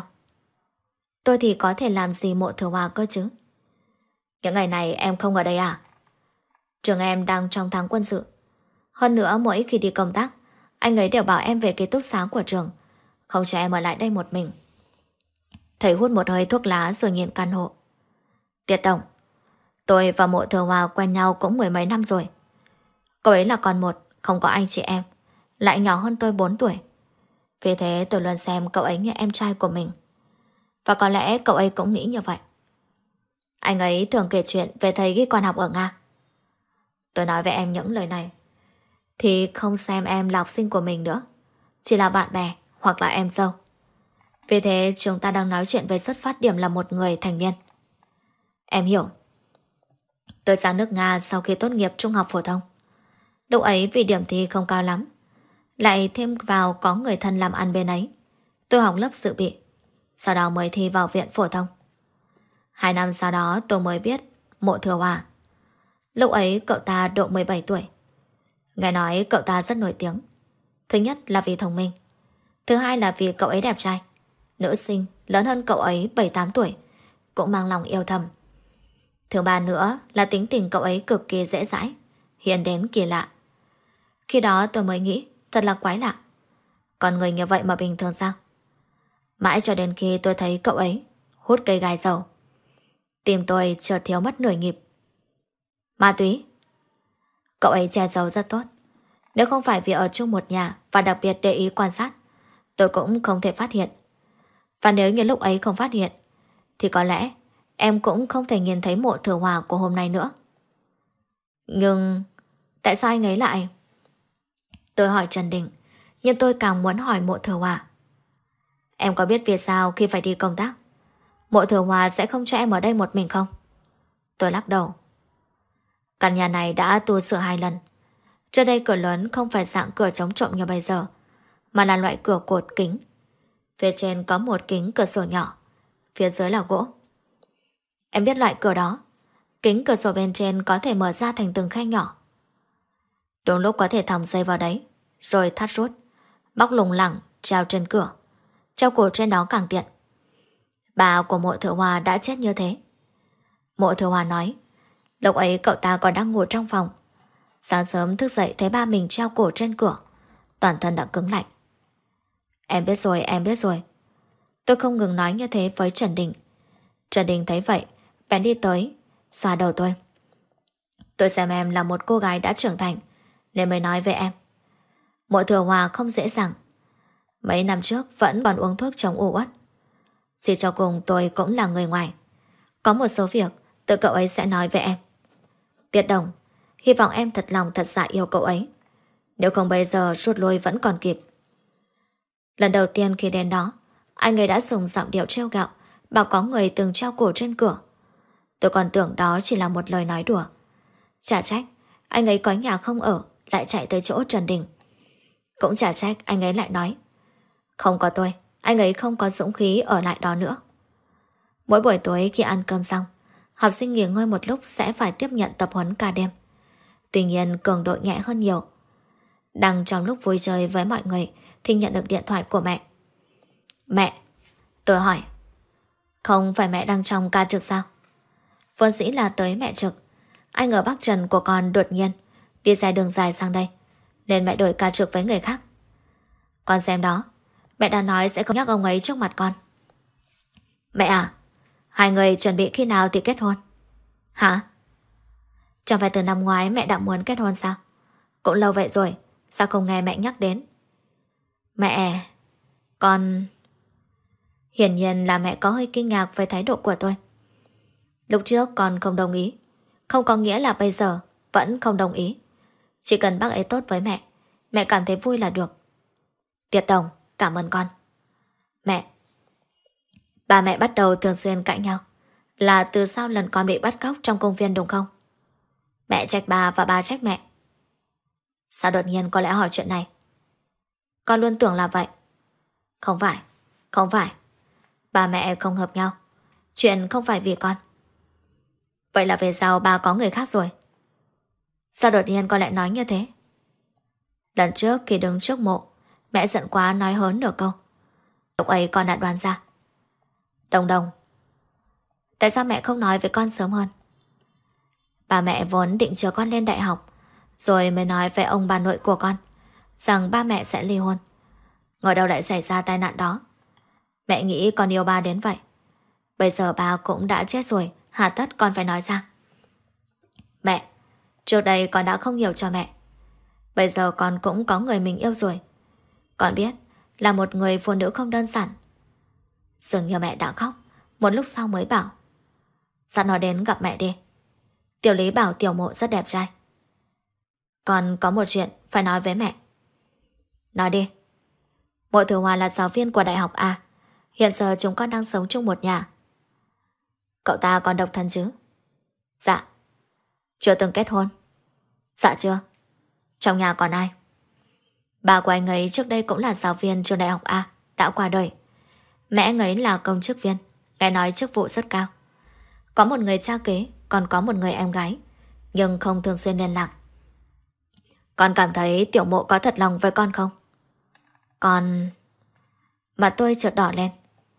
Tôi thì có thể làm gì Mộ Thừa Hòa cơ chứ? Những ngày này em không ở đây à? Trường em đang trong tháng quân sự. Hơn nữa mỗi khi đi công tác, anh ấy đều bảo em về ký túc xá của trường, không cho em ở lại đây một mình. Thầy hút một hơi thuốc lá rồi nhìn căn hộ. Tiết Đồng, tôi và Mộ Thừa Hòa quen nhau cũng 10 mấy năm rồi. Cậu ấy là con một, không có anh chị em, lại nhỏ hơn tôi 4 tuổi. Vì thế tôi luôn xem cậu ấy như em trai của mình. Và có lẽ cậu ấy cũng nghĩ như vậy. Anh ấy thường kể chuyện về thầy khi còn học ở Nga. Tôi nói với em những lời này thì không xem em là học sinh của mình nữa, chỉ là bạn bè hoặc là em dâu. Vì thế chúng ta đang nói chuyện về xuất phát điểm là một người thành niên. Em hiểu. Tôi sang nước Nga sau khi tốt nghiệp trung học phổ thông. Lúc ấy vì điểm thi không cao lắm, lại thêm vào có người thân làm ăn bên ấy, tôi học lớp dự bị, sau đó mới thi vào viện phổ thông. 2 năm sau đó tôi mới biết Mộ Thừa Hòa. Lúc ấy cậu ta độ 17 tuổi. Nghe nói cậu ta rất nổi tiếng. Thứ nhất là vì thông minh, thứ hai là vì cậu ấy đẹp trai. Nữ sinh lớn hơn cậu ấy 7-8 tuổi cũng mang lòng yêu thầm. Thứ ba nữa là tính tình cậu ấy cực kỳ dễ dãi, hiền đến kỳ lạ. Khi đó tôi mới nghĩ thật là quái lạ, con người như vậy mà bình thường sao? Mãi cho đến khi tôi thấy cậu ấy hút cây gai dầu, tim tôi chợt thiếu mất nửa nhịp. Ma túy. Cậu ấy che giấu rất tốt. Nếu không phải vì ở chung một nhà và đặc biệt để ý quan sát, tôi cũng không thể phát hiện. Và nếu như lúc ấy không phát hiện thì có lẽ em cũng không thể nhìn thấy Mộ Thừa Hòa của hôm nay nữa. Nhưng tại sao anh ấy lại... Tôi hỏi Trần Đình, nhưng tôi càng muốn hỏi Mộ Thừa Hòa. Em có biết vì sao khi phải đi công tác Mộ Thừa Hòa sẽ không cho em ở đây một mình không? Tôi lắc đầu. Căn nhà này đã tu sửa 2 lần. Trước đây cửa lớn không phải dạng cửa chống trộm như bây giờ, mà là loại cửa cột kính. Phía trên có một kính cửa sổ nhỏ, phía dưới là gỗ. Em biết loại cửa đó, kính cửa sổ bên trên có thể mở ra thành từng khe nhỏ. Đúng lúc có thể thòng dây vào đấy, rồi thắt rút, móc lủng lẳng treo trên cửa, treo cổ trên đó càng tiện. Bà của Mộ Thừa Hòa đã chết như thế. Mộ Thừa Hòa nói lúc ấy cậu ta còn đang ngủ trong phòng. Sáng sớm thức dậy thấy ba mình treo cổ trên cửa, toàn thân đã cứng lạnh. Em biết rồi, em biết rồi. Tôi không ngừng nói như thế với Trần Đình. Trần Đình thấy vậy bèn đi tới xoa đầu tôi. Tôi xem em là một cô gái đã trưởng thành nên mới nói với em. Mộ Thừa Hòa không dễ dàng. Mấy năm trước vẫn còn uống thuốc chống u uất. Suy cho cùng tôi cũng là người ngoài. Có một số việc tự cậu ấy sẽ nói với em. Tiết Đồng, hy vọng em thật lòng thật dạ yêu cậu ấy. Nếu không bây giờ rút lui vẫn còn kịp. Lần đầu tiên khi đến đó, anh ấy đã dùng giọng điệu trêu ghẹo, bảo có người từng treo cổ trên cửa. Tôi còn tưởng đó chỉ là một lời nói đùa. Chả trách anh ấy có nhà không ở lại chạy tới chỗ Trần Đình. Cũng chả trách anh ấy lại nói không có tôi, anh ấy không có dũng khí ở lại đó nữa. Mỗi buổi tối khi ăn cơm xong, học sinh nghỉ ngơi một lúc sẽ phải tiếp nhận tập huấn ca đêm. Tuy nhiên cường độ nhẹ hơn nhiều. Đang trong lúc vui chơi với mọi người thì nhận được điện thoại của mẹ. Mẹ, Tôi hỏi. Không phải mẹ đang trong ca trực sao? Vốn dĩ là tới mẹ trực. Anh ở Bắc Trần của con đột nhiên đi xe đường dài sang đây, nên mẹ đổi ca trực với người khác. Con xem đó, mẹ đã nói sẽ không nhắc ông ấy trước mặt con. Mẹ à, hai người chuẩn bị khi nào thì kết hôn? Hả? Chẳng phải từ năm ngoái mẹ đã muốn kết hôn sao? Cũng lâu vậy rồi, sao không nghe mẹ nhắc đến? Mẹ, con... Hiển nhiên là mẹ có hơi kinh ngạc với thái độ của tôi. Lúc trước con không đồng ý, không có nghĩa là bây giờ vẫn không đồng ý. Chỉ cần bác ấy tốt với mẹ cảm thấy vui là được. Tiết Đồng, cảm ơn con. Mẹ, ba mẹ bắt đầu thường xuyên cãi nhau là từ sau lần con bị bắt cóc trong công viên đúng không? Mẹ trách bà và bà trách mẹ. Sao đột nhiên con lại hỏi chuyện này? Con luôn tưởng là vậy. Không phải. Ba mẹ không hợp nhau. Chuyện không phải vì con. Vậy là về sau bà có người khác rồi? Sao đột nhiên con lại nói như thế? Lần trước khi đứng trước mộ, mẹ giận quá nói hớn nửa câu. Lúc ấy con đã đoán ra. Đồng, tại sao mẹ không nói với con sớm hơn? Bà mẹ vốn định chờ con lên đại học rồi mới nói với ông bà nội của con rằng ba mẹ sẽ ly hôn. Ngờ đâu lại xảy ra tai nạn đó. Mẹ nghĩ con yêu ba đến vậy. Bây giờ ba cũng đã chết rồi, hà tất con phải nói ra. Mẹ, trước đây con đã không hiểu cho mẹ. Bây giờ con cũng có người mình yêu rồi. Con biết là một người phụ nữ không đơn giản. Dường như mẹ đã khóc. Một lúc sau mới bảo, dặn nó đến gặp mẹ đi. Tiểu Lý bảo Tiểu Mộ rất đẹp trai. Con có một chuyện phải nói với mẹ. Nói đi. Mộ Thừa Hòa là giáo viên của đại học A. Hiện giờ chúng con đang sống chung một nhà. Cậu ta còn độc thân chứ? Dạ. Chưa từng kết hôn? Dạ chưa. Trong nhà còn ai? Bà của anh ấy trước đây cũng là giáo viên trường đại học A, đã qua đời. Mẹ anh ấy là công chức viên, nghe nói chức vụ rất cao. Có một người cha kế, còn có một người em gái, nhưng không thường xuyên liên lạc. Con cảm thấy Tiểu Mộ có thật lòng với con không? Con... Mà tôi chợt đỏ lên.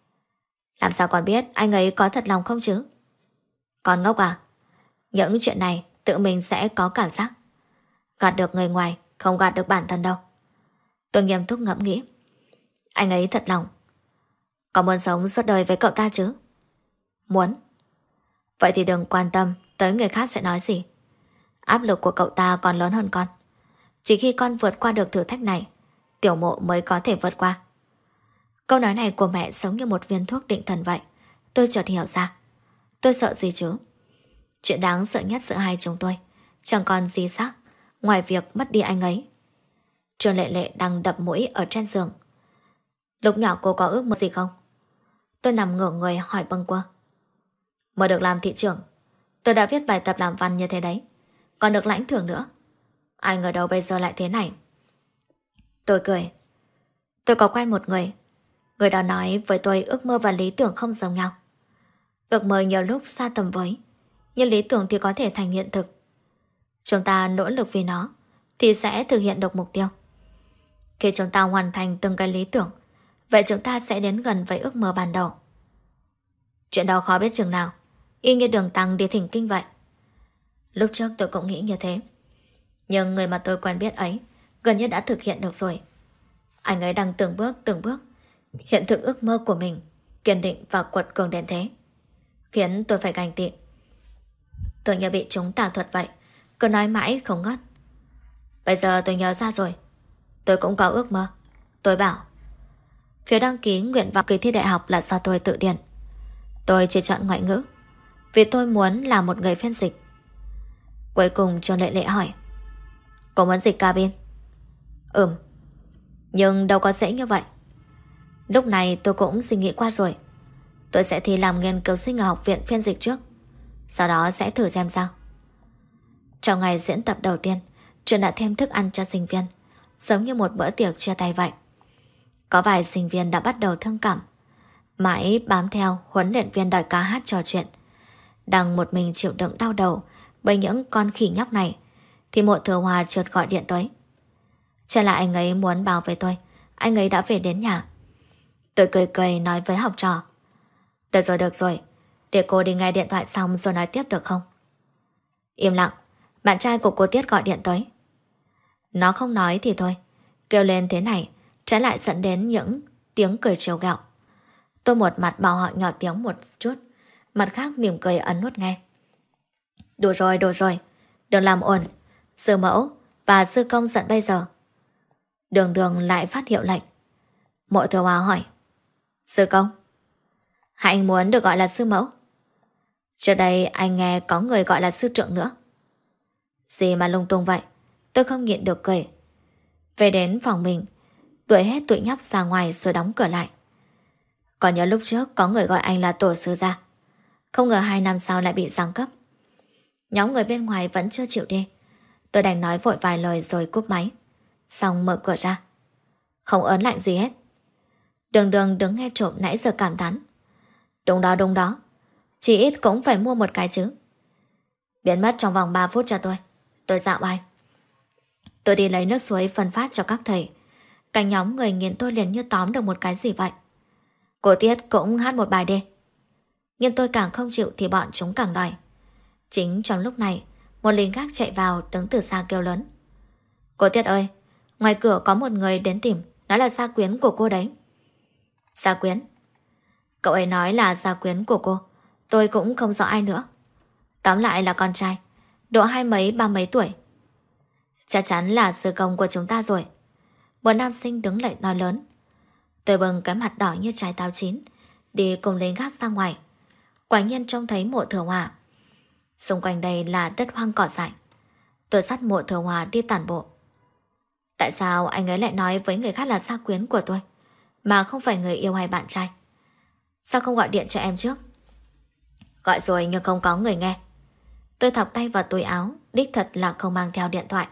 Làm sao con biết anh ấy có thật lòng không chứ? Con ngốc à? Những chuyện này tự mình sẽ có cảm giác. Gạt được người ngoài, không gạt được bản thân đâu. Tôi nghiêm túc ngẫm nghĩ. Anh ấy thật lòng. Có muốn sống suốt đời với cậu ta chứ? Muốn. Vậy thì đừng quan tâm tới người khác sẽ nói gì. Áp lực của cậu ta còn lớn hơn con. Chỉ khi con vượt qua được thử thách này, Tiểu Mộ mới có thể vượt qua. Câu nói này của mẹ giống như một viên thuốc định thần vậy. Tôi chợt hiểu ra. Tôi sợ gì chứ? Chuyện đáng sợ nhất giữa hai chúng tôi chẳng còn gì khác ngoài việc mất đi anh ấy. Trương Lệ Lệ đang đập mũi ở trên giường. Lúc nhỏ cô có ước mơ gì không? Tôi nằm ngửa người hỏi bâng quơ. Mơ được làm thị trưởng. Tôi đã viết bài tập làm văn như thế đấy. Còn được lãnh thưởng nữa. Ai ngờ đâu bây giờ lại thế này. Tôi cười. Tôi có quen một người. Người đó nói với tôi ước mơ và lý tưởng không giống nhau. Ước mơ nhiều lúc xa tầm với, nhưng lý tưởng thì có thể thành hiện thực. Chúng ta nỗ lực vì nó thì sẽ thực hiện được mục tiêu. Khi chúng ta hoàn thành từng cái lý tưởng, vậy chúng ta sẽ đến gần với ước mơ ban đầu. Chuyện đó khó biết chừng nào, y như Đường Tăng đi thỉnh kinh vậy. Lúc trước tôi cũng nghĩ như thế. Nhưng người mà tôi quen biết ấy gần như đã thực hiện được rồi. Anh ấy đang từng bước hiện thực ước mơ của mình, kiên định và quật cường đến thế, khiến tôi phải ganh tị. Tôi như bị chúng tà thuật vậy, cứ nói mãi không ngớt. Bây giờ tôi nhớ ra rồi. Tôi cũng có ước mơ. Tôi bảo phiếu đăng ký nguyện vọng kỳ thi đại học là do tôi tự điền. Tôi chỉ chọn ngoại ngữ vì tôi muốn là một người phiên dịch. Cuối cùng Trương Lệ Lệ hỏi, cô muốn dịch cabin? Nhưng đâu có dễ như vậy. Lúc này tôi cũng suy nghĩ qua rồi. Tôi sẽ thi làm nghiên cứu sinh ở học viện phiên dịch trước, sau đó sẽ thử xem sao. Trong ngày diễn tập đầu tiên, trường đã thêm thức ăn cho sinh viên, giống như một bữa tiệc chia tay vậy. Có vài sinh viên đã bắt đầu thương cảm, mãi bám theo huấn luyện viên đòi ca hát trò chuyện. Đang một mình chịu đựng đau đầu bởi những con khỉ nhóc này, thì Mộ Thừa Hòa chợt gọi điện tới. Chắc là anh ấy muốn báo với tôi anh ấy đã về đến nhà. Tôi cười cười nói với học trò. Được rồi, để cô đi nghe điện thoại xong rồi nói tiếp được không? Im lặng, bạn trai của cô Tiết gọi điện tới. Nó không nói thì thôi, kêu lên thế này trái lại dẫn đến những tiếng cười trêu ghẹo. Tôi một mặt bảo họ nhỏ tiếng một chút, mặt khác mỉm cười ấn nút nghe. Đủ rồi, đừng làm ồn. Sư mẫu và sư công giận bây giờ. Đường Đường lại phát hiệu lệnh. Mộ Thừa Hòa hỏi. Sư công? Hai anh muốn được gọi là sư mẫu? Trước đây anh nghe có người gọi là sư trưởng nữa. Gì mà lung tung vậy? Tôi không nhịn được cười. Về đến phòng mình, đuổi hết tụi nhóc ra ngoài rồi đóng cửa lại. Còn nhớ lúc trước có người gọi anh là tổ sư gia. Không ngờ 2 năm sau lại bị giáng cấp. Nhóm người bên ngoài vẫn chưa chịu đi. Tôi đành nói vội vài lời rồi cúp máy. Xong mở cửa ra. Không ớn lạnh gì hết. Đường Đường đứng nghe trộm nãy giờ cảm thán. Đúng đó. Chỉ ít cũng phải mua một cái chứ. Biến mất trong vòng 3 phút cho tôi. Tôi dạo ai. Tôi đi lấy nước suối phân phát cho các thầy. Cả nhóm người nhìn tôi liền như tóm được một cái gì vậy. Cô Tiết cũng hát một bài đi. Nhưng tôi càng không chịu thì bọn chúng càng đòi. Chính trong lúc này, một lính gác chạy vào đứng từ xa kêu lớn. Cô Tiết ơi, ngoài cửa có một người đến tìm. Nó là gia quyến của cô đấy. Gia quyến? Cậu ấy nói là gia quyến của cô. Tôi cũng không rõ ai nữa. Tóm lại là con trai, độ 20 30 tuổi. Chắc chắn là sư công của chúng ta rồi. Một nam sinh đứng dậy nói lớn. Tôi bừng cái mặt đỏ như trái táo chín, đi cùng lính gác ra ngoài. Quả nhiên trông thấy Mộ Thừa Hòa. Xung quanh đây là đất hoang cỏ dại. Tôi dắt Mộ Thừa Hòa đi tản bộ. Tại sao anh ấy lại nói với người khác là gia quyến của tôi, mà không phải người yêu hay bạn trai? Sao không gọi điện cho em trước? Gọi rồi nhưng không có người nghe. Tôi thọc tay vào túi áo, đích thật là không mang theo điện thoại.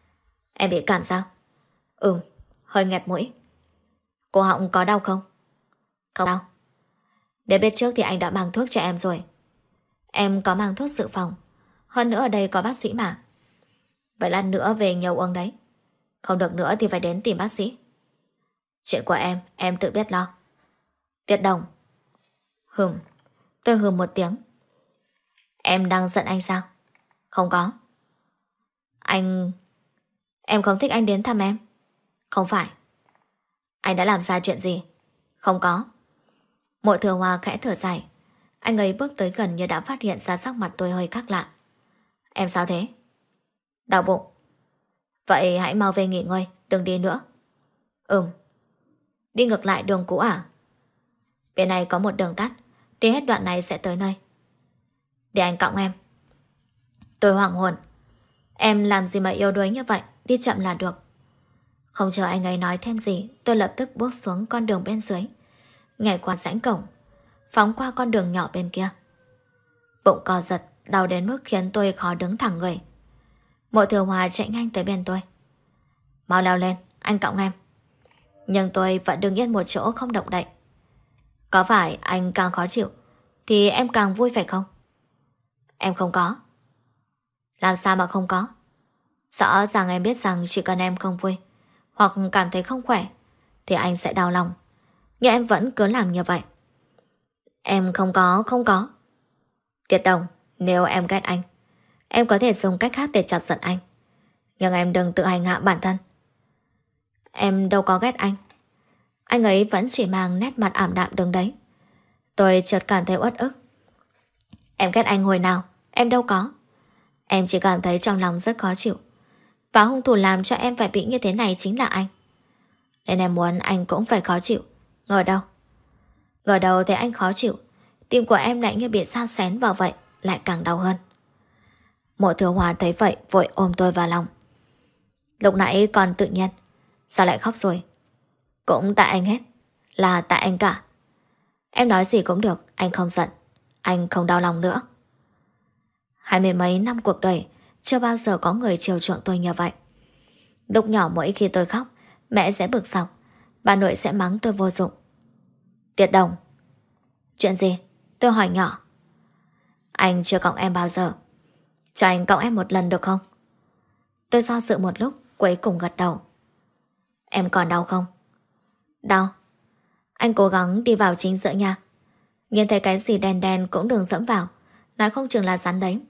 Em bị cảm sao? Hơi nghẹt mũi. Cổ họng có đau không? Không đau. Để biết trước thì anh đã mang thuốc cho em rồi. Em có mang thuốc dự phòng. Hơn nữa ở đây có bác sĩ mà. Vậy lát nữa về nhiều uống đấy. Không được nữa thì phải đến tìm bác sĩ. Chuyện của em tự biết lo. Tiết Đồng. Tôi hừm một tiếng. Em đang giận anh sao? Không có. Em không thích anh đến thăm em. Không phải. Anh đã làm sai chuyện gì? Không có. Mộ Thừa Hòa khẽ thở dài. Anh ấy bước tới gần như đã phát hiện ra sắc mặt tôi hơi khác lạ. Em sao thế? Đau bụng. Vậy hãy mau về nghỉ ngơi, đừng đi nữa. Đi ngược lại đường cũ à? Bên này có một đường tắt, đi hết đoạn này sẽ tới nơi. Để anh cõng em. Tôi hoảng hồn. Em làm gì mà yếu đuối như vậy, đi chậm là được. Không chờ anh ấy nói thêm gì, tôi lập tức bước xuống con đường bên dưới, nhảy qua rãnh cổng, phóng qua con đường nhỏ bên kia. Bụng co giật, đau đến mức khiến tôi khó đứng thẳng người. Mộ Thừa Hòa chạy nhanh tới bên tôi. Mau leo lên, anh cõng em. Nhưng tôi vẫn đứng yên một chỗ không động đậy. Có phải anh càng khó chịu thì em càng vui phải không? Em không có. Làm sao mà không có? Rõ ràng em biết rằng chỉ cần em không vui hoặc cảm thấy không khỏe thì anh sẽ đau lòng. Nhưng em vẫn cứ làm như vậy. Em không có. Tiết Đồng, nếu em ghét anh, em có thể dùng cách khác để chọc giận anh. Nhưng em đừng tự hành hạ bản thân. Em đâu có ghét anh. Anh ấy vẫn chỉ mang nét mặt ảm đạm đứng đấy. Tôi chợt cảm thấy uất ức. Em ghét anh hồi nào? Em đâu có. Em chỉ cảm thấy trong lòng rất khó chịu. Và hung thủ làm cho em phải bị như thế này chính là anh. Nên em muốn anh cũng phải khó chịu. Ngờ đâu thấy anh khó chịu, tim của em lại như bị sao xén vào vậy, lại càng đau hơn. Mộ Thừa Hòa thấy vậy vội ôm tôi vào lòng. Lúc nãy còn tự nhiên, sao lại khóc rồi? Cũng tại anh hết. Là tại anh cả. Em nói gì cũng được, anh không giận. Anh không đau lòng nữa. 20 mấy năm cuộc đời, chưa bao giờ có người chiều chuộng tôi như vậy. Lúc nhỏ mỗi khi tôi khóc, mẹ sẽ bực dọc, bà nội sẽ mắng tôi vô dụng. Tiết Đồng. Chuyện gì? Tôi hỏi nhỏ. Anh chưa cõng em bao giờ. Cho anh cõng em một lần được không? Tôi do dự một lúc, cuối cùng gật đầu. Em còn đau không? Đau. Anh cố gắng đi vào chính giữa nhà. Nhìn thấy cái gì đen đen cũng đừng dẫm vào, nói không chừng là rắn đấy.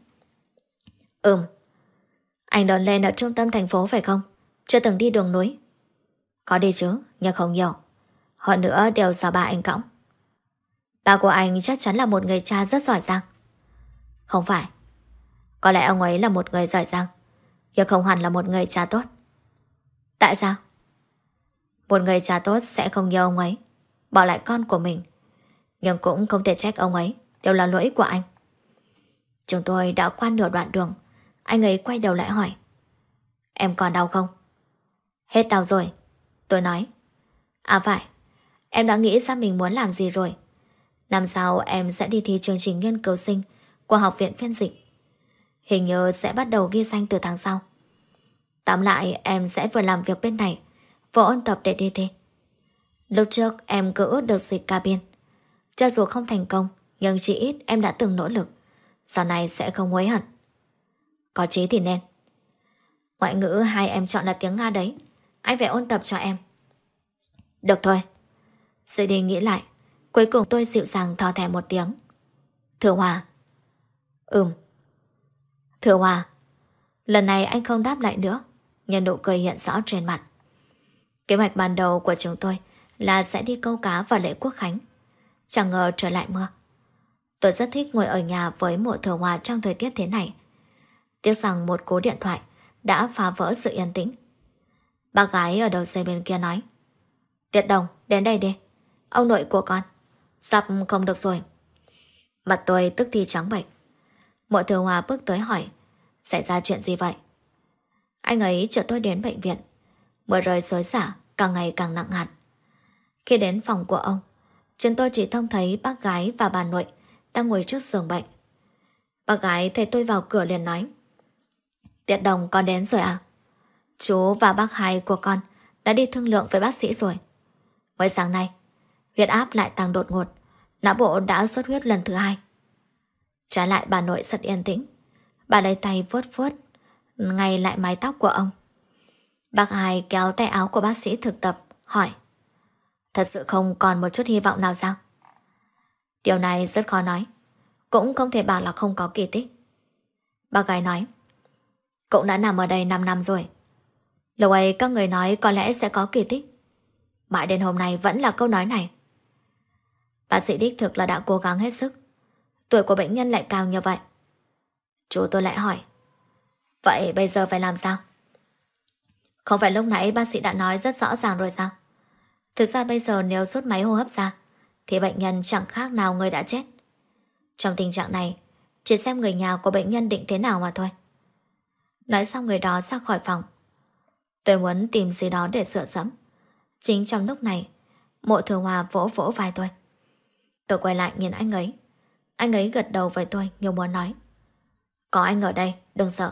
Anh lớn lên ở trung tâm thành phố phải không? Chưa từng đi đường núi. Có đi chứ, nhưng không nhiều. Hơn nữa đều do ba anh cõng. Ba của anh chắc chắn là một người cha rất giỏi giang. Không phải. Có lẽ ông ấy là một người giỏi giang, nhưng không hẳn là một người cha tốt. Tại sao? Một người cha tốt sẽ không yêu ông ấy, bỏ lại con của mình. Nhưng cũng không thể trách ông ấy, đều là lỗi của anh. Chúng tôi đã qua nửa đoạn đường. Anh ấy quay đầu lại hỏi: Em còn đau không? Hết đau rồi, tôi nói. À phải, em đã nghĩ ra mình muốn làm gì rồi. Năm sau em sẽ đi thi chương trình nghiên cứu sinh của Học viện Phiên dịch. Hình như sẽ bắt đầu ghi danh từ tháng sau. Tóm lại em sẽ vừa làm việc bên này, vừa ôn tập để đi thi. Lúc trước em cứ ước được dịch cabin. Cho dù không thành công, nhưng chỉ ít em đã từng nỗ lực. Sau này sẽ không hối hận. Có chí thì nên. Ngoại ngữ hai em chọn là tiếng Nga đấy. Anh phải ôn tập cho em. Được thôi. Sự đi nghĩ lại, cuối cùng tôi dịu dàng thò thẻ một tiếng. Thừa Hòa. Thừa Hòa. Lần này anh không đáp lại nữa, nhưng nụ cười hiện rõ trên mặt. Kế hoạch ban đầu của chúng tôi là sẽ đi câu cá vào lễ Quốc Khánh. Chẳng ngờ trở lại mưa. Tôi rất thích ngồi ở nhà với Mộ Thừa Hòa trong thời tiết thế này. Tiếc rằng một cú điện thoại đã phá vỡ sự yên tĩnh. Bác gái ở đầu dây bên kia nói: Tiết Đồng, đến đây đi. Ông nội của con sắp không được rồi. Mặt tôi tức thì trắng bệch. Mộ Thừa Hòa bước tới hỏi: Xảy ra chuyện gì vậy? Anh ấy chở tôi đến bệnh viện. Mưa rơi xối xả càng ngày càng nặng hạt. Khi đến phòng của ông, chúng tôi chỉ trông thấy bác gái và bà nội đang ngồi trước giường bệnh. Bác gái thấy tôi vào cửa liền nói: Tiết Đồng, con đến rồi à? Chú và bác hai của con đã đi thương lượng với bác sĩ rồi. Mới sáng nay, huyết áp lại tăng đột ngột, não bộ đã xuất huyết lần thứ 2. Trái lại bà nội rất yên tĩnh. Bà lấy tay vuốt vuốt ngay lại mái tóc của ông. Bác hai kéo tay áo của bác sĩ thực tập hỏi: Thật sự không còn một chút hy vọng nào sao? Điều này rất khó nói, cũng không thể bảo là không có kỳ tích. Bác gái nói: Cũng đã nằm ở đây 5 năm rồi. Lúc ấy các người nói có lẽ sẽ có kỳ tích. Mãi đến hôm nay vẫn là câu nói này. Bác sĩ đích thực là đã cố gắng hết sức. Tuổi của bệnh nhân lại cao như vậy. Chú tôi lại hỏi: Vậy bây giờ phải làm sao? Không phải lúc nãy bác sĩ đã nói rất rõ ràng rồi sao? Thực ra bây giờ nếu rút máy hô hấp ra thì bệnh nhân chẳng khác nào người đã chết. Trong tình trạng này, chỉ xem người nhà của bệnh nhân định thế nào mà thôi. Nói xong người đó ra khỏi phòng. Tôi muốn tìm gì đó để sửa sẫm. Chính trong lúc này, Mộ Thừa Hòa vỗ vỗ vai tôi. Tôi quay lại nhìn anh ấy. Anh ấy gật đầu với tôi như muốn nói: Có anh ở đây, đừng sợ.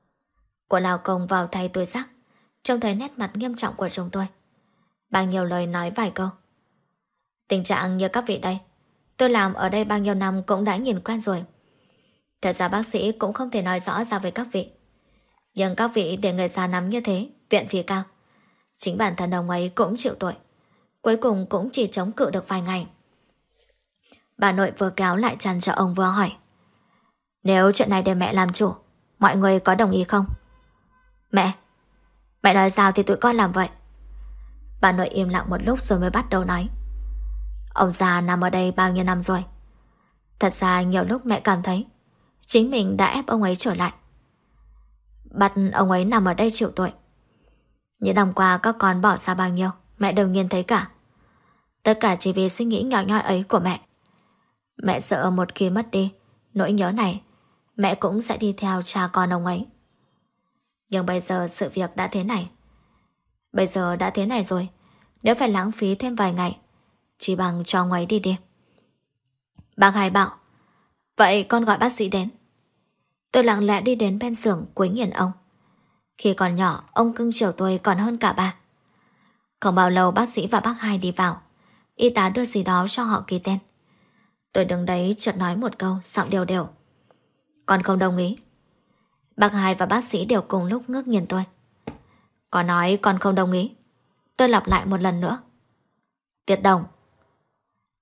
Cô lao công vào thay tôi xác, trông thấy nét mặt nghiêm trọng của chúng tôi. Bao nhiêu lời nói vài câu. Tình trạng như các vị đây, tôi làm ở đây bao nhiêu năm cũng đã nhìn quen rồi. Thật ra bác sĩ cũng không thể nói rõ ra với các vị. Nhưng các vị để người già nắm như thế, viện phí cao. Chính bản thân ông ấy cũng chịu tội. Cuối cùng cũng chỉ chống cự được vài ngày. Bà nội vừa kéo lại chăn cho ông vừa hỏi: Nếu chuyện này để mẹ làm chủ, mọi người có đồng ý không? Mẹ nói sao thì tụi con làm vậy. Bà nội im lặng một lúc rồi mới bắt đầu nói: Ông già nằm ở đây bao nhiêu năm rồi. Thật ra nhiều lúc mẹ cảm thấy chính mình đã ép ông ấy trở lại, bắt ông ấy nằm ở đây chịu tội. Những năm qua các con bỏ ra bao nhiêu mẹ đều nhìn thấy cả. Tất cả chỉ vì suy nghĩ nhỏ nhoi ấy của mẹ. Mẹ sợ một khi mất đi nỗi nhớ này, mẹ cũng sẽ đi theo cha con ông ấy. Nhưng bây giờ sự việc đã thế này. Bây giờ đã thế này rồi, nếu phải lãng phí thêm vài ngày, chỉ bằng cho ông ấy đi đi. Bác hai bảo: Vậy con gọi bác sĩ đến. Tôi lặng lẽ đi đến bên giường cúi nhìn ông. Khi còn nhỏ, ông cưng chiều tôi còn hơn cả ba. Không bao lâu bác sĩ và bác hai đi vào. Y tá đưa gì đó cho họ ký tên. Tôi đứng đấy chợt nói một câu giọng đều đều: Con không đồng ý. Bác hai và bác sĩ đều cùng lúc ngước nhìn tôi. Có nói con không đồng ý. Tôi lặp lại một lần nữa: Tiết Đồng,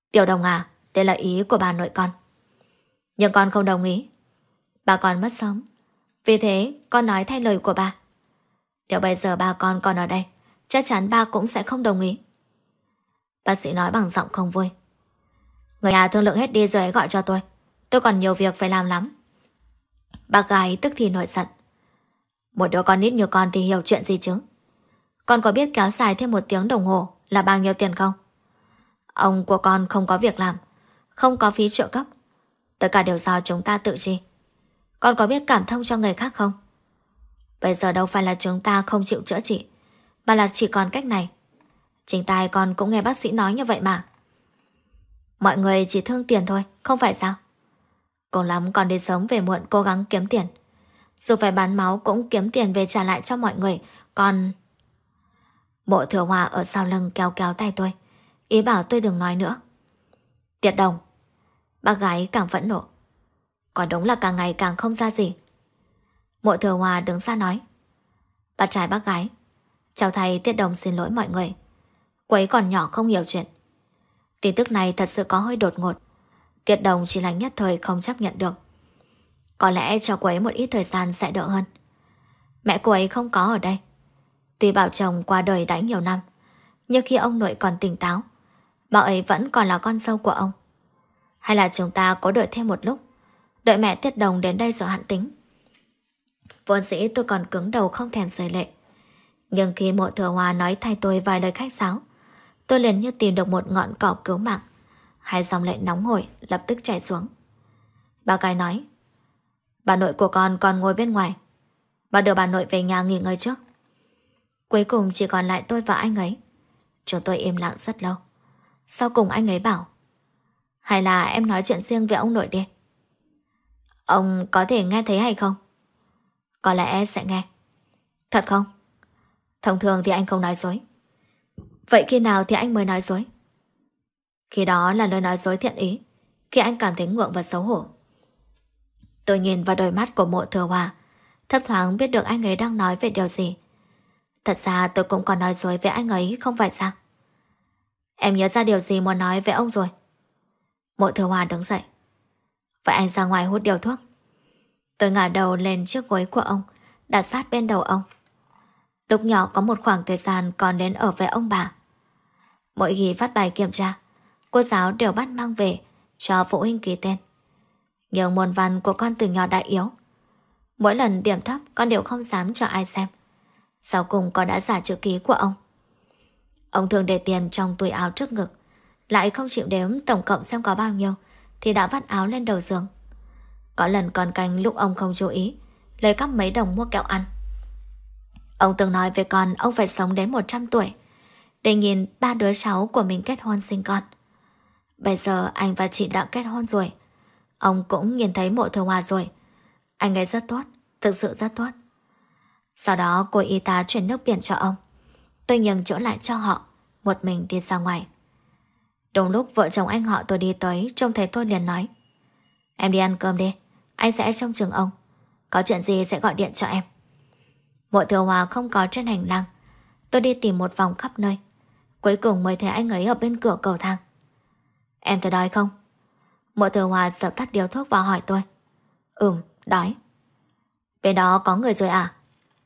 Tiểu Đồng à, đây là ý của bà nội con. Nhưng con không đồng ý. Bà con mất sớm, vì thế con nói thay lời của bà. Nếu bây giờ ba con còn ở đây, chắc chắn ba cũng sẽ không đồng ý. Bác sĩ nói bằng giọng không vui. Người nhà thương lượng hết đi rồi hãy gọi cho tôi còn nhiều việc phải làm lắm. Bác gái tức thì nổi giận. Một đứa con nít như con thì hiểu chuyện gì chứ? Con có biết kéo dài thêm 1 tiếng đồng hồ là bao nhiêu tiền không? Ông của con không có việc làm, không có phí trợ cấp, tất cả đều do chúng ta tự chi. Con có biết cảm thông cho người khác không? Bây giờ đâu phải là chúng ta không chịu chữa trị, mà là chỉ còn cách này. Chính tai con cũng nghe bác sĩ nói như vậy mà. Mọi người chỉ thương tiền thôi, không phải sao? Cùng lắm con đi sớm về muộn cố gắng kiếm tiền. Dù phải bán máu cũng kiếm tiền về trả lại cho mọi người. Còn... Mộ Thừa Hòa ở sau lưng kéo kéo tay tôi, ý bảo tôi đừng nói nữa. Tiệt Đồng. Bác gái càng phẫn nộ. Còn đúng là càng ngày càng không ra gì. Mộ Thừa Hòa đứng ra nói. Bác trai bác gái, cháu thầy Tiết Đồng xin lỗi mọi người. Cô ấy còn nhỏ không hiểu chuyện. Tin tức này thật sự có hơi đột ngột. Tiết Đồng chỉ là nhất thời không chấp nhận được. Có lẽ cho cô ấy một ít thời gian sẽ đỡ hơn. Mẹ cô ấy không có ở đây. Tuy bảo chồng qua đời đã nhiều năm, nhưng khi ông nội còn tỉnh táo, bà ấy vẫn còn là con dâu của ông. Hay là chúng ta cố đợi thêm một lúc, đợi mẹ Tiết Đồng đến đây rồi hẵng tính. Vốn dĩ tôi còn cứng đầu không thèm rời lệ, nhưng khi Mộ Thừa Hòa nói thay tôi vài lời khách sáo, tôi liền như tìm được một ngọn cỏ cứu mạng. Hai dòng lệ nóng hổi lập tức chảy xuống. Bà gái nói, bà nội của con còn ngồi bên ngoài, bà đưa bà nội về nhà nghỉ ngơi trước. Cuối cùng chỉ còn lại tôi và anh ấy. Chúng tôi im lặng rất lâu. Sau cùng anh ấy bảo, hay là em nói chuyện riêng với ông nội đi. Ông có thể nghe thấy hay không? Có lẽ sẽ nghe. Thật không? Thông thường thì anh không nói dối. Vậy khi nào thì anh mới nói dối? Khi đó là lời nói dối thiện ý, khi anh cảm thấy ngượng và xấu hổ. Tôi nhìn vào đôi mắt của Mộ Thừa Hòa, thấp thoáng biết được anh ấy đang nói về điều gì. Thật ra tôi cũng còn nói dối với anh ấy không phải sao? Em nhớ ra điều gì muốn nói với ông rồi. Mộ Thừa Hòa đứng dậy. Vậy anh ra ngoài hút điều thuốc. Tôi ngả đầu lên chiếc gối của ông, đặt sát bên đầu ông. Lúc nhỏ có một khoảng thời gian còn đến ở với ông bà. Mỗi khi phát bài kiểm tra, cô giáo đều bắt mang về cho phụ huynh ký tên. Nhưng môn văn của con từ nhỏ đã yếu. Mỗi lần điểm thấp con đều không dám cho ai xem. Sau cùng con đã giả chữ ký của ông. Ông thường để tiền trong túi áo trước ngực, lại không chịu đếm tổng cộng xem có bao nhiêu, thì đã vắt áo lên đầu giường. Có lần còn canh lúc ông không chú ý, lấy cắp mấy đồng mua kẹo ăn. Ông từng nói với con ông phải sống đến 100 tuổi để nhìn 3 đứa cháu của mình kết hôn sinh con. Bây giờ anh và chị đã kết hôn rồi. Ông cũng nhìn thấy Mộ Thừa Hòa rồi. Anh ấy rất tốt, thực sự rất tốt. Sau đó cô y tá chuyển nước biển cho ông. Tôi nhường chỗ lại cho họ, một mình đi ra ngoài. Đúng lúc vợ chồng anh họ tôi đi tới, trông thấy tôi liền nói, em đi ăn cơm đi, anh sẽ trông chừng ông. Có chuyện gì sẽ gọi điện cho em. Mộ Thừa Hòa không có trên hành lang. Tôi đi tìm một vòng khắp nơi, cuối cùng mới thấy anh ấy ở bên cửa cầu thang. Em thấy đói không? Mộ Thừa Hòa dập tắt điếu thuốc và hỏi tôi. Đói. Bên đó có người rồi à?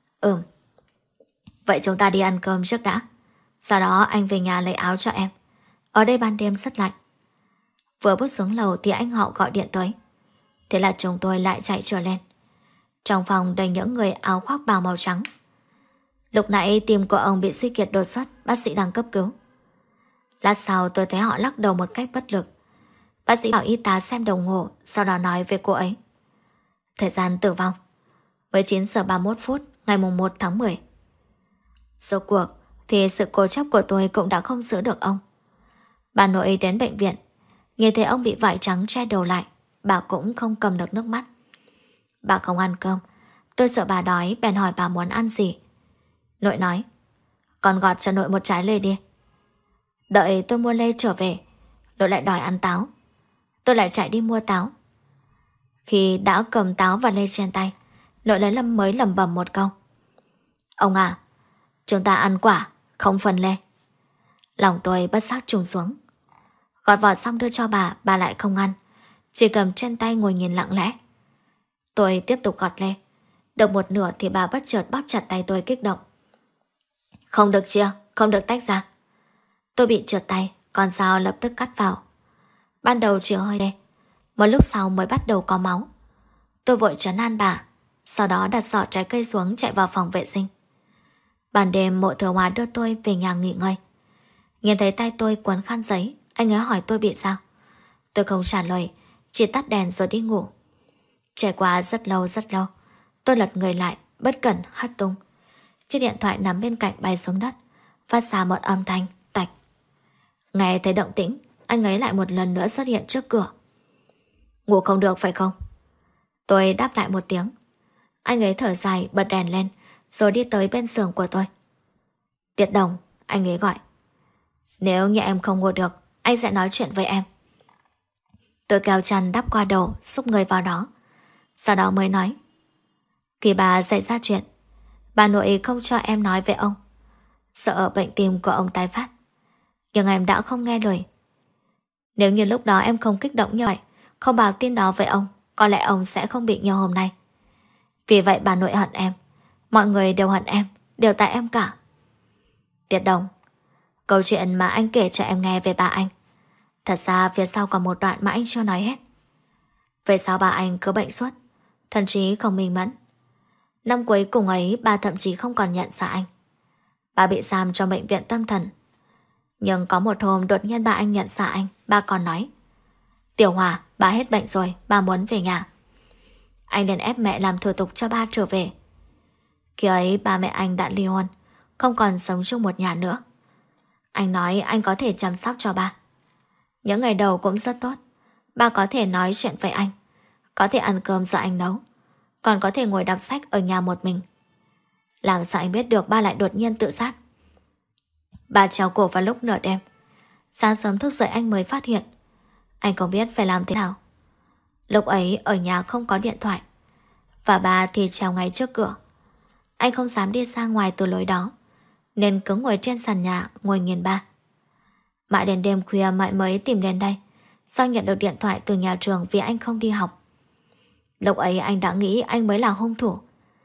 Vậy chúng ta đi ăn cơm trước đã. Sau đó anh về nhà lấy áo cho em. Ở đây ban đêm rất lạnh. Vừa bước xuống lầu thì anh họ gọi điện tới. Thế là chúng tôi lại chạy trở lên. Trong phòng đầy những người áo khoác bào màu trắng. Lúc nãy tim của ông bị suy kiệt đột xuất, bác sĩ đang cấp cứu. Lát sau tôi thấy họ lắc đầu một cách bất lực. Bác sĩ bảo y tá xem đồng hồ, sau đó nói với cô ấy. Thời gian tử vong 19 giờ 31 phút ngày mùng 1 tháng 10. Rốt cuộc thì sự cố chấp của tôi cũng đã không giữ được ông. Bà nội đến bệnh viện, nhìn thấy ông bị vải trắng che đầu lại, bà cũng không cầm được nước mắt. Bà không ăn cơm, tôi sợ bà đói bèn hỏi bà muốn ăn gì. Nội nói, con gọt cho nội một trái lê đi. Đợi tôi mua lê trở về, nội lại đòi ăn táo. Tôi lại chạy đi mua táo. Khi đã cầm táo và lê trên tay, nội lấy mới lẩm bẩm một câu. Ông à, chúng ta ăn quả, không phần lê. Lòng tôi bất giác trùng xuống. Gọt vỏ xong đưa cho bà lại không ăn, chỉ cầm trên tay ngồi nhìn lặng lẽ. Tôi tiếp tục gọt lê. Được một nửa thì bà bất chợt bóp chặt tay tôi kích động. Không được chia, không được tách ra. Tôi bị trượt tay, con dao lập tức cắt vào. Ban đầu chỉ hơi đê, một lúc sau mới bắt đầu có máu. Tôi vội trấn an bà, sau đó đặt giỏ trái cây xuống chạy vào phòng vệ sinh. Ban đêm Mộ Thừa Hòa đưa tôi về nhà nghỉ ngơi. Nhìn thấy tay tôi quấn khăn giấy, anh ấy hỏi tôi bị sao. Tôi không trả lời, chỉ tắt đèn rồi đi ngủ. Trải qua rất lâu, tôi lật người lại, bất cẩn hất tung. Chiếc điện thoại nằm bên cạnh bay xuống đất, phát ra một âm thanh tạch. Nghe thấy động tĩnh, anh ấy lại một lần nữa xuất hiện trước cửa. Ngủ không được phải không? Tôi đáp lại một tiếng. Anh ấy thở dài bật đèn lên, rồi đi tới bên giường của tôi. Tiết Đồng, anh ấy gọi. Nếu như em không ngủ được, anh sẽ nói chuyện với em. Tôi kéo chăn đắp qua đầu, xúc người vào đó. Sau đó mới nói. Khi bà xảy ra chuyện, bà nội không cho em nói với ông, sợ bệnh tim của ông tái phát. Nhưng em đã không nghe lời. Nếu như lúc đó em không kích động như vậy, không báo tin đó với ông, có lẽ ông sẽ không bị như hôm nay. Vì vậy bà nội hận em. Mọi người đều hận em, đều tại em cả. Tiết Đồng, câu chuyện mà anh kể cho em nghe về bà anh, thật ra phía sau còn một đoạn mà anh chưa nói hết. Về sao bà anh cứ bệnh suốt, thậm chí không minh mẫn. Năm cuối cùng ấy bà thậm chí không còn nhận ra anh. Bà bị giam trong bệnh viện tâm thần. Nhưng có một hôm đột nhiên bà anh nhận ra anh. Bà còn nói, Tiểu Hòa, bà hết bệnh rồi, bà muốn về nhà. Anh nên ép mẹ làm thủ tục cho ba trở về. Khi ấy ba mẹ anh đã ly hôn, không còn sống chung một nhà nữa. Anh nói anh có thể chăm sóc cho ba. Những ngày đầu cũng rất tốt. Ba có thể nói chuyện với anh, có thể ăn cơm do anh nấu, còn có thể ngồi đọc sách ở nhà một mình. Làm sao anh biết được ba lại đột nhiên tự sát? Ba treo cổ vào lúc nửa đêm. Sáng sớm thức dậy anh mới phát hiện. Anh không biết phải làm thế nào. Lúc ấy ở nhà không có điện thoại, và ba thì treo ngay trước cửa. Anh không dám đi ra ngoài từ lối đó, nên cứ ngồi trên sàn nhà ngồi nhìn ba. Mãi đến đêm khuya mãi mới tìm đến đây, sau nhận được điện thoại từ nhà trường vì anh không đi học. Lúc ấy anh đã nghĩ anh mới là hung thủ.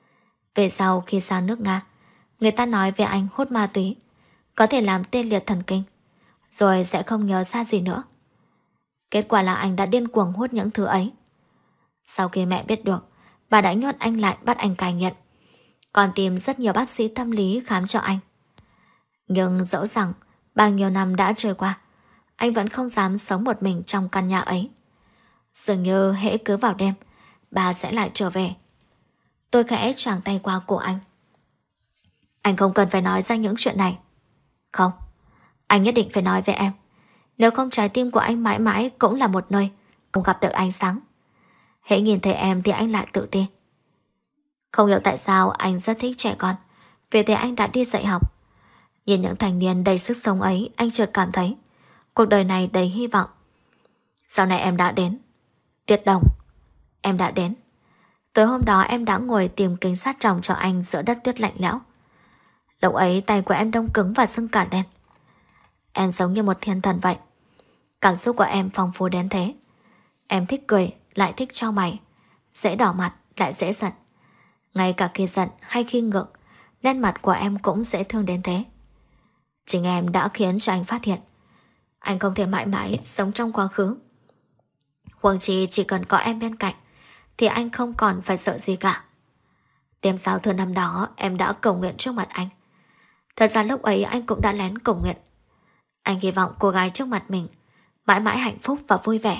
Về sau khi sang nước Nga, người ta nói về anh hút ma túy, có thể làm tê liệt thần kinh, rồi sẽ không nhớ ra gì nữa. Kết quả là anh đã điên cuồng hút những thứ ấy. Sau khi mẹ biết được, bà đã nhốt anh lại bắt anh cai nghiện, còn tìm rất nhiều bác sĩ tâm lý khám cho anh. Nhưng dẫu rằng bao nhiêu năm đã trôi qua, anh vẫn không dám sống một mình trong căn nhà ấy. Dường như hễ cứ vào đêm, bà sẽ lại trở về. Tôi khẽ choàng tay qua cổ anh. Anh không cần phải nói ra những chuyện này. Không, anh nhất định phải nói với em. Nếu không trái tim của anh mãi mãi cũng là một nơi không gặp được ánh sáng. Hễ nhìn thấy em thì anh lại tự tin. Không hiểu tại sao anh rất thích trẻ con, vì thế anh đã đi dạy học. Nhìn những thanh niên đầy sức sống ấy, anh chợt cảm thấy cuộc đời này đầy hy vọng. Sau này em đã đến. Tiết Đồng, em đã đến. Tối hôm đó em đã ngồi tìm kính sát tròng cho anh giữa đất tuyết lạnh lẽo. Lúc ấy tay của em đông cứng và sưng cả lên. Em giống như một thiên thần vậy. Cảm xúc của em phong phú đến thế. Em thích cười, lại thích trao mày, dễ đỏ mặt, lại dễ giận. Ngay cả khi giận hay khi ngượng, nét mặt của em cũng dễ thương đến thế. Chính em đã khiến cho anh phát hiện anh không thể mãi mãi sống trong quá khứ. Huống chi chỉ cần có em bên cạnh thì anh không còn phải sợ gì cả. Đêm giao thừa năm đó em đã cầu nguyện trước mặt anh. Thật ra lúc ấy anh cũng đã lén cầu nguyện. Anh hy vọng cô gái trước mặt mình mãi mãi hạnh phúc và vui vẻ.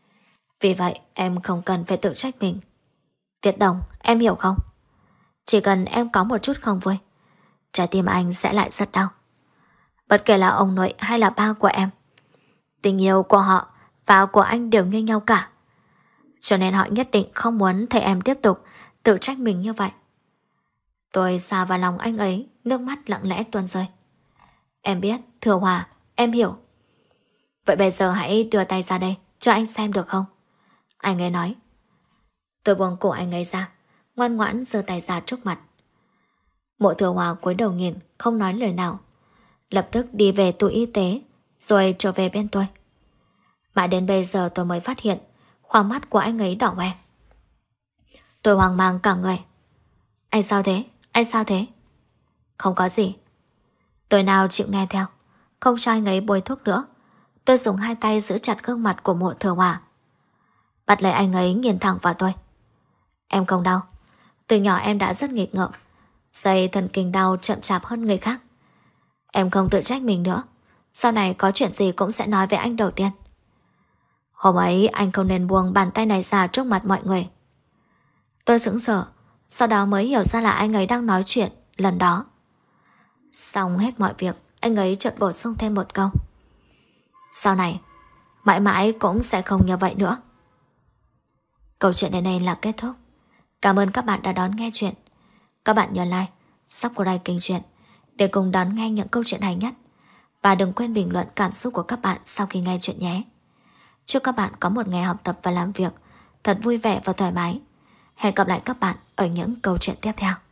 Vì vậy em không cần phải tự trách mình. Tiết Đồng, em hiểu không? Chỉ cần em có một chút không vui, trái tim anh sẽ lại rất đau. Bất kể là ông nội hay là ba của em, tình yêu của họ và của anh đều như nhau cả. Cho nên họ nhất định không muốn thấy em tiếp tục tự trách mình như vậy. Tôi xa vào lòng anh ấy, nước mắt lặng lẽ tuôn rơi. Em biết, Thừa Hòa, em hiểu. Vậy bây giờ hãy đưa tay ra đây cho anh xem được không? Anh ấy nói. Tôi buông cổ anh ấy ra, ngoan ngoãn giơ tay ra trước mặt. Mộ Thừa Hòa cúi đầu nhìn, không nói lời nào. Lập tức đi về tủ y tế, rồi trở về bên tôi. Mãi đến bây giờ tôi mới phát hiện khoang mắt của anh ấy đỏ hoe. Tôi hoang mang cả người. Anh sao thế? Anh sao thế? Không có gì. Tôi nào chịu nghe theo, không cho anh ấy bôi thuốc nữa. Tôi dùng hai tay giữ chặt gương mặt của Mộ Thừa Hòa, bắt lấy anh ấy nghiền thẳng vào tôi. Em không đau. Từ nhỏ em đã rất nghịch ngợm, dây thần kinh đau chậm chạp hơn người khác. Em không tự trách mình nữa. Sau này có chuyện gì cũng sẽ nói với anh đầu tiên. Hôm ấy anh không nên buông bàn tay này ra trước mặt mọi người. Tôi sững sờ, sau đó mới hiểu ra là anh ấy đang nói chuyện lần đó. Xong hết mọi việc, anh ấy chợt bổ sung thêm một câu. Sau này mãi mãi cũng sẽ không như vậy nữa. Câu chuyện đến đây là kết thúc. Cảm ơn các bạn đã đón nghe chuyện. Các bạn nhớ like, subscribe kênh truyện để cùng đón nghe những câu chuyện hay nhất. Và đừng quên bình luận cảm xúc của các bạn sau khi nghe chuyện nhé. Chúc các bạn có một ngày học tập và làm việc thật vui vẻ và thoải mái. Hẹn gặp lại các bạn ở những câu chuyện tiếp theo.